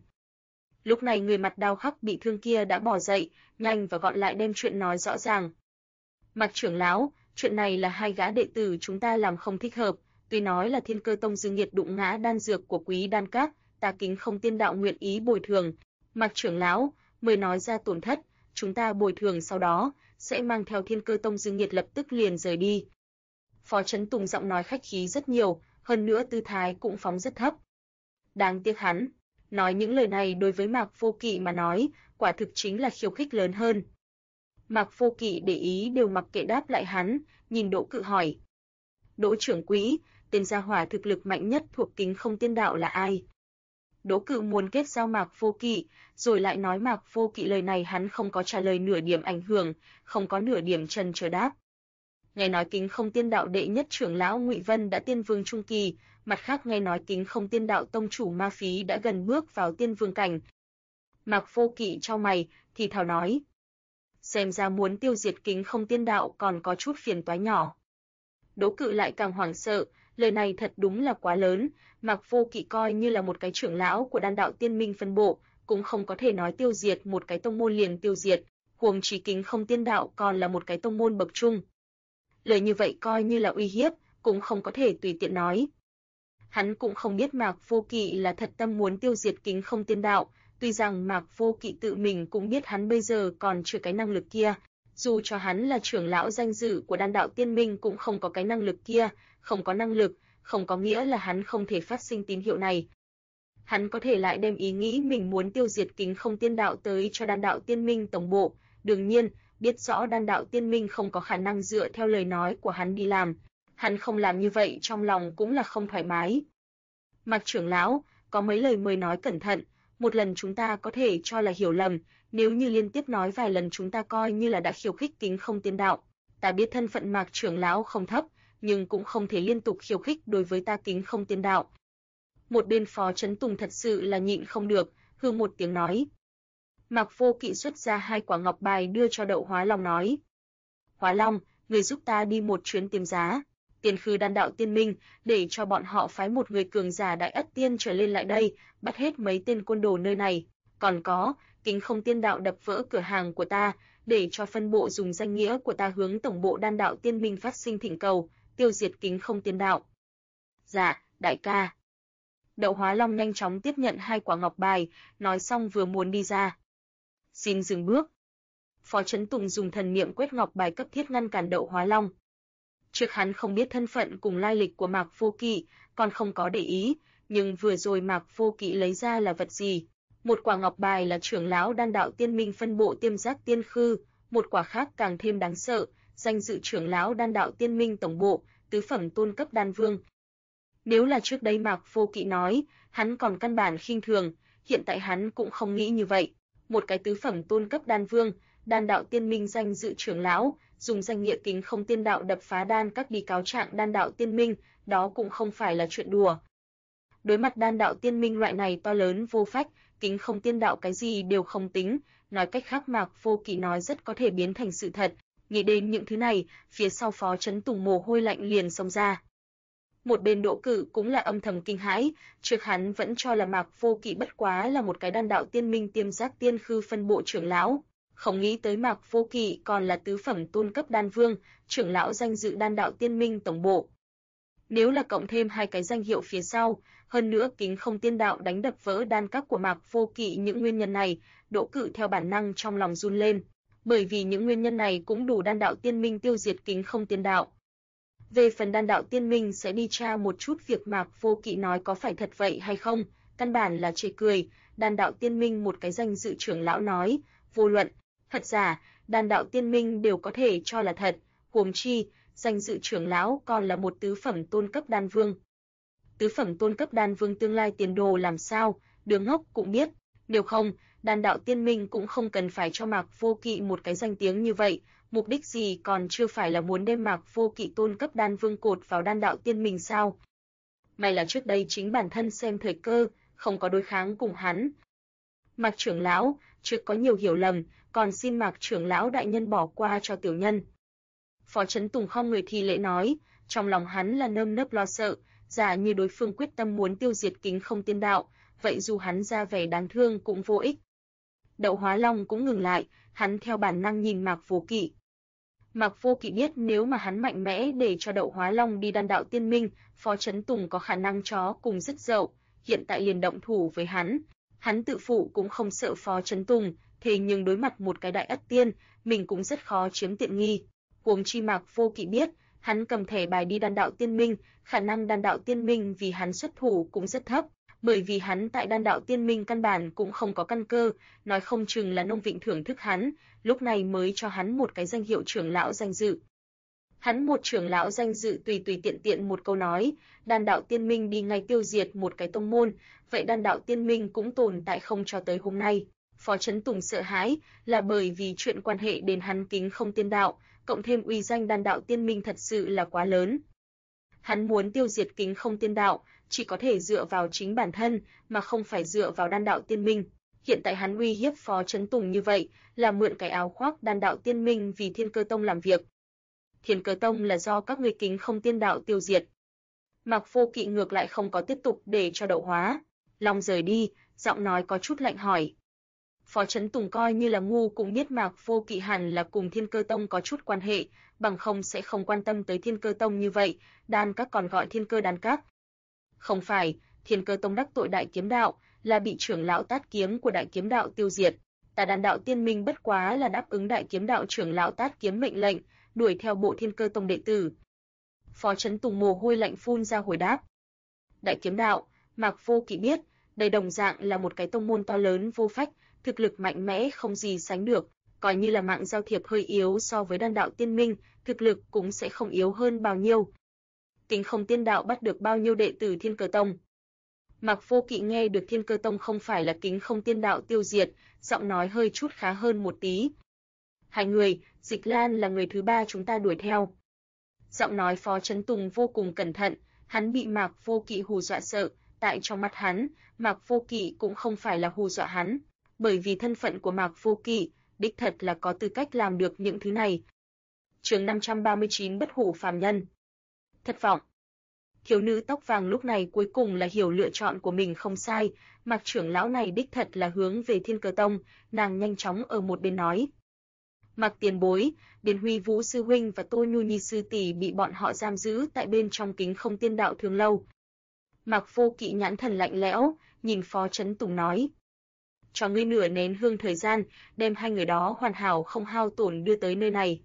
Lúc này người mặt Đao Khắc bị thương kia đã bỏ dậy, nhanh và gọn lại đem chuyện nói rõ ràng. Mạc trưởng lão, chuyện này là hai gã đệ tử chúng ta làm không thích hợp, tuy nói là Thiên Cơ Tông dư nghiệt đụng ngã đan dược của Quý Đan Các, ta Kính Không Tiên Đạo nguyện ý bồi thường. Mạc trưởng lão, mới nói ra tổn thất, chúng ta bồi thường sau đó sẽ mang theo Thiên Cơ Tông dư nghiệt lập tức liền rời đi. Phó Chấn Tùng giọng nói khách khí rất nhiều, hơn nữa tư thái cũng phóng rất thấp. Đáng tiếc hắn nói những lời này đối với Mạc Vô Kỵ mà nói, quả thực chính là khiêu khích lớn hơn. Mạc Vô Kỵ để ý đều mặc kệ đáp lại hắn, nhìn Đỗ Cự hỏi. Đỗ trưởng quỹ, tên gia hỏa thực lực mạnh nhất thuộc Kính Không Tiên Đạo là ai? Đỗ Cự muốn kết giao Mạc Vô Kỵ, rồi lại nói Mạc Vô Kỵ lời này hắn không có trả lời nửa điểm ảnh hưởng, không có nửa điểm chần chờ đáp. Nghe nói Kính Không Tiên Đạo đệ nhất trưởng lão Ngụy Vân đã tiên vương trung kỳ, mặt khác nghe nói Kính Không Tiên Đạo tông chủ Ma Phí đã gần bước vào tiên vương cảnh. Mạc Vô Kỵ chau mày, thì thào nói. Xem ra muốn tiêu diệt Kính Không Tiên Đạo còn có chút phiền toái nhỏ. Đỗ Cự lại càng hoảng sợ, lời này thật đúng là quá lớn, Mạc Vô Kỵ coi như là một cái trưởng lão của Đan Đạo Tiên Minh phân bộ, cũng không có thể nói tiêu diệt một cái tông môn liền tiêu diệt, huống chi Kính Không Tiên Đạo còn là một cái tông môn bậc trung. Lời như vậy coi như là uy hiếp, cũng không có thể tùy tiện nói. Hắn cũng không biết Mạc Vô Kỵ là thật tâm muốn tiêu diệt Kính Không Tiên Đạo, tuy rằng Mạc Vô Kỵ tự mình cũng biết hắn bây giờ còn chưa cái năng lực kia, dù cho hắn là trưởng lão danh dự của Đan Đạo Tiên Minh cũng không có cái năng lực kia, không có năng lực, không có nghĩa là hắn không thể phát sinh tín hiệu này. hắn có thể lại đem ý nghĩ mình muốn tiêu diệt Kính Không Tiên Đạo tới cho Đan Đạo Tiên Minh tổng bộ. Đương nhiên, biết rõ Đan Đạo Tiên Minh không có khả năng dựa theo lời nói của hắn đi làm, hắn không làm như vậy trong lòng cũng là không thoải mái. Mạc trưởng lão, có mấy lời mời nói cẩn thận, một lần chúng ta có thể cho là hiểu lầm, nếu như liên tiếp nói vài lần chúng ta coi như là đã khiêu khích Kính Không Tiên Đạo. Ta biết thân phận Mạc trưởng lão không thấp, nhưng cũng không thể liên tục khiêu khích đối với ta Kính Không Tiên Đạo. Một bên Phó Chấn Tùng thật sự là nhịn không được, hừ một tiếng nói. Mạc Vô Kỵ xuất ra 2 quả ngọc bài đưa cho Đậu Hóa Long nói. Hóa Long, người giúp ta đi một chuyến tiêm giá, tiền khư Đan Đạo Tiên Minh, để cho bọn họ phái một người cường giả Đại Ất Tiên trở lên lại đây, bắt hết mấy tên côn đồ nơi này. Còn có, Kính Không Tiên Đạo đập vỡ cửa hàng của ta, để cho phân bộ dùng danh nghĩa của ta hướng tổng bộ Đan Đạo Tiên Minh phát sinh thỉnh cầu, tiêu diệt Kính Không Tiên Đạo. Dạ, đại ca. Đậu Hóa Long nhanh chóng tiếp nhận 2 quả ngọc bài, nói xong vừa muốn đi ra. Xin dừng bước. Phó Chấn Tùng dùng thần niệm quét ngọc bài cấp thiết ngăn cản Đậu Hóa Long. Trước hắn không biết thân phận cùng lai lịch của Mạc Vô Kỵ, còn không có để ý, nhưng vừa rồi Mạc Vô Kỵ lấy ra là vật gì? Một quả ngọc bài là trưởng lão Đan Đạo Tiên Minh phân bộ Tiêm Giác Tiên Khư, một quả khác càng thêm đáng sợ, danh dự trưởng lão Đan Đạo Tiên Minh tổng bộ, tứ phẩm tôn cấp đan vương. Nếu là trước đây Mạc Vô Kỵ nói, hắn còn căn bản khinh thường, hiện tại hắn cũng không nghĩ như vậy. Một cái tứ phẩm tôn cấp đan vương, Đan Đạo Tiên Minh danh dự trưởng lão, dùng danh nghĩa Kính Không Tiên Đạo đập phá đan các đi cáo trạng Đan Đạo Tiên Minh, đó cũng không phải là chuyện đùa. Đối mặt Đan Đạo Tiên Minh loại này to lớn vô phách, Kính Không Tiên Đạo cái gì đều không tính, nói cách khác Mạc Vô Kỵ nói rất có thể biến thành sự thật. Nghĩ đến những thứ này, phía sau Phó Chấn Tùng mồ hôi lạnh liền xông ra. Một bên Đỗ Cự cũng là âm thầm kinh hãi, trước hắn vẫn cho là Mạc Vô Kỵ bất quá là một cái Đan Đạo Tiên Minh Tiêm Giác Tiên Khư phân bộ trưởng lão, không nghĩ tới Mạc Vô Kỵ còn là tứ phẩm tôn cấp đan vương, trưởng lão danh dự Đan Đạo Tiên Minh tổng bộ. Nếu là cộng thêm 2 cái danh hiệu phía sau, hơn nữa Kính Không Tiên Đạo đánh đập vỡ đan các của Mạc Vô Kỵ, những nguyên nhân này, Đỗ Cự theo bản năng trong lòng run lên, bởi vì những nguyên nhân này cũng đủ Đan Đạo Tiên Minh tiêu diệt Kính Không Tiên Đạo. Về phần Đan Đạo Tiên Minh sẽ đi tra một chút việc Mạc Vô Kỵ nói có phải thật vậy hay không, căn bản là chê cười. Đan Đạo Tiên Minh một cái danh dự trưởng lão nói, vô luận thật giả, Đan Đạo Tiên Minh đều có thể cho là thật, huống chi danh dự trưởng lão còn là một tứ phẩm tôn cấp đan vương. Tứ phẩm tôn cấp đan vương tương lai tiền đồ làm sao, đứa ngốc cũng biết, nếu không, Đan Đạo Tiên Minh cũng không cần phải cho Mạc Vô Kỵ một cái danh tiếng như vậy, mục đích gì còn chưa phải là muốn đem Mạc Vô Kỵ tôn cấp đan vương cột vào Đan Đạo Tiên Minh sao? May là trước đây chính bản thân xem thời cơ, không có đối kháng cùng hắn. Mạc trưởng lão, trước có nhiều hiểu lầm, còn xin Mạc trưởng lão đại nhân bỏ qua cho tiểu nhân. Phó Chấn Tùng không người thi lễ nói, trong lòng hắn là nơm nớp lo sợ, giả như đối phương quyết tâm muốn tiêu diệt Kính Không Tiên Đạo, vậy dù hắn ra vẻ đáng thương cũng vô ích. Đậu Hóa Long cũng ngừng lại, hắn theo bản năng nhìn Mạc Vô Kỵ. Mạc Vô Kỵ biết nếu mà hắn mạnh mẽ để cho Đậu Hóa Long đi Đan Đạo Tiên Minh, Phó Chấn Tùng có khả năng chó cùng rất dậu, hiện tại liền động thủ với hắn. Hắn tự phụ cũng không sợ Phó Chấn Tùng, thế nhưng đối mặt một cái Đại Ất Tiên, mình cũng rất khó chiếm tiện nghi. Huống chi Mạc Vô Kỵ biết, hắn cầm thẻ bài đi Đan Đạo Tiên Minh, khả năng Đan Đạo Tiên Minh vì hắn xuất thủ cũng rất thấp, bởi vì hắn tại Đan Đạo Tiên Minh căn bản cũng không có căn cơ, nói không chừng là Nông Vịnh thưởng thức hắn, lúc này mới cho hắn một cái danh hiệu trưởng lão danh dự. Hắn một trưởng lão danh dự tùy tùy tiện tiện một câu nói, Đan Đạo Tiên Minh đi ngay tiêu diệt một cái tông môn, vậy Đan Đạo Tiên Minh cũng tồn tại không cho tới hôm nay. Phó Chấn Tùng sợ hãi là bởi vì chuyện quan hệ đến hắn Kính Không Tiên Đạo, cộng thêm uy danh Đan Đạo Tiên Minh thật sự là quá lớn. Hắn muốn tiêu diệt Kính Không Tiên Đạo, chỉ có thể dựa vào chính bản thân, mà không phải dựa vào Đan Đạo Tiên Minh. Hiện tại hắn uy hiếp Phó Chấn Tùng như vậy, là mượn cái áo khoác Đan Đạo Tiên Minh vì Thiên Cơ Tông làm việc. Thiên Cơ Tông là do các người Kính Không Tiên Đạo tiêu diệt. Mạc Vô Kỵ ngược lại không có tiếp tục để cho Đậu Hóa Long rời đi, giọng nói có chút lạnh hỏi. Phó Chấn Tùng coi như là ngu cũng biết Mạc Vô Kỵ hẳn là cùng Thiên Cơ Tông có chút quan hệ, bằng không sẽ không quan tâm tới Thiên Cơ Tông như vậy, đan các còn gọi Thiên Cơ đan các. Không phải, Thiên Cơ Tông đắc tội Đại Kiếm Đạo, là bị trưởng lão Tát Kiếm của Đại Kiếm Đạo tiêu diệt. Ta Đan Đạo Tiên Minh bất quá là đáp ứng Đại Kiếm Đạo trưởng lão Tát Kiếm mệnh lệnh, đuổi theo bộ Thiên Cơ Tông đệ tử. Phó Chấn Tùng mồ hôi lạnh phun ra hồi đáp. Đại Kiếm Đạo, Mạc Vô Kỵ biết, Đây đồng dạng là một cái tông môn to lớn vô phách, thực lực mạnh mẽ không gì sánh được, coi như là mạng giao thiệp hơi yếu so với Đan đạo tiên minh, thực lực cũng sẽ không yếu hơn bao nhiêu. Kính Không Tiên đạo bắt được bao nhiêu đệ tử Thiên Cơ Tông? Mạc Vô Kỵ nghe được Thiên Cơ Tông không phải là Kính Không Tiên đạo tiêu diệt, giọng nói hơi chút khá hơn một tí. Hai người, Dịch Lan là người thứ ba chúng ta đuổi theo. Giọng nói Phó Chấn Tùng vô cùng cẩn thận, hắn bị Mạc Vô Kỵ hù dọa sợ, tại trong mắt hắn, Mạc Vô Kỵ cũng không phải là hù dọa hắn, bởi vì thân phận của Mạc Vô Kỵ, đích thật là có tư cách làm được những thứ này. Chương 539 Bất hủ phàm nhân. Thất vọng. Thiếu nữ tóc vàng lúc này cuối cùng là hiểu lựa chọn của mình không sai, Mạc trưởng lão này đích thật là hướng về Thiên Cơ Tông, nàng nhanh chóng ở một bên nói. Mạc tiền bối, Điền Huy Vũ sư huynh và Tô Nhu Nhi sư tỷ bị bọn họ giam giữ tại bên trong Kính Không Tiên đạo Thường Lâu. Mạc Vô Kỵ nhãn thần lạnh lẽo, nhìn Phó Chấn Tùng nói. Cho ngươi nửa nén hương thời gian, đem hai người đó hoàn hảo không hao tổn đưa tới nơi này.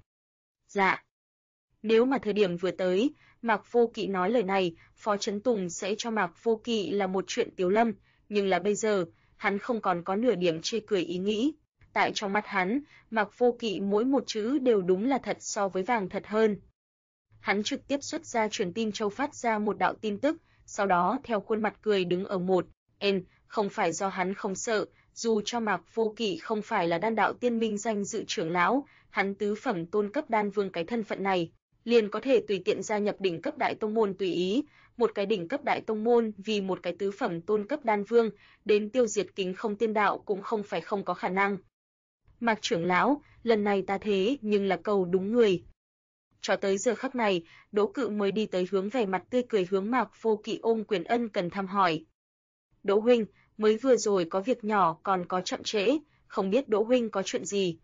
Dạ. Nếu mà thời điểm vừa tới, Mạc Vô Kỵ nói lời này, Phó Chấn Tùng sẽ cho Mạc Vô Kỵ là một chuyện tiếu lâm, nhưng là bây giờ, hắn không còn có nửa điểm chê cười ý nghĩ. Tại trong mắt hắn, Mạc Vô Kỵ mỗi một chữ đều đúng là thật so với vàng thật hơn. Hắn trực tiếp xuất ra truyền tin châu phát ra một đạo tin tức, sau đó theo khuôn mặt cười đứng ở một, không phải do hắn không sợ, dù cho Mạc Vô Kỵ không phải là Đan đạo tiên minh danh dự trưởng lão, hắn tứ phẩm tôn cấp đan vương cái thân phận này, liền có thể tùy tiện gia nhập đỉnh cấp đại tông môn tùy ý, một cái đỉnh cấp đại tông môn vì một cái tứ phẩm tôn cấp đan vương, đến tiêu diệt Kính Không Tiên đạo cũng không phải không có khả năng. Mạc trưởng lão, lần này ta thế nhưng là cầu đúng người. Cho tới giờ khắc này, Đỗ Cự mới đi tới hướng vẻ mặt tươi cười hướng Mạc Vô Kỵ ôm quyền ân cần thăm hỏi. Đỗ huynh, mới vừa rồi có việc nhỏ còn có chậm trễ, không biết Đỗ huynh có chuyện gì.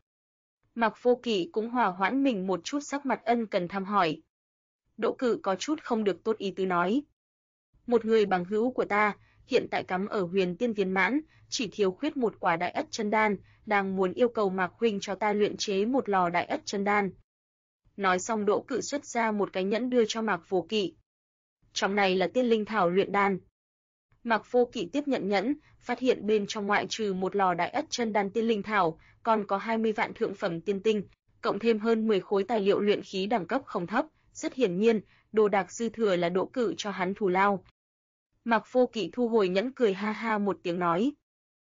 Mạc Vô Kỵ cũng hòa hoãn mình một chút sắc mặt ân cần thăm hỏi. Đỗ Cự có chút không được tốt ý tứ nói. Một người bằng hữu của ta, hiện tại cắm ở Huyền Tiên viên mãn, chỉ thiếu khuyết một quả Đại Ất Chân Đan, đang muốn yêu cầu Mạc huynh cho ta luyện chế một lò Đại Ất Chân Đan. Nói xong Đỗ Cự xuất ra một cái nhẫn đưa cho Mạc Vô Kỵ. Trong này là tiên linh thảo luyện đan. Mạc Vô Kỵ tiếp nhận nhẫn, phát hiện bên trong ngoại trừ một lò Đại Ất Chân Đan tiên linh thảo, còn có 20 vạn thượng phẩm tiên tinh, cộng thêm hơn 10 khối tài liệu luyện khí đẳng cấp không thấp, rất hiển nhiên, đồ đạc dư thừa là Đỗ Cự cho hắn thù lao. Mạc Vô Kỵ thu hồi nhẫn cười ha ha một tiếng nói.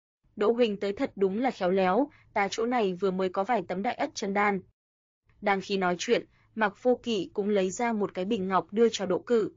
Đỗ huynh tới thật đúng là khéo léo, ta chỗ này vừa mới có vài tấm Đại Ất Chân Đan. Đang khi nói chuyện, Mạc Vô Kỵ cũng lấy ra một cái bình ngọc đưa cho Đỗ Cự.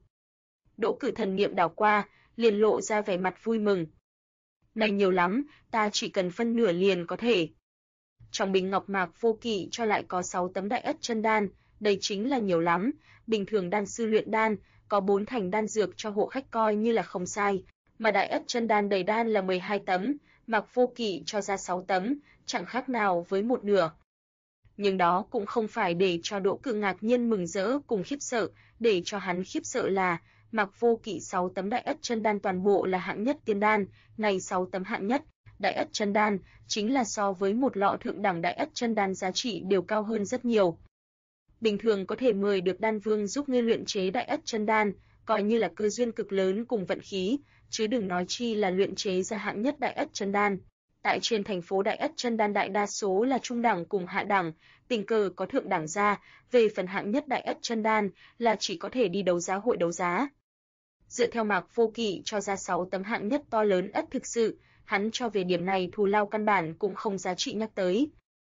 Đỗ Cự thần niệm đảo qua, liền lộ ra vẻ mặt vui mừng. Này nhiều lắm, ta chỉ cần phân nửa liền có thể. Trong bình ngọc Mạc Vô Kỵ cho lại có 6 tấm Đại Ất Chân Đan, đây chính là nhiều lắm, bình thường đan sư luyện đan, có 4 thành đan dược cho hộ khách coi như là không sai, mà Đại Ất Chân Đan đầy đan là 12 tấm, Mạc Vô Kỵ cho ra 6 tấm, chẳng khác nào với một nửa. Nhưng đó cũng không phải để cho Đỗ Cự ngạc nhiên mừng rỡ cùng khiếp sợ, để cho hắn khiếp sợ là Mạc Vô Kỵ 6 tấm Đại Ất Chân Đan toàn bộ là hạng nhất tiên đan, này 6 tấm hạng nhất Đại Ất Chân Đan chính là so với một lọ thượng đẳng Đại Ất Chân Đan giá trị đều cao hơn rất nhiều. Bình thường có thể mời được đan vương giúp ngươi luyện chế Đại Ất Chân Đan, coi như là cơ duyên cực lớn cùng vận khí, chứ đừng nói chi là luyện chế ra hạng nhất Đại Ất Chân Đan. Tại trên thành phố Đại Ất Chân Đan đại đa số là trung đẳng cùng hạ đẳng, tình cờ có thượng đẳng ra, về phần hạng nhất Đại Ất Chân Đan là chỉ có thể đi đấu giá hội đấu giá. Dựa theo Mạc Vô Kỵ cho ra 6 tấm hạng nhất to lớn ất thực sự, hắn cho về điểm này thù lao căn bản cũng không giá trị nhắc tới.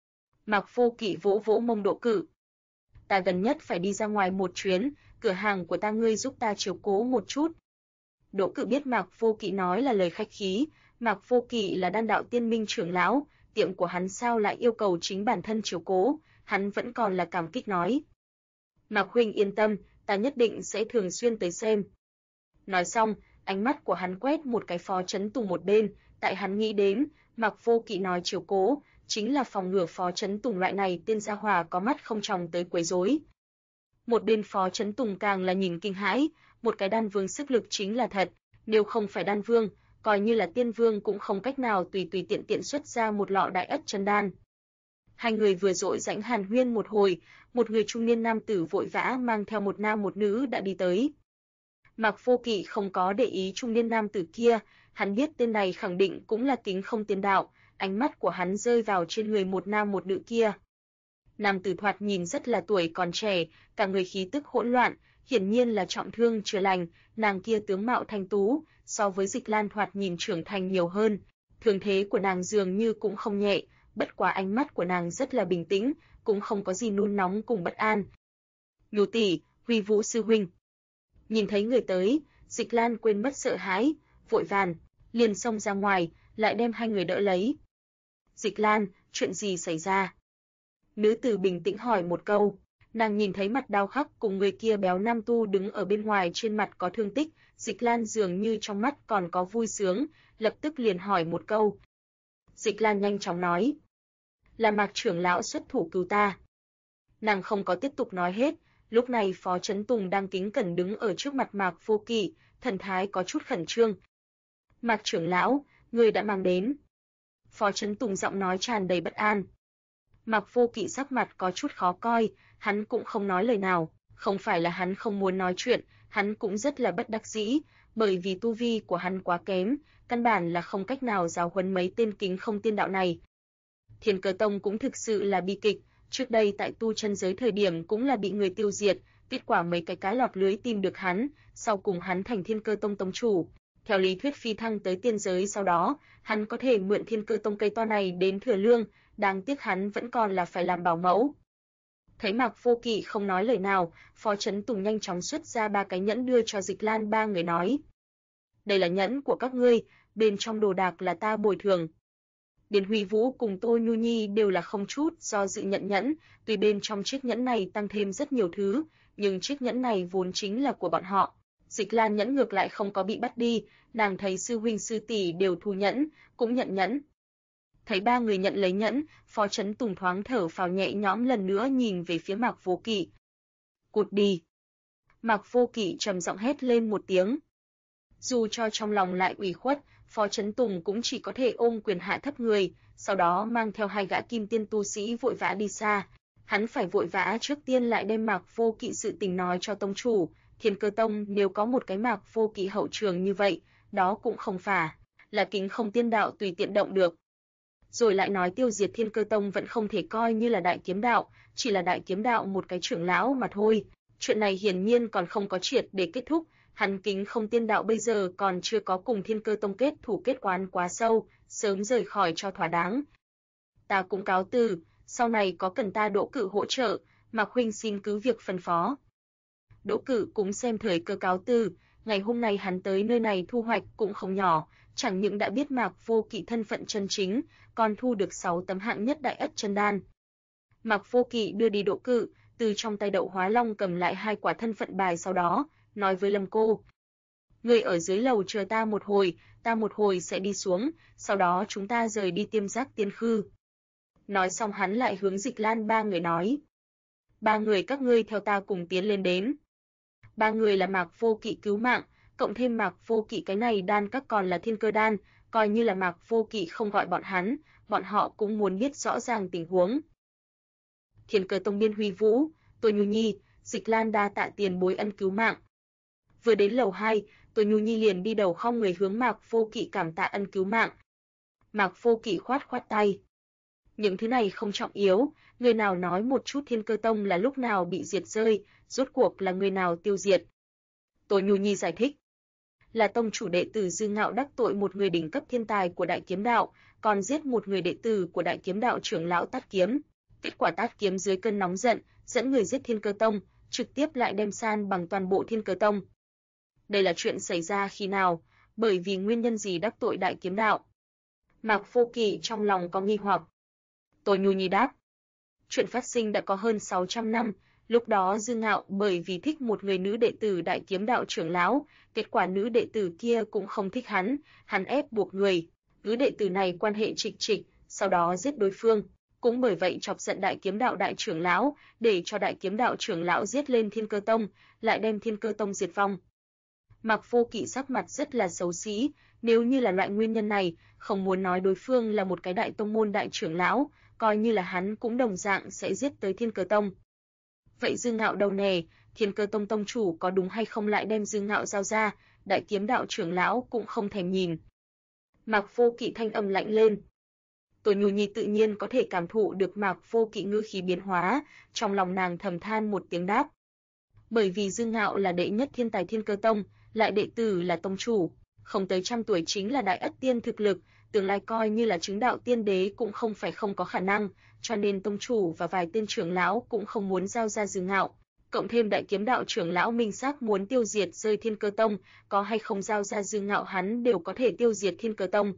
Mạc Vô Kỵ vỗ vỗ mông Đỗ Cự. Ta gần nhất phải đi ra ngoài một chuyến, cửa hàng của ta ngươi giúp ta chiếu cố một chút. Đỗ Cự biết Mạc Vô Kỵ nói là lời khách khí, Mạc Vô Kỵ là Đan đạo tiên minh trưởng lão, tiệm của hắn sao lại yêu cầu chính bản thân chiếu cố, hắn vẫn còn là cảm kích nói. Mạc huynh yên tâm, ta nhất định sẽ thường xuyên tới xem. Nói xong, ánh mắt của hắn quét một cái Phó Chấn Tùng một bên, tại hắn nghĩ đến, Mạc Vô Kỵ nói chiếu cố, chính là phòng ngừa Phó Chấn Tùng loại này tiên gia hỏa có mắt không tròng tới quấy rối. Một bên Phó Chấn Tùng càng là nhìn kinh hãi, một cái đan vương sức lực chính là thật, nếu không phải đan vương, coi như là tiên vương cũng không cách nào tùy tùy tiện tiện xuất ra một lọ Đại Ất Chân Đan. Hai người vừa dội rãnh hàn huyên một hồi, một người trung niên nam tử vội vã mang theo một nam một nữ đã đi tới. Mạc Vô Kỵ không có để ý trung niên nam tử kia, hắn biết tên này khẳng định cũng là Kính Không Tiên Đạo, ánh mắt của hắn rơi vào trên người một nam một nữ kia. Nam tử thoạt nhìn rất là tuổi còn trẻ, cả người khí tức hỗn loạn, hiển nhiên là trọng thương chưa lành, nàng kia tướng mạo thanh tú, so với Dịch Lan thoạt nhìn trưởng thành nhiều hơn, thương thế của nàng dường như cũng không nhẹ, bất quá ánh mắt của nàng rất là bình tĩnh, cũng không có gì nôn nóng cùng bất an. Nhu tỷ, Huy Vũ sư huynh. Nhìn thấy người tới, Dịch Lan quên mất sợ hãi, vội vàng liền xông ra ngoài, lại đem hai người đỡ lấy. Dịch Lan, chuyện gì xảy ra? Nữ tử bình tĩnh hỏi một câu. Nàng nhìn thấy mặt Đao Khắc cùng người kia béo nam tu đứng ở bên ngoài, trên mặt có thương tích, Dịch Lan dường như trong mắt còn có vui sướng, lập tức liền hỏi một câu. Dịch Lan nhanh chóng nói, là Mạc trưởng lão xuất thủ cứu ta. Nàng không có tiếp tục nói hết, lúc này Phó Chấn Tùng đang kính cẩn đứng ở trước mặt Mạc Vô Kỵ, thần thái có chút khẩn trương. Mạc trưởng lão, người đã mang đến. Phó Chấn Tùng giọng nói tràn đầy bất an. Mạc Vô Kỵ sắc mặt có chút khó coi, hắn cũng không nói lời nào, không phải là hắn không muốn nói chuyện, hắn cũng rất là bất đắc dĩ, bởi vì tu vi của hắn quá kém, căn bản là không cách nào giáo huấn mấy tên Kính Không Tiên Đạo này. Thiên Cơ Tông cũng thực sự là bi kịch, trước đây tại tu chân giới thời điểm cũng là bị người tiêu diệt, kết quả mấy cái lọt lưới tìm được hắn, sau cùng hắn thành Thiên Cơ Tông tông chủ. Theo lý thuyết phi thăng tới tiên giới sau đó, hắn có thể mượn Thiên Cơ Tông cây to này đến thừa lương, đáng tiếc hắn vẫn còn là phải làm bảo mẫu. Thấy Mạc Vô Kỵ không nói lời nào, Phó Chấn Tùng nhanh chóng xuất ra 3 cái nhẫn đưa cho Dịch Lan, ba người nói. Đây là nhẫn của các ngươi, bên trong đồ đạc là ta bồi thường. Điền Huy Vũ cùng Tô Nhu Nhi đều là không chút do dự nhận nhẫn, tuy bên trong chiếc nhẫn này tăng thêm rất nhiều thứ, nhưng chiếc nhẫn này vốn chính là của bọn họ. Dịch Lan nhẫn ngược lại không có bị bắt đi, nàng thấy sư huynh sư tỷ đều thu nhẫn, cũng nhận nhẫn. Thấy ba người nhận lấy nhẫn, Phó Chấn Tùng thoáng thở phào nhẹ nhõm, lần nữa nhìn về phía Mạc Vô Kỵ. Cút đi. Mạc Vô Kỵ trầm giọng hét lên một tiếng. Dù cho trong lòng lại ủy khuất, Phó Chấn Tùng cũng chỉ có thể ôm quyền hạ thấp người, sau đó mang theo 2 gã kim tiên tu sĩ vội vã đi xa. Hắn phải vội vã trước tiên lại đem Mạc Vô Kỵ sự tình nói cho tông chủ. Thiên Cơ Tông nếu có một cái Mạc Vô Kỵ hậu trường như vậy, đó cũng không phải là Kính Không Tiên Đạo tùy tiện động được. Rồi lại nói tiêu diệt Thiên Cơ Tông vẫn không thể coi như là Đại Kiếm Đạo, chỉ là Đại Kiếm Đạo một cái trưởng lão mà thôi. Chuyện này hiển nhiên còn không có triệt để kết thúc, hắn Kính Không Tiên Đạo bây giờ còn chưa có cùng Thiên Cơ Tông kết thủ kết oán quá sâu, sớm rời khỏi cho thỏa đáng. Ta cũng cáo từ, sau này có cần ta Đỗ Cử hỗ trợ, Mạc huynh xin cứ việc phân phó. Đỗ Cử cũng xem thời cơ cáo từ, ngày hôm nay hắn tới nơi này thu hoạch cũng không nhỏ, chẳng những đã biết Mạc Vô Kỵ thân phận chân chính, còn thu được 6 tấm hạng nhất Đại Ất Chân Đan. Mạc Vô Kỵ đưa đi Đỗ Cử, từ trong tay Đậu Hóa Long cầm lại 2 quả thân phận bài, sau đó nói với Lâm Cô: "Ngươi ở dưới lầu chờ ta một hồi sẽ đi xuống, sau đó chúng ta rời đi Tiêm Giác Tiên Khư." Nói xong hắn lại hướng Dịch Lan ba người nói: "Ba người các ngươi theo ta cùng tiến lên đến." Ba người là Mạc Vô Kỵ cứu mạng, cộng thêm Mạc Vô Kỵ cái này đan các còn là thiên cơ đan, coi như là Mạc Vô Kỵ không gọi bọn hắn, bọn họ cũng muốn biết rõ ràng tình huống. Thiên Cơ Tông Điền Huy Vũ, Tô Nhu Nhi, Dịch Lan đa tạ tiền bối ân cứu mạng. Vừa đến lầu 2, Tô Nhu Nhi liền đi đầu không người hướng Mạc Vô Kỵ cảm tạ ân cứu mạng. Mạc Vô Kỵ khoát khoát tay. Những thứ này không trọng yếu, người nào nói một chút Thiên Cơ Tông là lúc nào bị diệt rơi, rốt cuộc là người nào tiêu diệt. Tô Nhu Nhi giải thích. Là tông chủ đệ tử Dư Ngạo đắc tội một người đỉnh cấp thiên tài của Đại Kiếm Đạo, còn giết một người đệ tử của Đại Kiếm Đạo trưởng lão Tát Kiếm. Kết quả Tát Kiếm dưới cơn nóng giận, dẫn người giết Thiên Cơ Tông, trực tiếp lại đem san bằng toàn bộ Thiên Cơ Tông. Đây là chuyện xảy ra khi nào, bởi vì nguyên nhân gì đắc tội Đại Kiếm Đạo? Mạc Vô Kỵ trong lòng có nghi hoặc. Tô Nhu Nhi đáp. Chuyện phát sinh đã có hơn 600 năm, lúc đó Dư Ngạo bởi vì thích một người nữ đệ tử Đại Kiếm Đạo trưởng lão, kết quả nữ đệ tử kia cũng không thích hắn ép buộc người, nữ đệ tử này quan hệ trịch trịch, sau đó giết đối phương, cũng bởi vậy chọc giận Đại Kiếm Đạo đại trưởng lão, để cho Đại Kiếm Đạo trưởng lão giết lên Thiên Cơ Tông, lại đem Thiên Cơ Tông diệt vong. Mạc Vô Kỵ sắc mặt rất là xấu xí, nếu như là loại nguyên nhân này, không muốn nói đối phương là một cái đại tông môn đại trưởng lão, coi như là hắn cũng đồng dạng sẽ giết tới Thiên Cơ Tông. Vậy Dư Ngạo đâu nè, Thiên Cơ Tông tông chủ có đúng hay không lại đem Dư Ngạo giao ra, Đại Kiếm Đạo trưởng lão cũng không thèm nhìn. Mạc Vô Kỵ thanh âm lạnh lên. Tô Nhu Nhi tự nhiên có thể cảm thụ được Mạc Vô Kỵ ngữ khí biến hóa, trong lòng nàng thầm than một tiếng đáp. Bởi vì Dương Ngạo là đệ nhất thiên tài Thiên Cơ Tông, lại đệ tử là tông chủ, không tới 100 tuổi chính là đại ất tiên thực lực, tương lai coi như là chứng đạo tiên đế cũng không phải không có khả năng, cho nên tông chủ và vài tên trưởng lão cũng không muốn giao ra Dương Ngạo. Cộng thêm đại kiếm đạo trưởng lão minh xác muốn tiêu diệt rơi Thiên Cơ Tông, có hay không giao ra Dương Ngạo hắn đều có thể tiêu diệt Thiên Cơ Tông.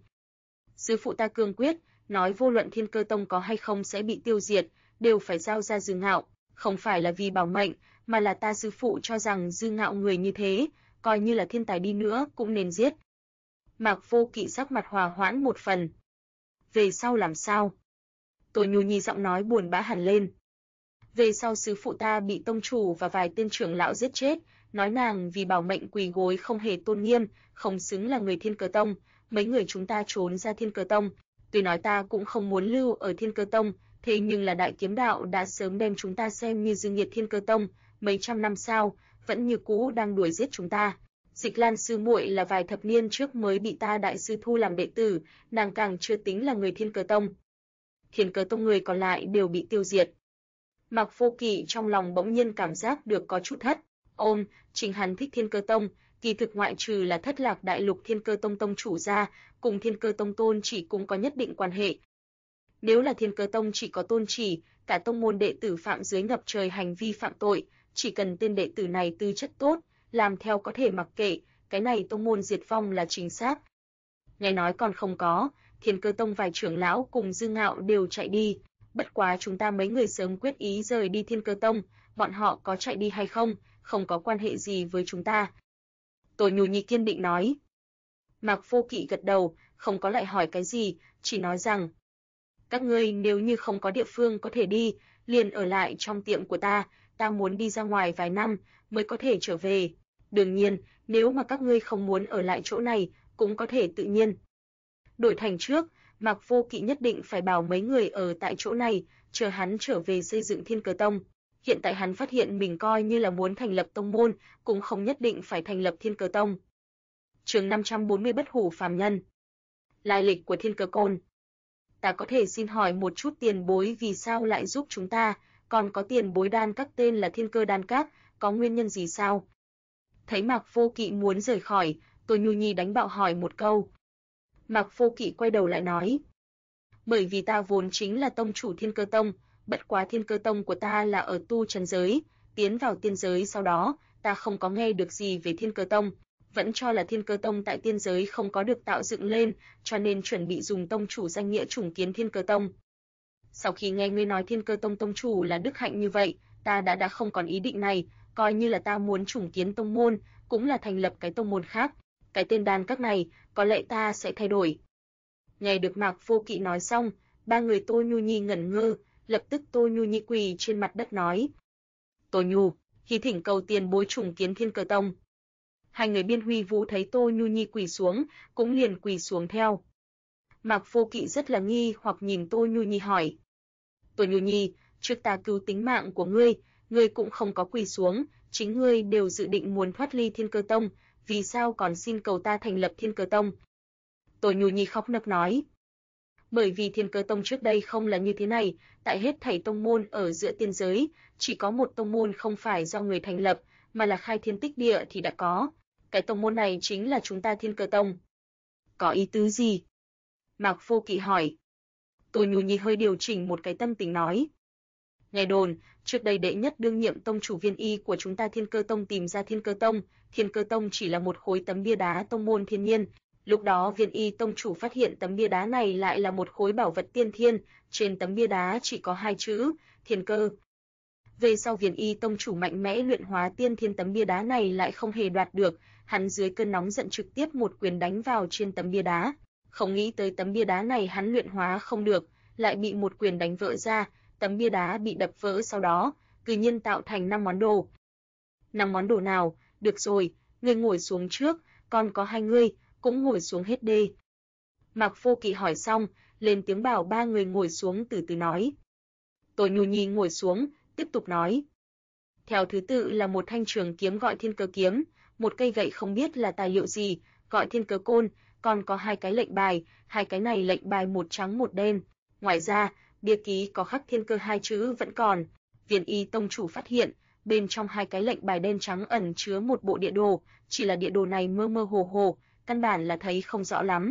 Sư phụ ta cương quyết, nói vô luận Thiên Cơ Tông có hay không sẽ bị tiêu diệt, đều phải giao ra Dương Ngạo, không phải là vì bảo mệnh, mà là ta sư phụ cho rằng Dương Ngạo người như thế, coi như là thiên tài đi nữa cũng nên giết. Mạc Vô Kỵ sắc mặt hòa hoãn một phần. Về sau làm sao? Tô Nhu Nhi giọng nói buồn bã hẳn lên. Về sau sư phụ ta bị tông chủ và vài tên trưởng lão giết chết, nói nàng vì bảo mệnh quỳ gối không hề tôn nghiêm, không xứng là người Thiên Cơ Tông, mấy người chúng ta trốn ra Thiên Cơ Tông. Tuy nói ta cũng không muốn lưu ở Thiên Cơ Tông, thế nhưng là đại kiếm đạo đã sớm đem chúng ta xem như dương nghiệt Thiên Cơ Tông, mấy trăm năm sau, vẫn như cũ đang đuổi giết chúng ta. Dịch Lan sư muội là vài thập niên trước mới bị ta đại sư thu làm đệ tử, nàng càng chưa tính là người Thiên Cơ Tông. Thiên Cơ Tông người còn lại đều bị tiêu diệt. Mạc Vô Kỵ trong lòng bỗng nhiên cảm giác được có chút thất. Chính hắn thích Thiên Cơ Tông, kỳ thực ngoại trừ là Thất Lạc Đại Lục Thiên Cơ Tông tông chủ ra, cùng Thiên Cơ Tông tôn chỉ cũng có nhất định quan hệ. Nếu là Thiên Cơ Tông chỉ có tôn chỉ, cả tông môn đệ tử phạm dưới ngập trời hành vi phạm tội, chỉ cần tên đệ tử này tư chất tốt, làm theo có thể mặc kệ, cái này tông môn diệt vong là chính xác. Nghe nói còn không có, Thiên Cơ Tông vài trưởng lão cùng Dương Ngạo đều chạy đi, bất quá chúng ta mấy người sớm quyết ý rời đi Thiên Cơ Tông, bọn họ có chạy đi hay không có quan hệ gì với chúng ta. Tô Nhu Nhi kiên định nói. Mạc Vô Kỵ gật đầu, không có lại hỏi cái gì, chỉ nói rằng các ngươi nếu như không có địa phương có thể đi, liền ở lại trong tiệm của ta muốn đi ra ngoài vài năm mới có thể trở về. Đương nhiên, nếu mà các ngươi không muốn ở lại chỗ này, cũng có thể tự nhiên. Đổi thành trước, Mạc Vô Kỵ nhất định phải bảo mấy người ở tại chỗ này, chờ hắn trở về xây dựng Thiên Cơ Tông. Hiện tại hắn phát hiện mình coi như là muốn thành lập tông môn, cũng không nhất định phải thành lập Thiên Cơ Tông. Chương 540 Bất Hủ phàm nhân. Lai lịch của Thiên Cơ Côn. Ta có thể xin hỏi một chút tiền bối vì sao lại giúp chúng ta, còn có tiền bối đan các tên là Thiên Cơ Đan Các, có nguyên nhân gì sao? Thấy Mạc Vô Kỵ muốn rời khỏi, Tô Nhu Nhi đánh bạo hỏi một câu. Mạc Vô Kỵ quay đầu lại nói. Bởi vì ta vốn chính là tông chủ Thiên Cơ Tông, bất quá Thiên Cơ Tông của ta là ở tu trần giới, tiến vào tiên giới sau đó, ta không có nghe được gì về Thiên Cơ Tông, vẫn cho là Thiên Cơ Tông tại tiên giới không có được tạo dựng lên, cho nên chuẩn bị dùng tông chủ danh nghĩa chủng kiến Thiên Cơ Tông. Sau khi nghe ngươi nói Thiên Cơ Tông tông chủ là đức hạnh như vậy, ta đã không còn ý định này, coi như là ta muốn chủng kiến tông môn, cũng là thành lập cái tông môn khác, cái tên đan các này, có lẽ ta sẽ thay đổi. Nghe được Mạc Vô Kỵ nói xong, ba người Tô Nhu Nhi ngẩn ngơ, lập tức Tô Nhu Nhi quỳ trên mặt đất nói. Tô Nhu, hy thỉnh cầu tiền bối chủng kiến Thiên Cơ Tông. Hai người Biên Huy Vũ thấy Tô Nhu Nhi quỳ xuống, cũng liền quỳ xuống theo. Mạc Vô Kỵ rất là nghi hoặc nhìn Tô Nhu Nhi hỏi. Tô Nhu Nhi, trước ta cứu tính mạng của ngươi cũng không có quỳ xuống, chính ngươi đều dự định muốn thoát ly Thiên Cơ Tông, vì sao còn xin cầu ta thành lập Thiên Cơ Tông? Tô Nhu Nhi khóc nức nói. Bởi vì Thiên Cơ Tông trước đây không là như thế này, tại hết thảy tông môn ở giữa tiên giới, chỉ có một tông môn không phải do người thành lập, mà là khai thiên tích địa thì đã có. Cái tông môn này chính là chúng ta Thiên Cơ Tông. Có ý tứ gì? Mạc Vô Kỵ hỏi. Tô Nhu Nhi hơi điều chỉnh một cái tâm tình nói. Nghe đồn, trước đây đệ nhất đương nhiệm tông chủ Viên Y của chúng ta Thiên Cơ Tông tìm ra Thiên Cơ Tông chỉ là một khối tấm bia đá tông môn thiên nhiên. Lúc đó Viên Y tông chủ phát hiện tấm bia đá này lại là một khối bảo vật tiên thiên, trên tấm bia đá chỉ có hai chữ, Thiên Cơ. Về sau Viên Y tông chủ mạnh mẽ luyện hóa tiên thiên tấm bia đá này lại không hề đoạt được, hắn dưới cơn nóng giận trực tiếp một quyền đánh vào trên tấm bia đá. Không nghĩ tới tấm bia đá này hắn luyện hóa không được, lại bị một quyền đánh vỡ ra, tấm bia đá bị đập vỡ sau đó, tự nhiên tạo thành 5 món đồ. 5 món đồ nào? Được rồi, ngươi ngồi xuống trước, còn có hai ngươi, cũng ngồi xuống hết đi. Mạc Vô Kỵ hỏi xong, lên tiếng bảo ba người ngồi xuống từ từ nói. Tô Nhu Nhi ngồi xuống, tiếp tục nói. Theo thứ tự là một thanh trường kiếm gọi Thiên Cơ kiếm, một cây gậy không biết là tài liệu gì, gọi Thiên Cơ côn, còn có 2 cái lệnh bài, 2 cái này lệnh bài một trắng một đen. Ngoài ra, bia ký có khắc Thiên Cơ 2 chữ vẫn còn. Viên Y tông chủ phát hiện, bên trong 2 cái lệnh bài đen trắng ẩn chứa một bộ địa đồ, chỉ là địa đồ này mơ mơ hồ hồ, căn bản là thấy không rõ lắm.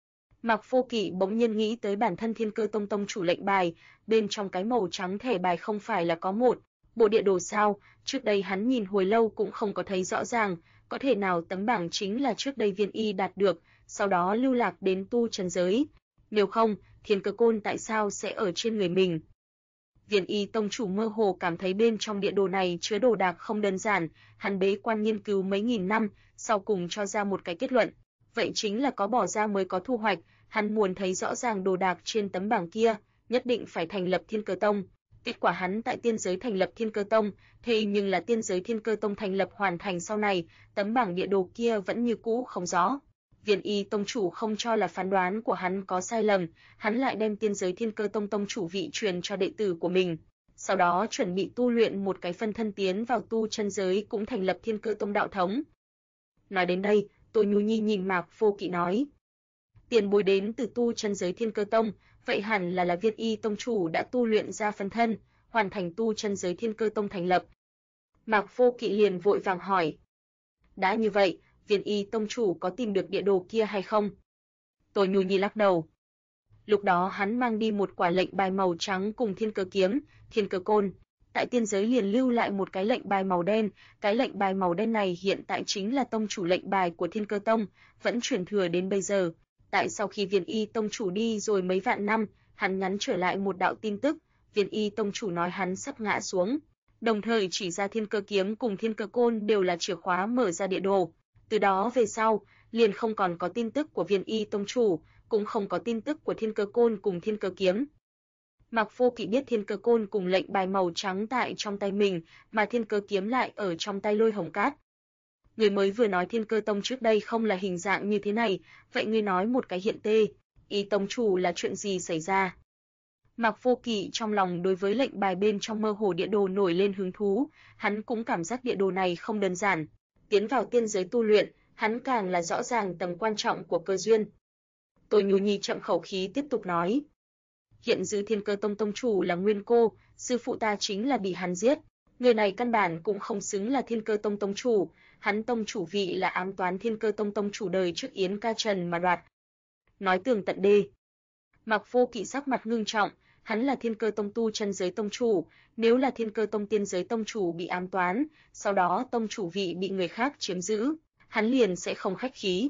Mạc Vô Kỵ bỗng nhiên nghĩ tới bản thân Thiên Cơ Tông tông chủ lệnh bài, bên trong cái màu trắng thẻ bài không phải là có một bộ địa đồ sao? Trước đây hắn nhìn hồi lâu cũng không có thấy rõ ràng, có thể nào tấm bảng chính là trước đây Viên Y đạt được, sau đó lưu lạc đến tu chân giới. Nếu không, Thiên Cơ Côn tại sao sẽ ở trên người mình? Viên Y tông chủ mơ hồ cảm thấy bên trong địa đồ này chứa đồ đạc không đơn giản, hắn bế quan nghiên cứu mấy nghìn năm, sau cùng cho ra một cái kết luận, vậy chính là có bỏ ra mới có thu hoạch, hắn muốn thấy rõ ràng đồ đạc trên tấm bảng kia, nhất định phải thành lập Thiên Cơ Tông. Kết quả hắn tại tiên giới thành lập Thiên Cơ Tông, thế nhưng là tiên giới Thiên Cơ Tông thành lập hoàn thành sau này, tấm bảng địa đồ kia vẫn như cũ không rõ. Viên Y tông chủ không cho là phán đoán của hắn có sai lầm, hắn lại đem tiên giới Thiên Cơ Tông tông chủ vị truyền cho đệ tử của mình. Sau đó chuẩn bị tu luyện một cái phân thân tiến vào tu chân giới cũng thành lập Thiên Cơ Tông đạo thống. Nói đến đây, Tô Nhu Nhi nhìn Mạc Vô Kỵ nói: tiền bối đến từ tu chân giới Thiên Cơ Tông, vậy hẳn là Viên Y tông chủ đã tu luyện ra phân thân, hoàn thành tu chân giới Thiên Cơ Tông thành lập. Mạc Vô Kỵ liền vội vàng hỏi: đã như vậy, Viên Y tông chủ có tìm được địa đồ kia hay không? Tô Nhu Nhi lắc đầu. Lúc đó hắn mang đi một quả lệnh bài màu trắng cùng Thiên Cơ kiếm, Thiên Cơ côn. Tại tiên giới liền lưu lại một cái lệnh bài màu đen, cái lệnh bài màu đen này hiện tại chính là tông chủ lệnh bài của Thiên Cơ Tông, vẫn truyền thừa đến bây giờ. Tại sau khi Viên Y tông chủ đi rồi mấy vạn năm, hắn nhắn trở lại một đạo tin tức, Viên Y tông chủ nói hắn sắp ngã xuống, đồng thời chỉ ra Thiên Cơ kiếm cùng Thiên Cơ côn đều là chìa khóa mở ra địa đồ. Từ đó về sau, liền không còn có tin tức của Viên Y tông chủ, cũng không có tin tức của Thiên Cơ côn cùng Thiên Cơ kiếm. Mạc Vô Kỵ biết Thiên Cơ côn cùng lệnh bài màu trắng tại trong tay mình, mà Thiên Cơ kiếm lại ở trong tay Lôi Hồng Cát. Người mới vừa nói Thiên Cơ Tông trước đây không là hình dạng như thế này, vậy ngươi nói một cái hiện tê, Y tông chủ là chuyện gì xảy ra? Mạc Vô Kỵ trong lòng đối với lệnh bài bên trong mơ hồ địa đồ nổi lên hứng thú, hắn cũng cảm giác địa đồ này không đơn giản. Tiến vào tiên giới tu luyện, hắn càng là rõ ràng tầm quan trọng của cơ duyên. Tô Nhu Nhi chậm khẩu khí tiếp tục nói: hiện giữ Thiên Cơ Tông tông chủ là Nguyên Cô, sư phụ ta chính là bị hắn giết. Người này căn bản cũng không xứng là Thiên Cơ Tông tông chủ, hắn tông chủ vị là ám toán Thiên Cơ Tông tông chủ đời trước Yến Ca Trần mà đoạt. Nói tường tận đê. Mạc Vô Kỵ sắc mặt ngưng trọng, hắn là Thiên Cơ Tông tu chân giới tông chủ, nếu là Thiên Cơ Tông tiên giới tông chủ bị ám toán, sau đó tông chủ vị bị người khác chiếm giữ, hắn liền sẽ không khách khí.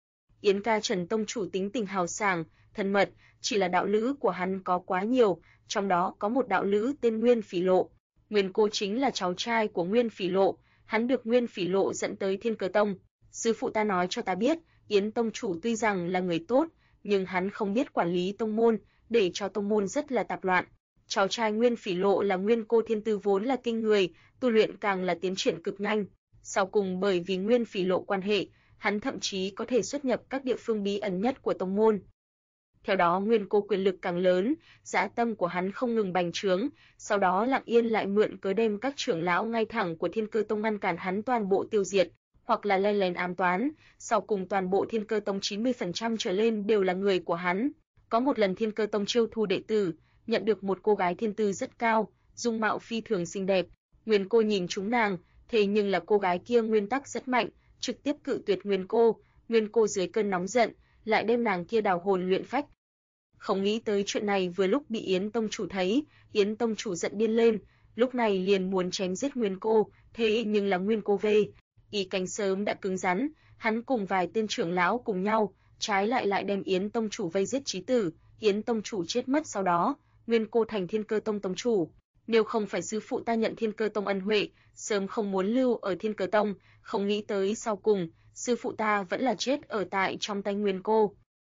Yến Ca Trần tông chủ tính tình hào sảng, thân mật, chỉ là đạo lữ của hắn có quá nhiều, trong đó có một đạo lữ tên Nguyên Phỉ Lộ. Nguyên Cô chính là cháu trai của Nguyên Phỉ Lộ, hắn được Nguyên Phỉ Lộ dẫn tới Thiên Cơ Tông. Sư phụ ta nói cho ta biết, Yến tông chủ tuy rằng là người tốt, nhưng hắn không biết quản lý tông môn, để cho tông môn rất là tạp loạn. Cháu trai Nguyên Phỉ Lộ là Nguyên Cô thiên tư vốn là kinh người, tu luyện càng là tiến triển cực nhanh. Sau cùng bởi vì Nguyên Phỉ Lộ quan hệ, hắn thậm chí có thể xuất nhập các địa phương bí ẩn nhất của tông môn. Theo đó Nguyên Cô quyền lực càng lớn, dã tâm của hắn không ngừng bành trướng, sau đó Lặng Yên lại mượn cớ đem các trưởng lão ngay thẳng của Thiên Cơ Tông ngăn cản hắn toàn bộ tiêu diệt, hoặc là len lén ám toán, sau cùng toàn bộ Thiên Cơ Tông 90% trở lên đều là người của hắn. Có một lần Thiên Cơ Tông chiêu thu đệ tử, nhận được một cô gái thiên tư rất cao, dung mạo phi thường xinh đẹp, Nguyên Cô nhìn trúng nàng, thế nhưng là cô gái kia nguyên tắc rất mạnh, trực tiếp cự tuyệt Nguyên Cô dưới cơn nóng giận, lại đem nàng kia đào hồn luyện phách. Không nghĩ tới chuyện này vừa lúc bị Yến tông chủ thấy, Yến tông chủ giận điên lên, lúc này liền muốn chém giết Nguyên Cô, thế nhưng là Nguyên Cô về, y cánh sớm đã cứng rắn, hắn cùng vài tên trưởng lão cùng nhau, trái lại đem Yến tông chủ vây giết chí tử, Yến tông chủ chết mất sau đó, Nguyên Cô thành Thiên Cơ Tông tông chủ. Nếu không phải sư phụ ta nhận Thiên Cơ Tông ân huệ, sớm không muốn lưu ở Thiên Cơ Tông, không nghĩ tới sau cùng, sư phụ ta vẫn là chết ở tại trong tay Nguyên Cô.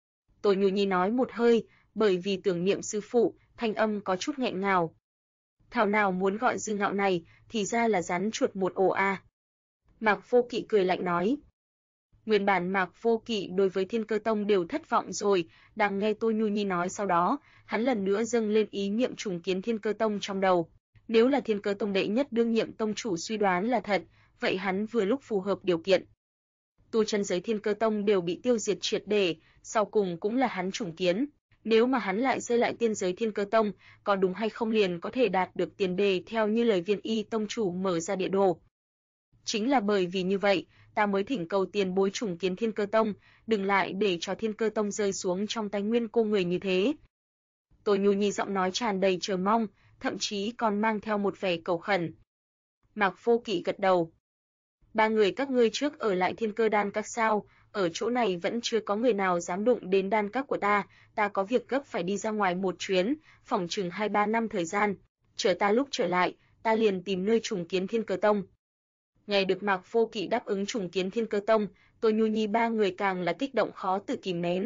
Tô Nhu Nhi nói một hơi, bởi vì tưởng niệm sư phụ, thanh âm có chút nghẹn ngào. Thảo nào muốn gọi Dương Ngạo này, thì ra là rắn chuột một ổ a. Mạc Vô Kỵ cười lạnh nói. Nguyên bản Mạc Vô Kỵ đối với Thiên Cơ Tông đều thất vọng rồi, đang nghe Tô Nhu Nhi nói sau đó, hắn lần nữa dâng lên ý niệm trùng kiến Thiên Cơ Tông trong đầu. Nếu là Thiên Cơ Tông đệ nhất đương nhiệm tông chủ suy đoán là thật, vậy hắn vừa lúc phù hợp điều kiện. tu chân giới Thiên Cơ Tông đều bị tiêu diệt triệt để, sau cùng cũng là hắn trùng kiến. Nếu mà hắn lại rơi lại tiên giới Thiên Cơ Tông, có đúng hay không liền có thể đạt được tiền đề theo như lời Viên Y tông chủ mở ra địa đồ. Chính là bởi vì như vậy, ta mới thỉnh cầu tiền bối trùng kiến Thiên Cơ Tông, đừng lại để cho Thiên Cơ Tông rơi xuống trong tay Nguyên cô người như thế. Tô Nhu Nhi giọng nói tràn đầy chờ mong, thậm chí còn mang theo một vẻ cầu khẩn. Mạc Vô Kỵ gật đầu. Ba người các ngươi trước ở lại Thiên Cơ Đan Các sao? Ở chỗ này vẫn chưa có người nào dám đụng đến đan các của ta có việc gấp phải đi ra ngoài một chuyến, phỏng chừng 2-3 năm thời gian. Chờ ta lúc trở lại, ta liền tìm nơi trùng kiến Thiên Cơ Tông. Nghe được Mạc Vô Kỵ đáp ứng trùng kiến Thiên Cơ Tông, Tô Nhu Nhi ba người càng là kích động khó tự kìm nén.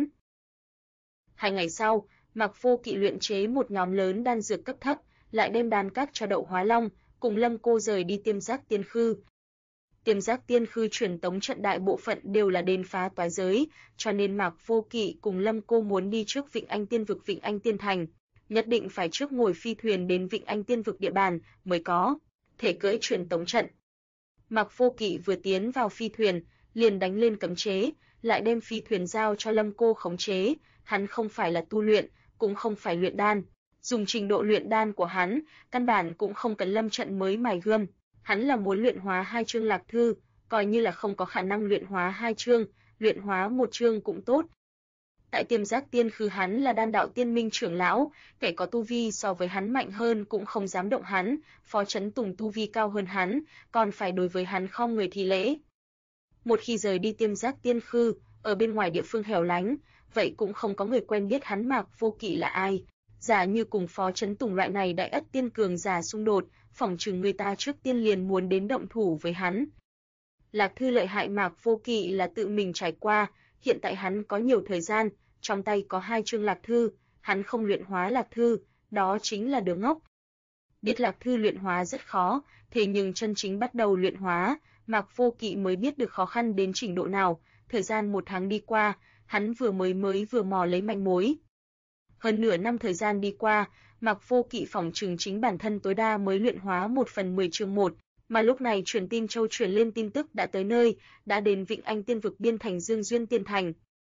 2 ngày sau, Mạc Vô Kỵ luyện chế một nhóm lớn đan dược cấp thấp, lại đem đan các cho Đậu Hóa Long, cùng Lâm Cô rời đi Tiêm Giác Tiên Khư. Tiêm Giác Tiên Khư truyền tống trận đại bộ phận đều là đền phá toái giới, cho nên Mạc Vô Kỵ cùng Lâm Cô muốn đi trước Vịnh Anh Tiên vực Vịnh Anh Tiên thành, nhất định phải trước ngồi phi thuyền đến Vịnh Anh Tiên vực địa bàn mới có thể cưỡi truyền tống trận. Mạc Vô Kỵ vừa tiến vào phi thuyền, liền đánh lên cấm chế, lại đem phi thuyền giao cho Lâm Cô khống chế, hắn không phải là tu luyện, cũng không phải luyện đan, dùng trình độ luyện đan của hắn, căn bản cũng không cần lâm trận mới mài gươm. Hắn là muốn luyện hóa 2 chương Lạc Thư, coi như là không có khả năng luyện hóa 2 chương, luyện hóa 1 chương cũng tốt. Tại Tiêm Giác Tiên Khư hắn là Đan Đạo Tiên Minh trưởng lão, kẻ có tu vi so với hắn mạnh hơn cũng không dám động hắn, Phó Chấn Tùng tu vi cao hơn hắn, còn phải đối với hắn khom người thi lễ. Một khi rời đi Tiêm Giác Tiên Khư, ở bên ngoài địa phương hẻo lánh, vậy cũng không có người quen biết hắn Mạc Vô Kỵ là ai. Giả như cùng Phó Chấn Tùng loại này đại ất tiên cường giả xung đột, phỏng chừng người ta trước tiên liền muốn đến động thủ với hắn. Lạc Thư lợi hại Mạc Vô Kỵ là tự mình trải qua, hiện tại hắn có nhiều thời gian, trong tay có 2 chương Lạc Thư, hắn không luyện hóa Lạc Thư, đó chính là đứa ngốc. Biết Lạc Thư luyện hóa rất khó, thế nhưng chân chính bắt đầu luyện hóa, Mạc Vô Kỵ mới biết được khó khăn đến trình độ nào, thời gian 1 tháng đi qua, hắn vừa mò lấy manh mối. Hơn nửa năm thời gian đi qua, Mạc Vô Kỵ phỏng chừng chính bản thân tối đa mới luyện hóa 1/10 chương 1, mà lúc này truyền tin châu truyền lên tin tức đã tới nơi, đã đến Vịnh Anh Tiên vực biên thành Dương Duyên Tiên thành.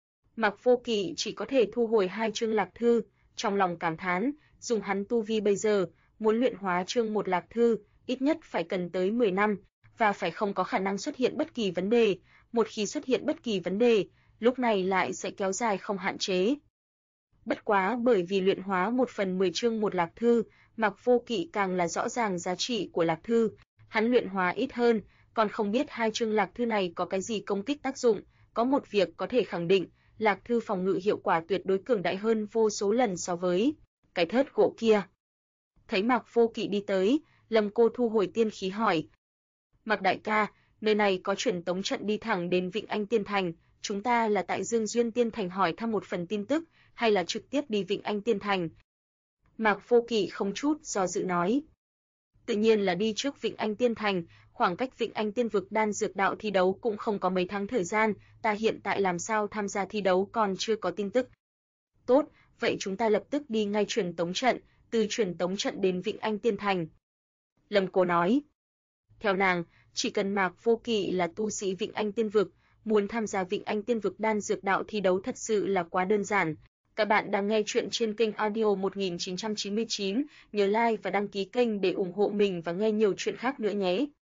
Mạc Vô Kỵ chỉ có thể thu hồi 2 chương Lạc Thư, trong lòng cảm thán, dùng hắn tu vi bây giờ, muốn luyện hóa chương 1 Lạc Thư, ít nhất phải cần tới 10 năm, và phải không có khả năng xuất hiện bất kỳ vấn đề, một khi xuất hiện bất kỳ vấn đề, lúc này lại sẽ kéo dài không hạn chế. Bất quá bởi vì luyện hóa 1/10 chương 1 Lạc Thư, Mạc Vô Kỵ càng là rõ ràng giá trị của Lạc Thư, hắn luyện hóa ít hơn, còn không biết 2 chương Lạc Thư này có cái gì công kích tác dụng, có một việc có thể khẳng định, Lạc Thư phòng ngự hiệu quả tuyệt đối cường đại hơn vô số lần so với cái thớt gỗ kia. Thấy Mạc Vô Kỵ đi tới, Lâm Cô thu hồi tiên khí hỏi: "Mạc đại ca, nơi này có truyền tống trận đi thẳng đến Vịnh Anh Tiên thành, chúng ta là tại Dương Duyên Tiên thành hỏi thăm một phần tin tức, hay là trực tiếp đi Vịnh Anh Tiên thành?" Mạc Vô Kỵ không chút do dự nói: "Tự nhiên là đi trước Vịnh Anh Tiên thành, khoảng cách Vịnh Anh Tiên vực đan dược đạo thi đấu cũng không có mấy tháng thời gian, ta hiện tại làm sao tham gia thi đấu còn chưa có tin tức." "Tốt, vậy chúng ta lập tức đi ngay truyền tống trận, từ truyền tống trận đến Vịnh Anh Tiên thành." Lâm Cô nói. Theo nàng, chỉ cần Mạc Vô Kỵ là tu sĩ Vịnh Anh Tiên vực, muốn tham gia Vịnh Anh Tiên vực đan dược đạo thi đấu thật sự là quá đơn giản. Các bạn đang nghe chuyện trên kênh audio 1999, nhớ like và đăng ký kênh để ủng hộ mình và nghe nhiều chuyện khác nữa nhé.